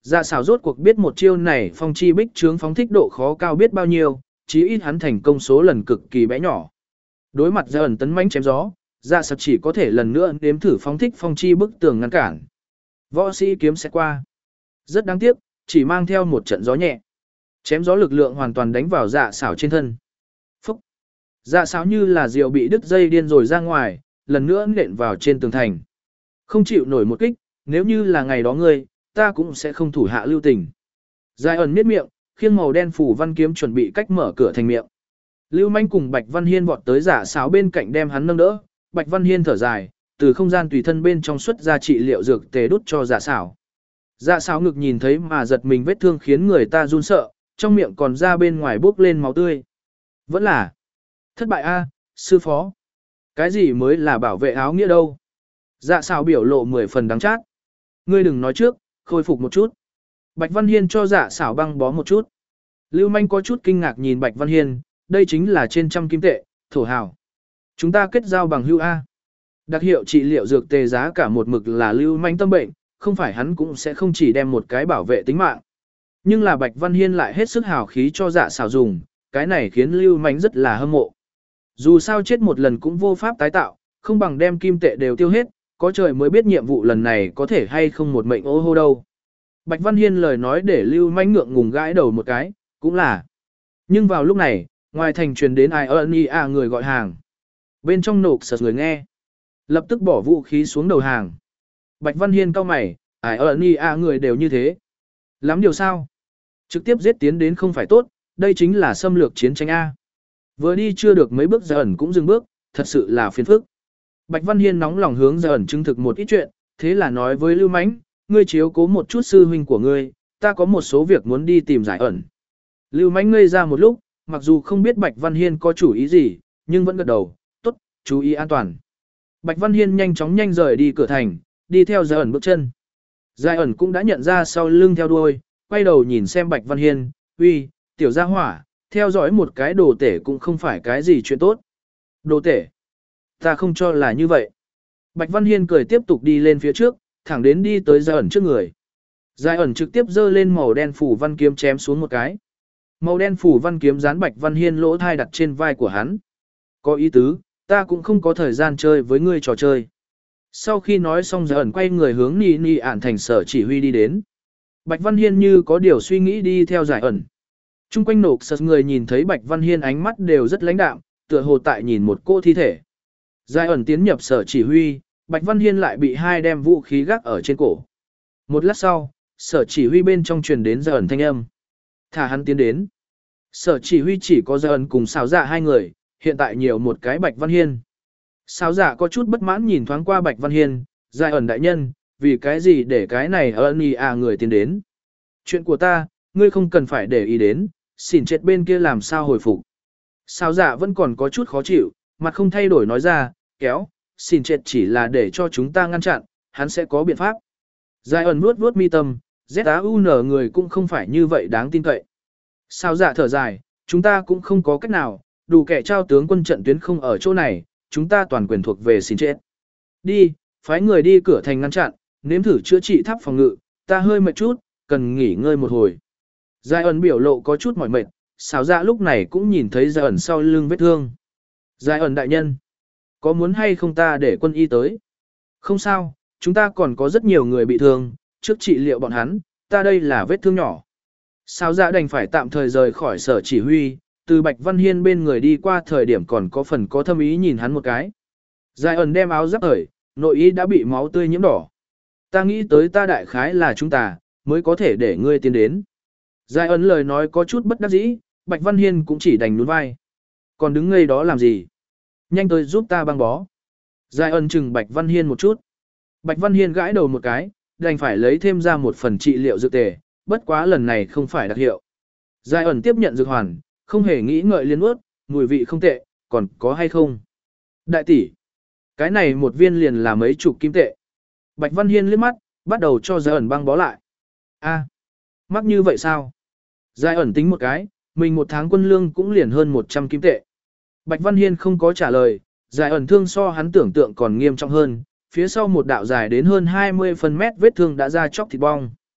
A: Dạ xảo rốt cuộc biết một chiêu này phong chi bích trướng phóng thích độ khó cao biết bao nhiêu, chí ít hắn thành công số lần cực kỳ bé nhỏ. Đối mặt Dạ ẩn tấn mãnh chém gió, dạ xảo chỉ có thể lần nữa nếm thử phóng thích phong chi bức tường ngăn cản. Võ sĩ kiếm sẽ qua. Rất đáng tiếc, chỉ mang theo một trận gió nhẹ. Chém gió lực lượng hoàn toàn đánh vào dạ xảo trên thân. Phúc! Dạ xảo như là diều bị đứt dây điên rồi ra ngoài, lần nữa nện vào trên tường thành. Không chịu nổi một kích, nếu như là ngày đó ngươi, ta cũng sẽ không thủ hạ lưu tình. Giải ẩn miết miệng, khiêng màu đen phủ văn kiếm chuẩn bị cách mở cửa thành miệng. Lưu Manh cùng Bạch Văn Hiên vọt tới giả sáo bên cạnh đem hắn nâng đỡ. Bạch Văn Hiên thở dài, từ không gian tùy thân bên trong xuất ra trị liệu dược tề đút cho giả sáo. Giả sáo ngực nhìn thấy mà giật mình vết thương khiến người ta run sợ, trong miệng còn ra bên ngoài bốc lên máu tươi. Vẫn là thất bại a, sư phó. Cái gì mới là bảo vệ áo nghĩa đâu? Dạ sáo biểu lộ mười phần đắng chát. Ngươi đừng nói trước, khôi phục một chút. Bạch Văn Hiên cho dạ xảo băng bó một chút. Lưu Manh có chút kinh ngạc nhìn Bạch Văn Hiên, đây chính là trên trăm kim tệ, thổ hào. Chúng ta kết giao bằng hữu A. Đặc hiệu trị liệu dược tề giá cả một mực là Lưu Manh tâm bệnh, không phải hắn cũng sẽ không chỉ đem một cái bảo vệ tính mạng. Nhưng là Bạch Văn Hiên lại hết sức hào khí cho dạ xảo dùng, cái này khiến Lưu Manh rất là hâm mộ. Dù sao chết một lần cũng vô pháp tái tạo, không bằng đem kim tệ đều tiêu hết, có trời mới biết nhiệm vụ lần này có thể hay không một mệnh ô hô đâu. Bạch Văn Hiên lời nói để Lưu Manh ngượng ngùng gãi đầu một cái, cũng là. Nhưng vào lúc này, ngoài thành truyền đến ai ơn y à người gọi hàng. Bên trong nộp sợt người nghe. Lập tức bỏ vũ khí xuống đầu hàng. Bạch Văn Hiên cau mày, ai ơn y à người đều như thế. Lắm điều sao? Trực tiếp giết tiến đến không phải tốt, đây chính là xâm lược chiến tranh A. Vừa đi chưa được mấy bước Giờ ẩn cũng dừng bước, thật sự là phiền phức. Bạch Văn Hiên nóng lòng hướng Giờ ẩn chứng thực một ít chuyện, thế là nói với Lưu Mãnh, ngươi chiếu cố một chút sư huynh của ngươi, ta có một số việc muốn đi tìm giải ẩn. Lưu Mãnh ngây ra một lúc, mặc dù không biết Bạch Văn Hiên có chủ ý gì, nhưng vẫn gật đầu, tốt, chú ý an toàn. Bạch Văn Hiên nhanh chóng nhanh rời đi cửa thành, đi theo Giải ẩn bước chân. Giải ẩn cũng đã nhận ra sau lưng theo đuôi, quay đầu nhìn xem Bạch Văn Hiên, uy, tiểu gia hỏa, theo dõi một cái đồ tể cũng không phải cái gì chuyện tốt. Đồ tể? Ta không cho là như vậy. Bạch Văn Hiên cười tiếp tục đi lên phía trước, thẳng đến đi tới Giải ẩn trước người. Giải ẩn trực tiếp giơ lên màu đen phủ văn kiếm chém xuống một cái. Màu đen phủ văn kiếm dán Bạch Văn Hiên lỗ thai đặt trên vai của hắn. Có ý tứ, ta cũng không có thời gian chơi với ngươi trò chơi. Sau khi nói xong Giải ẩn quay người hướng Nị Nị ản thành sở chỉ huy đi đến. Bạch Văn Hiên như có điều suy nghĩ đi theo Giải ẩn. Trung quanh nộp sật người nhìn thấy Bạch Văn Hiên ánh mắt đều rất lãnh đạm, tựa hồ tại nhìn một cô thi thể. Giải ẩn tiến nhập sở chỉ huy, Bạch Văn Hiên lại bị hai đem vũ khí gác ở trên cổ. Một lát sau, sở chỉ huy bên trong truyền đến Giải ẩn thanh âm. Thả hắn tiến đến. Sở chỉ huy chỉ có Giải ẩn cùng xào dạ hai người, hiện tại nhiều một cái Bạch Văn Hiên. Xào dạ có chút bất mãn nhìn thoáng qua Bạch Văn Hiên, Giải ẩn đại nhân, vì cái gì để cái này ơn y à người tiến đến. Chuyện của ta, ngươi không cần phải để ý đến, xỉn chết bên kia làm sao hồi phục. Xào dạ vẫn còn có chút khó chịu, mặt không thay đổi nói ra, kéo, xỉn chết chỉ là để cho chúng ta ngăn chặn, hắn sẽ có biện pháp. Giải ẩn nuốt nuốt mi tâm, Z A U N người cũng không phải như vậy đáng tin cậy. Sao dạ thở dài, chúng ta cũng không có cách nào, đủ kẻ trao tướng quân trận tuyến không ở chỗ này, chúng ta toàn quyền thuộc về xin chết. Đi, phái người đi cửa thành ngăn chặn, nếm thử chữa trị tháp phòng ngự, ta hơi mệt chút, cần nghỉ ngơi một hồi. Giải ẩn biểu lộ có chút mỏi mệt, sao dạ lúc này cũng nhìn thấy Giải ẩn sau lưng vết thương. Giải ẩn đại nhân, có muốn hay không ta để quân y tới? Không sao, chúng ta còn có rất nhiều người bị thương, trước trị liệu bọn hắn, ta đây là vết thương nhỏ. Sao dạ đành phải tạm thời rời khỏi sở chỉ huy, từ Bạch Văn Hiên bên người đi qua thời điểm còn có phần có thâm ý nhìn hắn một cái. Giải ẩn đem áo giáp ởi, nội y đã bị máu tươi nhiễm đỏ. Ta nghĩ tới ta đại khái là chúng ta, mới có thể để ngươi tiến đến. Giải ẩn lời nói có chút bất đắc dĩ, Bạch Văn Hiên cũng chỉ đành nhún vai. Còn đứng ngây đó làm gì? Nhanh tới giúp ta băng bó. Giải ẩn chừng Bạch Văn Hiên một chút. Bạch Văn Hiên gãi đầu một cái, đành phải lấy thêm ra một phần trị liệu dược tề, bất quá lần này không phải đặc hiệu. Giải ẩn tiếp nhận dược hoàn, không hề nghĩ ngợi liên ướt, mùi vị không tệ, còn có hay không? Đại tỷ, cái này một viên liền là mấy chục kim tệ. Bạch Văn Hiên liếc mắt, bắt đầu cho Giải ẩn băng bó lại. A, mắc như vậy sao? Giải ẩn tính một cái, mình một tháng quân lương cũng liền hơn một trăm kim tệ. Bạch Văn Hiên không có trả lời, Giải ẩn thương so hắn tưởng tượng còn nghiêm trọng hơn, phía sau một đạo dài đến hơn hai mươi phân mét vết thương đã ra chóc thịt bong.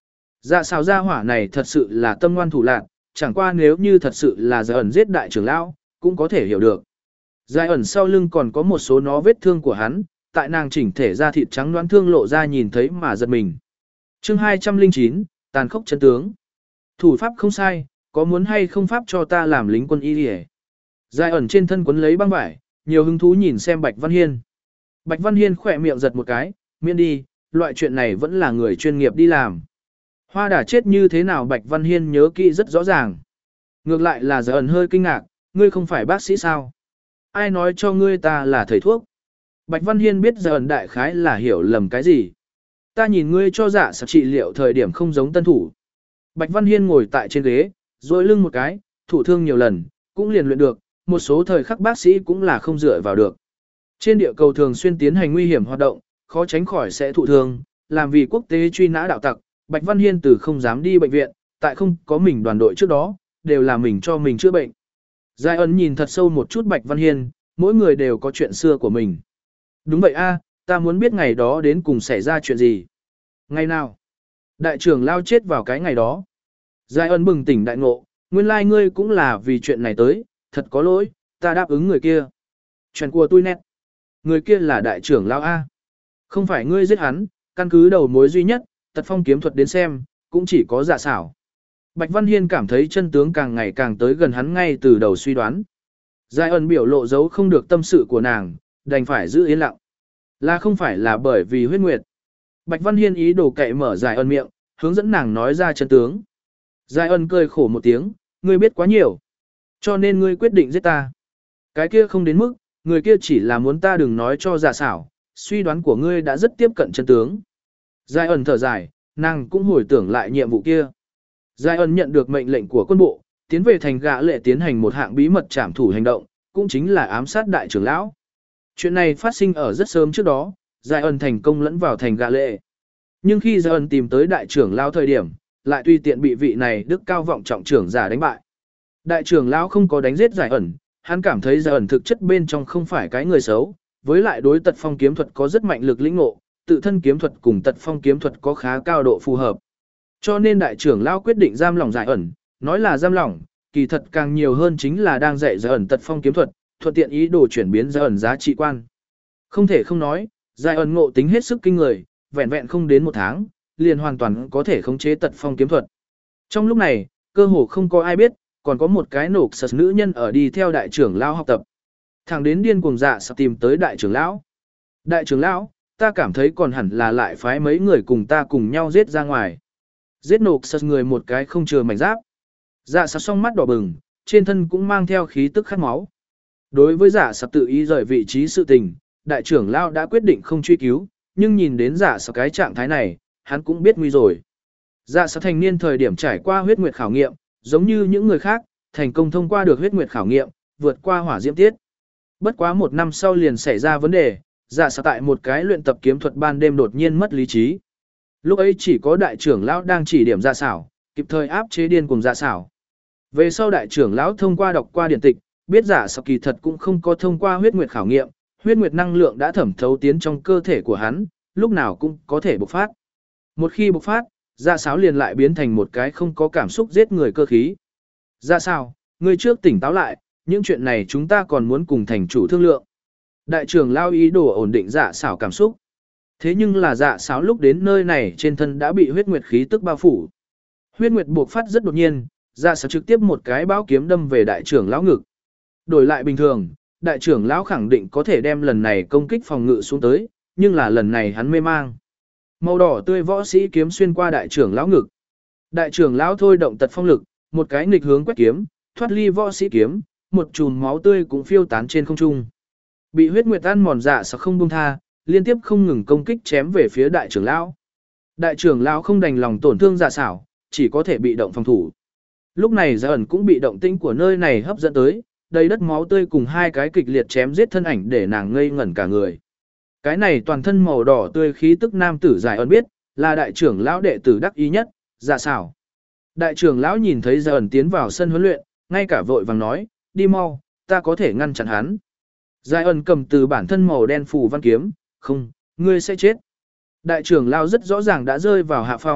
A: Dạ xào gia hỏa này thật sự là tâm ngoan thủ lạn, chẳng qua nếu như thật sự là giải ẩn giết đại trưởng lão, cũng có thể hiểu được. Giải ẩn sau lưng còn có một số nó vết thương của hắn, tại nàng chỉnh thể da thịt trắng đoán thương lộ ra nhìn thấy mà giật mình. Chương hai trăm lẻ chín, tàn khốc chân tướng. Thủ pháp không sai, có muốn hay không pháp cho ta làm lính quân y đi. Giải ẩn trên thân quấn lấy băng vải, nhiều hứng thú nhìn xem Bạch Văn Hiên. Bạch Văn Hiên khỏe miệng giật một cái, miễn đi, loại chuyện này vẫn là người chuyên nghiệp đi làm. Hoa đà chết như thế nào Bạch Văn Hiên nhớ kỹ rất rõ ràng. Ngược lại là Giải ẩn hơi kinh ngạc, ngươi không phải bác sĩ sao? Ai nói cho ngươi ta là thầy thuốc? Bạch Văn Hiên biết Giải ẩn đại khái là hiểu lầm cái gì. Ta nhìn ngươi cho dạ sạc trị liệu thời điểm không giống tân thủ. Bạch Văn Hiên ngồi tại trên ghế, rồi lưng một cái, thủ thương nhiều lần, cũng liền luyện được, một số thời khắc bác sĩ cũng là không dựa vào được. Trên địa cầu thường xuyên tiến hành nguy hiểm hoạt động, khó tránh khỏi sẽ thụ thương, làm vì quốc tế truy nã đạo tặc, Bạch Văn Hiên từ không dám đi bệnh viện, tại không có mình đoàn đội trước đó, đều là mình cho mình chữa bệnh. Giai ấn nhìn thật sâu một chút Bạch Văn Hiên, mỗi người đều có chuyện xưa của mình. Đúng vậy a, ta muốn biết ngày đó đến cùng xảy ra chuyện gì. Ngày nào? Đại trưởng lao chết vào cái ngày đó. Giai ấn bừng tỉnh đại ngộ, nguyên lai like ngươi cũng là vì chuyện này tới, thật có lỗi, ta đáp ứng người kia. Chuyện của tôi nét. Người kia là đại trưởng lao A. Không phải ngươi giết hắn, căn cứ đầu mối duy nhất, tật phong kiếm thuật đến xem, cũng chỉ có dạ xảo. Bạch Văn Hiên cảm thấy chân tướng càng ngày càng tới gần hắn ngay từ đầu suy đoán. Giai ẩn biểu lộ giấu không được tâm sự của nàng, đành phải giữ yên lặng. Là không phải là bởi vì huyết nguyệt. Bạch Văn Hiên ý đồ cậy mở Giai ẩn miệng, hướng dẫn nàng nói ra chân tướng. Giai ẩn cười khổ một tiếng, ngươi biết quá nhiều. Cho nên ngươi quyết định giết ta. Cái kia không đến mức, người kia chỉ là muốn ta đừng nói cho dạ xảo, suy đoán của ngươi đã rất tiếp cận chân tướng. Giai ẩn thở dài, nàng cũng hồi tưởng lại nhiệm vụ kia. Giai ẩn nhận được mệnh lệnh của quân bộ, tiến về thành gã lệ tiến hành một hạng bí mật trảm thủ hành động, cũng chính là ám sát đại trưởng lão. Chuyện này phát sinh ở rất sớm trước đó, Giai ẩn thành công lẫn vào thành gã lệ. Nhưng khi Giai ẩn tìm tới đại trưởng lão thời điểm, lại tùy tiện bị vị này đức cao vọng trọng trưởng giả đánh bại. Đại trưởng lão không có đánh giết Giai ẩn, hắn cảm thấy Giai ẩn thực chất bên trong không phải cái người xấu, với lại đối tật phong kiếm thuật có rất mạnh lực lĩnh ngộ, tự thân kiếm thuật cùng tật phong kiếm thuật có khá cao độ phù hợp. Cho nên đại trưởng lão quyết định giam lỏng Giai ẩn, nói là giam lỏng, kỳ thật càng nhiều hơn chính là đang dạy Giai ẩn tật phong kiếm thuật, thuận tiện ý đồ chuyển biến Giai ẩn giá trị quan. Không thể không nói, Giai ẩn ngộ tính hết sức kinh người, vẹn vẹn không đến một tháng, liền hoàn toàn có thể khống chế tật phong kiếm thuật. Trong lúc này, cơ hồ không có ai biết, còn có một cái nổ sật nữ nhân ở đi theo đại trưởng lão học tập. Thẳng đến điên cuồng dạ sắp tìm tới đại trưởng lão. Đại trưởng lão, ta cảm thấy còn hẳn là lại phái mấy người cùng ta cùng nhau giết ra ngoài. Giết nổ sật người một cái không chừa mảnh giáp. Dạ sắp song mắt đỏ bừng, trên thân cũng mang theo khí tức khát máu. Đối với dạ sắp tự ý rời vị trí sự tình, đại trưởng lão đã quyết định không truy cứu, nhưng nhìn đến dạ sắp cái trạng thái này, hắn cũng biết nguy rồi. Dạ sắp thành niên thời điểm trải qua huyết nguyệt khảo nghiệm, giống như những người khác, thành công thông qua được huyết nguyệt khảo nghiệm, vượt qua hỏa diễm tiết. Bất quá một năm sau liền xảy ra vấn đề, dạ sắp tại một cái luyện tập kiếm thuật ban đêm đột nhiên mất lý trí. Lúc ấy chỉ có đại trưởng lão đang chỉ điểm dạ xảo, kịp thời áp chế điên cùng dạ xảo. Về sau đại trưởng lão thông qua đọc qua điển tịch, biết dạ sắp kỳ thật cũng không có thông qua huyết nguyệt khảo nghiệm, huyết nguyệt năng lượng đã thẩm thấu tiến trong cơ thể của hắn, lúc nào cũng có thể bộc phát. Một khi bộc phát, dạ xảo liền lại biến thành một cái không có cảm xúc giết người cơ khí. Dạ xảo, ngươi trước tỉnh táo lại, những chuyện này chúng ta còn muốn cùng thành chủ thương lượng. Đại trưởng lao ý đồ ổn định dạ xảo cảm xúc. Thế nhưng là dạ xảo lúc đến nơi này trên thân đã bị huyết nguyệt khí tức bao phủ. Huyết nguyệt buộc phát rất đột nhiên, dạ xảo trực tiếp một cái báo kiếm đâm về đại trưởng lão ngực. Đổi lại bình thường, đại trưởng lão khẳng định có thể đem lần này công kích phòng ngự xuống tới, nhưng là lần này hắn mê mang. Màu đỏ tươi võ sĩ kiếm xuyên qua đại trưởng lão ngực. Đại trưởng lão thôi động tật phong lực, một cái nghịch hướng quét kiếm, thoát ly võ sĩ kiếm, một chùm máu tươi cũng phiêu tán trên không trung. Bị huyết nguyệt ăn mòn dạ sao không buông tha, liên tiếp không ngừng công kích chém về phía đại trưởng lão. Đại trưởng lão không đành lòng tổn thương dạ xảo, chỉ có thể bị động phòng thủ. Lúc này Dạ ẩn cũng bị động tĩnh của nơi này hấp dẫn tới, đầy đất máu tươi cùng hai cái kịch liệt chém giết thân ảnh để nàng ngây ngẩn cả người. Cái này toàn thân màu đỏ tươi khí tức nam tử Dạ ẩn biết, là đại trưởng lão đệ tử đắc ý nhất, Dạ xảo. Đại trưởng lão nhìn thấy Dạ ẩn tiến vào sân huấn luyện, ngay cả vội vàng nói, đi mau, ta có thể ngăn chặn hắn. Dạ ẩn cầm từ bản thân màu đen phù văn kiếm, không, ngươi sẽ chết. Đại trưởng lão rất rõ ràng đã rơi vào hạ phong,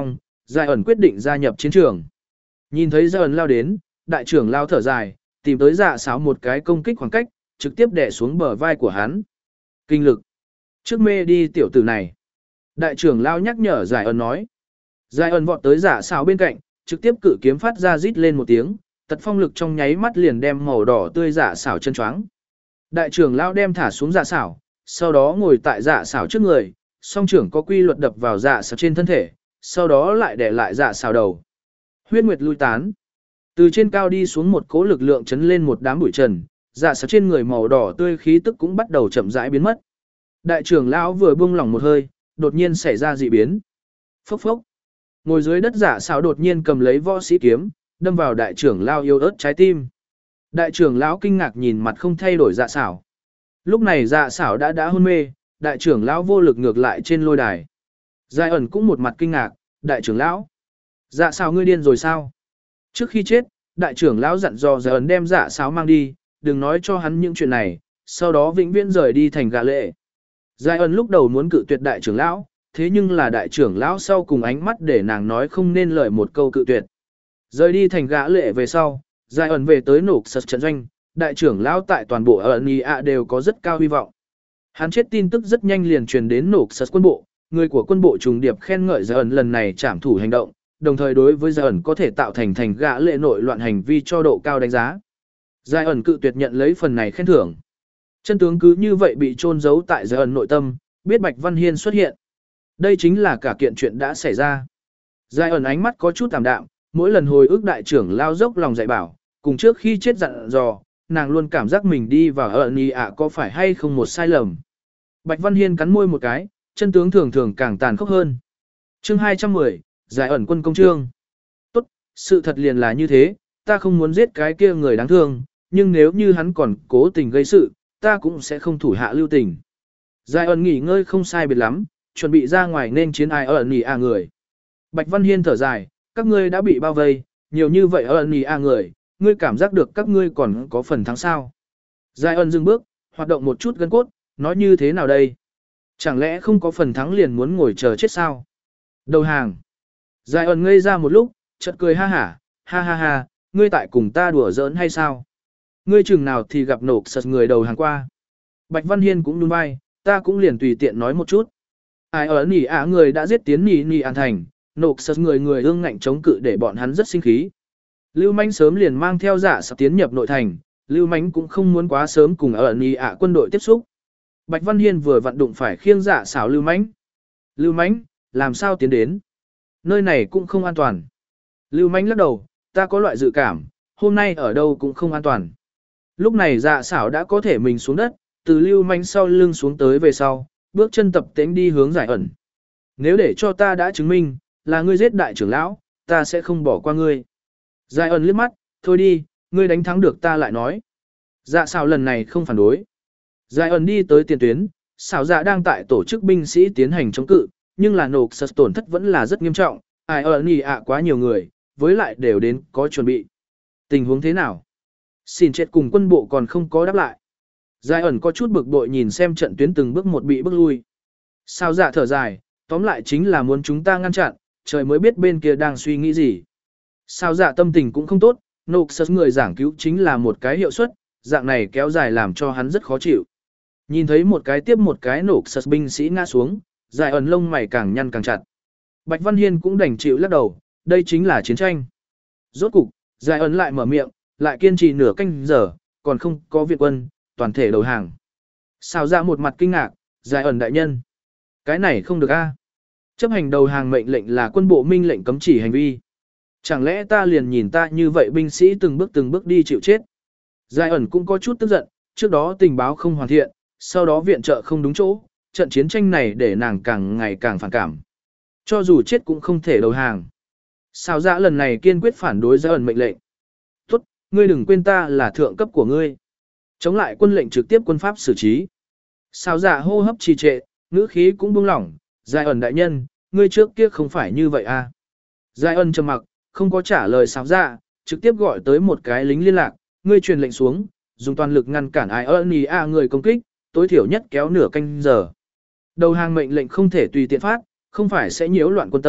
A: Giải ẩn quyết định gia nhập chiến trường. Nhìn thấy Giải ẩn lao đến, đại trưởng lao thở dài, tìm tới dạ xảo một cái công kích khoảng cách, trực tiếp đè xuống bờ vai của hắn. Kinh lực. Trước mê đi tiểu tử này. Đại trưởng lao nhắc nhở Giải ẩn nói. Giải ẩn vọt tới dạ xảo bên cạnh, trực tiếp cự kiếm phát ra rít lên một tiếng, tật phong lực trong nháy mắt liền đem màu đỏ tươi dạ xảo chân choáng. Đại trưởng lao đem thả xuống dạ xảo, sau đó ngồi tại dạ xảo trước người, song trưởng có quy luật đập vào dạ xảo trên thân thể, sau đó lại để lại dạ xảo đầu. Huyết nguyệt lui tán. Từ trên cao đi xuống một cỗ lực lượng chấn lên một đám bụi trần, dạ xảo trên người màu đỏ tươi khí tức cũng bắt đầu chậm rãi biến mất. Đại trưởng lão vừa buông lỏng một hơi, đột nhiên xảy ra dị biến. Phốc phốc. Ngồi dưới đất dạ xảo đột nhiên cầm lấy võ sĩ kiếm, đâm vào đại trưởng lão yếu ớt trái tim. Đại trưởng lão kinh ngạc nhìn mặt không thay đổi dạ xảo. Lúc này dạ xảo đã đã hôn mê, đại trưởng lão vô lực ngược lại trên lôi đài. Giải ẩn cũng một mặt kinh ngạc, đại trưởng lão. Dạ xảo ngươi điên rồi sao? Trước khi chết, đại trưởng lão dặn dò Giải ẩn đem dạ xảo mang đi, đừng nói cho hắn những chuyện này, sau đó vĩnh viễn rời đi thành gã lệ. Giải ẩn lúc đầu muốn cự tuyệt đại trưởng lão, thế nhưng là đại trưởng lão sau cùng ánh mắt để nàng nói không nên lời một câu cự tuyệt. Rời đi thành gã lệ về sau, Giải ẩn về tới nổ sật trận doanh, đại trưởng lão tại toàn bộ ẩn ý ạ đều có rất cao hy vọng. Hắn chết tin tức rất nhanh liền truyền đến nổ sật quân bộ, người của quân bộ trùng điệp khen ngợi Giải ẩn lần này trảm thủ hành động, đồng thời đối với Giải ẩn có thể tạo thành thành gã lệ nội loạn hành vi cho độ cao đánh giá. Giải ẩn cự tuyệt nhận lấy phần này khen thưởng. Chân tướng cứ như vậy bị chôn giấu tại Giải ẩn nội tâm, biết Bạch Văn Hiên xuất hiện. Đây chính là cả kiện chuyện đã xảy ra. Giải ẩn ánh mắt có chút tạm đạm, mỗi lần hồi ức đại trưởng lao dốc lòng dạy bảo, cùng trước khi chết dặn dò, nàng luôn cảm giác mình đi vào ẩn ý ạ có phải hay không một sai lầm. Bạch Văn Hiên cắn môi một cái, chân tướng thường thường càng tàn khốc hơn. Chương hai trăm mười, Giải ẩn quân công chương. Tốt, sự thật liền là như thế, ta không muốn giết cái kia người đáng thương, nhưng nếu như hắn còn cố tình gây sự, ta cũng sẽ không thủ hạ lưu tình. Giải ẩn nghỉ ngơi không sai biệt lắm, chuẩn bị ra ngoài nên chiến ai ẩn ý ạ người. Bạch Văn Hiên thở dài, các ngươi đã bị bao vây, nhiều như vậy ẩn ý ạ người, ngươi cảm giác được các ngươi còn có phần thắng sao. Giải ẩn dừng bước, hoạt động một chút gân cốt, nói như thế nào đây? Chẳng lẽ không có phần thắng liền muốn ngồi chờ chết sao? Đầu hàng. Giải ẩn ngây ra một lúc, chợt cười ha hả, ha ha ha, ngươi tại cùng ta đùa giỡn hay sao? Ngươi chừng nào thì gặp nổ sật người đầu hàng qua. Bạch Văn Hiên cũng nhún vai, ta cũng liền tùy tiện nói một chút. Ai ở nỉ ả người đã giết tiến nỉ nỉ an thành, nổ sật người người ương ngạnh chống cự để bọn hắn rất sinh khí. Lưu Mánh sớm liền mang theo dạ sắp tiến nhập nội thành, Lưu Mánh cũng không muốn quá sớm cùng ở nỉ ả quân đội tiếp xúc. Bạch Văn Hiên vừa vặn đụng phải khiêng dạ xảo Lưu Mánh. Lưu Mánh, làm sao tiến đến? Nơi này cũng không an toàn. Lưu Mánh lắc đầu, ta có loại dự cảm, hôm nay ở đâu cũng không an toàn. Lúc này dạ xảo đã có thể mình xuống đất, từ Lưu Mánh sau lưng xuống tới về sau, bước chân tập tễnh đi hướng Giải ẩn. Nếu để cho ta đã chứng minh, là ngươi giết đại trưởng lão, ta sẽ không bỏ qua ngươi. Giải ẩn liếc mắt, thôi đi, ngươi đánh thắng được ta lại nói. Dạ xảo lần này không phản đối. Giải ẩn đi tới tiền tuyến, xảo dạ đang tại tổ chức binh sĩ tiến hành chống cự, nhưng là nổ sật tổn thất vẫn là rất nghiêm trọng, ai ở nỉ ạ quá nhiều người, với lại đều đến có chuẩn bị. Tình huống thế nào? Xin chết cùng quân bộ còn không có đáp lại. Giải ẩn có chút bực bội nhìn xem trận tuyến từng bước một bị bước lui. Sao dạ thở dài, tóm lại chính là muốn chúng ta ngăn chặn, trời mới biết bên kia đang suy nghĩ gì. Sao dạ tâm tình cũng không tốt, nổ sật người giảng cứu chính là một cái hiệu suất, dạng này kéo dài làm cho hắn rất khó chịu. Nhìn thấy một cái tiếp một cái nổ sật binh sĩ ngã xuống, Giải ẩn lông mày càng nhăn càng chặt. Bạch Văn Hiên cũng đành chịu lắc đầu, đây chính là chiến tranh. Rốt cục, Giải ẩn lại mở miệng, lại kiên trì nửa canh giờ, còn không có viện quân, toàn thể đầu hàng. Sao ra một mặt kinh ngạc, Giải ẩn đại nhân. Cái này không được a. Chấp hành đầu hàng mệnh lệnh là quân bộ minh lệnh cấm chỉ hành vi. Chẳng lẽ ta liền nhìn ta như vậy binh sĩ từng bước từng bước đi chịu chết. Giải ẩn cũng có chút tức giận, trước đó tình báo không hoàn thiện, sau đó viện trợ không đúng chỗ, trận chiến tranh này để nàng càng ngày càng phản cảm. Cho dù chết cũng không thể đầu hàng. Sao dạ lần này kiên quyết phản đối Giải ẩn mệnh lệnh. Tốt, ngươi đừng quên ta là thượng cấp của ngươi. Chống lại quân lệnh trực tiếp quân pháp xử trí. Sao dạ hô hấp trì trệ, ngữ khí cũng buông lỏng, Giải ẩn đại nhân, ngươi trước kia không phải như vậy à. Giải ẩn trầm mặc, không có trả lời sao dạ, trực tiếp gọi tới một cái lính liên lạc, ngươi truyền lệnh xuống, dùng toàn lực ngăn cản ai ơn ý a người công kích, tối thiểu nhất kéo nửa canh giờ. Đầu hàng mệnh lệnh không thể tùy tiện phát, không phải sẽ nhiễu loạn quân tâm,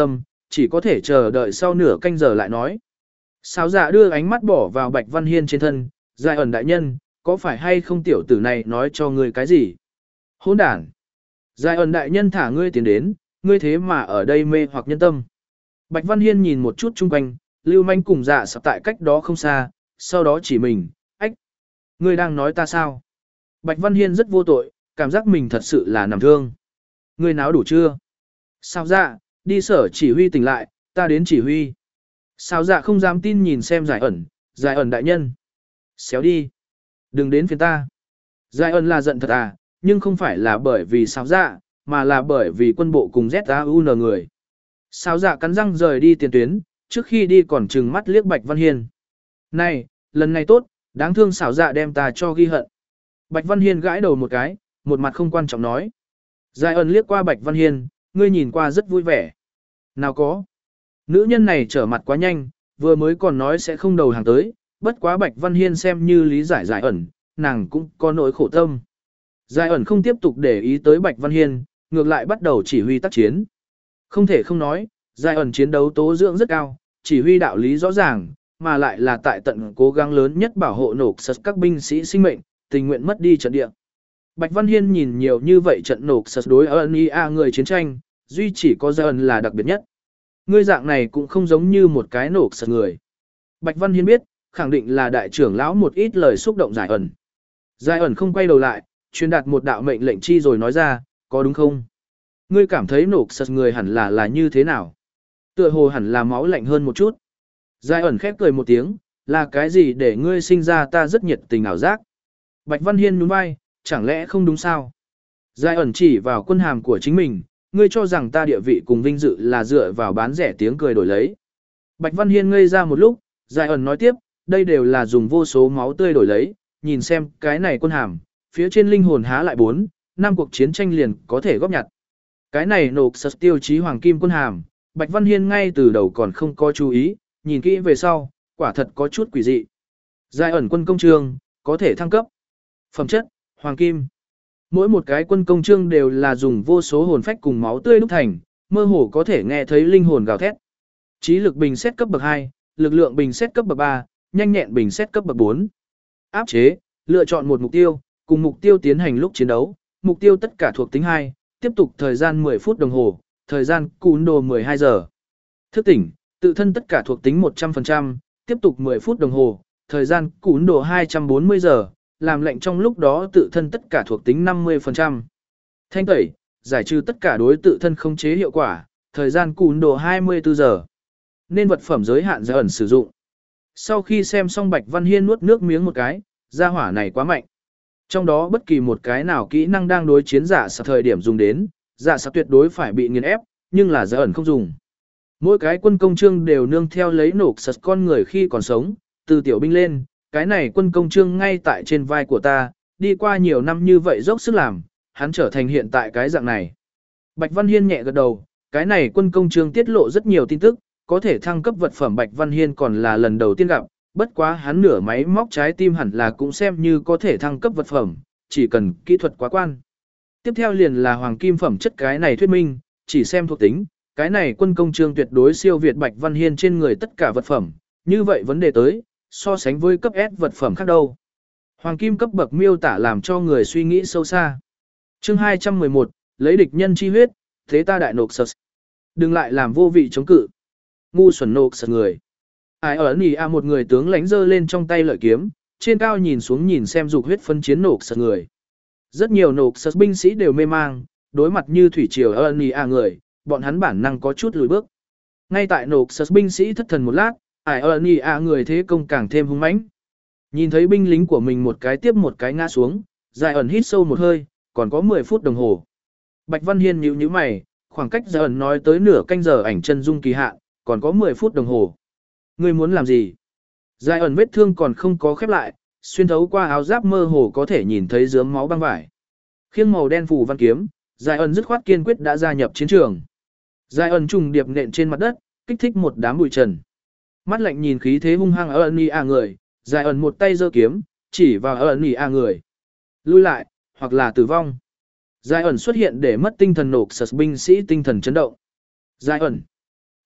A: chỉ có thể chờ đợi sau nửa canh giờ lại nói. Sáo dạ đưa ánh mắt bỏ vào Bạch Văn Hiên trên thân, Giai ẩn đại nhân, có phải hay không tiểu tử này nói cho ngươi cái gì? Hỗn đản! Giai ẩn đại nhân thả ngươi tiến đến, ngươi thế mà ở đây mê hoặc nhân tâm. Bạch Văn Hiên nhìn một chút chung quanh, Lưu Manh cùng dạ sập tại cách đó không xa, sau đó chỉ mình, ách! Ngươi đang nói ta sao? Bạch Văn Hiên rất vô tội, cảm giác mình thật sự là nằm thương. Ngươi náo đủ chưa? Sao dạ, đi sở chỉ huy tỉnh lại, ta đến chỉ huy. Sao dạ không dám tin nhìn xem Giải ẩn, Giải ẩn đại nhân. Xéo đi. Đừng đến phiền ta. Giải ẩn là giận thật à, nhưng không phải là bởi vì sao dạ, mà là bởi vì quân bộ cùng Z A U N người. Sao dạ cắn răng rời đi tiền tuyến, trước khi đi còn trừng mắt liếc Bạch Văn Hiên. Này, lần này tốt, đáng thương xảo dạ đem ta cho ghi hận. Bạch Văn Hiên gãi đầu một cái, một mặt không quan trọng nói. Giải ẩn liếc qua Bạch Văn Hiên, ngươi nhìn qua rất vui vẻ. Nào có. Nữ nhân này trở mặt quá nhanh, vừa mới còn nói sẽ không đầu hàng tới, bất quá Bạch Văn Hiên xem như lý giải Giải ẩn, nàng cũng có nỗi khổ tâm. Giải ẩn không tiếp tục để ý tới Bạch Văn Hiên, ngược lại bắt đầu chỉ huy tác chiến. Không thể không nói, Giải ẩn chiến đấu tố dưỡng rất cao, chỉ huy đạo lý rõ ràng, mà lại là tại tận cố gắng lớn nhất bảo hộ nổ sật các binh sĩ sinh mệnh, tình nguyện mất đi trận địa. Bạch Văn Hiên nhìn nhiều như vậy trận nổ sật đối ơn i a người chiến tranh, duy chỉ có Giải ẩn là đặc biệt nhất. Ngươi dạng này cũng không giống như một cái nổ sật người. Bạch Văn Hiên biết, khẳng định là đại trưởng lão một ít lời xúc động Giải ẩn. Giải ẩn không quay đầu lại, truyền đạt một đạo mệnh lệnh chi rồi nói ra, có đúng không? Ngươi cảm thấy nổ sật người hẳn là là như thế nào? Tựa hồ hẳn là máu lạnh hơn một chút. Giải ẩn khép cười một tiếng, là cái gì để ngươi sinh ra ta rất nhiệt tình ảo giác? Bạch Văn Hiên nhún vai, chẳng lẽ không đúng sao? Giải ẩn chỉ vào quân hàm của chính mình, ngươi cho rằng ta địa vị cùng vinh dự là dựa vào bán rẻ tiếng cười đổi lấy. Bạch Văn Hiên ngây ra một lúc, Giải ẩn nói tiếp, đây đều là dùng vô số máu tươi đổi lấy, nhìn xem cái này quân hàm, phía trên linh hồn há lại bốn, năm cuộc chiến tranh liền có thể góp nhặt. Cái này nộp sật tiêu chí hoàng kim quân hàm, Bạch Văn Hiên ngay từ đầu còn không có chú ý, nhìn kỹ về sau, quả thật có chút quỷ dị. Giải ẩn quân công trương, có thể thăng cấp. Phẩm chất, hoàng kim. Mỗi một cái quân công trương đều là dùng vô số hồn phách cùng máu tươi đúc thành, mơ hồ có thể nghe thấy linh hồn gào thét. Trí lực bình xét cấp bậc hai, lực lượng bình xét cấp bậc ba, nhanh nhẹn bình xét cấp bậc bốn. Áp chế, lựa chọn một mục tiêu, cùng mục tiêu tiến hành lúc chiến đấu, mục tiêu tất cả thuộc tính hai, tiếp tục thời gian mười phút đồng hồ, thời gian cún đồ mười hai giờ. Thức tỉnh, tự thân tất cả thuộc tính một trăm phần trăm, tiếp tục mười phút đồng hồ, thời gian cún đồ hai trăm bốn mươi giờ, làm lệnh trong lúc đó tự thân tất cả thuộc tính năm mươi phần trăm. Thanh tẩy, giải trừ tất cả đối tự thân không chế hiệu quả, thời gian cún đồ hai mươi tư giờ. Nên vật phẩm giới hạn Giải ẩn sử dụng. Sau khi xem xong Bạch Văn Hiên nuốt nước miếng một cái, gia hỏa này quá mạnh. Trong đó bất kỳ một cái nào kỹ năng đang đối chiến giả sạc thời điểm dùng đến, giả sạc tuyệt đối phải bị nghiền ép, nhưng là Giải ẩn không dùng. Mỗi cái quân công trương đều nương theo lấy nổ sật con người khi còn sống, từ tiểu binh lên, cái này quân công trương ngay tại trên vai của ta, đi qua nhiều năm như vậy dốc sức làm, hắn trở thành hiện tại cái dạng này. Bạch Văn Hiên nhẹ gật đầu, cái này quân công trương tiết lộ rất nhiều tin tức, có thể thăng cấp vật phẩm Bạch Văn Hiên còn là lần đầu tiên gặp, bất quá hắn nửa máy móc trái tim hẳn là cũng xem như có thể thăng cấp vật phẩm, chỉ cần kỹ thuật quá quan. Tiếp theo liền là hoàng kim phẩm chất cái này thuyết minh, chỉ xem thuộc tính, cái này quân công trương tuyệt đối siêu việt Bạch Văn Hiên trên người tất cả vật phẩm, như vậy vấn đề tới, so sánh với cấp S vật phẩm khác đâu. Hoàng kim cấp bậc miêu tả làm cho người suy nghĩ sâu xa. Chương hai trăm mười một, lấy địch nhân chi huyết, thế ta đại nộp sật. Đừng lại làm vô vị chống cự. Ngu xuẩn nộp sật người. Ai ở nỉ a một người tướng lãnh giơ lên trong tay lợi kiếm, trên cao nhìn xuống nhìn xem dục huyết phân chiến nộp sật người. Rất nhiều nộp sật binh sĩ đều mê mang, đối mặt như thủy triều ở nỉ a người, bọn hắn bản năng có chút lùi bước. Ngay tại nộp sật binh sĩ thất thần một lát, ai ở nỉ a người thế công càng thêm hung mãnh. Nhìn thấy binh lính của mình một cái tiếp một cái ngã xuống, Giải ẩn hít sâu một hơi, còn có mười phút đồng hồ. Bạch Văn Hiên nhíu nhíu mày, khoảng cách Giải ẩn nói tới nửa canh giờ ảnh chân dung kỳ hạn, còn có mười phút đồng hồ. Ngươi muốn làm gì? Giải ẩn vết thương còn không có khép lại, xuyên thấu qua áo giáp mơ hồ có thể nhìn thấy rớm máu băng vải. Khiêng màu đen phủ văn kiếm, Giải ẩn dứt khoát kiên quyết đã gia nhập chiến trường. Giải ẩn trùng điệp nện trên mặt đất, kích thích một đám bụi trần. Mắt lạnh nhìn khí thế hung hăng ở ẩn a người, Giải ẩn một tay giơ kiếm, chỉ vào ở ẩn a người. Lui lại, hoặc là tử vong. Giải ẩn xuất hiện để mất tinh thần nổ sật binh sĩ tinh thần chấn động. Giải ẩn.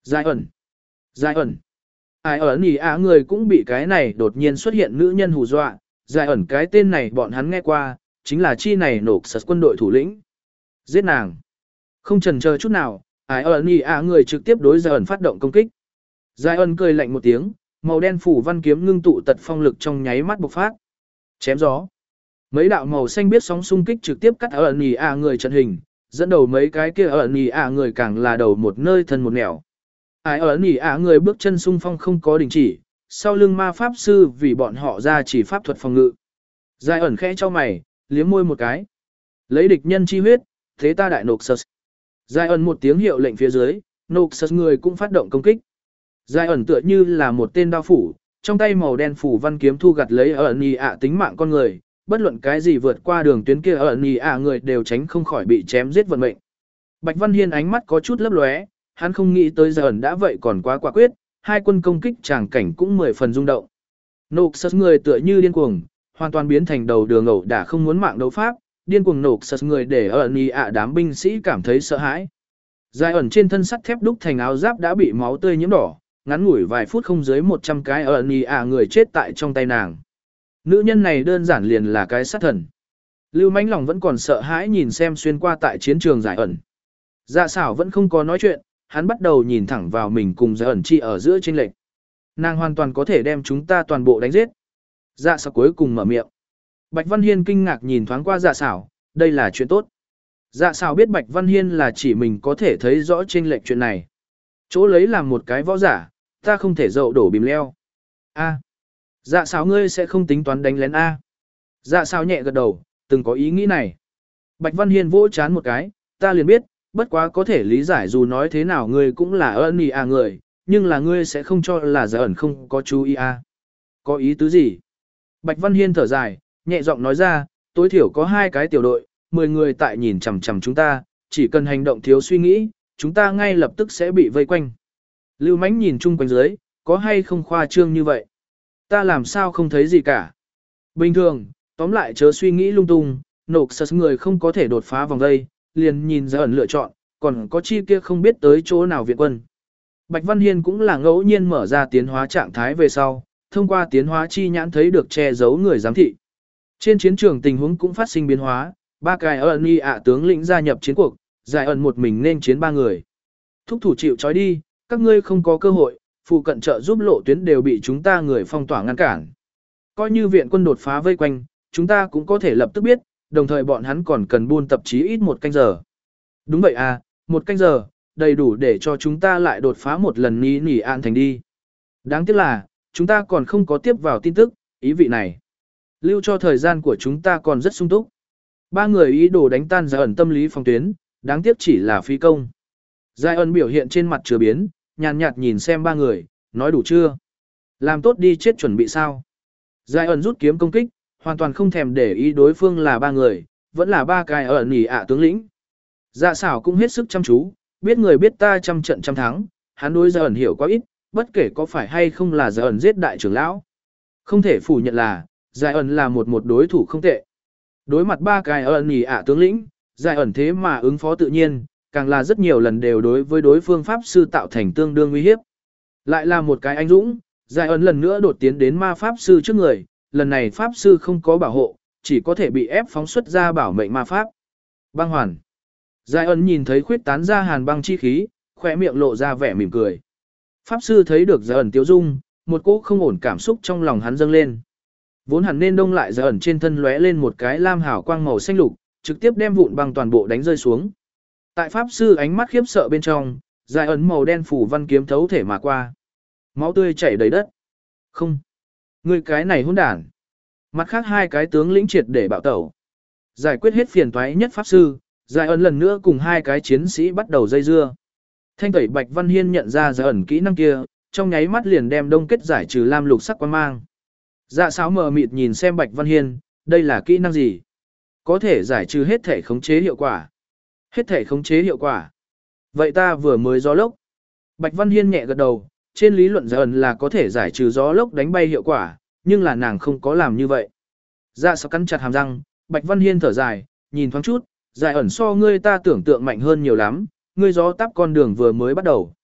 A: Giải ẩn. Giải ẩn. Ai ẩn ý à người cũng bị cái này đột nhiên xuất hiện nữ nhân hù dọa. Giải ẩn cái tên này bọn hắn nghe qua, chính là chi này nổ sật quân đội thủ lĩnh. Giết nàng. Không chần chờ chút nào, ai ẩn ý à người trực tiếp đối giải ẩn phát động công kích. Giải ẩn cười lạnh một tiếng, màu đen phủ văn kiếm ngưng tụ tật phong lực trong nháy mắt bộc phát. Chém gió. Mấy đạo màu xanh biết sóng xung kích trực tiếp cắt ở ẩn ý à người trận hình, dẫn đầu mấy cái kia ở ẩn ý à người càng là đầu một nơi thân một nẻo. Ai ở nỉ ả người bước chân xung phong không có đình chỉ, sau lưng ma pháp sư vì bọn họ ra chỉ pháp thuật phòng ngự. Giải ẩn khẽ cho mày, liếm môi một cái. Lấy địch nhân chi huyết, thế ta đại nộp sật. Giải ẩn một tiếng hiệu lệnh phía dưới, nộp sật người cũng phát động công kích. Giải ẩn tựa như là một tên đao phủ, trong tay màu đen phủ văn kiếm thu gặt lấy ở nỉ ả tính mạng con người, bất luận cái gì vượt qua đường tuyến kia ở nỉ ả người đều tránh không khỏi bị chém giết vận mệnh. Bạch Văn Hiên ánh mắt có chút lấp lóe. Hắn không nghĩ tới giờ ẩn đã vậy còn quá quả quyết, hai quân công kích tràng cảnh cũng mười phần rung động. Nộp sật người tựa như điên cuồng, hoàn toàn biến thành đầu đường ẩu đả không muốn mạng đấu pháp, điên cuồng nộp sật người để ở ẩn ạ đám binh sĩ cảm thấy sợ hãi. Dài ẩn trên thân sắt thép đúc thành áo giáp đã bị máu tươi nhiễm đỏ, ngắn ngủi vài phút không dưới một trăm cái ở ẩn ạ người chết tại trong tay nàng. Nữ nhân này đơn giản liền là cái sát thần. Lưu Mãnh lòng vẫn còn sợ hãi nhìn xem xuyên qua tại chiến trường Giải ẩn. Dạ xảo vẫn không có nói chuyện. Hắn bắt đầu nhìn thẳng vào mình cùng Giải ẩn chi ở giữa chênh lệch. Nàng hoàn toàn có thể đem chúng ta toàn bộ đánh giết. Dạ xảo cuối cùng mở miệng. Bạch Văn Hiên kinh ngạc nhìn thoáng qua dạ xảo, đây là chuyện tốt. Dạ xảo biết Bạch Văn Hiên là chỉ mình có thể thấy rõ chênh lệch chuyện này. Chỗ lấy làm một cái võ giả, ta không thể dậu đổ bìm leo. A. Dạ xảo ngươi sẽ không tính toán đánh lén A. Dạ xảo nhẹ gật đầu, từng có ý nghĩ này. Bạch Văn Hiên vỗ chán một cái, ta liền biết. Bất quá có thể lý giải dù nói thế nào ngươi cũng là ơn ý à người, nhưng là ngươi sẽ không cho là Giải ẩn không có chú ý à. Có ý tứ gì? Bạch Văn Hiên thở dài, nhẹ giọng nói ra, tối thiểu có hai cái tiểu đội, mười người tại nhìn chằm chằm chúng ta, chỉ cần hành động thiếu suy nghĩ, chúng ta ngay lập tức sẽ bị vây quanh. Lưu Mãnh nhìn chung quanh dưới, có hay không khoa trương như vậy? Ta làm sao không thấy gì cả? Bình thường, tóm lại chớ suy nghĩ lung tung, nộp sật người không có thể đột phá vòng vây. Liền nhìn Giải ẩn lựa chọn, còn có chi kia không biết tới chỗ nào viện quân. Bạch Văn Hiên cũng là ngẫu nhiên mở ra tiến hóa trạng thái về sau, thông qua tiến hóa chi nhãn thấy được che giấu người giám thị. Trên chiến trường tình huống cũng phát sinh biến hóa, ba cái ẩn y ạ tướng lĩnh gia nhập chiến cuộc, Giải ẩn một mình nên chiến ba người. Thúc thủ chịu trói đi, các ngươi không có cơ hội, phụ cận trợ giúp lộ tuyến đều bị chúng ta người phong tỏa ngăn cản. Coi như viện quân đột phá vây quanh, chúng ta cũng có thể lập tức biết, đồng thời bọn hắn còn cần buôn tập chí ít một canh giờ. Đúng vậy à, một canh giờ, đầy đủ để cho chúng ta lại đột phá một lần ní nỉ an thành đi. Đáng tiếc là, chúng ta còn không có tiếp vào tin tức, ý vị này. Lưu cho thời gian của chúng ta còn rất sung túc. Ba người ý đồ đánh tan Giải ẩn tâm lý phòng tuyến, đáng tiếc chỉ là phi công. Giải ẩn biểu hiện trên mặt chưa biến, nhàn nhạt nhìn xem ba người, nói đủ chưa? Làm tốt đi chết chuẩn bị sao? Giải ẩn rút kiếm công kích, hoàn toàn không thèm để ý đối phương là ba người, vẫn là ba cái ở nỉ ạ tướng lĩnh. Dạ xảo cũng hết sức chăm chú, biết người biết ta trăm trận trăm thắng, hắn đối Giải ẩn hiểu quá ít, bất kể có phải hay không là Giải ẩn giết đại trưởng lão. Không thể phủ nhận là, Giải ẩn là một một đối thủ không tệ. Đối mặt ba cái ở nỉ ạ tướng lĩnh, Giải ẩn thế mà ứng phó tự nhiên, càng là rất nhiều lần đều đối với đối phương pháp sư tạo thành tương đương uy hiếp. Lại là một cái anh dũng, Giải ẩn lần nữa đột tiến đến ma pháp sư trước người. Lần này pháp sư không có bảo hộ, chỉ có thể bị ép phóng xuất ra bảo mệnh ma pháp. Băng hoàn. Giải ẩn nhìn thấy khuyết tán ra hàn băng chi khí, khỏe miệng lộ ra vẻ mỉm cười. Pháp sư thấy được Giải ẩn tiêu dung, một cỗ không ổn cảm xúc trong lòng hắn dâng lên. Vốn hẳn nên đông lại Giải ẩn trên thân lóe lên một cái lam hào quang màu xanh lục, trực tiếp đem vụn băng toàn bộ đánh rơi xuống. Tại pháp sư ánh mắt khiếp sợ bên trong, Giải ẩn màu đen phủ văn kiếm thấu thể mà qua. Máu tươi chảy đầy đất. Không. Người cái này hỗn đản. Mặt khác hai cái tướng lĩnh triệt để bạo tẩu. Giải quyết hết phiền toái nhất pháp sư, Giải ẩn lần nữa cùng hai cái chiến sĩ bắt đầu dây dưa. Thanh tẩy Bạch Văn Hiên nhận ra Giải ẩn kỹ năng kia, trong nháy mắt liền đem đông kết giải trừ lam lục sắc quang mang. Dạ sáo mờ mịt nhìn xem Bạch Văn Hiên, đây là kỹ năng gì? Có thể giải trừ hết thể khống chế hiệu quả. Hết thể khống chế hiệu quả. Vậy ta vừa mới gió lốc. Bạch Văn Hiên nhẹ gật đầu, trên lý luận Giải ẩn là có thể giải trừ gió lốc đánh bay hiệu quả, nhưng là nàng không có làm như vậy. Dạ sáo cắn chặt hàm răng, Bạch Văn Hiên thở dài, nhìn thoáng chút, Giải ẩn so ngươi ta tưởng tượng mạnh hơn nhiều lắm, ngươi gió tắp con đường vừa mới bắt đầu.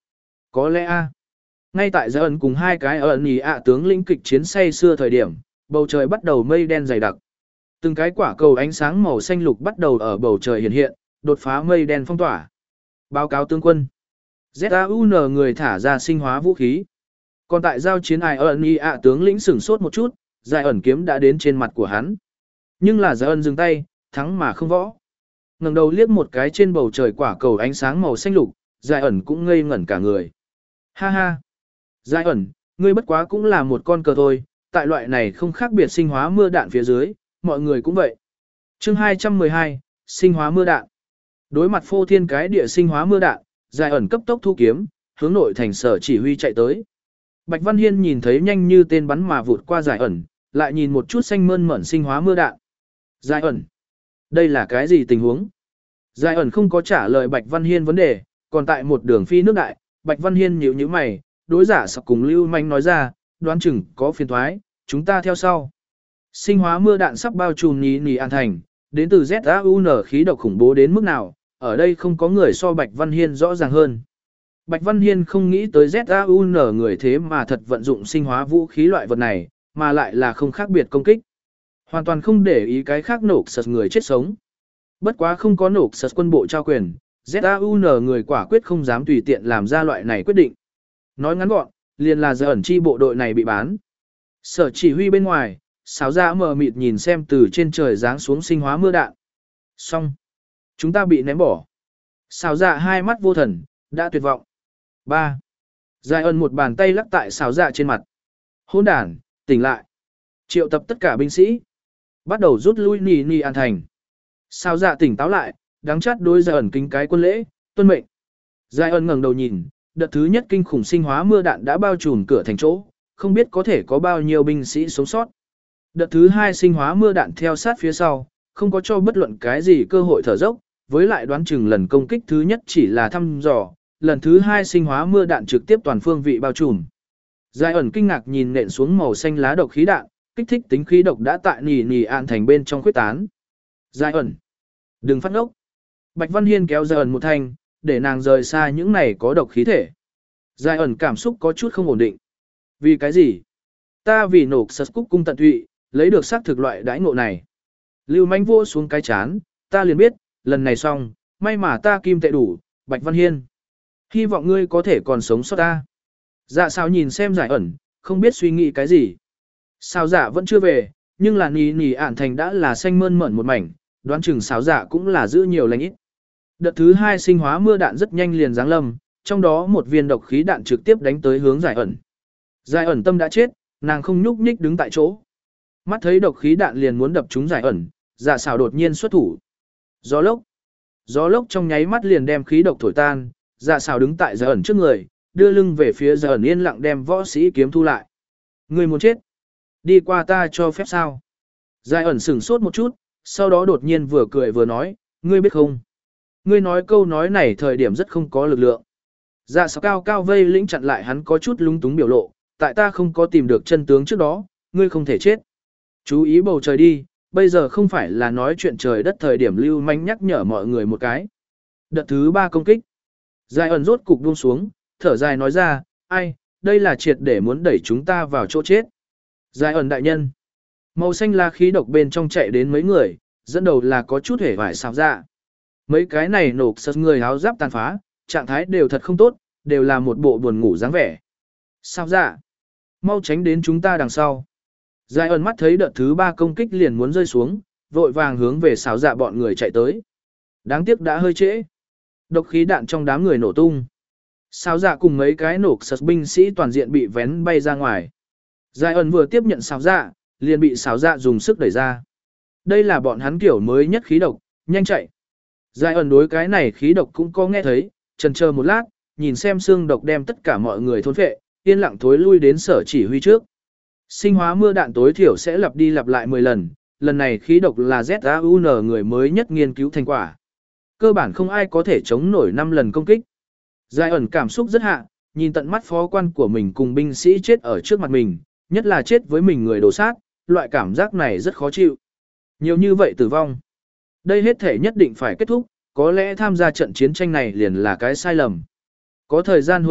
A: Có lẽ a. Ngay tại Giai ẩn cùng hai cái ẩn ý ạ tướng lĩnh kịch chiến say xưa thời điểm, bầu trời bắt đầu mây đen dày đặc. Từng cái quả cầu ánh sáng màu xanh lục bắt đầu ở bầu trời hiện hiện, đột phá mây đen phong tỏa. Báo cáo tướng quân. dét a u en người thả ra sinh hóa vũ khí. Còn tại giao chiến ai ẩn ý ạ tướng lĩnh sửng sốt một chút, Giai ẩn kiếm đã đến trên mặt của hắn. Nhưng là Giai ẩn dừng tay, thắng mà không võ. Ngẩng đầu liếc một cái trên bầu trời quả cầu ánh sáng màu xanh lục, Giai ẩn cũng ngây ngẩn cả người. Ha ha. Giai ẩn, ngươi bất quá cũng là một con cờ thôi, tại loại này không khác biệt sinh hóa mưa đạn phía dưới, mọi người cũng vậy. Chương hai trăm mười hai, sinh hóa mưa đạn. Đối mặt phô thiên cái địa sinh hóa mưa đạn, Giai ẩn cấp tốc thu kiếm, hướng nội thành sở chỉ huy chạy tới. Bạch Văn Hiên nhìn thấy nhanh như tên bắn mà vụt qua Giai ẩn, lại nhìn một chút xanh mơn mởn sinh hóa mưa đạn. Giai ẩn, đây là cái gì tình huống? Giai ẩn không có trả lời Bạch Văn Hiên vấn đề, còn tại một đường phi nước đại, Bạch Văn Hiên nhíu nhíu mày, đối giả sặc cùng Lưu Manh nói ra, đoán chừng có phiền thoái, chúng ta theo sau. Sinh hóa mưa đạn sắp bao trùm Nhĩ Nhĩ An thành, đến từ dét a u en khí độc khủng bố đến mức nào, ở đây không có người so Bạch Văn Hiên rõ ràng hơn. Bạch Văn Hiên không nghĩ tới dét a u en người thế mà thật vận dụng sinh hóa vũ khí loại vật này, mà lại là không khác biệt công kích. Hoàn toàn không để ý cái khác nổ sật người chết sống. Bất quá không có nổ sật quân bộ trao quyền, dét a u en người quả quyết không dám tùy tiện làm ra loại này quyết định. Nói ngắn gọn, liền là giờ ẩn chi bộ đội này bị bán. Sở chỉ huy bên ngoài, Sáo Dạ mờ mịt nhìn xem từ trên trời giáng xuống sinh hóa mưa đạn. Xong. Chúng ta bị ném bỏ. Sáo Dạ hai mắt vô thần, đã tuyệt vọng. ba. Giai ẩn một bàn tay lắc tại Sáo Dạ trên mặt. Hỗn đản, tỉnh lại. Triệu tập tất cả binh sĩ. Bắt đầu rút lui Nhĩ Nhĩ An thành. Sáo Dạ tỉnh táo lại, đắng chát đối Giai ẩn kính cái quân lễ, tuân mệnh. Giai ẩn ngẩng đầu nhìn, đợt thứ nhất kinh khủng sinh hóa mưa đạn đã bao trùm cửa thành chỗ, không biết có thể có bao nhiêu binh sĩ sống sót. Đợt thứ hai sinh hóa mưa đạn theo sát phía sau, không có cho bất luận cái gì cơ hội thở dốc, với lại đoán chừng lần công kích thứ nhất chỉ là thăm dò, lần thứ hai sinh hóa mưa đạn trực tiếp toàn phương vị bao trùm. Giai ẩn kinh ngạc nhìn nện xuống màu xanh lá độc khí đạn, kích thích tính khí độc đã tại Nhĩ Nhĩ An thành bên trong khuyết tán. Giai ẩn, đừng phát ngốc. Bạch Văn Hiên kéo Giai ẩn một thanh, để nàng rời xa những này có độc khí thể. Giai ẩn cảm xúc có chút không ổn định. Vì cái gì? Ta vì nổ sật cúc cung tận tụy, lấy được xác thực loại đãi ngộ này. Lưu Manh vô xuống cái chán, ta liền biết, lần này xong, may mà ta kim tệ đủ, Bạch Văn Hiên. Hy vọng ngươi có thể còn sống sót ta. Dạ sao nhìn xem Giai ẩn, không biết suy nghĩ cái gì. Sao dạ vẫn chưa về, nhưng là Nhĩ Nhĩ An thành đã là xanh mơn mởn một mảnh, đoán chừng sao dạ cũng là giữ nhiều lành ít. Đợt thứ hai sinh hóa mưa đạn rất nhanh liền giáng lâm, trong đó một viên độc khí đạn trực tiếp đánh tới hướng Giai ẩn. Giai ẩn tâm đã chết, nàng không nhúc nhích đứng tại chỗ. Mắt thấy độc khí đạn liền muốn đập trúng Giai ẩn, dạ xảo đột nhiên xuất thủ. Gió lốc. Gió lốc trong nháy mắt liền đem khí độc thổi tan, dạ xảo đứng tại Giai ẩn trước người, đưa lưng về phía Giai ẩn yên lặng đem võ sĩ kiếm thu lại. Người muốn chết. Đi qua ta cho phép sao? Giai ẩn sửng sốt một chút, sau đó đột nhiên vừa cười vừa nói, ngươi biết không? Ngươi nói câu nói này thời điểm rất không có lực lượng. Dạ xảo cao cao vây lĩnh chặn lại hắn có chút lung túng biểu lộ, tại ta không có tìm được chân tướng trước đó, ngươi không thể chết. Chú ý bầu trời đi, bây giờ không phải là nói chuyện trời đất thời điểm. Lưu Manh nhắc nhở mọi người một cái. Đợt thứ ba công kích. Giai ẩn rốt cục buông xuống, thở dài nói ra, ai, đây là triệt để muốn đẩy chúng ta vào chỗ chết. Giai ẩn đại nhân. Màu xanh lá khí độc bên trong chạy đến mấy người, dẫn đầu là có chút hể vải Sáo Dạ. Mấy cái này nổ sật người áo giáp tàn phá, trạng thái đều thật không tốt, đều là một bộ buồn ngủ dáng vẻ. Sáo Dạ, mau tránh đến chúng ta đằng sau. Giai ẩn mắt thấy đợt thứ ba công kích liền muốn rơi xuống, vội vàng hướng về Sáo Dạ bọn người chạy tới. Đáng tiếc đã hơi trễ. Độc khí đạn trong đám người nổ tung. Sáo Dạ cùng mấy cái nổ sật binh sĩ toàn diện bị vén bay ra ngoài. Giai ẩn vừa tiếp nhận Sáo Dạ, liền bị Sáo Dạ dùng sức đẩy ra. Đây là bọn hắn kiểu mới nhất khí độc, nhanh chạy. Giai ẩn đối cái này khí độc cũng có nghe thấy, chần chờ một lát, nhìn xem xương độc đem tất cả mọi người thôn phệ, yên lặng thối lui đến sở chỉ huy trước. Sinh hóa mưa đạn tối thiểu sẽ lặp đi lặp lại mười lần, lần này khí độc là dét a u en người mới nhất nghiên cứu thành quả. Cơ bản không ai có thể chống nổi năm lần công kích. Giai ẩn cảm xúc rất hạ, nhìn tận mắt phó quan của mình cùng binh sĩ chết ở trước mặt mình, nhất là chết với mình người đổ sát, loại cảm giác này rất khó chịu. Nhiều như vậy tử vong. Đây hết thể nhất định phải kết thúc, có lẽ tham gia trận chiến tranh này liền là cái sai lầm. Có thời gian hối hận,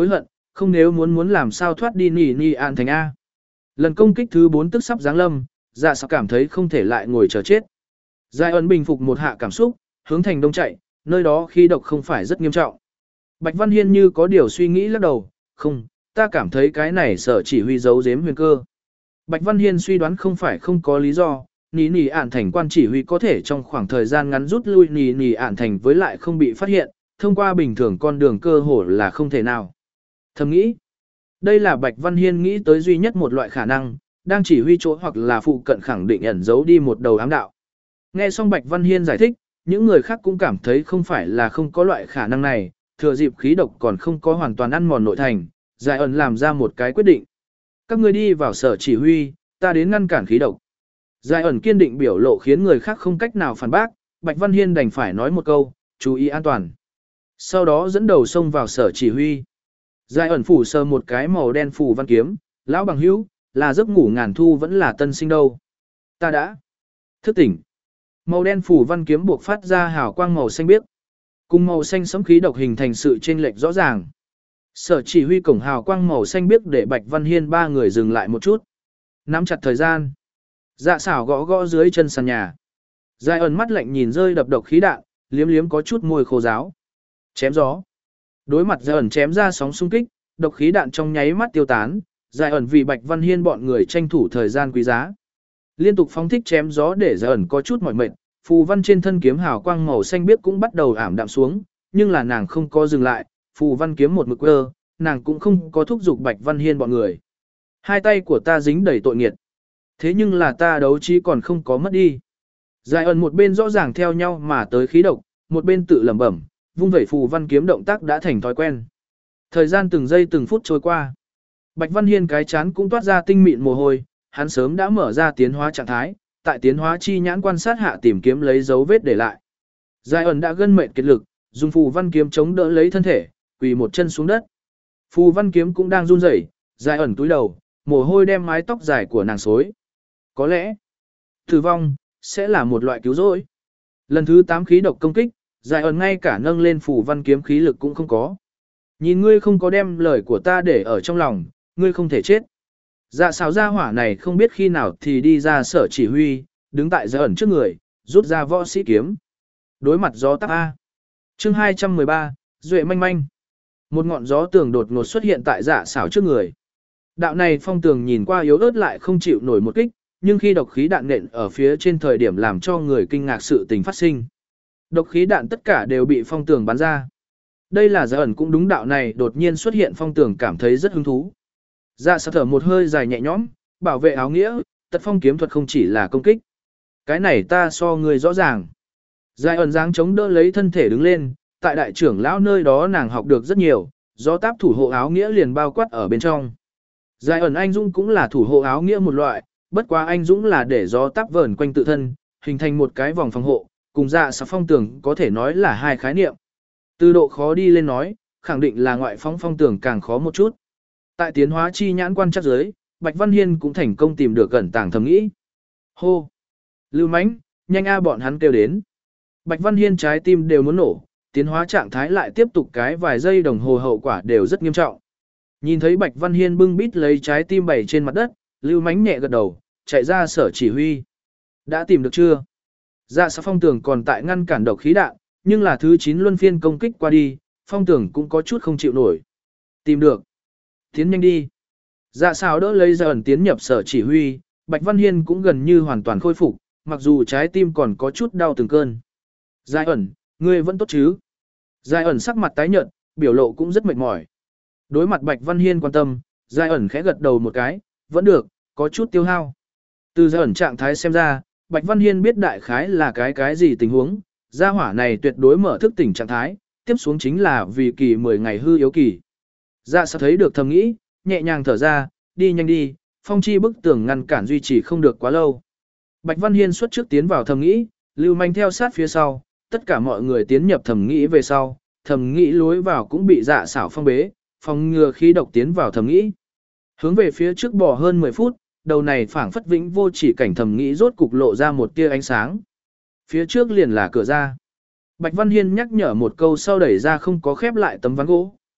A: không nếu muốn muốn làm sao thoát đi nỉ nỉ ạn thành A. Lần công kích thứ bốn tức sắp giáng lâm, dạ sao cảm thấy không thể lại ngồi chờ chết. Giai ẩn bình phục một hạ cảm xúc, hướng thành đông chạy, nơi đó khí độc không phải rất nghiêm trọng. Bạch Văn Hiên như có điều suy nghĩ lắc đầu, không, ta cảm thấy cái này sở chỉ huy giấu giếm huyền cơ. Bạch Văn Hiên suy đoán không phải không có lý do, nỉ nỉ ạn thành quan chỉ huy có thể trong khoảng thời gian ngắn rút lui nỉ nỉ ạn thành với lại không bị phát hiện, thông qua bình thường con đường cơ hồ là không thể nào. Thầm nghĩ, đây là Bạch Văn Hiên nghĩ tới duy nhất một loại khả năng, đang chỉ huy chỗ hoặc là phụ cận khẳng định ẩn giấu đi một đầu ám đạo. Nghe xong Bạch Văn Hiên giải thích, những người khác cũng cảm thấy không phải là không có loại khả năng này, thừa dịp khí độc còn không có hoàn toàn ăn mòn nội thành, Giải ẩn làm ra một cái quyết định. Các ngươi đi vào sở chỉ huy, ta đến ngăn cản khí độc. Giải ẩn kiên định biểu lộ khiến người khác không cách nào phản bác, Bạch Văn Hiên đành phải nói một câu, chú ý an toàn. Sau đó dẫn đầu xông vào sở chỉ huy. Giải ẩn phủ sờ một cái màu đen phủ văn kiếm, lão bằng hữu, là giấc ngủ ngàn thu vẫn là tân sinh đâu. Ta đã thức tỉnh. Màu đen phủ văn kiếm buộc phát ra hào quang màu xanh biếc. Cùng màu xanh sẫm khí độc hình thành sự chênh lệch rõ ràng. Sở chỉ huy cổng hào quang màu xanh biếc để Bạch Văn Hiên ba người dừng lại một chút. Nắm chặt thời gian. Dạ xảo gõ gõ dưới chân sàn nhà. Giải ẩn mắt lạnh nhìn rơi đập độc khí đạn, liếm liếm có chút môi khô ráo. Chém gió. Đối mặt Giải ẩn chém ra sóng xung kích, độc khí đạn trong nháy mắt tiêu tán. Giải ẩn vì Bạch Văn Hiên bọn người tranh thủ thời gian quý giá. Liên tục phóng thích chém gió để Giải ẩn có chút mỏi mệt, phù văn trên thân kiếm hào quang màu xanh biếc cũng bắt đầu ảm đạm xuống, nhưng là nàng không có dừng lại, phù văn kiếm một mực quơ, nàng cũng không có thúc giục Bạch Văn Hiên bọn người. Hai tay của ta dính đầy tội nghiệt. Thế nhưng là ta đấu trí còn không có mất đi. Giải ẩn một bên rõ ràng theo nhau mà tới khí độc, một bên tự lẩm bẩm, vung vẩy phù văn kiếm động tác đã thành thói quen. Thời gian từng giây từng phút trôi qua. Bạch Văn Hiên cái chán cũng toát ra tinh mịn mồ hôi, hắn sớm đã mở ra tiến hóa trạng thái, tại tiến hóa chi nhãn quan sát hạ tìm kiếm lấy dấu vết để lại. Giải ẩn đã gân mệt kiệt lực, dùng phù văn kiếm chống đỡ lấy thân thể, quỳ một chân xuống đất. Phù văn kiếm cũng đang run rẩy, Giải ẩn túi đầu, mồ hôi đem mái tóc dài của nàng xối. Có lẽ, tử vong sẽ là một loại cứu rỗi. Lần thứ tám khí độc công kích, Giải ẩn ngay cả nâng lên phù văn kiếm khí lực cũng không có. Nhìn ngươi không có đem lời của ta để ở trong lòng, ngươi không thể chết. Dạ xào ra hỏa này không biết khi nào thì đi ra sở chỉ huy, đứng tại Giải ẩn trước người, rút ra võ sĩ kiếm. Đối mặt gió táp A. Chương hai trăm mười ba, Duệ manh manh. Một ngọn gió tường đột ngột xuất hiện tại dạ xảo trước người. Đạo này phong tường nhìn qua yếu ớt lại không chịu nổi một kích, nhưng khi độc khí đạn nện ở phía trên thời điểm làm cho người kinh ngạc sự tình phát sinh. Độc khí đạn tất cả đều bị phong tường bắn ra. Đây là Giải ẩn cũng đúng đạo này đột nhiên xuất hiện phong tường cảm thấy rất hứng thú. Dạ xảo thở một hơi dài nhẹ nhõm, bảo vệ áo nghĩa, tật phong kiếm thuật không chỉ là công kích. Cái này ta so người rõ ràng. Giải ẩn dáng chống đỡ lấy thân thể đứng lên, tại đại trưởng lão nơi đó nàng học được rất nhiều, gió táp thủ hộ áo nghĩa liền bao quát ở bên trong. Giải ẩn anh dũng cũng là thủ hộ áo nghĩa một loại, bất quá anh dũng là để gió táp vờn quanh tự thân, hình thành một cái vòng phòng hộ, cùng dạ xảo phong tường có thể nói là hai khái niệm. Từ độ khó đi lên nói, khẳng định là ngoại phóng phong tường càng khó một chút. Tại tiến hóa chi nhãn quan chắc giới, Bạch Văn Hiên cũng thành công tìm được gần tàng thầm nghĩ. Hô! Lưu mãnh, nhanh a bọn hắn kêu đến. Bạch Văn Hiên trái tim đều muốn nổ, tiến hóa trạng thái lại tiếp tục cái vài giây đồng hồ hậu quả đều rất nghiêm trọng. Nhìn thấy Bạch Văn Hiên bưng bít lấy trái tim bày trên mặt đất, Lưu mãnh nhẹ gật đầu, chạy ra sở chỉ huy. Đã tìm được chưa? Dạ sao phong tường còn tại ngăn cản độc khí đạn, nhưng là thứ chín luân phiên công kích qua đi, phong tường cũng có chút không chịu nổi. Tìm được. Tiến nhanh đi. Dạ sao đỡ lấy Giải ẩn tiến nhập sở chỉ huy, Bạch Văn Hiên cũng gần như hoàn toàn khôi phục, mặc dù trái tim còn có chút đau từng cơn. Giải ẩn, ngươi vẫn tốt chứ? Giải ẩn sắc mặt tái nhợt, biểu lộ cũng rất mệt mỏi. Đối mặt Bạch Văn Hiên quan tâm, Giải ẩn khẽ gật đầu một cái, vẫn được, có chút tiêu hao. Từ Giải ẩn trạng thái xem ra, Bạch Văn Hiên biết đại khái là cái cái gì tình huống, gia hỏa này tuyệt đối mở thức tỉnh trạng thái, tiếp xuống chính là vì kỳ mười ngày hư yếu kỳ. Dạ sao thấy được thầm nghĩ, nhẹ nhàng thở ra, đi nhanh đi, phong chi bức tường ngăn cản duy trì không được quá lâu. Bạch Văn Hiên xuất trước tiến vào thầm nghĩ, Lưu manh theo sát phía sau, tất cả mọi người tiến nhập thầm nghĩ về sau, thầm nghĩ lối vào cũng bị dạ xảo phong bế, phòng ngừa khí độc tiến vào thầm nghĩ. Hướng về phía trước bò hơn mười phút, đầu này phảng phất vĩnh vô chỉ cảnh thầm nghĩ rốt cục lộ ra một tia ánh sáng. Phía trước liền là cửa ra. Bạch Văn Hiên nhắc nhở một câu sau đẩy ra không có khép lại tấm ván gỗ.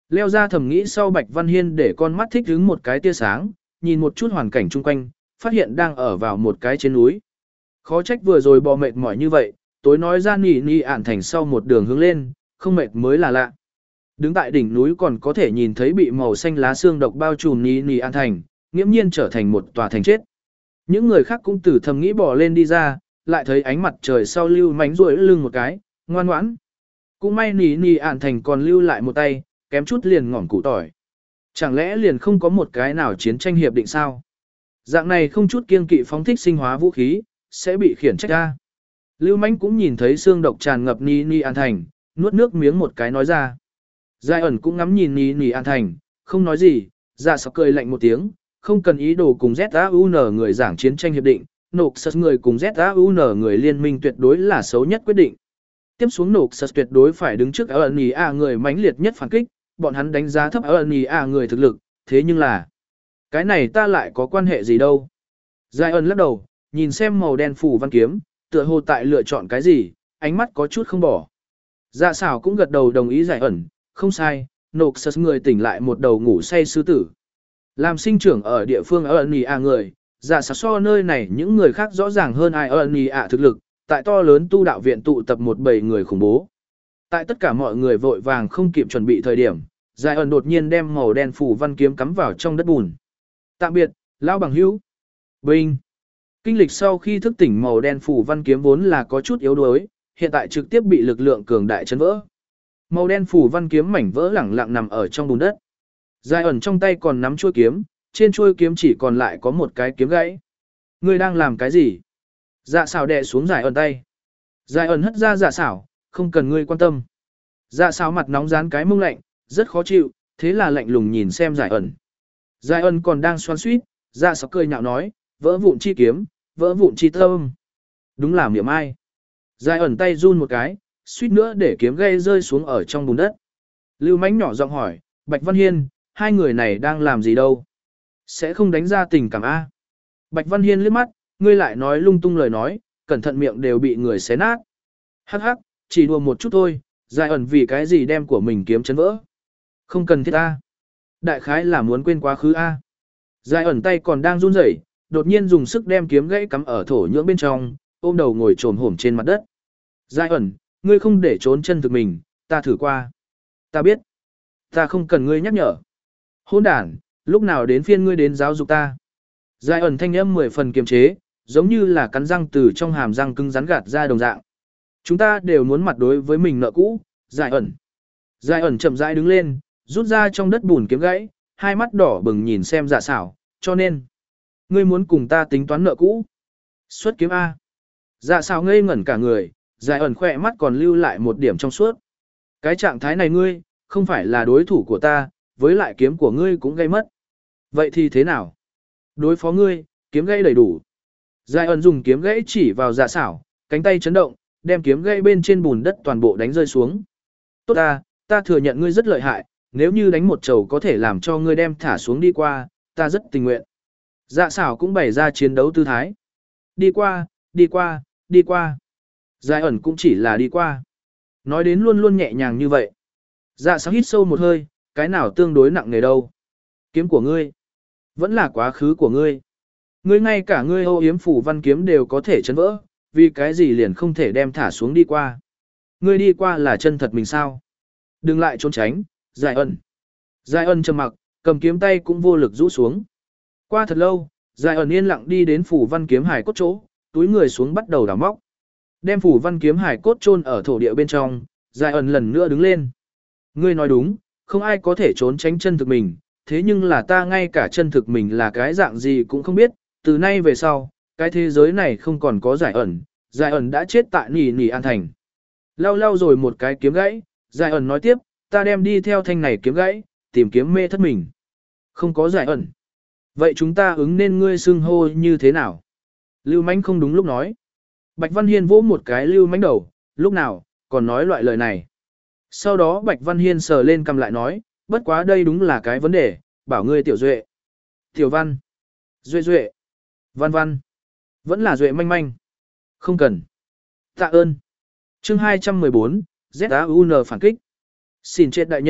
A: Leo ra thầm nghĩ sau Bạch Văn Hiên để con mắt thích hứng một cái tia sáng, nhìn một chút hoàn cảnh chung quanh, phát hiện đang ở vào một cái trên núi. Khó trách vừa rồi bò mệt mỏi như vậy, tối nói ra nỉ nỉ ản thành sau một đường hướng lên, không mệt mới là lạ. Đứng tại đỉnh núi còn có thể nhìn thấy bị màu xanh lá xương độc bao trùm nỉ nỉ ản thành, nghiễm nhiên trở thành một tòa thành chết. Những người khác cũng từ thầm nghĩ bỏ lên đi ra, lại thấy ánh mặt trời sau lưu mánh rủi lưng một cái, ngoan ngoãn. Cũng may nỉ nỉ ản thành còn lưu lại một tay, kém chút liền ngỏm củ tỏi. Chẳng lẽ liền không có một cái nào chiến tranh hiệp định sao? Dạng này không chút kiêng kỵ phóng thích sinh hóa vũ khí, sẽ bị khiển trách ra. Lưu Mánh cũng nhìn thấy xương độc tràn ngập Ni Ni An Thành, nuốt nước miếng một cái nói ra. Giai ẩn cũng ngắm nhìn Ni Ni An Thành, không nói gì, dạ sọc cười lạnh một tiếng, không cần ý đồ cùng Z A U N người giảng chiến tranh hiệp định, nộp sật người cùng Z A U N người liên minh tuyệt đối là xấu nhất quyết định. Tiếp xuống nộp sật tuyệt đối phải đứng trước ở Ni A người mãnh liệt nhất phản kích, bọn hắn đánh giá thấp ở Ni A người thực lực, thế nhưng là cái này ta lại có quan hệ gì đâu. Giai ẩn lắc đầu, nhìn xem màu đen phủ văn kiếm, tựa hồ tại lựa chọn cái gì, ánh mắt có chút không bỏ. Dạ xảo cũng gật đầu đồng ý giải ẩn, không sai, nộp sật người tỉnh lại một đầu ngủ say sư tử. Làm sinh trưởng ở địa phương ở Nì A người, dạ xảo so nơi này những người khác rõ ràng hơn ai ở Nì A thực lực, tại to lớn tu đạo viện tụ tập một bầy người khủng bố. Tại tất cả mọi người vội vàng không kịp chuẩn bị thời điểm, giải ẩn đột nhiên đem màu đen phủ văn kiếm cắm vào trong đất bùn. Tạm biệt, lão bằng hữu. Binh. Kinh lịch sau khi thức tỉnh màu đen phủ văn kiếm vốn là có chút yếu đuối, hiện tại trực tiếp bị lực lượng cường đại chấn vỡ. Màu đen phủ văn kiếm mảnh vỡ lẳng lặng nằm ở trong bùn đất. Giai ẩn trong tay còn nắm chuôi kiếm, trên chuôi kiếm chỉ còn lại có một cái kiếm gãy. Ngươi đang làm cái gì? Dạ xảo đè xuống Giai ẩn tay. Giai ẩn hất ra dạ xảo, không cần ngươi quan tâm. Dạ xảo mặt nóng rán cái mông lạnh, rất khó chịu, thế là lạnh lùng nhìn xem Giai ẩn. Giai ẩn còn đang xoắn xuýt, dạ xảo cười nhạo nói, vỡ vụn chi kiếm, vỡ vụn chi tâm. Đúng là miệng ai. Giai ẩn tay run một cái, suýt nữa để kiếm gây rơi xuống ở trong bùn đất. Lưu Mánh nhỏ giọng hỏi, Bạch Văn Hiên, hai người này đang làm gì đâu? Sẽ không đánh ra tình cảm A. Bạch Văn Hiên liếc mắt, ngươi lại nói lung tung lời nói, cẩn thận miệng đều bị người xé nát. Hắc hắc, chỉ đùa một chút thôi, Giai ẩn vì cái gì đem của mình kiếm chấn vỡ. Không cần thiết A. Đại khái là muốn quên quá khứ A. Giai ẩn tay còn đang run rẩy, đột nhiên dùng sức đem kiếm gãy cắm ở thổ nhưỡng bên trong, ôm đầu ngồi trồm hổm trên mặt đất. Giai ẩn, ngươi không để trốn chân thực mình, ta thử qua. Ta biết. Ta không cần ngươi nhắc nhở. Hôn đản, lúc nào đến phiên ngươi đến giáo dục ta. Giai ẩn thanh âm mười phần kiềm chế, giống như là cắn răng từ trong hàm răng cứng rắn gạt ra đồng dạng. Chúng ta đều muốn mặt đối với mình nợ cũ, Giai ẩn. Giai ẩn chậm rãi đứng lên, rút ra trong đất bùn kiếm gãy, hai mắt đỏ bừng nhìn xem dạ xảo, cho nên ngươi muốn cùng ta tính toán nợ cũ. Xuất kiếm A. Dạ xảo ngây ngẩn cả người, Giai ẩn khỏe mắt còn lưu lại một điểm trong suốt. Cái trạng thái này ngươi, không phải là đối thủ của ta, với lại kiếm của ngươi cũng gây mất. Vậy thì thế nào? Đối phó ngươi, kiếm gãy đầy đủ. Giai ẩn dùng kiếm gãy chỉ vào dạ xảo, cánh tay chấn động, đem kiếm gãy bên trên bùn đất toàn bộ đánh rơi xuống. Tốt ta, ta thừa nhận ngươi rất lợi hại, nếu như đánh một chầu có thể làm cho ngươi đem thả xuống đi qua, ta rất tình nguyện. Dạ xảo cũng bày ra chiến đấu tư thái. Đi qua, đi qua, đi qua. Giai ẩn cũng chỉ là đi qua. Nói đến luôn luôn nhẹ nhàng như vậy. Dạ xảo hít sâu một hơi, cái nào tương đối nặng nề đâu. Kiếm của ngươi. Vẫn là quá khứ của ngươi. Ngươi ngay cả ngươi âu yếm phủ văn kiếm đều có thể chấn vỡ, vì cái gì liền không thể đem thả xuống đi qua. Ngươi đi qua là chân thật mình sao? Đừng lại trốn tránh, Giai ẩn. Giai ẩn trầm mặc, cầm kiếm tay cũng vô lực rũ xuống. Qua thật lâu, Giai ẩn yên lặng đi đến phủ văn kiếm hải cốt chỗ, túi người xuống bắt đầu đào móc. Đem phủ văn kiếm hải cốt chôn ở thổ địa bên trong, Giai ẩn lần nữa đứng lên. Ngươi nói đúng, không ai có thể trốn tránh chân thực mình, thế nhưng là ta ngay cả chân thực mình là cái dạng gì cũng không biết, từ nay về sau, cái thế giới này không còn có Giai ẩn, Giai ẩn đã chết tại Nỉ Nỉ An Thành. Lau lau rồi một cái kiếm gãy, Giai ẩn nói tiếp, ta đem đi theo thanh này kiếm gãy, tìm kiếm mê thất mình. Không có Giai ẩn. Vậy chúng ta ứng nên ngươi xưng hô như thế nào? Lưu Mánh không đúng lúc nói. Bạch Văn Hiên vỗ một cái Lưu Mánh đầu, lúc nào, còn nói loại lời này. Sau đó Bạch Văn Hiên sờ lên cầm lại nói, bất quá đây đúng là cái vấn đề, bảo ngươi tiểu duệ. Tiểu văn. Duệ duệ. Văn văn. Vẫn là duệ manh manh. Không cần. Tạ ơn. Chương hai trăm mười bốn, Z A U N phản kích. Xin chết đại nhân,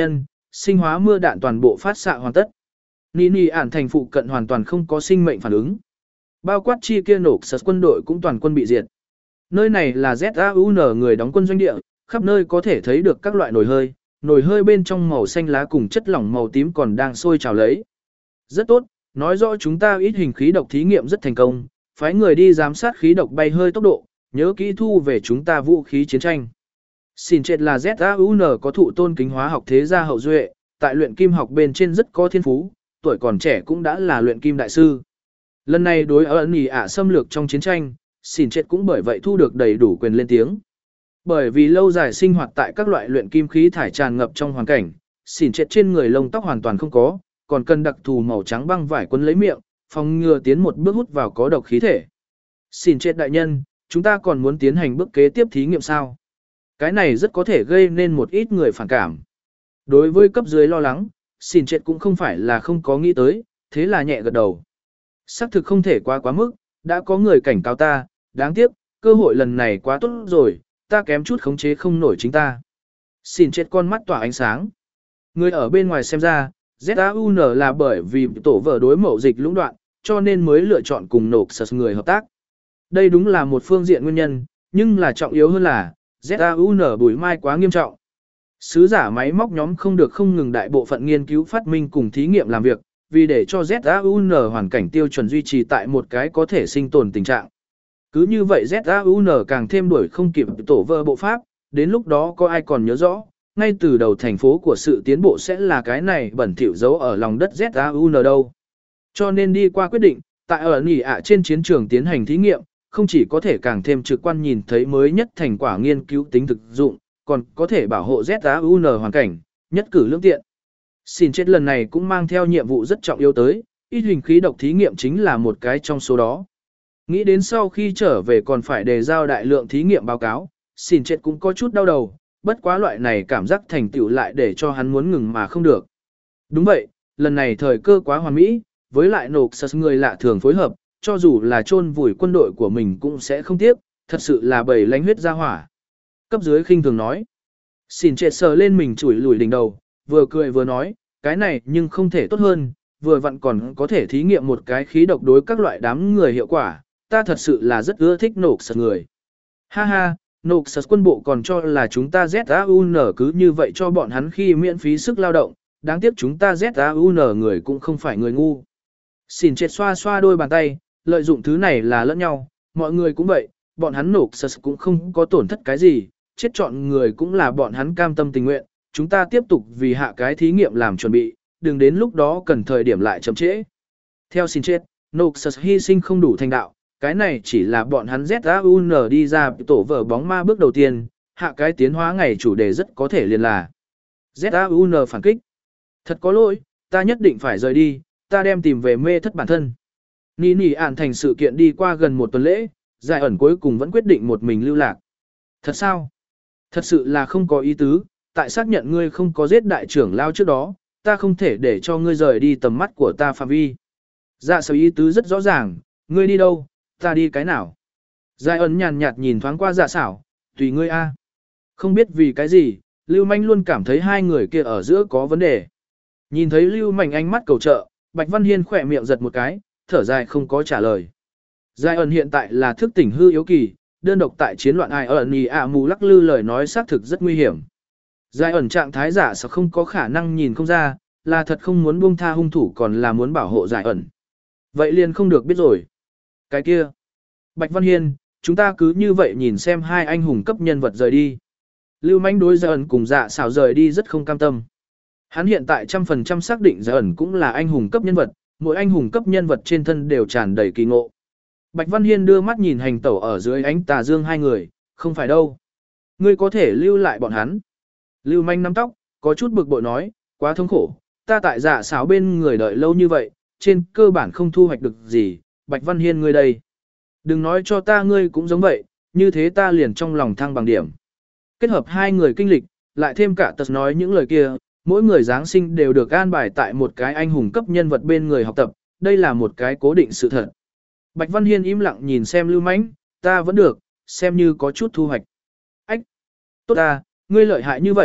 B: sinh hóa mưa đạn toàn bộ phát xạ hoàn tất. Nini ản thành phụ cận hoàn toàn không có sinh mệnh phản ứng. Bao quát chi kia nổ sật quân đội cũng toàn quân bị diệt. Nơi này là Z A U N người đóng quân doanh địa, khắp nơi có thể thấy được các loại nồi hơi, nồi hơi bên trong màu xanh lá cùng chất lỏng màu tím còn đang sôi trào lấy. Rất tốt, nói rõ chúng ta ít hình khí độc thí nghiệm rất thành công, phái người đi giám sát khí độc bay hơi tốc độ, nhớ kỹ thu về chúng ta vũ khí chiến tranh. Xin chết là Z A U N có thụ tôn kính hóa học thế gia hậu duệ, tại luyện kim học bên trên rất có thiên phú, tuổi còn trẻ cũng đã là luyện kim đại sư. Lần này đối ở ẩn ả xâm lược trong chiến tranh, xin chết cũng bởi vậy thu được đầy đủ quyền lên tiếng. Bởi vì lâu dài sinh hoạt tại các loại luyện kim khí thải tràn ngập trong hoàn cảnh, xin chết trên người lông tóc hoàn toàn không có, còn cần đặc thù màu trắng băng vải quấn lấy miệng, phòng ngừa tiến một bước hút vào có độc khí thể. Xin chết đại nhân, chúng ta còn muốn tiến hành bước kế tiếp thí nghiệm sao? Cái này rất có thể gây nên một ít người phản cảm. Đối với cấp dưới lo lắng, xin chết cũng không phải là không có nghĩ tới, thế là nhẹ gật đầu. Xác thực không thể quá quá mức, đã có người cảnh cáo ta, đáng tiếc, cơ hội lần này quá tốt rồi, ta kém chút khống chế không nổi chính ta. Xin chết con mắt tỏa ánh sáng. Người ở bên ngoài xem ra, Z A U N là bởi vì tổ vở đối mậu dịch lũng đoạn, cho nên mới lựa chọn cùng nộp sật người hợp tác. Đây đúng là một phương diện nguyên nhân, nhưng là trọng yếu hơn là, Z A U N bùi mai quá nghiêm trọng. Sứ giả máy móc nhóm không được không ngừng đại bộ phận nghiên cứu phát minh cùng thí nghiệm làm việc, vì để cho Z A U N hoàn cảnh tiêu chuẩn duy trì tại một cái có thể sinh tồn tình trạng. Cứ như vậy Z A U N càng thêm đuổi không kịp tổ vơ bộ pháp, đến lúc đó có ai còn nhớ rõ, ngay từ đầu thành phố của sự tiến bộ sẽ là cái này bẩn thỉu giấu ở lòng đất Z A U N đâu. Cho nên đi qua quyết định, tại ở nỉ ạ trên chiến trường tiến hành thí nghiệm, không chỉ có thể càng thêm trực quan nhìn thấy mới nhất thành quả nghiên cứu tính thực dụng, còn có thể bảo hộ Z A U N hoàn cảnh, nhất cử lưỡng tiện. Xin chết lần này cũng mang theo nhiệm vụ rất trọng yếu tới, ít hình khí độc thí nghiệm chính là một cái trong số đó. Nghĩ đến sau khi trở về còn phải đề giao đại lượng thí nghiệm báo cáo, xin chết cũng có chút đau đầu, bất quá loại này cảm giác thành tựu lại để cho hắn muốn ngừng mà không được. Đúng vậy, lần này thời cơ quá hoàn mỹ, với lại nộp sật người lạ thường phối hợp, cho dù là chôn vùi quân đội của mình cũng sẽ không tiếc, thật sự là bầy lánh huyết ra hỏa. Cấp dưới khinh thường nói. Xin chết sờ lên mình chủi lùi đỉnh đầu, vừa cười vừa nói, cái này nhưng không thể tốt hơn, vừa vặn còn có thể thí nghiệm một cái khí độc đối các loại đám người hiệu quả, ta thật sự là rất ưa thích nộp sật người. Ha ha, nộp sật quân bộ còn cho là chúng ta Z A U N cứ như vậy cho bọn hắn khi miễn phí sức lao động, đáng tiếc chúng ta Z A U N người cũng không phải người ngu. Xin chết xoa xoa đôi bàn tay, lợi dụng thứ này là lẫn nhau, mọi người cũng vậy, bọn hắn nộp sật cũng không có tổn thất cái gì, chết chọn người cũng là bọn hắn cam tâm tình nguyện, chúng ta tiếp tục vì hạ cái thí nghiệm làm chuẩn bị, đừng đến lúc đó cần thời điểm lại chậm trễ. Theo xin chết, nộp sật hy sinh không đủ thành đạo, cái này chỉ là bọn hắn Z A U N đi ra tổ vở bóng ma bước đầu tiên, hạ cái tiến hóa ngày chủ đề rất có thể liền là Z A U N phản kích. Thật có lỗi, ta nhất định phải rời đi, ta đem tìm về mê thất bản thân. Nỉ nỉ ản thành sự kiện đi qua gần một tuần lễ, giải ẩn cuối cùng vẫn quyết định một mình lưu lạc. Thật sao? Thật sự là không có ý tứ, tại xác nhận ngươi không có giết đại trưởng lao trước đó, ta không thể để cho ngươi rời đi tầm mắt của ta phạm vi. Dạ sở ý tứ rất rõ ràng, ngươi đi đâu, ta đi cái nào. Giải ẩn nhàn nhạt nhìn thoáng qua dạ xảo, tùy ngươi a. Không biết vì cái gì, Lưu Manh luôn cảm thấy hai người kia ở giữa có vấn đề. Nhìn thấy Lưu Manh ánh mắt cầu trợ, Bạch Văn Hiên khỏe miệng giật một cái, thở dài không có trả lời. Giải ẩn hiện tại là thức tỉnh hư yếu kỳ, đơn độc tại chiến loạn ai ẩn nhì ạ mù lắc lư lời nói xác thực rất nguy hiểm. Giải ẩn trạng thái giả sao không có khả năng nhìn không ra, là thật không muốn buông tha hung thủ còn là muốn bảo hộ giải ẩn. Vậy liền không được biết rồi. Cái kia. Bạch Văn Hiên, chúng ta cứ như vậy nhìn xem hai anh hùng cấp nhân vật rời đi. Lưu Manh đối giải ẩn cùng dạ xảo rời đi rất không cam tâm. Hắn hiện tại trăm phần trăm xác định giải ẩn cũng là anh hùng cấp nhân vật, mỗi anh hùng cấp nhân vật trên thân đều tràn đầy kỳ ngộ. Bạch Văn Hiên đưa mắt nhìn hành tẩu ở dưới ánh tà dương hai người, không phải đâu. Ngươi có thể lưu lại bọn hắn. Lưu Manh nắm tóc, có chút bực bội nói, quá thống khổ, ta tại dạ xảo bên người đợi lâu như vậy, trên cơ bản không thu hoạch được gì, Bạch Văn Hiên ngươi đây. Đừng nói cho ta ngươi cũng giống vậy, như thế ta liền trong lòng thăng bằng điểm. Kết hợp hai người kinh lịch, lại thêm cả tật nói những lời kia, mỗi người Giáng sinh đều được an bài tại một cái anh hùng cấp nhân vật bên người học tập, đây là một cái cố định sự thật. Bạch Văn Hiên im lặng nhìn xem Lưu Mãnh, ta vẫn được, xem như có chút thu hoạch. Ách! Tốt ta, ngươi lợi hại như vậy,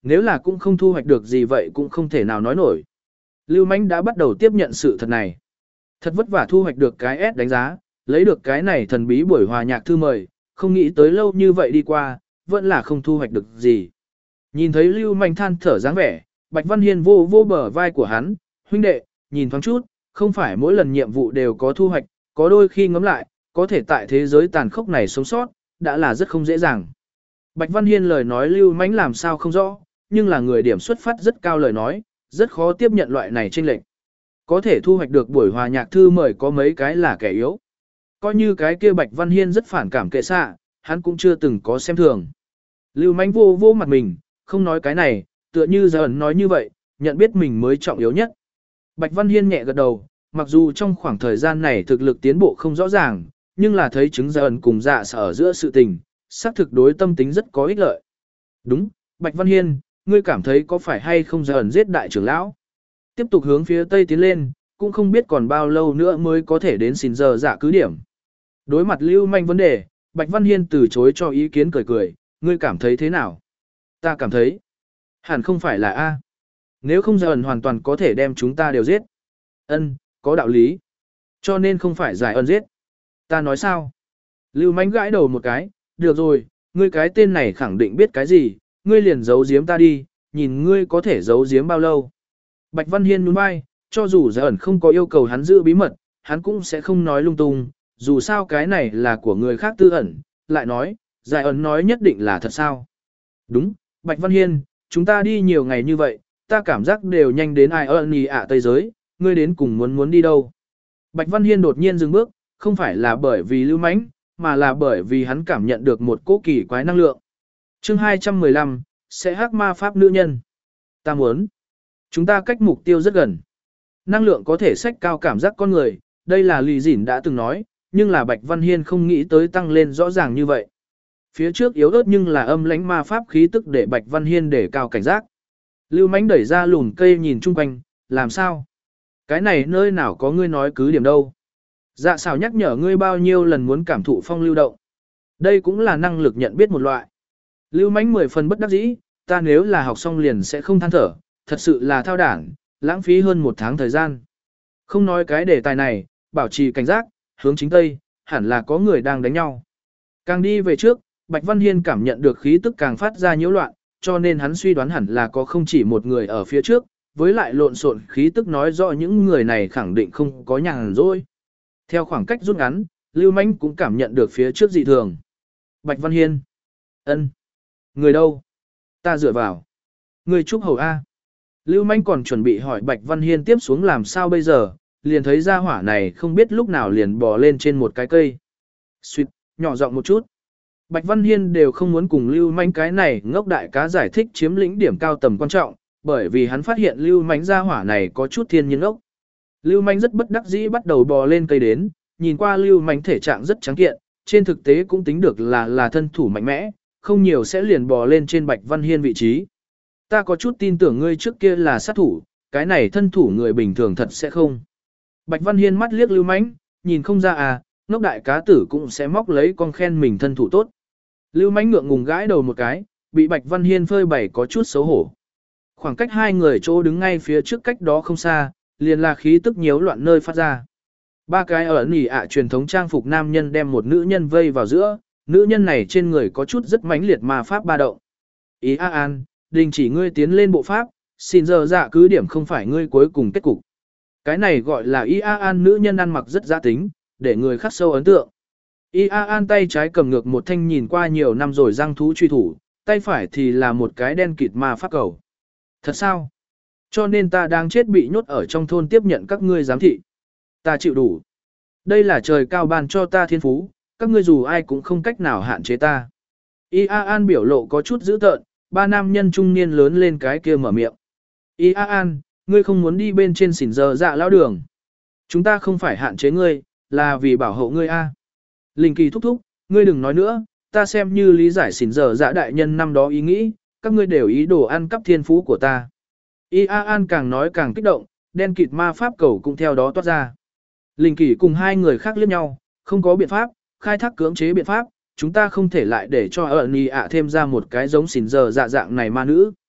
B: Nếu là cũng không thu hoạch được gì vậy cũng không thể nào nói nổi. Lưu Mánh đã bắt đầu tiếp nhận sự thật này. Thật vất vả thu hoạch được cái S đánh giá, lấy được cái này thần bí buổi hòa nhạc thư mời, không nghĩ tới lâu như vậy đi qua, vẫn là không thu hoạch được gì. Nhìn thấy Lưu Mánh than thở dáng vẻ, Bạch Văn Hiên vô vô bờ vai của hắn, huynh đệ, nhìn thoáng chút, không phải mỗi lần nhiệm vụ đều có thu hoạch, có đôi khi ngẫm lại, có thể tại thế giới tàn khốc này sống sót, đã là rất không dễ dàng. Bạch Văn Hiên lời nói Lưu Mánh làm sao không rõ, nhưng là người điểm xuất phát rất cao lời nói, rất khó tiếp nhận loại này chênh lệch. Có thể thu hoạch được buổi hòa nhạc thư mời có mấy cái là kẻ yếu. Coi như cái kia Bạch Văn Hiên rất phản cảm kệ xạ, hắn cũng chưa từng có xem thường. Lưu Mánh vô vô mặt mình, không nói cái này, tựa như giờ ẩn nói như vậy, nhận biết mình mới trọng yếu nhất. Bạch Văn Hiên nhẹ gật đầu, mặc dù trong khoảng thời gian này thực lực tiến bộ không rõ ràng, nhưng là thấy chứng giờ ẩn cùng dạ sở giữa sự tình, xác thực đối tâm tính rất có ích lợi. Đúng, Bạch Văn Hiên, ngươi cảm thấy có phải hay không giờ ẩn giết đại trưởng lão? Tiếp tục hướng phía tây tiến lên, cũng không biết còn bao lâu nữa mới có thể đến xin giờ dạ cứ điểm. Đối mặt Lưu Manh vấn đề, Bạch Văn Hiên từ chối cho ý kiến cười cười, ngươi cảm thấy thế nào? Ta cảm thấy, hẳn không phải là A. Nếu không giờ ẩn hoàn toàn có thể đem chúng ta đều giết. Ân, có đạo lý. Cho nên không phải giải ân giết. Ta nói sao? Lưu Manh gãi đầu một cái, được rồi, ngươi cái tên này khẳng định biết cái gì, ngươi liền giấu giếm ta đi, nhìn ngươi có thể giấu giếm bao lâu. Bạch Văn Hiên nhún vai, cho dù giải ẩn không có yêu cầu hắn giữ bí mật, hắn cũng sẽ không nói lung tung, dù sao cái này là của người khác tư ẩn, lại nói, giải ẩn nói nhất định là thật sao. Đúng, Bạch Văn Hiên, chúng ta đi nhiều ngày như vậy, ta cảm giác đều nhanh đến ai ơn nhì ạ Tây Giới, ngươi đến cùng muốn muốn đi đâu. Bạch Văn Hiên đột nhiên dừng bước, không phải là bởi vì Lưu Mánh, mà là bởi vì hắn cảm nhận được một cỗ kỳ quái năng lượng. Chương hai trăm mười lăm, sẽ hắc ma pháp nữ nhân. Ta muốn. Chúng ta cách mục tiêu rất gần. Năng lượng có thể xách cao cảm giác con người, đây là Lý Dĩn đã từng nói, nhưng là Bạch Văn Hiên không nghĩ tới tăng lên rõ ràng như vậy. Phía trước yếu ớt nhưng là âm lãnh ma pháp khí tức để Bạch Văn Hiên để cao cảnh giác. Lưu Mánh đẩy ra lùn cây nhìn chung quanh, làm sao? Cái này nơi nào có ngươi nói cứ điểm đâu. Dạ xảo nhắc nhở ngươi bao nhiêu lần muốn cảm thụ phong lưu động. Đây cũng là năng lực nhận biết một loại. Lưu Mánh mười phần bất đắc dĩ, ta nếu là học xong liền sẽ không than thở, thật sự là thao đảng, lãng phí hơn một tháng thời gian. Không nói cái đề tài này, bảo trì cảnh giác, hướng chính tây, hẳn là có người đang đánh nhau. Càng đi về trước, Bạch Văn Hiên cảm nhận được khí tức càng phát ra nhiễu loạn, cho nên hắn suy đoán hẳn là có không chỉ một người ở phía trước, với lại lộn xộn khí tức nói rõ những người này khẳng định không có nhàn rỗi. Theo khoảng cách rút ngắn, Lưu Mánh cũng cảm nhận được phía trước dị thường. Bạch Văn Hiên. Ân. Người đâu? Ta dựa vào. Người trúc hầu A. Lưu Manh còn chuẩn bị hỏi Bạch Văn Hiên tiếp xuống làm sao bây giờ, liền thấy ra hỏa này không biết lúc nào liền bò lên trên một cái cây. Xuyệt, nhỏ giọng một chút. Bạch Văn Hiên đều không muốn cùng Lưu Manh cái này ngốc đại cá giải thích chiếm lĩnh điểm cao tầm quan trọng, bởi vì hắn phát hiện Lưu Manh ra hỏa này có chút thiên nhiên ngốc. Lưu Manh rất bất đắc dĩ bắt đầu bò lên cây đến, nhìn qua Lưu Manh thể trạng rất trắng kiện, trên thực tế cũng tính được là là thân thủ mạnh mẽ, không nhiều sẽ liền bò lên trên Bạch Văn Hiên vị trí. Ta có chút tin tưởng ngươi trước kia là sát thủ, cái này thân thủ người bình thường thật sẽ không. Bạch Văn Hiên mắt liếc Lưu Mánh, nhìn không ra à, ngốc đại cá tử cũng sẽ móc lấy con khen mình thân thủ tốt. Lưu Mánh ngượng ngùng gãi đầu một cái, bị Bạch Văn Hiên phơi bày có chút xấu hổ. Khoảng cách hai người chỗ đứng ngay phía trước cách đó không xa, liền là khí tức nhiễu loạn nơi phát ra. Ba cái ở nỉ ạ truyền thống trang phục nam nhân đem một nữ nhân vây vào giữa, nữ nhân này trên người có chút rất mãnh liệt ma pháp ba động. Ý A An, đình chỉ ngươi tiến lên bộ pháp, xin giờ dạ cứ điểm không phải ngươi cuối cùng kết cục. Cái này gọi là I A An nữ nhân ăn mặc rất giã tính, để người khắc sâu ấn tượng. I A An tay trái cầm ngược một thanh nhìn qua nhiều năm rồi răng thú truy thủ, tay phải thì là một cái đen kịt ma pháp cầu. Thật sao? Cho nên ta đang chết bị nhốt ở trong thôn tiếp nhận các ngươi giám thị. Ta chịu đủ. Đây là trời cao ban cho ta thiên phú, các ngươi dù ai cũng không cách nào hạn chế ta. I A An biểu lộ có chút dữ tợn, ba nam nhân trung niên lớn lên cái kia mở miệng. I A An, ngươi không muốn đi bên trên xỉn giờ dạ lão đường. Chúng ta không phải hạn chế ngươi, là vì bảo hộ ngươi A. Linh Kỳ thúc thúc, ngươi đừng nói nữa, ta xem như lý giải xỉn giờ dạ đại nhân năm đó ý nghĩ, các ngươi đều ý đồ ăn cắp thiên phú của ta. I A An càng nói càng kích động, đen kịt ma pháp cầu cũng theo đó toát ra. Linh Kỳ cùng hai người khác liếc nhau, không có biện pháp, khai thác cưỡng chế biện pháp, chúng ta không thể lại để cho ở nì ạ thêm ra một cái giống xỉn giờ dạ dạng này ma nữ.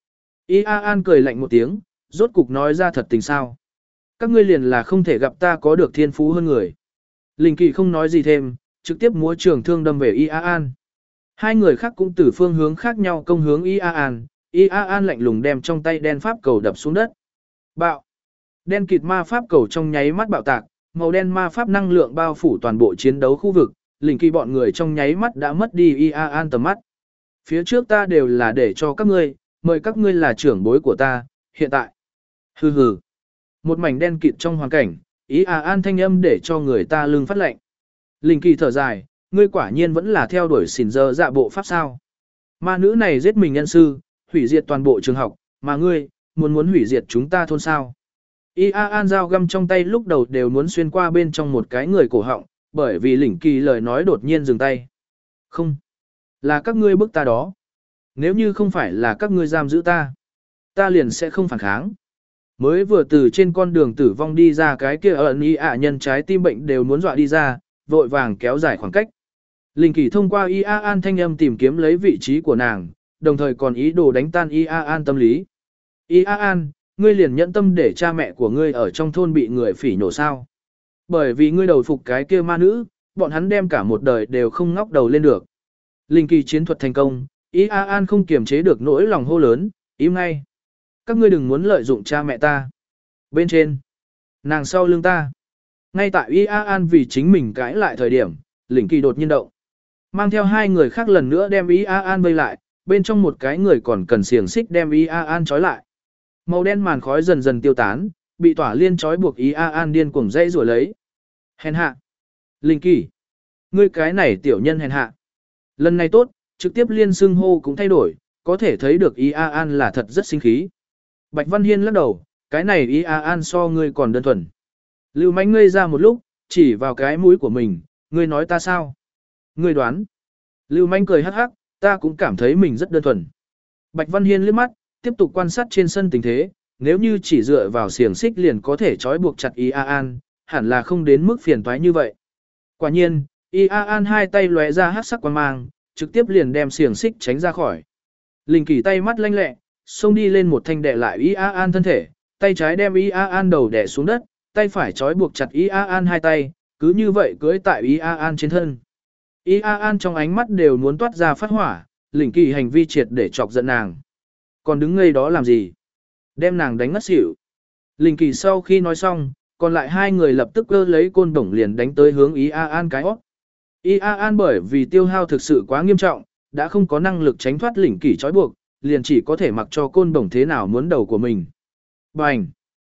A: Y A An cười lạnh một tiếng, rốt cục nói ra thật tình sao. Các ngươi liền là không thể gặp ta có được thiên phú hơn người. Linh Kỳ không nói gì thêm, trực tiếp múa trường thương đâm về Y A An. Hai người khác cũng từ phương hướng khác nhau công hướng Y A An, Y A An lạnh lùng đem trong tay đen pháp cầu đập xuống đất. Bạo! Đen kịt ma pháp cầu trong nháy mắt bạo tạc, màu đen ma pháp năng lượng bao phủ toàn bộ chiến đấu khu vực, Linh Kỳ bọn người trong nháy mắt đã mất đi Y A An tầm mắt. Phía trước ta đều là để cho các ngươi, mời các ngươi là trưởng bối của ta, hiện tại. Hừ hừ. Một mảnh đen kịt trong hoàn cảnh, Y A An thanh âm để cho người ta lưng phát lạnh. Linh Kỳ thở dài, ngươi quả nhiên vẫn là theo đuổi xỉn giờ dạ bộ pháp sao. Ma nữ này giết mình nhân sư, hủy diệt toàn bộ trường học, mà ngươi, muốn muốn hủy diệt chúng ta thôn sao. Y A An dao găm trong tay lúc đầu đều muốn xuyên qua bên trong một cái người cổ họng, bởi vì Linh Kỳ lời nói đột nhiên dừng tay. Không, là các ngươi bức ta đó. Nếu như không phải là các ngươi giam giữ ta, ta liền sẽ không phản kháng. Mới vừa từ trên con đường tử vong đi ra cái kia ẩn y ạ nhân trái tim bệnh đều muốn dọa đi ra, vội vàng kéo dài khoảng cách. Linh Kỳ thông qua Y A An thanh âm tìm kiếm lấy vị trí của nàng, đồng thời còn ý đồ đánh tan Y A An tâm lý. Y A An, ngươi liền nhẫn tâm để cha mẹ của ngươi ở trong thôn bị người phỉ nhổ sao. Bởi vì ngươi đầu phục cái kia ma nữ, bọn hắn đem cả một đời đều không ngóc đầu lên được. Linh Kỳ chiến thuật thành công, Y A An không kiềm chế được nỗi lòng hô lớn, im ngay. Các ngươi đừng muốn lợi dụng cha mẹ ta. Bên trên, nàng sau lưng ta. Ngay tại Y A An vì chính mình cãi lại thời điểm, Linh Kỳ đột nhiên động. Mang theo hai người khác lần nữa đem Y A An vây lại, bên trong một cái người còn cần xiềng xích đem Y A An trói lại. Màu đen màn khói dần dần tiêu tán, bị tỏa liên trói buộc Y A An điên cuồng dây rủa lấy. Hèn hạ. Linh Kỳ. Ngươi cái này tiểu nhân hèn hạ. Lần này tốt, trực tiếp liên xưng hô cũng thay đổi, có thể thấy được Y A An là thật rất sinh khí. Bạch Văn Hiên lắc đầu, cái này Y A An so ngươi còn đơn thuần. Lưu Mánh ngây ra một lúc, chỉ vào cái mũi của mình, ngươi nói ta sao? Ngươi đoán. Lưu Mánh cười hắc hắc, ta cũng cảm thấy mình rất đơn thuần. Bạch Văn Hiên liếc mắt, tiếp tục quan sát trên sân tình thế, nếu như chỉ dựa vào xiềng xích liền có thể trói buộc chặt Y A An, hẳn là không đến mức phiền toái như vậy. Quả nhiên, Y A An hai tay lóe ra hắc sắc quang mang, trực tiếp liền đem xiềng xích tránh ra khỏi. Linh Kỳ tay mắt lanh lẹ, xông đi lên một thanh đè lại Y A An thân thể, tay trái đem Y A An đầu đè xuống đất, tay phải trói buộc chặt Y A An hai tay, cứ như vậy cưỡi tại Y A An trên thân. Y A An trong ánh mắt đều muốn toát ra phát hỏa, Linh Kỳ hành vi triệt để chọc giận nàng. Còn đứng ngây đó làm gì? Đem nàng đánh ngất xỉu. Linh Kỳ sau khi nói xong, còn lại hai người lập tức cơ lấy côn đồng liền đánh tới hướng Y A An cái hót. Y A An bởi vì tiêu hao thực sự quá nghiêm trọng, đã không có năng lực tránh thoát Linh Kỳ trói buộc, liền chỉ có thể mặc cho côn đồng thế nào muốn đầu của mình. Bành!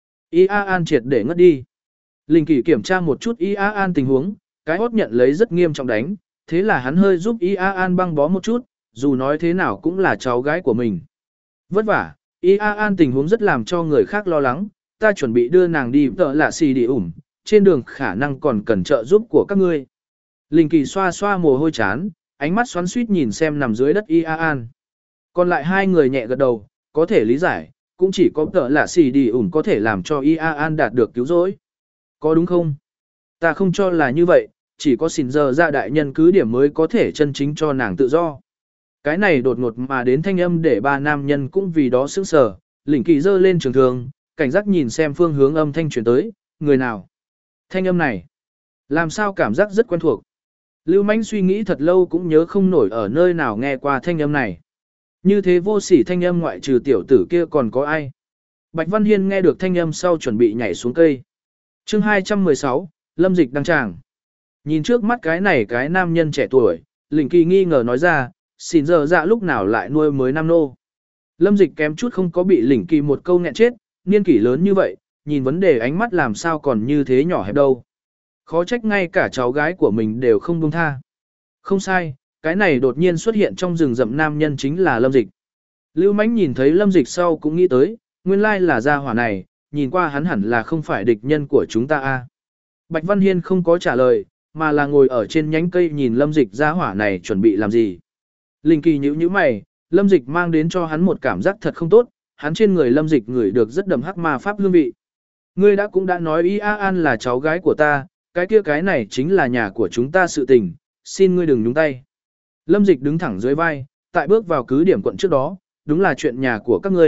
A: Y A An triệt để ngất đi. Linh Kỳ kiểm tra một chút Y A An tình huống, cái hót nhận lấy rất nghiêm trọng đánh, thế là hắn hơi giúp Y A An băng bó một chút, dù nói thế nào cũng là cháu gái của mình. Vất vả, Y A An tình huống rất làm cho người khác lo lắng, ta chuẩn bị đưa nàng đi tợ lạ xì đi ủm, trên đường khả năng còn cần trợ giúp của các ngươi. Linh Kỳ xoa xoa mồ hôi chán, ánh mắt xoắn xuýt nhìn xem nằm dưới đất Y A An. Còn lại hai người nhẹ gật đầu, có thể lý giải, cũng chỉ có tợ lạ xì đi ủm có thể làm cho Y A An đạt được cứu rỗi. Có đúng không? Ta không cho là như vậy, chỉ có xỉn giờ ra đại nhân cứ điểm mới có thể chân chính cho nàng tự do. Cái này đột ngột mà đến thanh âm để ba nam nhân cũng vì đó sững sờ, Linh Kỳ giơ lên trường thương, cảnh giác nhìn xem phương hướng âm thanh truyền tới, người nào? Thanh âm này, làm sao cảm giác rất quen thuộc. Lưu Mánh suy nghĩ thật lâu cũng nhớ không nổi ở nơi nào nghe qua thanh âm này. Như thế vô sỉ thanh âm ngoại trừ tiểu tử kia còn có ai? Bạch Văn Hiên nghe được thanh âm sau chuẩn bị nhảy xuống cây. Chương hai trăm mười sáu, Lâm Dịch đăng tràng. Nhìn trước mắt cái này cái nam nhân trẻ tuổi, Linh Kỳ nghi ngờ nói ra, xin giờ dạ lúc nào lại nuôi mới nam nô. Lâm Dịch kém chút không có bị Linh Kỳ một câu nghẹn chết, niên kỷ lớn như vậy, nhìn vấn đề ánh mắt làm sao còn như thế nhỏ hẹp đâu. Khó trách ngay cả cháu gái của mình đều không buông tha. Không sai, cái này đột nhiên xuất hiện trong rừng rậm nam nhân chính là Lâm Dịch. Lưu Mánh nhìn thấy Lâm Dịch sau cũng nghĩ tới, nguyên lai là gia hỏa này, nhìn qua hắn hẳn là không phải địch nhân của chúng ta a. Bạch Văn Hiên không có trả lời, mà là ngồi ở trên nhánh cây nhìn Lâm Dịch gia hỏa này chuẩn bị làm gì. Linh Kỳ nhíu nhíu mày, Lâm Dịch mang đến cho hắn một cảm giác thật không tốt, hắn trên người Lâm Dịch ngửi được rất đậm hắc ma pháp hương vị. Ngươi đã cũng đã nói Y A An là cháu gái của ta, cái kia cái này chính là nhà của chúng ta sự tình, xin ngươi đừng nhúng tay. Lâm Dịch đứng thẳng dưới vai, tại bước vào cứ điểm quận trước đó, đúng là chuyện nhà của các ngươi,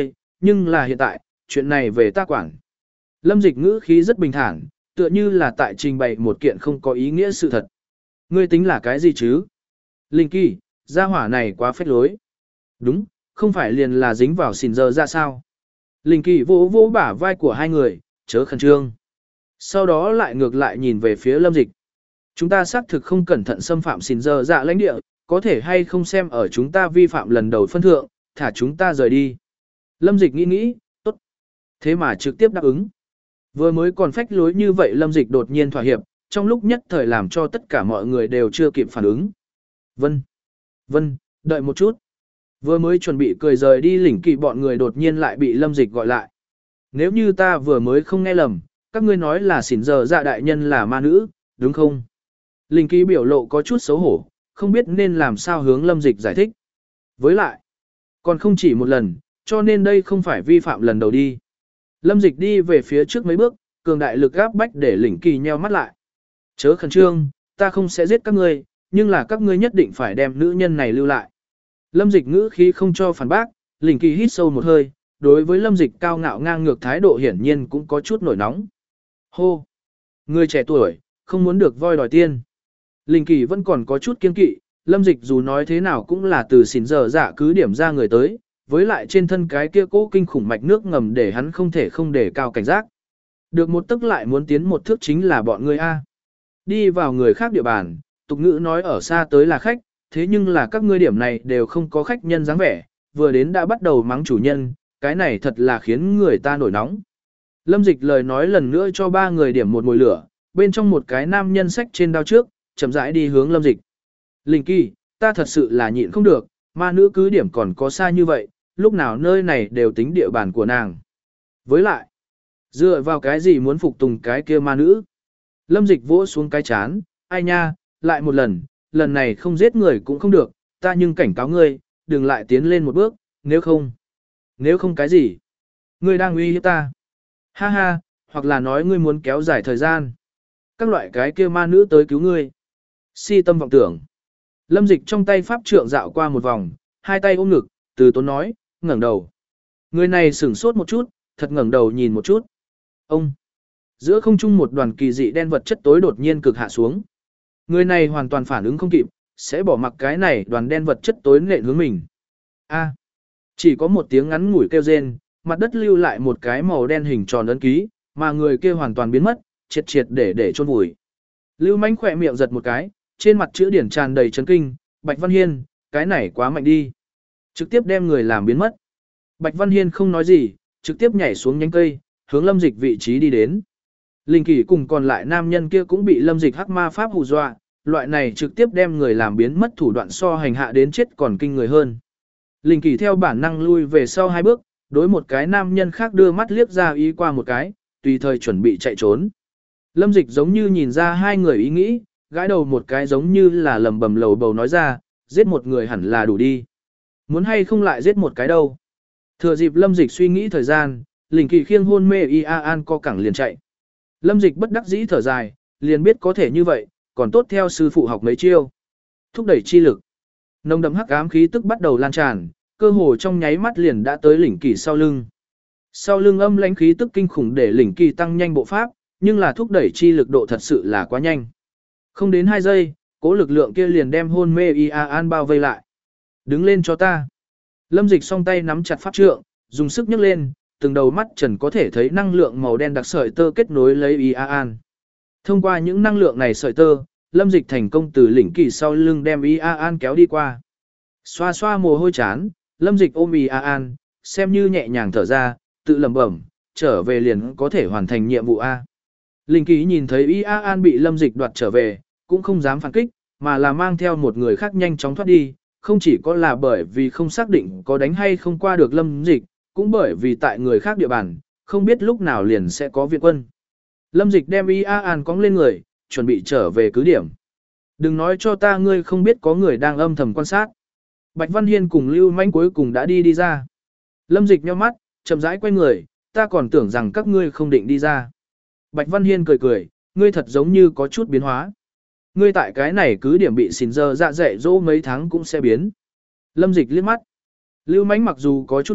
A: Nhưng là hiện tại, chuyện này về ta quản. Lâm Dịch ngữ khí rất bình thản, tựa như là tại trình bày một kiện không có ý nghĩa sự thật. Ngươi tính là cái gì chứ? Linh Kỳ, gia hỏa này quá phách lối. Đúng, không phải liền là dính vào xìn giờ ra sao? Linh Kỳ vỗ vỗ bả vai của hai người, chớ khẩn trương. Sau đó lại ngược lại nhìn về phía Lâm Dịch. Chúng ta xác thực không cẩn thận xâm phạm xìn giờ dạ lãnh địa, có thể hay không xem ở chúng ta vi phạm lần đầu phân thượng, thả chúng ta rời đi. Lâm Dịch nghĩ nghĩ, tốt. Thế mà trực tiếp đáp ứng. Vừa mới còn phách lối như vậy Lâm Dịch đột nhiên thỏa hiệp, trong lúc nhất thời làm cho tất cả mọi người đều chưa kịp phản ứng. Vân, Vân, đợi một chút. Vừa mới chuẩn bị cười rời đi lỉnh kỵ bọn người đột nhiên lại bị Lâm Dịch gọi lại. Nếu như ta vừa mới không nghe lầm, các ngươi nói là xỉn giờ dạ đại nhân là ma nữ, đúng không? Lỉnh kỵ biểu lộ có chút xấu hổ, không biết nên làm sao hướng Lâm Dịch giải thích. Với lại, còn không chỉ một lần, cho nên đây không phải vi phạm lần đầu đi. Lâm Dịch đi về phía trước mấy bước, cường đại lực áp bách để lỉnh kỳ nheo mắt lại. Chớ khẩn trương, ta không sẽ giết các ngươi, nhưng là các ngươi nhất định phải đem nữ nhân này lưu lại. Lâm Dịch ngữ khí không cho phản bác, lỉnh kỳ hít sâu một hơi, đối với Lâm Dịch cao ngạo ngang ngược thái độ hiển nhiên cũng có chút nổi nóng. Hô! Người trẻ tuổi, không muốn được voi đòi tiên. Lỉnh kỳ vẫn còn có chút kiên kỵ, Lâm Dịch dù nói thế nào cũng là từ xỉn giờ dạ cứ điểm ra người tới, với lại trên thân cái kia cố kinh khủng mạch nước ngầm để hắn không thể không để cao cảnh giác. Được một tức lại muốn tiến một thước chính là bọn ngươi A. Đi vào người khác địa bàn, tục ngữ nói ở xa tới là khách, thế nhưng là các ngươi điểm này đều không có khách nhân dáng vẻ, vừa đến đã bắt đầu mắng chủ nhân, cái này thật là khiến người ta nổi nóng. Lâm Dịch lời nói lần nữa cho ba người điểm một mùi lửa, bên trong một cái nam nhân sách trên đao trước, chậm rãi đi hướng Lâm Dịch. Linh Kỳ, ta thật sự là nhịn không được, ma nữ cứ điểm còn có xa như vậy, lúc nào nơi này đều tính địa bàn của nàng. Với lại, dựa vào cái gì muốn phục tùng cái kia ma nữ? Lâm Dịch vỗ xuống cái chán, ai nha, lại một lần, lần này không giết người cũng không được, ta nhưng cảnh cáo ngươi, đừng lại tiến lên một bước, nếu không. Nếu không cái gì? Ngươi đang uy hiếp ta. Ha ha, hoặc là nói ngươi muốn kéo dài thời gian. Các loại cái kia ma nữ tới cứu ngươi. Si tâm vọng tưởng. Lâm Dịch trong tay pháp trượng dạo qua một vòng, hai tay ôm ngực, từ tốn nói, ngẩng đầu. Người này sửng sốt một chút, thật ngẩng đầu nhìn một chút. Ông! Giữa không trung một đoàn kỳ dị đen vật chất tối đột nhiên cực hạ xuống. Người này hoàn toàn phản ứng không kịp, sẽ bỏ mặc cái này đoàn đen vật chất tối nện hướng mình. A! Chỉ có một tiếng ngắn ngủi kêu rên, mặt đất lưu lại một cái màu đen hình tròn ấn ký, mà người kia hoàn toàn biến mất, triệt triệt để để chôn vùi. Lưu Mánh khỏe miệng giật một cái, trên mặt chữ điển tràn đầy chấn kinh, Bạch Văn Hiên, cái này quá mạnh đi. Trực tiếp đem người làm biến mất. Bạch Văn Hiên không nói gì, trực tiếp nhảy xuống nhánh cây, hướng Lâm Dịch vị trí đi đến. Linh Kỳ cùng còn lại nam nhân kia cũng bị Lâm Dịch hắc ma pháp hù dọa, loại này trực tiếp đem người làm biến mất thủ đoạn so hành hạ đến chết còn kinh người hơn. Linh Kỳ theo bản năng lui về sau hai bước, đối một cái nam nhân khác đưa mắt liếc ra ý qua một cái, tùy thời chuẩn bị chạy trốn. Lâm Dịch giống như nhìn ra hai người ý nghĩ, gãi đầu một cái giống như là lầm bầm lầu bầu nói ra, giết một người hẳn là đủ đi. Muốn hay không lại giết một cái đâu. Thừa dịp Lâm Dịch suy nghĩ thời gian, Linh Kỳ khiêng hôn mê Y A An co cẳng liền chạy. Lâm Dịch bất đắc dĩ thở dài, liền biết có thể như vậy, còn tốt theo sư phụ học mấy chiêu. Thúc đẩy chi lực. Nồng đậm hắc ám khí tức bắt đầu lan tràn, cơ hồ trong nháy mắt liền đã tới Linh Kỳ sau lưng. Sau lưng âm lãnh khí tức kinh khủng để Linh Kỳ tăng nhanh bộ pháp, nhưng là thúc đẩy chi lực độ thật sự là quá nhanh. Không đến hai giây, cố lực lượng kia liền đem hôn mê Y A An bao vây lại. Đứng lên cho ta. Lâm Dịch song tay nắm chặt pháp trượng, dùng sức nhấc lên, từng đầu mắt trần có thể thấy năng lượng màu đen đặc sợi tơ kết nối lấy Y A An. Thông qua những năng lượng này sợi tơ, Lâm Dịch thành công từ Lĩnh Kỳ sau lưng đem Y A An kéo đi qua. Xoa xoa mồ hôi chán, Lâm Dịch ôm Y A An, xem như nhẹ nhàng thở ra, tự lẩm bẩm, trở về liền có thể hoàn thành nhiệm vụ A. Linh Kỳ nhìn thấy Y A An bị Lâm Dịch đoạt trở về, cũng không dám phản kích, mà là mang theo một người khác nhanh chóng thoát đi, không chỉ có là bởi vì không xác định có đánh hay không qua được Lâm Dịch, cũng bởi vì tại người khác địa bàn, không biết lúc nào liền sẽ có viện quân. Lâm Dịch đem Y A An cõng lên người, chuẩn bị trở về cứ điểm. Đừng nói cho ta ngươi không biết có người đang âm thầm quan sát. Bạch Văn Hiên cùng Lưu Manh cuối cùng đã đi đi ra. Lâm Dịch nhíu mắt, chậm rãi quay người, ta còn tưởng rằng các ngươi không định đi ra. Bạch Văn Hiên cười cười, ngươi thật giống như có chút biến hóa. Ngươi tại cái này cứ điểm bị xỉn giờ dạ dạy dỗ mấy tháng cũng sẽ biến. Lâm Dịch liếc mắt. Lưu Mánh mặc dù có chút ốc,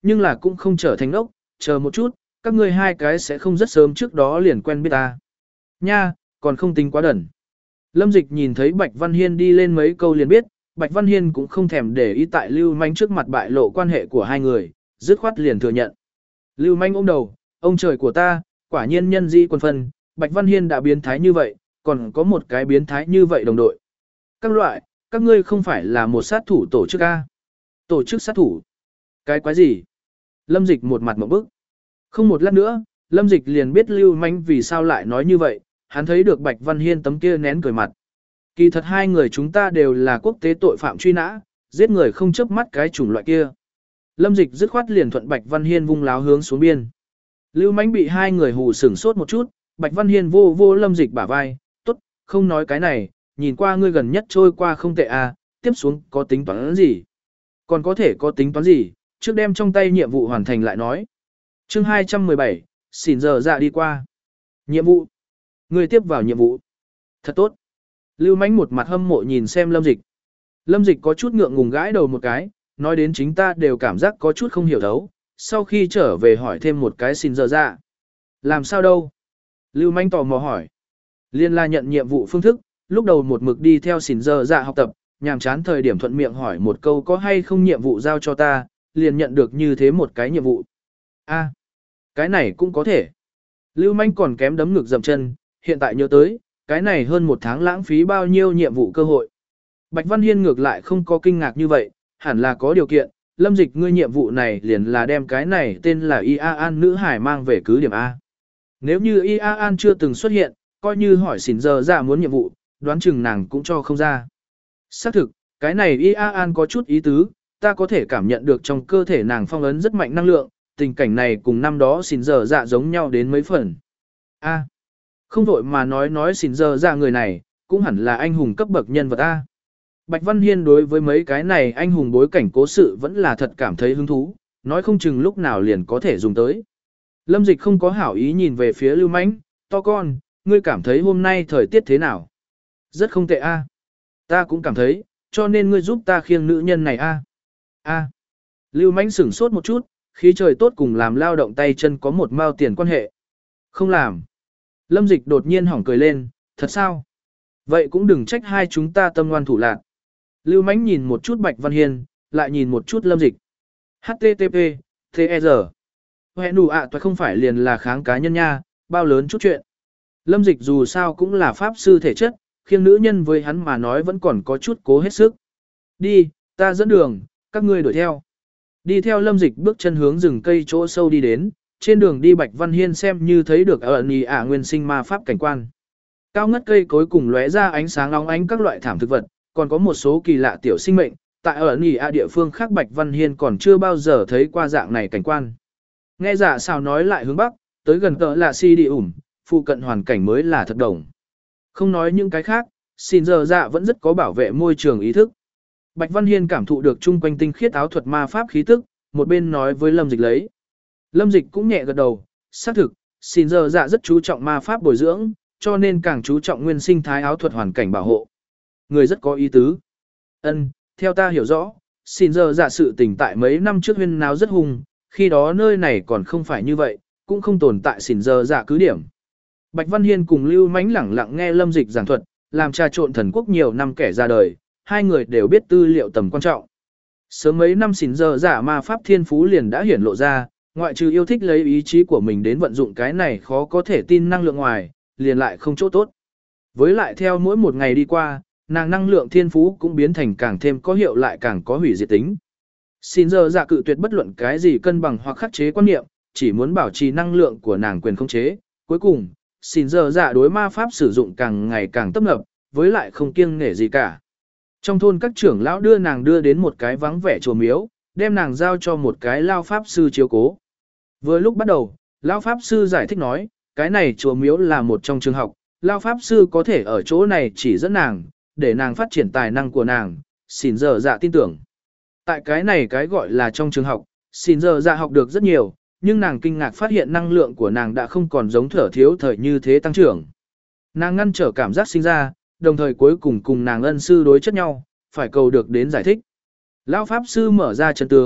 B: nhưng là cũng không trở thành ốc, chờ một chút, các ngươi hai cái sẽ không rất sớm trước đó liền quen biết ta. Nha, còn không tính quá đẩn. Lâm Dịch nhìn thấy Bạch Văn Hiên đi lên mấy câu liền biết, Bạch Văn Hiên cũng không thèm để ý tại Lưu Manh trước mặt bại lộ quan hệ của hai người, dứt khoát liền thừa nhận. Lưu Manh ôm đầu, ông trời của ta, quả nhiên nhân dĩ quân phân, Bạch Văn Hiên đã biến thái như vậy, còn có một cái biến thái như vậy đồng đội. Các loại, các ngươi không phải là một sát thủ tổ chức A. Tổ chức sát thủ. Cái quái gì? Lâm Dịch một mặt một bức. Không một lát nữa, Lâm Dịch liền biết Lưu Manh vì sao lại nói như vậy, hắn thấy được Bạch Văn Hiên tấm kia nén cười mặt. Kỳ thật hai người chúng ta đều là quốc tế tội phạm truy nã, giết người không chớp mắt cái chủng loại kia. Lâm Dịch dứt khoát liền thuận Bạch Văn Hiên vung láo hướng xuống biên. Lưu Mánh bị hai người hù sửng sốt một chút, Bạch Văn Hiên vô vô Lâm Dịch bả vai, tốt, không nói cái này, nhìn qua ngươi gần nhất trôi qua không tệ à, tiếp xuống có tính toán gì? Còn có thể có tính toán gì, trước đem trong tay nhiệm vụ hoàn thành lại nói. Chương hai trăm mười bảy, xỉn giờ dạ đi qua. Nhiệm vụ. Ngươi tiếp vào nhiệm vụ. Thật tốt. Lưu Mánh một mặt hâm mộ nhìn xem Lâm Dịch. Lâm Dịch có chút ngượng ngùng gãi đầu một cái, nói đến chính ta đều cảm giác có chút không hiểu thấu, sau khi trở về hỏi thêm một cái xin giờ dạ. Làm sao đâu? Lưu Manh tò mò hỏi. Liên la nhận nhiệm vụ phương thức, lúc đầu một mực đi theo xin giờ dạ học tập, nhàm chán thời điểm thuận miệng hỏi một câu có hay không nhiệm vụ giao cho ta, liền nhận được như thế một cái nhiệm vụ. A, cái này cũng có thể. Lưu Manh còn kém đấm ngực dậm chân, hiện tại nhớ tới, cái này hơn một tháng lãng phí bao nhiêu nhiệm vụ cơ hội. Bạch Văn Hiên ngược lại không có kinh ngạc như vậy, hẳn là có điều kiện, Lâm Dịch ngươi nhiệm vụ này liền là đem cái này tên là I A An nữ hải mang về cứ điểm A. Nếu như I A An chưa từng xuất hiện, coi như hỏi xỉn giờ ra muốn nhiệm vụ, đoán chừng nàng cũng cho không ra. Xác thực, cái này I A An có chút ý tứ, ta có thể cảm nhận được trong cơ thể nàng phong ấn rất mạnh năng lượng, tình cảnh này cùng năm đó xỉn giờ dạ giống nhau đến mấy phần. A. Không vội mà nói nói xỉn giờ ra người này, cũng hẳn là anh hùng cấp bậc nhân vật A. Bạch Văn Hiên đối với mấy cái này anh hùng bối cảnh cố sự vẫn là thật cảm thấy hứng thú, nói không chừng lúc nào liền có thể dùng tới. Lâm Dịch không có hảo ý nhìn về phía Lưu Mãnh, to con, ngươi cảm thấy hôm nay thời tiết thế nào? Rất không tệ A. Ta cũng cảm thấy, cho nên ngươi giúp ta khiêng nữ nhân này A. A. Lưu Mãnh sửng sốt một chút, khí trời tốt cùng làm lao động tay chân có một mao tiền quan hệ. Không làm. Lâm Dịch đột nhiên hỏng cười lên, thật sao? Vậy cũng đừng trách hai chúng ta tâm ngoan thủ lạc. Lưu Mãnh nhìn một chút Bạch Văn Hiên, lại nhìn một chút Lâm Dịch. hát tê tê pê, tê e rờ. Hẹn đủ ạ toại không phải liền là kháng cá nhân nha, bao lớn chút chuyện. Lâm Dịch dù sao cũng là pháp sư thể chất, khiêng nữ nhân với hắn mà nói vẫn còn có chút cố hết sức. Đi, ta dẫn đường, các ngươi đuổi theo. Đi theo Lâm Dịch bước chân hướng rừng cây chỗ sâu đi đến, trên đường đi Bạch Văn Hiên xem như thấy được ở nhì ả nguyên sinh ma pháp cảnh quan. Cao ngất cây cối cùng lóe ra ánh sáng óng ánh các loại thảm thực vật, còn có một số kỳ lạ tiểu sinh mệnh, tại ở nhì ả địa phương khác Bạch Văn Hiên còn chưa bao giờ thấy qua dạng này cảnh quan. Nghe giả sao nói lại hướng bắc, tới gần tợ là si đi ủm, phụ cận hoàn cảnh mới là thật đồng. Không nói những cái khác, xin giờ dạ vẫn rất có bảo vệ môi trường ý thức. Bạch Văn Hiên cảm thụ được chung quanh tinh khiết áo thuật ma pháp khí tức, một bên nói với Lâm Dịch lấy. Lâm Dịch cũng nhẹ gật đầu, xác thực, xin giờ dạ rất chú trọng ma pháp bồi dưỡng, cho nên càng chú trọng nguyên sinh thái áo thuật hoàn cảnh bảo hộ. Người rất có ý tứ. Ân, theo ta hiểu rõ, xin giờ dạ sự tình tại mấy năm trước huyên náo rất hung, khi đó nơi này còn không phải như vậy, cũng không tồn tại xin giờ dạ cứ điểm. Bạch Văn Hiên cùng Lưu Mãnh lẳng lặng nghe Lâm Dịch giảng thuật, làm trà trộn thần quốc nhiều năm kẻ ra đời, hai người đều biết tư liệu tầm quan trọng. Sớm mấy năm xin giờ dạ ma pháp thiên phú liền đã hiển lộ ra, ngoại trừ yêu thích lấy ý chí của mình đến vận dụng cái này khó có thể tin năng lượng ngoài, liền lại không chỗ tốt. Với lại theo mỗi một ngày đi qua, nàng năng lượng thiên phú cũng biến thành càng thêm có hiệu lại càng có hủy diệt tính. Xin giờ dạ cự tuyệt bất luận cái gì cân bằng hoặc khắc chế quan niệm, chỉ muốn bảo trì năng lượng của nàng quyền khống chế. Cuối cùng, xin giờ dạ đối ma pháp sử dụng càng ngày càng tấp nập, với lại không kiêng nể gì cả. Trong thôn các trưởng lão đưa nàng đưa đến một cái vắng vẻ chùa miếu, đem nàng giao cho một cái lao pháp sư chiếu cố. Vừa lúc bắt đầu, lao pháp sư giải thích nói, cái này chùa miếu là một trong trường học, lao pháp sư có thể ở chỗ này chỉ dẫn nàng, để nàng phát triển tài năng của nàng, xin giờ dạ tin tưởng. Tại cái này cái gọi là trong trường học, xin giờ dạ học được rất nhiều, nhưng nàng kinh ngạc phát hiện năng lượng của nàng đã không còn giống thở thiếu thời như thế tăng trưởng. Nàng ngăn trở cảm giác sinh ra, đồng thời cuối cùng cùng nàng ân sư đối chất nhau, phải cầu được đến giải thích. Lão pháp sư mở ra chân tướng,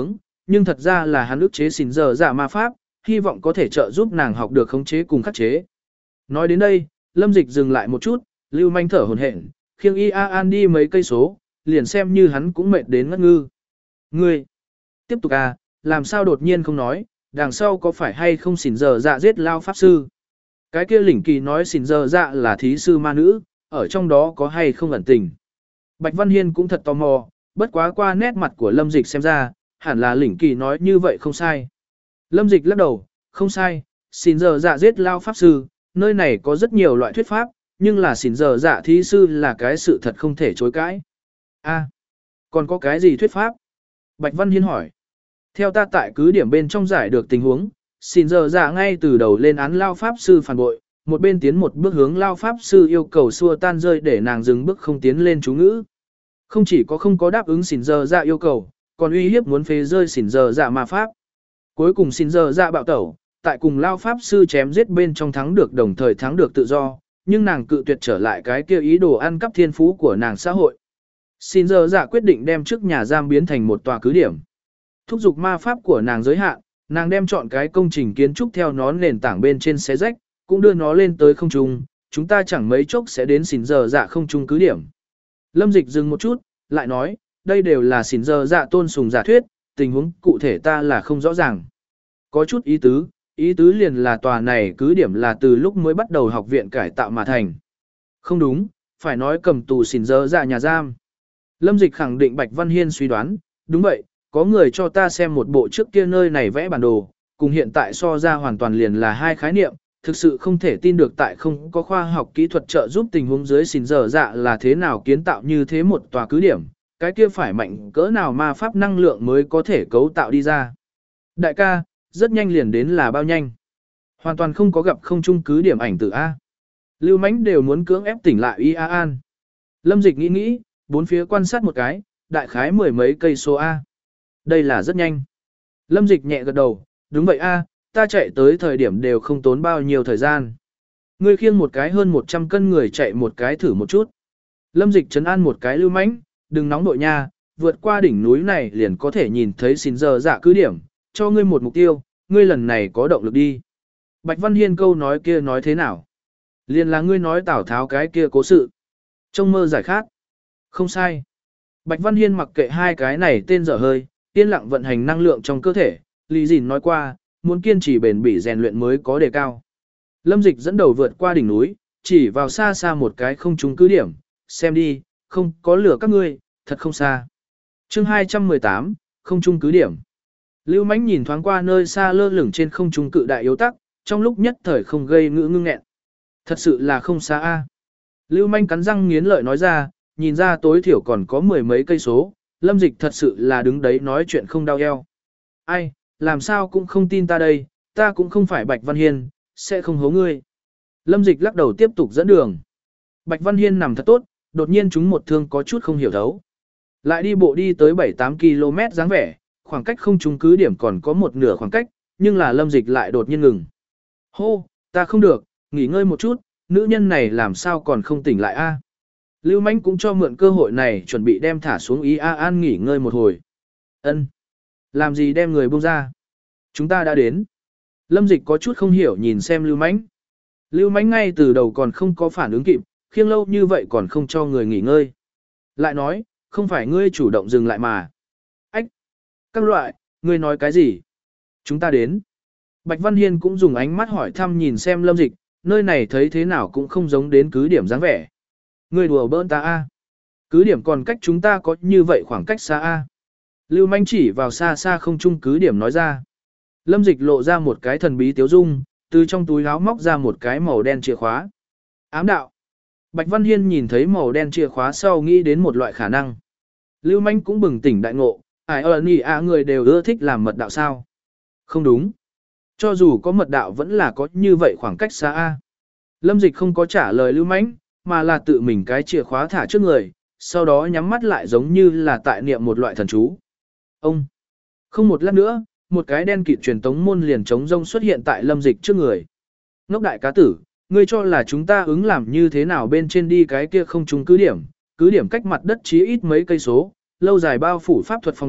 B: nhưng thật ra là hắn ức chế xỉn giờ dạ ma pháp, hy vọng có thể trợ giúp nàng học được khống chế cùng khắc chế. Nói đến đây, Lâm Dịch dừng lại một chút, lưu manh thở hổn hển, khiêng y a an đi mấy cây số, liền xem như hắn cũng mệt đến ngất ngư. Ngươi, tiếp tục à, làm sao đột nhiên không nói, đằng sau có phải hay không xỉn giờ dạ giết lao pháp sư? Cái kia lỉnh kỳ nói xỉn giờ dạ là thí sư ma nữ, ở trong đó có hay không ẩn tình. Bạch Văn Hiên cũng thật tò mò, bất quá qua nét mặt của Lâm Dịch xem ra, hẳn là lỉnh kỳ nói như vậy không sai. Lâm Dịch lắc đầu, không sai, xỉn giờ dạ giết lao pháp sư, nơi này có rất nhiều loại thuyết pháp, nhưng là xỉn giờ dạ thí sư là cái sự thật không thể chối cãi. A, còn có cái gì thuyết pháp? Bạch Văn Hiên hỏi. Theo ta tại cứ điểm bên trong giải được tình huống, xỉn giờ dạ ngay từ đầu lên án lao pháp sư phản bội, một bên tiến một bước hướng lao pháp sư yêu cầu xua tan rơi để nàng dừng bước không tiến lên chú ngữ. Không chỉ có không có đáp ứng xỉn giờ dạ yêu cầu, còn uy hiếp muốn phế rơi xỉn giờ dạ ma pháp. Cuối cùng xỉn giờ dạ bạo tẩu, tại cùng lao pháp sư chém giết bên trong thắng được đồng thời thắng được tự do, nhưng nàng cự tuyệt trở lại cái kia ý đồ ăn cắp thiên phú của nàng xã hội. Xỉn giờ dạ quyết định đem trước nhà giam biến thành một tòa cứ điểm. Thúc giục ma pháp của nàng giới hạn, nàng đem chọn cái công trình kiến trúc theo nó nền tảng bên trên xé rách, cũng đưa nó lên tới không trung, chúng ta chẳng mấy chốc sẽ đến xỉn giờ dạ không trung cứ điểm. Lâm Dịch dừng một chút, lại nói, đây đều là xỉn giờ dạ tôn sùng giả thuyết, tình huống cụ thể ta là không rõ ràng. Có chút ý tứ, ý tứ liền là tòa này cứ điểm là từ lúc mới bắt đầu học viện cải tạo mà thành. Không đúng, phải nói cầm tù xỉn giờ dạ nhà giam. Lâm Dịch khẳng định Bạch Văn Hiên suy đoán, đúng vậy, có người cho ta xem một bộ trước kia nơi này vẽ bản đồ, cùng hiện tại so ra hoàn toàn liền là hai khái niệm, thực sự không thể tin được tại không có khoa học kỹ thuật trợ giúp tình huống dưới xỉn giờ dạ là thế nào kiến tạo như thế một tòa cứ điểm, cái kia phải mạnh cỡ nào ma pháp năng lượng mới có thể cấu tạo đi ra. Đại ca, rất nhanh liền đến là bao nhanh. Hoàn toàn không có gặp không chung cứ điểm ảnh từ A. Lưu Mánh đều muốn cưỡng ép tỉnh lại Y A An. Lâm Dịch nghĩ nghĩ, bốn phía quan sát một cái, đại khái mười mấy cây số A. Đây là rất nhanh. Lâm Dịch nhẹ gật đầu, đúng vậy A, ta chạy tới thời điểm đều không tốn bao nhiêu thời gian. Ngươi khiêng một cái hơn một trăm cân người chạy một cái thử một chút. Lâm Dịch trấn an một cái Lưu Mánh, đừng nóng nội nha, vượt qua đỉnh núi này liền có thể nhìn thấy xỉn giờ dạ cứ điểm, cho ngươi một mục tiêu, ngươi lần này có động lực đi. Bạch Văn Hiên câu nói kia nói thế nào? Liền là ngươi nói Tào Tháo cái kia cố sự. Trong mơ giải khát. Không sai. Bạch Văn Hiên mặc kệ hai cái này tên dở hơi, yên lặng vận hành năng lượng trong cơ thể, Lý Dìn nói qua, muốn kiên trì bền bỉ rèn luyện mới có đề cao. Lâm Dịch dẫn đầu vượt qua đỉnh núi, chỉ vào xa xa một cái không trúng cứ điểm, xem đi, không có lửa các ngươi, thật không xa. Chương hai trăm mười tám, không trung cứ điểm. Lưu Mánh nhìn thoáng qua nơi xa lơ lửng trên không trung cự đại yếu tắc, trong lúc nhất thời không gây ngữ ngưng nghẹn. Thật sự là không xa a. Lưu Manh cắn răng nghiến lợi nói ra, nhìn ra tối thiểu còn có mười mấy cây số, Lâm Dịch thật sự là đứng đấy nói chuyện không đau eo. Ai, làm sao cũng không tin ta đây, ta cũng không phải Bạch Văn Hiên, sẽ không hố ngươi. Lâm Dịch lắc đầu tiếp tục dẫn đường. Bạch Văn Hiên nằm thật tốt, đột nhiên chúng một thương có chút không hiểu thấu. Lại đi bộ đi tới bảy tám ki lô mét dáng vẻ, khoảng cách không trúng cứ điểm còn có một nửa khoảng cách, nhưng là Lâm Dịch lại đột nhiên ngừng. Hô, ta không được, nghỉ ngơi một chút, nữ nhân này làm sao còn không tỉnh lại a? Lưu Mánh cũng cho mượn cơ hội này chuẩn bị đem thả xuống Y A An nghỉ ngơi một hồi. Ân, làm gì đem người buông ra? Chúng ta đã đến. Lâm Dịch có chút không hiểu nhìn xem Lưu Mánh. Lưu Mánh ngay từ đầu còn không có phản ứng kịp, khiêng lâu như vậy còn không cho người nghỉ ngơi. Lại nói, không phải ngươi chủ động dừng lại mà. Ách! Các loại, ngươi nói cái gì? Chúng ta đến. Bạch Văn Hiên cũng dùng ánh mắt hỏi thăm nhìn xem Lâm Dịch, nơi này thấy thế nào cũng không giống đến cứ điểm dáng vẻ. Ngươi đùa bỡn ta a? Cứ điểm còn cách chúng ta có như vậy khoảng cách xa a? Lưu Manh chỉ vào xa xa không trung cứ điểm nói ra. Lâm Dịch lộ ra một cái thần bí tiếu dung, từ trong túi áo móc ra một cái màu đen chìa khóa. Ám đạo. Bạch Văn Hiên nhìn thấy màu đen chìa khóa sau nghĩ đến một loại khả năng. Lưu Manh cũng bừng tỉnh đại ngộ, ai ơ nì ạ người đều ưa thích làm mật đạo sao? Không đúng. Cho dù có mật đạo vẫn là có như vậy khoảng cách xa a. Lâm Dịch không có trả lời Lưu Manh, mà là tự mình cái chìa khóa thả trước người, sau đó nhắm mắt lại giống như là tại niệm một loại thần chú. Ông. Không một lát nữa, một cái đen kịt truyền tống môn liền trống rông xuất hiện tại Lâm Dịch trước người. Ngốc đại cá tử, ngươi cho là chúng ta ứng làm như thế nào bên trên đi cái kia không trúng cứ điểm, cứ điểm cách mặt đất chí ít mấy cây số, lâu dài bao phủ pháp thuật phòng ngự,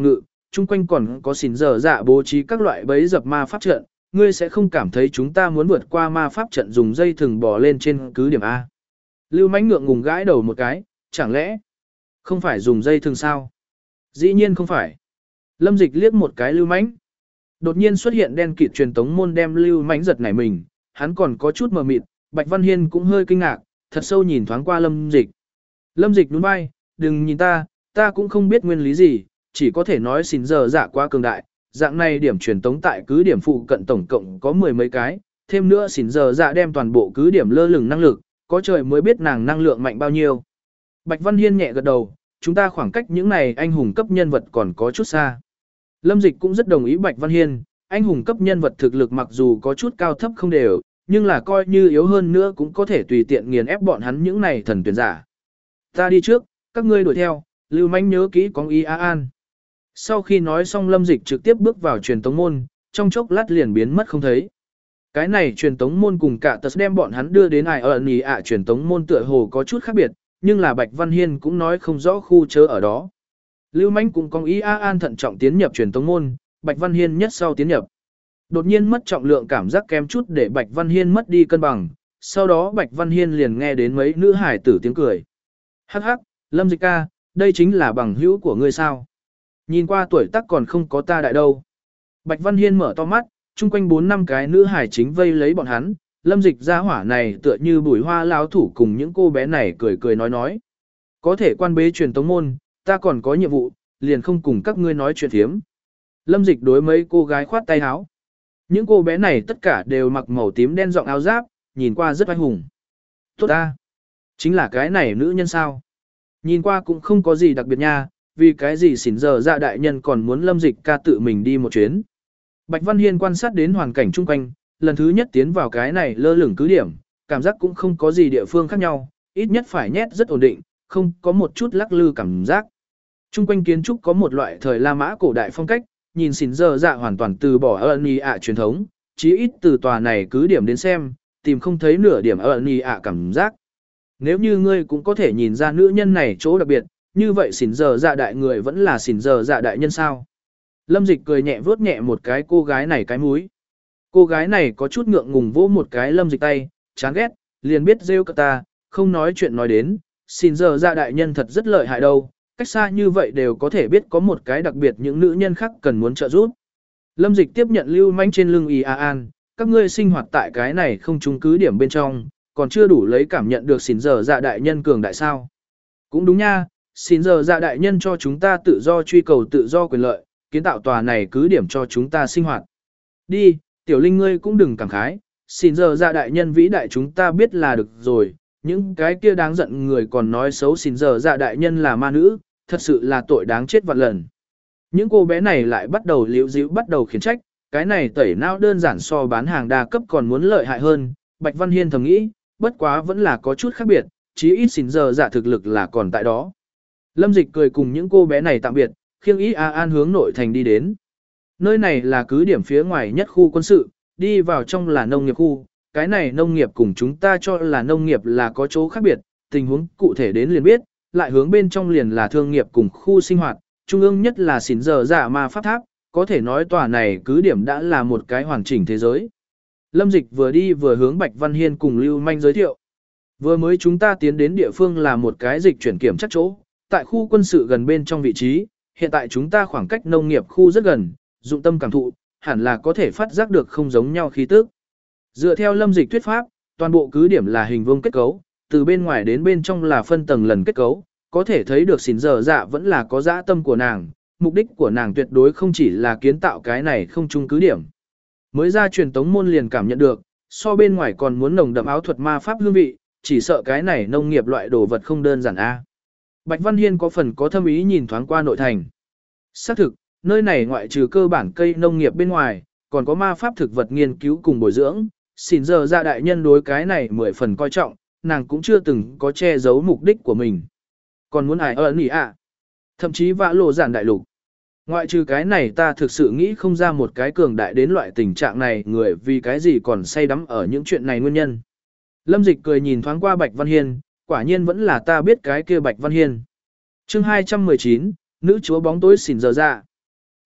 B: chung quanh còn có xỉn giờ dạ bố trí các loại bẫy dập ma pháp trận, ngươi sẽ không cảm thấy chúng ta muốn vượt qua ma pháp trận dùng dây thừng bò lên trên cứ điểm A. Lưu Mánh ngượng ngùng gãi đầu một cái, chẳng lẽ không phải dùng dây thừng sao? Dĩ nhiên không phải. Lâm Dịch liếc một cái Lưu Mánh. Đột nhiên xuất hiện đen kịt truyền tống môn đem Lưu Mánh giật nảy mình, hắn còn có chút mờ mịt, Bạch Văn Hiên cũng hơi kinh ngạc, thật sâu nhìn thoáng qua Lâm Dịch. Lâm Dịch nhún vai, đừng nhìn ta, ta cũng không biết nguyên lý gì, chỉ có thể nói xỉn giờ dạ quá cường đại, dạng này điểm truyền tống tại cứ điểm phụ cận tổng cộng có mười mấy cái, thêm nữa xỉn giờ dạ đem toàn bộ cứ điểm lơ lửng năng lực, có trời mới biết nàng năng lượng mạnh bao nhiêu. Bạch Văn Hiên nhẹ gật đầu, chúng ta khoảng cách những này anh hùng cấp nhân vật còn có chút xa. Lâm Dịch cũng rất đồng ý Bạch Văn Hiên, anh hùng cấp nhân vật thực lực mặc dù có chút cao thấp không đều, nhưng là coi như yếu hơn nữa cũng có thể tùy tiện nghiền ép bọn hắn những này thần tuyển giả. Ta đi trước, các ngươi đuổi theo, Lưu Mánh nhớ kỹ có ý a an. Sau khi nói xong Lâm Dịch trực tiếp bước vào truyền tống môn, trong chốc lát liền biến mất không thấy. Cái này truyền tống môn cùng cả tật đem bọn hắn đưa đến ai ở nì ạ truyền tống môn tựa hồ có chút khác biệt, nhưng là Bạch Văn Hiên cũng nói không rõ khu chớ ở đó. Lưu Mánh cũng có ý a an thận trọng tiến nhập truyền tống môn, Bạch Văn Hiên nhất sau tiến nhập. Đột nhiên mất trọng lượng cảm giác kém chút để Bạch Văn Hiên mất đi cân bằng, sau đó Bạch Văn Hiên liền nghe đến mấy nữ hải tử tiếng cười. Hắc hắc, Lâm Dịch ca, đây chính là bằng hữu của ngươi sao? Nhìn qua tuổi tác còn không có ta đại đâu. Bạch Văn Hiên mở to mắt, chung quanh bốn năm cái nữ hải chính vây lấy bọn hắn, Lâm Dịch gia hỏa này tựa như bùi hoa lão thủ cùng những cô bé này cười cười nói nói. Có thể quan bế truyền tống môn, ta còn có nhiệm vụ, liền không cùng các ngươi nói chuyện thiếm. Lâm Dịch đối mấy cô gái khoát tay áo. Những cô bé này tất cả đều mặc màu tím đen rộng áo giáp, nhìn qua rất oai hùng. Tốt ta! Chính là cái này nữ nhân sao? Nhìn qua cũng không có gì đặc biệt nha, vì cái gì xỉn giờ dạ đại nhân còn muốn Lâm Dịch ca tự mình đi một chuyến. Bạch Văn Hiên quan sát đến hoàn cảnh chung quanh, lần thứ nhất tiến vào cái này lơ lửng cứ điểm, cảm giác cũng không có gì địa phương khác nhau, ít nhất phải nhét rất ổn định, không có một chút lắc lư cảm giác. Chung quanh kiến trúc có một loại thời La Mã cổ đại phong cách, nhìn xỉn giờ dạ hoàn toàn từ bỏ ơn y ạ truyền thống, chí ít từ tòa này cứ điểm đến xem, tìm không thấy nửa điểm ơn y ạ cảm giác. Nếu như ngươi cũng có thể nhìn ra nữ nhân này chỗ đặc biệt, như vậy xỉn giờ dạ đại người vẫn là xỉn giờ dạ đại nhân sao? Lâm Dịch cười nhẹ vuốt nhẹ một cái cô gái này cái múi. Cô gái này có chút ngượng ngùng vỗ một cái Lâm Dịch tay, chán ghét, liền biết rêu cả ta, không nói chuyện nói đến, xỉn giờ dạ đại nhân thật rất lợi hại đâu, cách xa như vậy đều có thể biết có một cái đặc biệt những nữ nhân khác cần muốn trợ giúp. Lâm Dịch tiếp nhận Lưu Manh trên lưng Y A An, các ngươi sinh hoạt tại cái này không chung cứ điểm bên trong, còn chưa đủ lấy cảm nhận được xỉn giờ dạ đại nhân cường đại sao. Cũng đúng nha, xỉn giờ dạ đại nhân cho chúng ta tự do truy cầu tự do quyền lợi, kiến tạo tòa này cứ điểm cho chúng ta sinh hoạt. Đi, tiểu linh ngươi cũng đừng cảm khái, xỉn giờ dạ đại nhân vĩ đại chúng ta biết là được rồi, những cái kia đáng giận người còn nói xấu xỉn giờ dạ đại nhân là ma nữ, thật sự là tội đáng chết vạn lần. Những cô bé này lại bắt đầu liễu díu bắt đầu khiển trách, cái này tẩy não đơn giản so bán hàng đa cấp còn muốn lợi hại hơn, Bạch Văn Hiên thầm nghĩ, bất quá vẫn là có chút khác biệt, chí ít xỉn giờ dạ thực lực là còn tại đó. Lâm Dịch cười cùng những cô bé này tạm biệt, khiêng ý A An hướng nội thành đi đến. Nơi này là cứ điểm phía ngoài nhất khu quân sự, đi vào trong là nông nghiệp khu, cái này nông nghiệp cùng chúng ta cho là nông nghiệp là có chỗ khác biệt, tình huống cụ thể đến liền biết, lại hướng bên trong liền là thương nghiệp cùng khu sinh hoạt, trung ương nhất là xỉn giờ dạ ma pháp tháp, có thể nói tòa này cứ điểm đã là một cái hoàn chỉnh thế giới. Lâm Dịch vừa đi vừa hướng Bạch Văn Hiên cùng Lưu Manh giới thiệu. Vừa mới chúng ta tiến đến địa phương là một cái dịch chuyển kiểm chắc chỗ, tại khu quân sự gần bên trong vị trí, hiện tại chúng ta khoảng cách nông nghiệp khu rất gần, dụng tâm cảm thụ, hẳn là có thể phát giác được không giống nhau khí tức. Dựa theo Lâm Dịch thuyết pháp, toàn bộ cứ điểm là hình vuông kết cấu, từ bên ngoài đến bên trong là phân tầng lần kết cấu, có thể thấy được xỉn giờ dạ vẫn là có dã tâm của nàng, mục đích của nàng tuyệt đối không chỉ là kiến tạo cái này không chung cứ điểm. Mới ra truyền tống môn liền cảm nhận được, so bên ngoài còn muốn nồng đậm áo thuật ma pháp hương vị, chỉ sợ cái này nông nghiệp loại đồ vật không đơn giản a. Bạch Văn Hiên có phần có thâm ý nhìn thoáng qua nội thành. Xác thực, nơi này ngoại trừ cơ bản cây nông nghiệp bên ngoài, còn có ma pháp thực vật nghiên cứu cùng bồi dưỡng, xỉn giờ dạ đại nhân đối cái này mười phần coi trọng, nàng cũng chưa từng có che giấu mục đích của mình. Còn muốn ai ơn ý ạ? Thậm chí vã lộ giản đại lục. Ngoại trừ cái này ta thực sự nghĩ không ra một cái cường đại đến loại tình trạng này người vì cái gì còn say đắm ở những chuyện này nguyên nhân. Lâm Dịch cười nhìn thoáng qua Bạch Văn Hiên, quả nhiên vẫn là ta biết cái kia Bạch Văn Hiên. Chương hai trăm mười chín, nữ chúa bóng tối xỉn giờ dạ.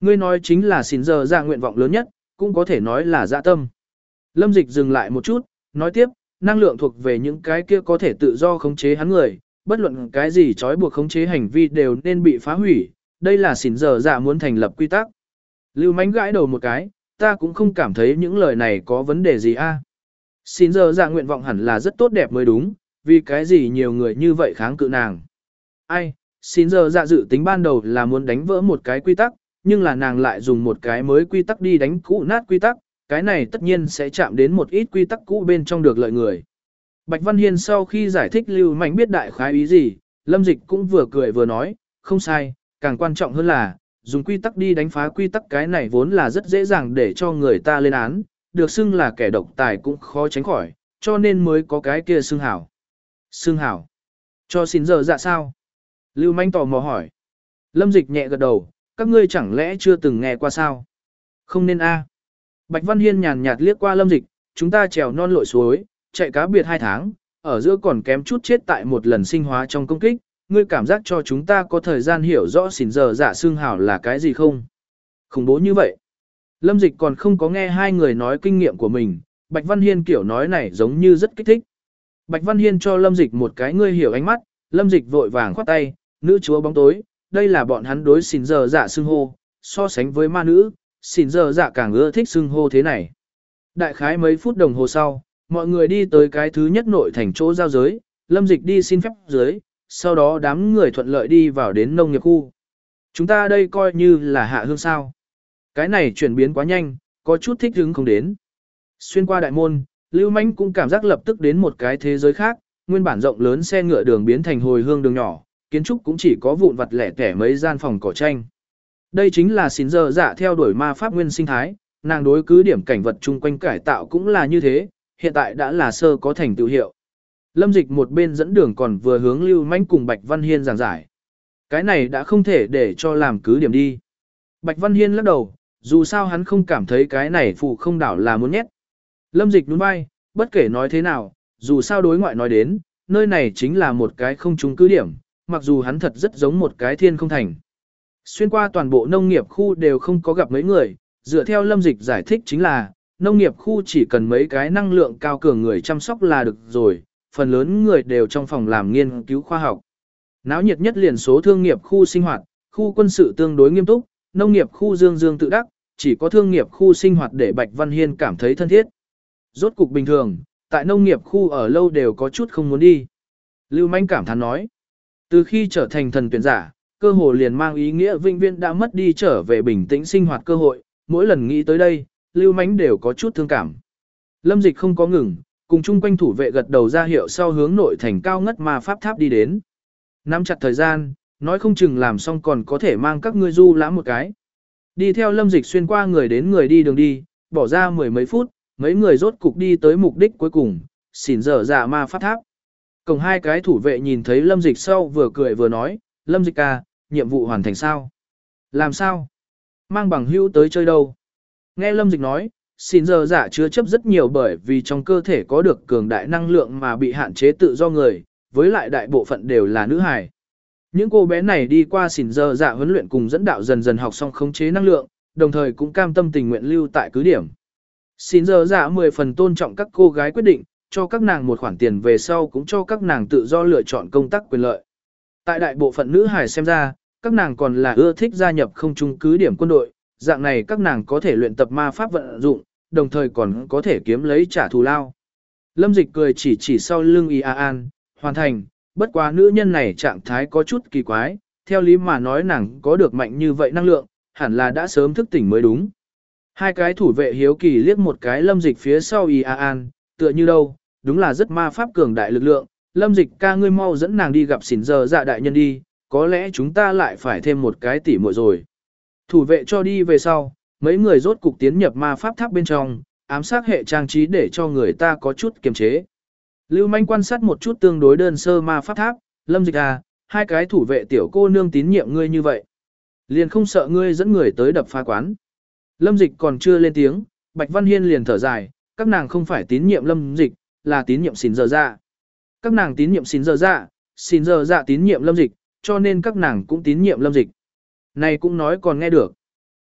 A: Ngươi nói chính là xin giờ dạ nguyện vọng lớn nhất, cũng có thể nói là dạ tâm. Lâm Dịch dừng lại một chút, nói tiếp, năng lượng thuộc về những cái kia có thể tự do khống chế hắn người, bất luận cái gì trói buộc khống chế hành vi đều nên bị phá hủy, đây là xỉn giờ dạ muốn thành lập quy tắc. Lưu Mánh gãi đầu một cái, ta cũng không cảm thấy những lời này có vấn đề gì a. À. Xỉn giờ dạ nguyện vọng hẳn là rất tốt đẹp mới đúng, vì cái gì nhiều người như vậy kháng cự nàng. Ai, xỉn giờ dạ dự tính ban đầu là muốn đánh vỡ một cái quy tắc, nhưng là nàng lại dùng một cái mới quy tắc đi đánh cũ nát quy tắc, cái này tất nhiên sẽ chạm đến một ít quy tắc cũ bên trong được lợi người. Bạch Văn Hiên sau khi giải thích Lưu Mạnh biết đại khái ý gì, Lâm Dịch cũng vừa cười vừa nói, không sai, càng quan trọng hơn là, dùng quy tắc đi đánh phá quy tắc cái này vốn là rất dễ dàng để cho người ta lên án, được xưng là kẻ độc tài cũng khó tránh khỏi, cho nên mới có cái kia xưng hảo. Xưng hảo? Cho xin giờ dạ sao? Lưu Mạnh tò mò hỏi. Lâm Dịch nhẹ gật đầu, các ngươi chẳng lẽ chưa từng nghe qua sao? Không nên a. Bạch Văn Hiên nhàn nhạt liếc qua Lâm Dịch, chúng ta trèo non lội suối, chạy cá biệt hai tháng, ở giữa còn kém chút chết tại một lần sinh hóa trong công kích, ngươi cảm giác cho chúng ta có thời gian hiểu rõ xỉn giờ dạ xương hào là cái gì không? Khủng bố như vậy. Lâm Dịch còn không có nghe hai người nói kinh nghiệm của mình, Bạch Văn Hiên kiểu nói này giống như rất kích thích. Bạch Văn Hiên cho Lâm Dịch một cái ngươi hiểu ánh mắt, Lâm Dịch vội vàng khoát tay, nữ chúa bóng tối, đây là bọn hắn đối xỉn giờ dạ xưng hô, so sánh với ma nữ, xỉn giờ dạ càng ưa thích xưng hô thế này. Đại khái mấy phút đồng hồ sau, mọi người đi tới cái thứ nhất nội thành chỗ giao giới, Lâm Dịch đi xin phép dưới, sau đó đám người thuận lợi đi vào đến nông nghiệp khu. Chúng ta đây coi như là hạ hương sao. Cái này chuyển biến quá nhanh, có chút thích hứng không đến. Xuyên qua đại môn, Lưu Manh cũng cảm giác lập tức đến một cái thế giới khác, nguyên bản rộng lớn xe ngựa đường biến thành hồi hương đường nhỏ, kiến trúc cũng chỉ có vụn vặt lẻ tẻ mấy gian phòng cỏ tranh. Đây chính là xỉn giờ dạ theo đuổi ma pháp nguyên sinh thái, nàng đối cứ điểm cảnh vật chung quanh cải tạo cũng là như thế, hiện tại đã là sơ có thành tựu hiệu. Lâm Dịch một bên dẫn đường còn vừa hướng Lưu Manh cùng Bạch Văn Hiên giảng giải. Cái này đã không thể để cho làm cứ điểm đi. Bạch Văn Hiên lắc đầu, dù sao hắn không cảm thấy cái này phụ không đảo là muốn nhét. Lâm Dịch nhún vai, bất kể nói thế nào, dù sao đối ngoại nói đến, nơi này chính là một cái không trúng cứ điểm, mặc dù hắn thật rất giống một cái thiên không thành. Xuyên qua toàn bộ nông nghiệp khu đều không có gặp mấy người, dựa theo Lâm Dịch giải thích chính là, nông nghiệp khu chỉ cần mấy cái năng lượng cao cường người chăm sóc là được rồi, phần lớn người đều trong phòng làm nghiên cứu khoa học. Náo nhiệt nhất liền số thương nghiệp khu sinh hoạt, khu quân sự tương đối nghiêm túc, nông nghiệp khu dương dương tự đắc, chỉ có thương nghiệp khu sinh hoạt để Bạch Văn Hiên cảm thấy thân thiết. Rốt cục bình thường, tại nông nghiệp khu ở lâu đều có chút không muốn đi. Lưu Manh cảm thán nói, từ khi trở thành thần tuyển giả, cơ hội liền mang ý nghĩa vĩnh viễn đã mất đi trở về bình tĩnh sinh hoạt cơ hội, mỗi lần nghĩ tới đây, Lưu Mánh đều có chút thương cảm. Lâm Dịch không có ngừng, cùng chung quanh thủ vệ gật đầu ra hiệu sau hướng nội thành cao ngất ma pháp tháp đi đến. Nắm chặt thời gian, nói không chừng làm xong còn có thể mang các ngươi du lãm một cái. Đi theo Lâm Dịch xuyên qua người đến người đi đường đi, bỏ ra mười mấy phút, mấy người rốt cục đi tới mục đích cuối cùng, xỉn dở dạ ma pháp tháp. Cổng hai cái thủ vệ nhìn thấy Lâm Dịch sau vừa cười vừa nói, Lâm Dịch ca, nhiệm vụ hoàn thành sao? Làm sao? Mang bằng hữu tới chơi đâu? Nghe Lâm Dịch nói, xỉn dở dạ chứa chấp rất nhiều bởi vì trong cơ thể có được cường đại năng lượng mà bị hạn chế tự do người, với lại đại bộ phận đều là nữ hài. Những cô bé này đi qua xỉn dở dạ huấn luyện cùng dẫn đạo dần dần học xong khống chế năng lượng, đồng thời cũng cam tâm tình nguyện lưu tại cứ điểm. Xỉn dở dạ mười phần tôn trọng các cô gái quyết định, cho các nàng một khoản tiền về sau cũng cho các nàng tự do lựa chọn công tác quyền lợi. Tại đại bộ phận nữ hài xem ra, các nàng còn là ưa thích gia nhập không trung cứ điểm quân đội, dạng này các nàng có thể luyện tập ma pháp vận dụng, đồng thời còn có thể kiếm lấy trả thù lao. Lâm Dịch cười chỉ chỉ sau lưng Y A An, hoàn thành, bất quá nữ nhân này trạng thái có chút kỳ quái, theo lý mà nói nàng có được mạnh như vậy năng lượng, hẳn là đã sớm thức tỉnh mới đúng. Hai cái thủ vệ hiếu kỳ liếc một cái Lâm Dịch phía sau Y A An, tựa như đâu, đúng là rất ma pháp cường đại lực lượng, Lâm Dịch ca ngươi mau dẫn nàng đi gặp xỉn giờ dạ đại nhân đi, có lẽ chúng ta lại phải thêm một cái tỉ muội rồi. Thủ vệ cho đi về sau, mấy người rốt cục tiến nhập ma pháp tháp bên trong, ám sát hệ trang trí để cho người ta có chút kiềm chế. Lưu Manh quan sát một chút tương đối đơn sơ ma pháp tháp, Lâm Dịch à, hai cái thủ vệ tiểu cô nương tín nhiệm ngươi như vậy. Liền không sợ ngươi dẫn người tới đập phá quán. Lâm Dịch còn chưa lên tiếng, Bạch Văn Hiên liền thở dài, các nàng không phải tín nhiệm Lâm Dịch, là tín nhiệm xỉn giờ dạ. Các nàng tín nhiệm xỉn giờ dạ, xỉn giờ dạ tín nhiệm Lâm Dịch, cho nên các nàng cũng tín nhiệm Lâm Dịch. Này cũng nói còn nghe được.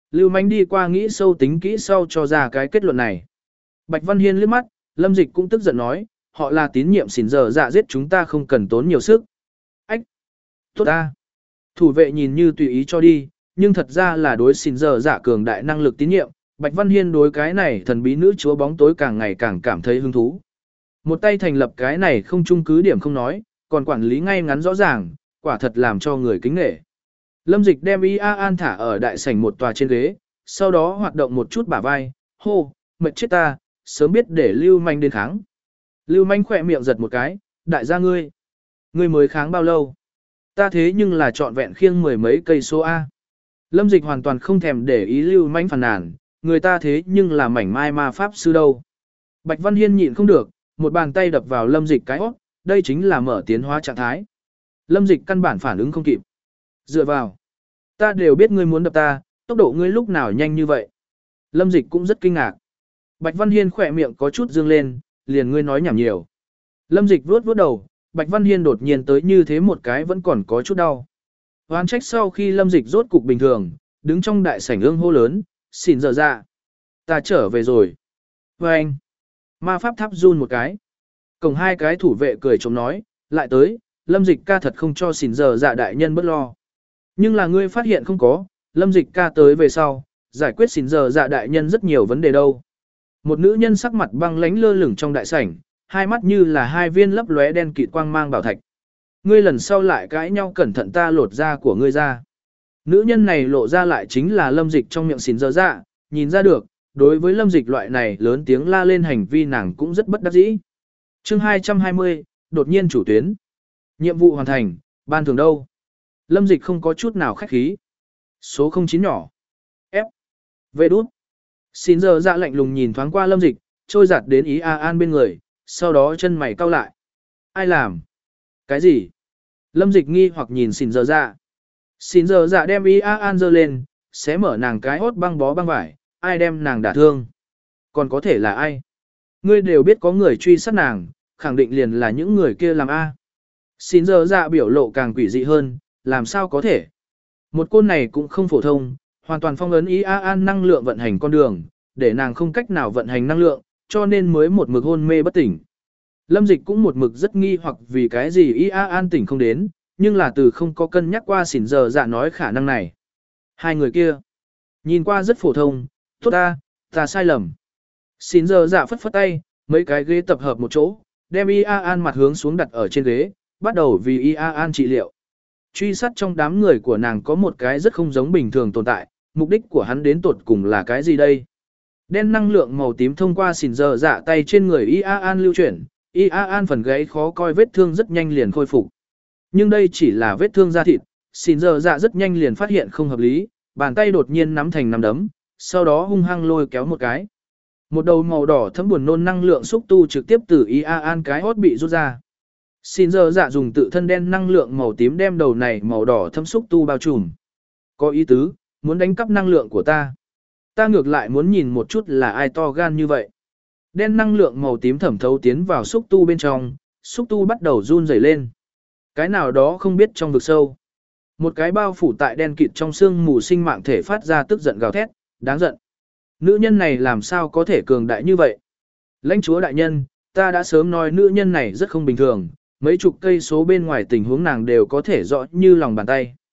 B: Lưu Mánh đi qua nghĩ sâu tính kỹ sau cho ra cái kết luận này. Bạch Văn Hiên liếc mắt, Lâm Dịch cũng tức giận nói, họ là tín nhiệm xỉn giờ dạ giết chúng ta không cần tốn nhiều sức. Ách! Tốt ta! Thủ vệ nhìn như tùy ý cho đi, nhưng thật ra là đối xỉn giờ dạ cường đại năng lực tín nhiệm. Bạch Văn Hiên đối cái này thần bí nữ chúa bóng tối càng ngày càng cảm thấy hứng thú. Một tay thành lập cái này không chung cứ điểm không nói, còn quản lý ngay ngắn rõ ràng, quả thật làm cho người kính nể. Lâm Dịch đem Y A An thả ở đại sảnh một tòa trên ghế, sau đó hoạt động một chút bả vai, hô, mệt chết ta, sớm biết để Lưu Manh đến kháng. Lưu Manh khỏe miệng giật một cái, đại gia ngươi. Ngươi mới kháng bao lâu? Ta thế nhưng là trọn vẹn khiêng mười mấy cây số A. Lâm Dịch hoàn toàn không thèm để ý Lưu Manh phàn nàn, người ta thế nhưng là mảnh mai ma pháp sư đâu. Bạch Văn Hiên nhịn không được, một bàn tay đập vào Lâm Dịch cái hót, đây chính là mở tiến hóa trạng thái. Lâm Dịch căn bản phản ứng không kịp. Dựa vào. Ta đều biết ngươi muốn đập ta, tốc độ ngươi lúc nào nhanh như vậy. Lâm Dịch cũng rất kinh ngạc. Bạch Văn Hiên khỏe miệng có chút dương lên, liền ngươi nói nhảm nhiều. Lâm Dịch vuốt vuốt đầu, Bạch Văn Hiên đột nhiên tới như thế một cái vẫn còn có chút đau. Hoán trách sau khi Lâm Dịch rốt cục bình thường, đứng trong đại sảnh ương hô lớn, xỉn giờ dạ. Ta trở về rồi. Và anh. Ma pháp tháp run một cái. Cổng hai cái thủ vệ cười chống nói, lại tới, Lâm Dịch ca thật không cho xỉn giờ dạ đại nhân bất lo. Nhưng là ngươi phát hiện không có, Lâm Dịch ca tới về sau, giải quyết xỉn giờ dạ đại nhân rất nhiều vấn đề đâu. Một nữ nhân sắc mặt băng lánh lơ lửng trong đại sảnh, hai mắt như là hai viên lấp lóe đen kịt quang mang bảo thạch. Ngươi lần sau lại cãi nhau cẩn thận ta lột da của ngươi ra. Nữ nhân này lộ ra lại chính là Lâm Dịch trong miệng xỉn giờ dạ, nhìn ra được, đối với Lâm Dịch loại này lớn tiếng la lên hành vi nàng cũng rất bất đắc dĩ. Chương hai trăm hai mươi, đột nhiên chủ tuyến. Nhiệm vụ hoàn thành, ban thưởng đâu? Lâm Dịch không có chút nào khách khí. Số không chín nhỏ. F. V đút. Xin giờ dạ lạnh lùng nhìn thoáng qua Lâm Dịch, trôi giặt đến ý A An bên người, sau đó chân mày cau lại. Ai làm? Cái gì? Lâm Dịch nghi hoặc nhìn xin giờ dạ. Xin giờ dạ đem ý A An giơ lên, xé mở nàng cái hốt băng bó băng vải, ai đem nàng đả thương? Còn có thể là ai? Ngươi đều biết có người truy sát nàng, khẳng định liền là những người kia làm A. Xin giờ dạ biểu lộ càng quỷ dị hơn, làm sao có thể? Một côn này cũng không phổ thông, hoàn toàn phong ấn ý A An năng lượng vận hành con đường, để nàng không cách nào vận hành năng lượng, cho nên mới một mực hôn mê bất tỉnh. Lâm Dịch cũng một mực rất nghi hoặc vì cái gì ý A An tỉnh không đến, nhưng là từ không có cân nhắc qua xỉn giờ dạ nói khả năng này. Hai người kia, nhìn qua rất phổ thông, tốt ta, ta sai lầm. Xỉn giờ dạ phất phất tay, mấy cái ghế tập hợp một chỗ, đem ý A An mặt hướng xuống đặt ở trên ghế, bắt đầu vì ý A An trị liệu. Truy sát trong đám người của nàng có một cái rất không giống bình thường tồn tại, mục đích của hắn đến tột cùng là cái gì đây? Đen năng lượng màu tím thông qua xỉn giờ dạ tay trên người I A An lưu chuyển, I A An phần gáy khó coi vết thương rất nhanh liền khôi phục. Nhưng đây chỉ là vết thương da thịt, xỉn giờ dạ rất nhanh liền phát hiện không hợp lý, bàn tay đột nhiên nắm thành nắm đấm, sau đó hung hăng lôi kéo một cái. Một đầu màu đỏ thấm buồn nôn năng lượng xúc tu trực tiếp từ I A An cái hốt bị rút ra. Xin giờ dạ dùng tự thân đen năng lượng màu tím đem đầu này màu đỏ thâm xúc tu bao trùm. Có ý tứ, muốn đánh cắp năng lượng của ta. Ta ngược lại muốn nhìn một chút là ai to gan như vậy. Đen năng lượng màu tím thẩm thấu tiến vào xúc tu bên trong, xúc tu bắt đầu run rẩy lên. Cái nào đó không biết trong vực sâu. Một cái bao phủ tại đen kịt trong xương mù sinh mạng thể phát ra tức giận gào thét, đáng giận. Nữ nhân này làm sao có thể cường đại như vậy? Lãnh chúa đại nhân, ta đã sớm nói nữ nhân này rất không bình thường. Mấy chục cây số bên ngoài tình huống nàng đều có thể rõ như lòng bàn tay.